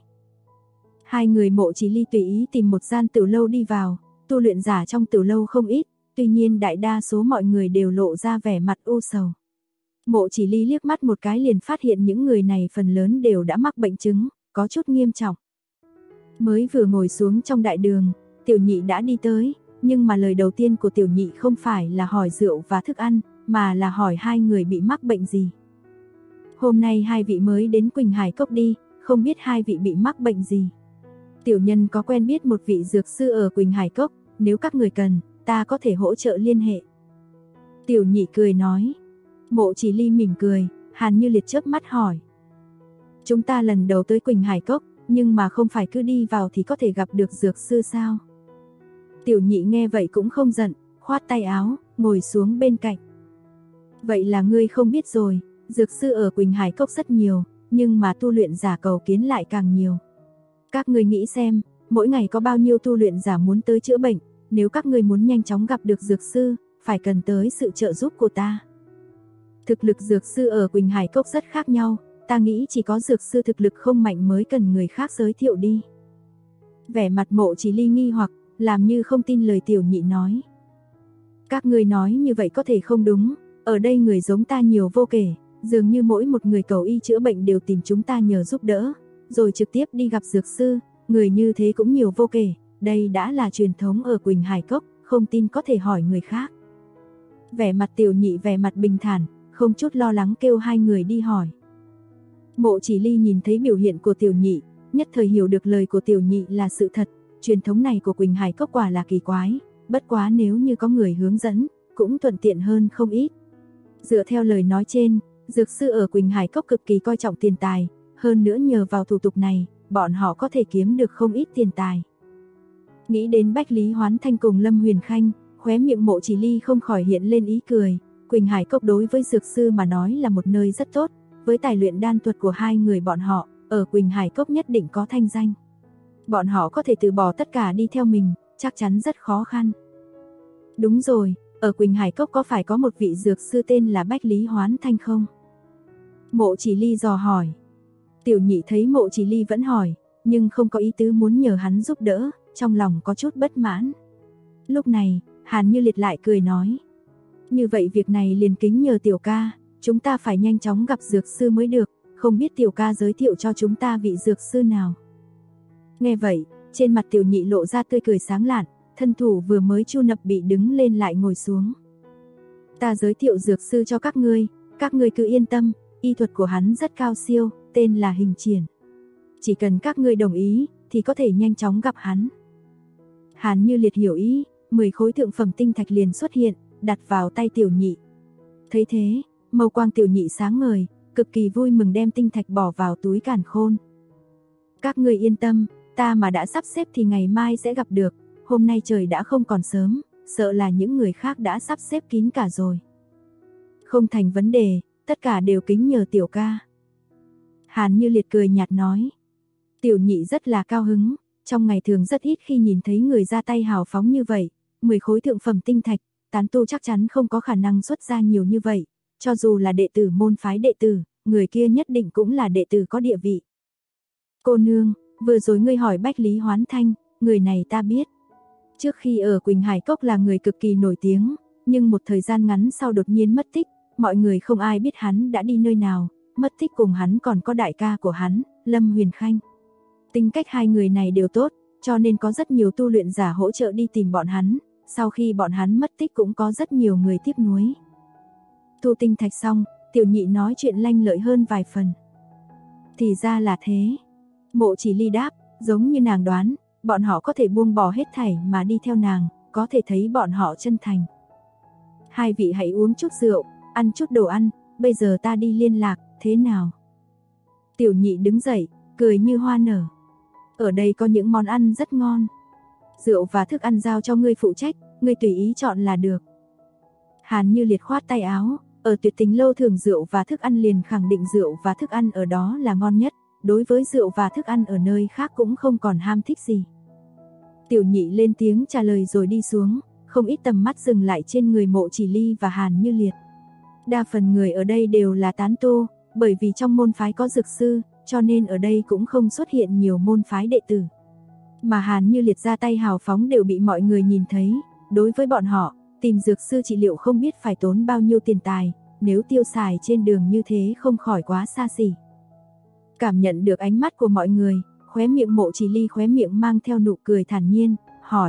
Hai người Mộ Chỉ Ly tùy ý tìm một gian tiểu lâu đi vào, tu luyện giả trong tiểu lâu không ít, tuy nhiên đại đa số mọi người đều lộ ra vẻ mặt u sầu. Mộ Chỉ Ly liếc mắt một cái liền phát hiện những người này phần lớn đều đã mắc bệnh chứng, có chút nghiêm trọng. Mới vừa ngồi xuống trong đại đường, Tiểu Nhị đã đi tới, nhưng mà lời đầu tiên của Tiểu Nhị không phải là hỏi rượu và thức ăn, mà là hỏi hai người bị mắc bệnh gì. Hôm nay hai vị mới đến Quỳnh Hải Cốc đi, không biết hai vị bị mắc bệnh gì. Tiểu nhân có quen biết một vị dược sư ở Quỳnh Hải Cốc, nếu các người cần, ta có thể hỗ trợ liên hệ. Tiểu Nhị cười nói. Mộ Chỉ Ly mỉm cười, Hàn Như Liệt chớp mắt hỏi. Chúng ta lần đầu tới Quỳnh Hải Cốc, nhưng mà không phải cứ đi vào thì có thể gặp được dược sư sao? Tiểu Nhị nghe vậy cũng không giận, khoát tay áo, ngồi xuống bên cạnh. Vậy là ngươi không biết rồi, dược sư ở Quỳnh Hải Cốc rất nhiều, nhưng mà tu luyện giả cầu kiến lại càng nhiều. Các ngươi nghĩ xem, mỗi ngày có bao nhiêu tu luyện giả muốn tới chữa bệnh, nếu các ngươi muốn nhanh chóng gặp được dược sư, phải cần tới sự trợ giúp của ta. Thực lực dược sư ở Quỳnh Hải Cốc rất khác nhau, ta nghĩ chỉ có dược sư thực lực không mạnh mới cần người khác giới thiệu đi. Vẻ mặt Mộ Chỉ Ly nghi hoặc, làm như không tin lời Tiểu Nhị nói. Các ngươi nói như vậy có thể không đúng, ở đây người giống ta nhiều vô kể, dường như mỗi một người cầu y chữa bệnh đều tìm chúng ta nhờ giúp đỡ, rồi trực tiếp đi gặp dược sư, người như thế cũng nhiều vô kể, đây đã là truyền thống ở Quỳnh Hải Cốc, không tin có thể hỏi người khác. Vẻ mặt Tiểu Nhị vẻ mặt bình thản, không chút lo lắng kêu hai người đi hỏi. Mộ Chỉ Ly nhìn thấy biểu hiện của Tiểu Nhị, nhất thời hiểu được lời của Tiểu Nhị là sự thật, truyền thống này của Quỳnh Hải Cốc quả là kỳ quái, bất quá nếu như có người hướng dẫn, cũng thuận tiện hơn không ít. Dựa theo lời nói trên, dược sư ở Quỳnh Hải Cốc cực kỳ coi trọng tiền tài, hơn nữa nhờ vào thủ tục này, bọn họ có thể kiếm được không ít tiền tài. Nghĩ đến Bách Lý Hoán Thanh cùng Lâm Huyền Khanh, Khóe miệng Mộ Chỉ Ly không khỏi hiện lên ý cười, Quỳnh Hải Cốc đối với dược sư mà nói là một nơi rất tốt, với tài luyện đan thuật của hai người bọn họ, ở Quỳnh Hải Cốc nhất định có thanh danh. Bọn họ có thể từ bỏ tất cả đi theo mình, chắc chắn rất khó khăn. Đúng rồi, ở Quỳnh Hải Cốc có phải có một vị dược sư tên là Bách Lý Hoán Thanh không? Mộ Chỉ Ly dò hỏi. Tiểu Nhị thấy Mộ Chỉ Ly vẫn hỏi, nhưng không có ý tứ muốn nhờ hắn giúp đỡ, trong lòng có chút bất mãn. Lúc này, Hàn Như Liệt lại cười nói. Như vậy việc này liền kính nhờ tiểu ca, chúng ta phải nhanh chóng gặp dược sư mới được, không biết tiểu ca giới thiệu cho chúng ta vị dược sư nào. Nghe vậy, trên mặt Tiểu Nhị lộ ra tươi cười sáng lạn, thân thủ vừa mới chu nập bị đứng lên lại ngồi xuống. Ta giới thiệu dược sư cho các ngươi cứ yên tâm, y thuật của hắn rất cao siêu, tên là Hình Triển. Chỉ cần các ngươi đồng ý, thì có thể nhanh chóng gặp hắn. Hàn Như Liệt hiểu ý, 10 khối thượng phẩm tinh thạch liền xuất hiện, đặt vào tay Tiểu Nhị. Thấy thế, mâu quang Tiểu Nhị sáng ngời, cực kỳ vui mừng đem tinh thạch bỏ vào túi càn khôn. Các ngươi yên tâm, ta mà đã sắp xếp thì ngày mai sẽ gặp được, hôm nay trời đã không còn sớm, sợ là những người khác đã sắp xếp kín cả rồi. Không thành vấn đề, tất cả đều kính nhờ tiểu ca. Hàn Như Liệt cười nhạt nói. Tiểu Nhị rất là cao hứng, trong ngày thường rất ít khi nhìn thấy người ra tay hào phóng như vậy, 10 khối thượng phẩm tinh thạch, tán tu chắc chắn không có khả năng xuất ra nhiều như vậy, cho dù là đệ tử môn phái đệ tử, người kia nhất định cũng là đệ tử có địa vị. Cô nương, vừa rồi ngươi hỏi Bách Lý Hoán Thanh, người này ta biết. Trước khi ở Quỳnh Hải Cốc là người cực kỳ nổi tiếng, nhưng một thời gian ngắn sau đột nhiên mất tích, mọi người không ai biết hắn đã đi nơi nào, mất tích cùng hắn còn có đại ca của hắn, Lâm Huyền Khanh. Tính cách hai người này đều tốt, cho nên có rất nhiều tu luyện giả hỗ trợ đi tìm bọn hắn, sau khi bọn hắn mất tích cũng có rất nhiều người tiếp nối. Thu tinh thạch xong, Tiểu Nhị nói chuyện lanh lợi hơn vài phần. Thì ra là thế. Mộ Chỉ Ly đáp, giống như nàng đoán, bọn họ có thể buông bỏ hết thảy mà đi theo nàng, có thể thấy bọn họ chân thành. Hai vị hãy uống chút rượu, ăn chút đồ ăn, bây giờ ta đi liên lạc, thế nào? Tiểu Nhị đứng dậy, cười như hoa nở. Ở đây có những món ăn rất ngon. Rượu và thức ăn giao cho ngươi phụ trách, ngươi tùy ý chọn là được. Hàn Như Liệt khoát tay áo, ở Tuyệt Tình lâu thường rượu và thức ăn liền khẳng định rượu và thức ăn ở đó là ngon nhất, đối với rượu và thức ăn ở nơi khác cũng không còn ham thích gì. Tiểu Nhị lên tiếng trả lời rồi đi xuống, không ít tầm mắt dừng lại trên người Mộ Chỉ Ly và Hàn Như Liệt. Đa phần người ở đây đều là tán tu, bởi vì trong môn phái có dược sư, cho nên ở đây cũng không xuất hiện nhiều môn phái đệ tử. Mà Hàn Như Liệt ra tay hào phóng đều bị mọi người nhìn thấy, đối với bọn họ, tìm dược sư trị liệu không biết phải tốn bao nhiêu tiền tài, nếu tiêu xài trên đường như thế không khỏi quá xa xỉ. Cảm nhận được ánh mắt của mọi người, khóe miệng Mộ Chỉ Ly khóe miệng mang theo nụ cười thản nhiên, hỏi.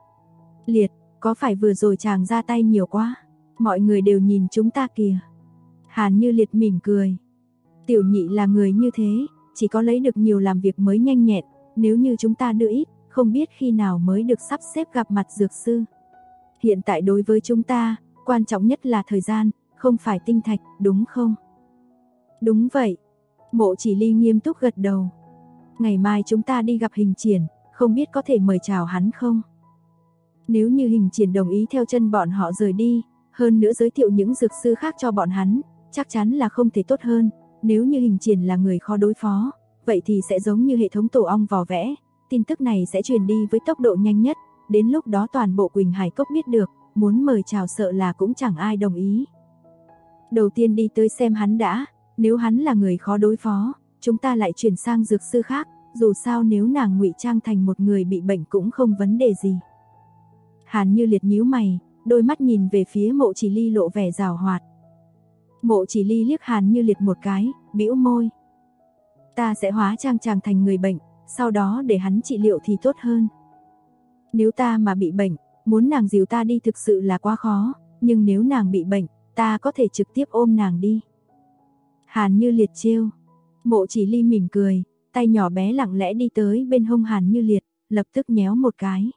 Liệt, có phải vừa rồi chàng ra tay nhiều quá? Mọi người đều nhìn chúng ta kìa. Hàn Như Liệt mỉm cười. Tiểu Nhị là người như thế, chỉ có lấy được nhiều làm việc mới nhanh nhẹn, nếu như chúng ta đưa ít, không biết khi nào mới được sắp xếp gặp mặt dược sư. Hiện tại đối với chúng ta, quan trọng nhất là thời gian, không phải tinh thạch, đúng không? Đúng vậy. Mộ Chỉ Ly nghiêm túc gật đầu. Ngày mai chúng ta đi gặp Hình Triển, không biết có thể mời chào hắn không? Nếu như Hình Triển đồng ý theo chân bọn họ rời đi, hơn nữa giới thiệu những dược sư khác cho bọn hắn, chắc chắn là không thể tốt hơn. Nếu như Hình Triển là người khó đối phó, vậy thì sẽ giống như hệ thống tổ ong vò vẽ, tin tức này sẽ truyền đi với tốc độ nhanh nhất, đến lúc đó toàn bộ Quỳnh Hải Cốc biết được, muốn mời chào sợ là cũng chẳng ai đồng ý. Đầu tiên đi tới xem hắn đã, nếu hắn là người khó đối phó, chúng ta lại chuyển sang dược sư khác, dù sao nếu nàng ngụy trang thành một người bị bệnh cũng không vấn đề gì. Hàn Như Liệt nhíu mày, đôi mắt nhìn về phía Mộ Chỉ Ly lộ vẻ giảo hoạt. Mộ Chỉ Ly liếc Hàn Như Liệt một cái, bĩu môi. Ta sẽ hóa trang chàng thành người bệnh, sau đó để hắn trị liệu thì tốt hơn. Nếu ta mà bị bệnh, muốn nàng dìu ta đi thực sự là quá khó, nhưng nếu nàng bị bệnh, ta có thể trực tiếp ôm nàng đi. Hàn Như Liệt trêu. Mộ Chỉ Ly mỉm cười, tay nhỏ bé lặng lẽ đi tới bên hông Hàn Như Liệt, lập tức nhéo một cái.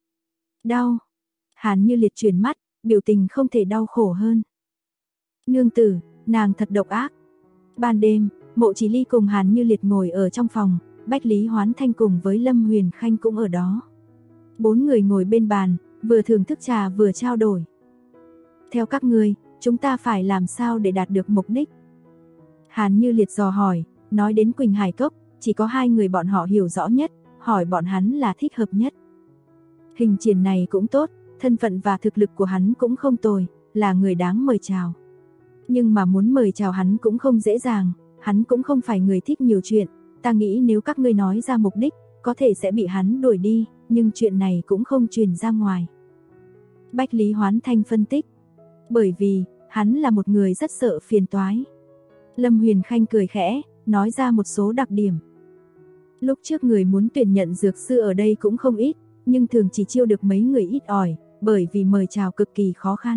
Đau. Hàn Như Liệt chuyển mắt, biểu tình không thể đau khổ hơn. Nương tử, nàng thật độc ác. Ban đêm, Mộ Chỉ Ly cùng Hàn Như Liệt ngồi ở trong phòng, Bách Lý Hoán Thanh cùng với Lâm Huyền Khanh cũng ở đó. 4 người ngồi bên bàn, vừa thưởng thức trà vừa trao đổi. Theo các ngươi, chúng ta phải làm sao để đạt được mục đích? Hàn Như Liệt dò hỏi, nói đến Quỳnh Hải Cốc, chỉ có hai người bọn họ hiểu rõ nhất, hỏi bọn hắn là thích hợp nhất. Hình Triển này cũng tốt, thân phận và thực lực của hắn cũng không tồi, là người đáng mời chào. Nhưng mà muốn mời chào hắn cũng không dễ dàng, hắn cũng không phải người thích nhiều chuyện, ta nghĩ nếu các ngươi nói ra mục đích, có thể sẽ bị hắn đuổi đi, nhưng chuyện này cũng không truyền ra ngoài. Bách Lý Hoán Thanh phân tích, bởi vì, hắn là một người rất sợ phiền toái. Lâm Huyền Khanh cười khẽ, nói ra một số đặc điểm. Lúc trước người muốn tuyển nhận dược sư ở đây cũng không ít, nhưng thường chỉ chiêu được mấy người ít ỏi, bởi vì mời chào cực kỳ khó khăn.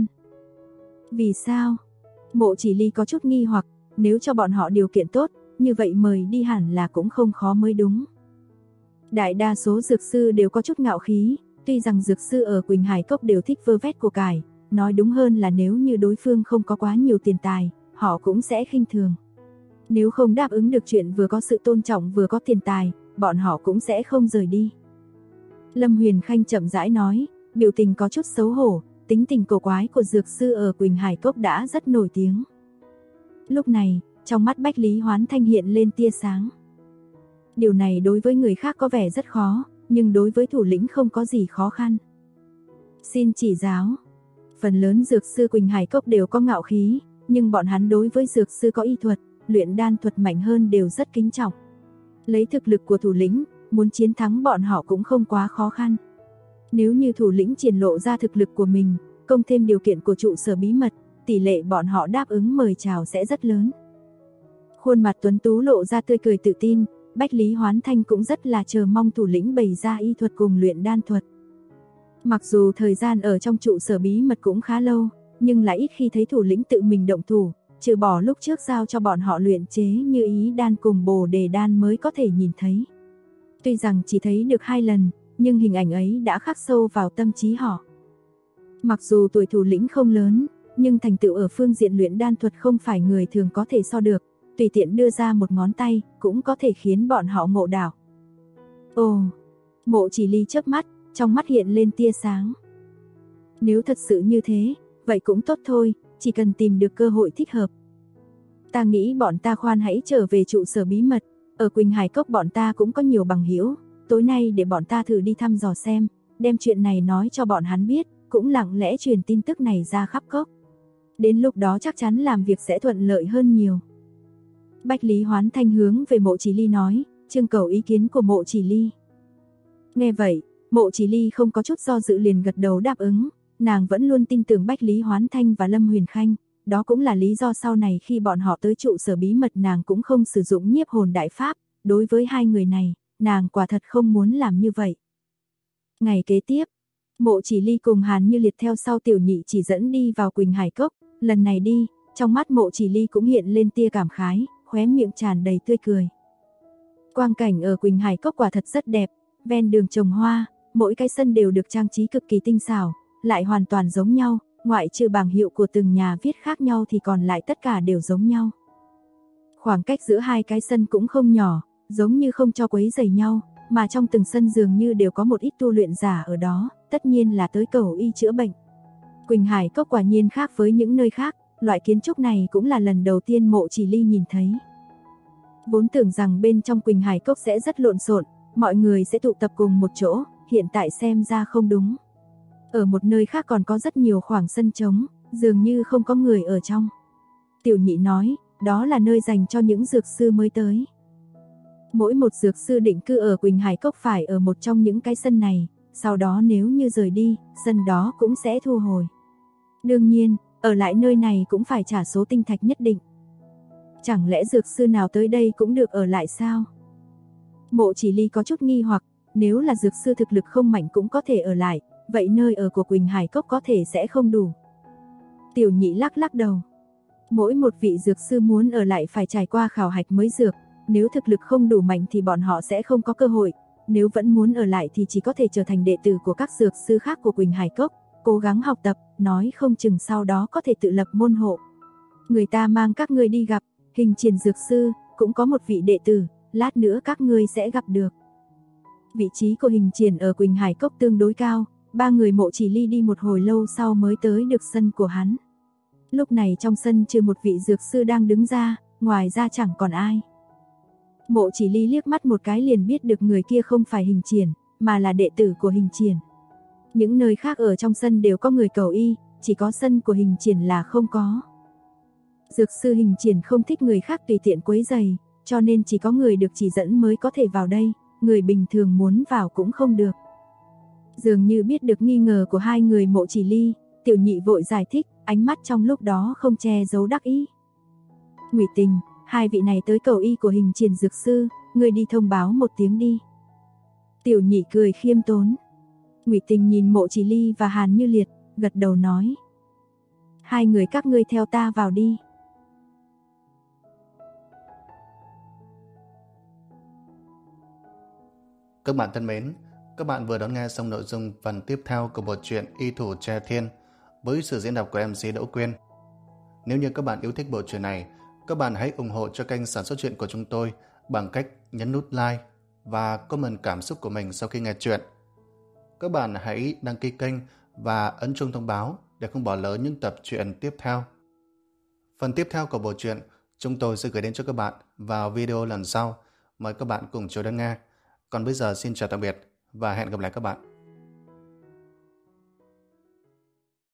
Vì sao? Mộ Chỉ Ly có chút nghi hoặc, nếu cho bọn họ điều kiện tốt, như vậy mời đi hẳn là cũng không khó mới đúng. Đại đa số dược sư đều có chút ngạo khí, tuy rằng dược sư ở Quỳnh Hải Cốc đều thích vơ vét của cải, nói đúng hơn là nếu như đối phương không có quá nhiều tiền tài, họ cũng sẽ khinh thường. Nếu không đáp ứng được chuyện vừa có sự tôn trọng vừa có tiền tài, bọn họ cũng sẽ không rời đi. Lâm Huyền Khanh chậm rãi nói, biểu tình có chút xấu hổ, tính tình cổ quái của dược sư ở Quỳnh Hải Cốc đã rất nổi tiếng. Lúc này, trong mắt Bách Lý Hoán Thanh hiện lên tia sáng. Điều này đối với người khác có vẻ rất khó, nhưng đối với thủ lĩnh không có gì khó khăn. Xin chỉ giáo. Phần lớn dược sư Quỳnh Hải Cốc đều có ngạo khí, nhưng bọn hắn đối với dược sư có y thuật, luyện đan thuật mạnh hơn đều rất kính trọng. Lấy thực lực của thủ lĩnh, muốn chiến thắng bọn họ cũng không quá khó khăn. Nếu như thủ lĩnh triển lộ ra thực lực của mình, cộng thêm điều kiện của trụ sở bí mật, tỷ lệ bọn họ đáp ứng mời chào sẽ rất lớn. Khuôn mặt tuấn tú lộ ra tươi cười tự tin, Bách Lý Hoán Thanh cũng rất là chờ mong thủ lĩnh bày ra y thuật cùng luyện đan thuật. Mặc dù thời gian ở trong trụ sở bí mật cũng khá lâu, nhưng lại ít khi thấy thủ lĩnh tự mình động thủ, trừ bỏ lúc trước giao cho bọn họ luyện chế như ý đan cùng bồ đề đan mới có thể nhìn thấy. Tuy rằng chỉ thấy được 2 lần, nhưng hình ảnh ấy đã khắc sâu vào tâm trí họ. Mặc dù tuổi thủ lĩnh không lớn, nhưng thành tựu ở phương diện luyện đan thuật không phải người thường có thể so được, tùy tiện đưa ra một ngón tay, cũng có thể khiến bọn họ ngộ đảo. Ồ, Mộ Chỉ Ly chớp mắt, trong mắt hiện lên tia sáng. Nếu thật sự như thế, vậy cũng tốt thôi, chỉ cần tìm được cơ hội thích hợp. Ta nghĩ bọn ta khoan hãy trở về trụ sở bí mật, ở Quỳnh Hải Cốc bọn ta cũng có nhiều bằng hữu, tối nay để bọn ta thử đi thăm dò xem, đem chuyện này nói cho bọn hắn biết, cũng lặng lẽ truyền tin tức này ra khắp cốc. Đến lúc đó chắc chắn làm việc sẽ thuận lợi hơn nhiều. Bách Lý Hoán Thanh hướng về Mộ Chỉ Ly nói, trưng cầu ý kiến của Mộ Chỉ Ly. Nghe vậy, Mộ Chỉ Ly không có chút do dự liền gật đầu đáp ứng, nàng vẫn luôn tin tưởng Bách Lý Hoán Thanh và Lâm Huyền Khanh, đó cũng là lý do sau này khi bọn họ tới trụ sở bí mật nàng cũng không sử dụng nhiếp hồn đại pháp, đối với hai người này, nàng quả thật không muốn làm như vậy. Ngày kế tiếp, Mộ Chỉ Ly cùng Hàn Như Liệt theo sau Tiểu Nhị chỉ dẫn đi vào Quỳnh Hải Cốc, lần này đi, trong mắt Mộ Chỉ Ly cũng hiện lên tia cảm khái, khóe miệng tràn đầy tươi cười. Quang cảnh ở Quỳnh Hải Cốc quả thật rất đẹp, ven đường trồng hoa, mỗi cái sân đều được trang trí cực kỳ tinh xảo, lại hoàn toàn giống nhau, ngoại trừ bảng hiệu của từng nhà viết khác nhau thì còn lại tất cả đều giống nhau. Khoảng cách giữa hai cái sân cũng không nhỏ, giống như không cho quấy rầy nhau, mà trong từng sân dường như đều có một ít tu luyện giả ở đó, tất nhiên là tới cầu y chữa bệnh. Quỳnh Hải Cốc quả nhiên khác với những nơi khác, loại kiến trúc này cũng là lần đầu tiên Mộ Chỉ Ly nhìn thấy. Vốn tưởng rằng bên trong Quỳnh Hải Cốc sẽ rất lộn xộn, mọi người sẽ tụ tập cùng một chỗ, hiện tại xem ra không đúng. Ở một nơi khác còn có rất nhiều khoảng sân trống, dường như không có người ở trong. Tiểu Nhị nói, đó là nơi dành cho những dược sư mới tới. Mỗi một dược sư định cư ở Quỳnh Hải Cốc phải ở một trong những cái sân này, sau đó nếu như rời đi, sân đó cũng sẽ thu hồi. Đương nhiên, ở lại nơi này cũng phải trả số tinh thạch nhất định. Chẳng lẽ dược sư nào tới đây cũng được ở lại sao? Mộ Chỉ Ly có chút nghi hoặc, nếu là dược sư thực lực không mạnh cũng có thể ở lại, vậy nơi ở của Quỳnh Hải Cốc có thể sẽ không đủ. Tiểu Nhị lắc lắc đầu. Mỗi một vị dược sư muốn ở lại phải trải qua khảo hạch mới dược, nếu thực lực không đủ mạnh thì bọn họ sẽ không có cơ hội, nếu vẫn muốn ở lại thì chỉ có thể trở thành đệ tử của các dược sư khác của Quỳnh Hải Cốc, cố gắng học tập, nói không chừng sau đó có thể tự lập môn hộ. Người ta mang các ngươi đi gặp, Hình Triển dược sư, cũng có một vị đệ tử, lát nữa các ngươi sẽ gặp được. Vị trí của Hình Triển ở Quỳnh Hải Cốc tương đối cao, Ba người Mộ Chỉ Ly đi một hồi lâu sau mới tới được sân của hắn. Lúc này trong sân trừ một vị dược sư đang đứng ra, ngoài ra chẳng còn ai. Mộ Chỉ Ly liếc mắt một cái liền biết được người kia không phải Hình Triển, mà là đệ tử của Hình Triển. Những nơi khác ở trong sân đều có người cầu y, chỉ có sân của Hình Triển là không có. Dược sư Hình Triển không thích người khác tùy tiện quấy rầy, cho nên chỉ có người được chỉ dẫn mới có thể vào đây, người bình thường muốn vào cũng không được. Dường như biết được nghi ngờ của hai người Mộ Chỉ Ly, Tiểu Nhị vội giải thích, ánh mắt trong lúc đó không che giấu đắc ý. Ngụy Tình, hai vị này tới cầu y của Hình Triển dược sư, người đi thông báo một tiếng đi. Tiểu Nhị cười khiêm tốn. Ngụy Tình nhìn Mộ Chỉ Ly và Hàn Như Liệt, gật đầu nói. Hai người các ngươi theo ta vào đi. Các bạn thân mến, các bạn vừa đón nghe xong nội dung phần tiếp theo của bộ truyện Y Thủ Tre Thiên với sự diễn đọc của MC Đỗ Quyên. Nếu như các bạn yêu thích bộ truyện này, các bạn hãy ủng hộ cho kênh sản xuất truyện của chúng tôi bằng cách nhấn nút like và comment cảm xúc của mình sau khi nghe truyện. Các bạn hãy đăng ký kênh và ấn chuông thông báo để không bỏ lỡ những tập truyện tiếp theo. Phần tiếp theo của bộ truyện chúng tôi sẽ gửi đến cho các bạn vào video lần sau. Mời các bạn cùng chờ đón nghe. Còn bây giờ xin chào tạm biệt và hẹn gặp lại các bạn.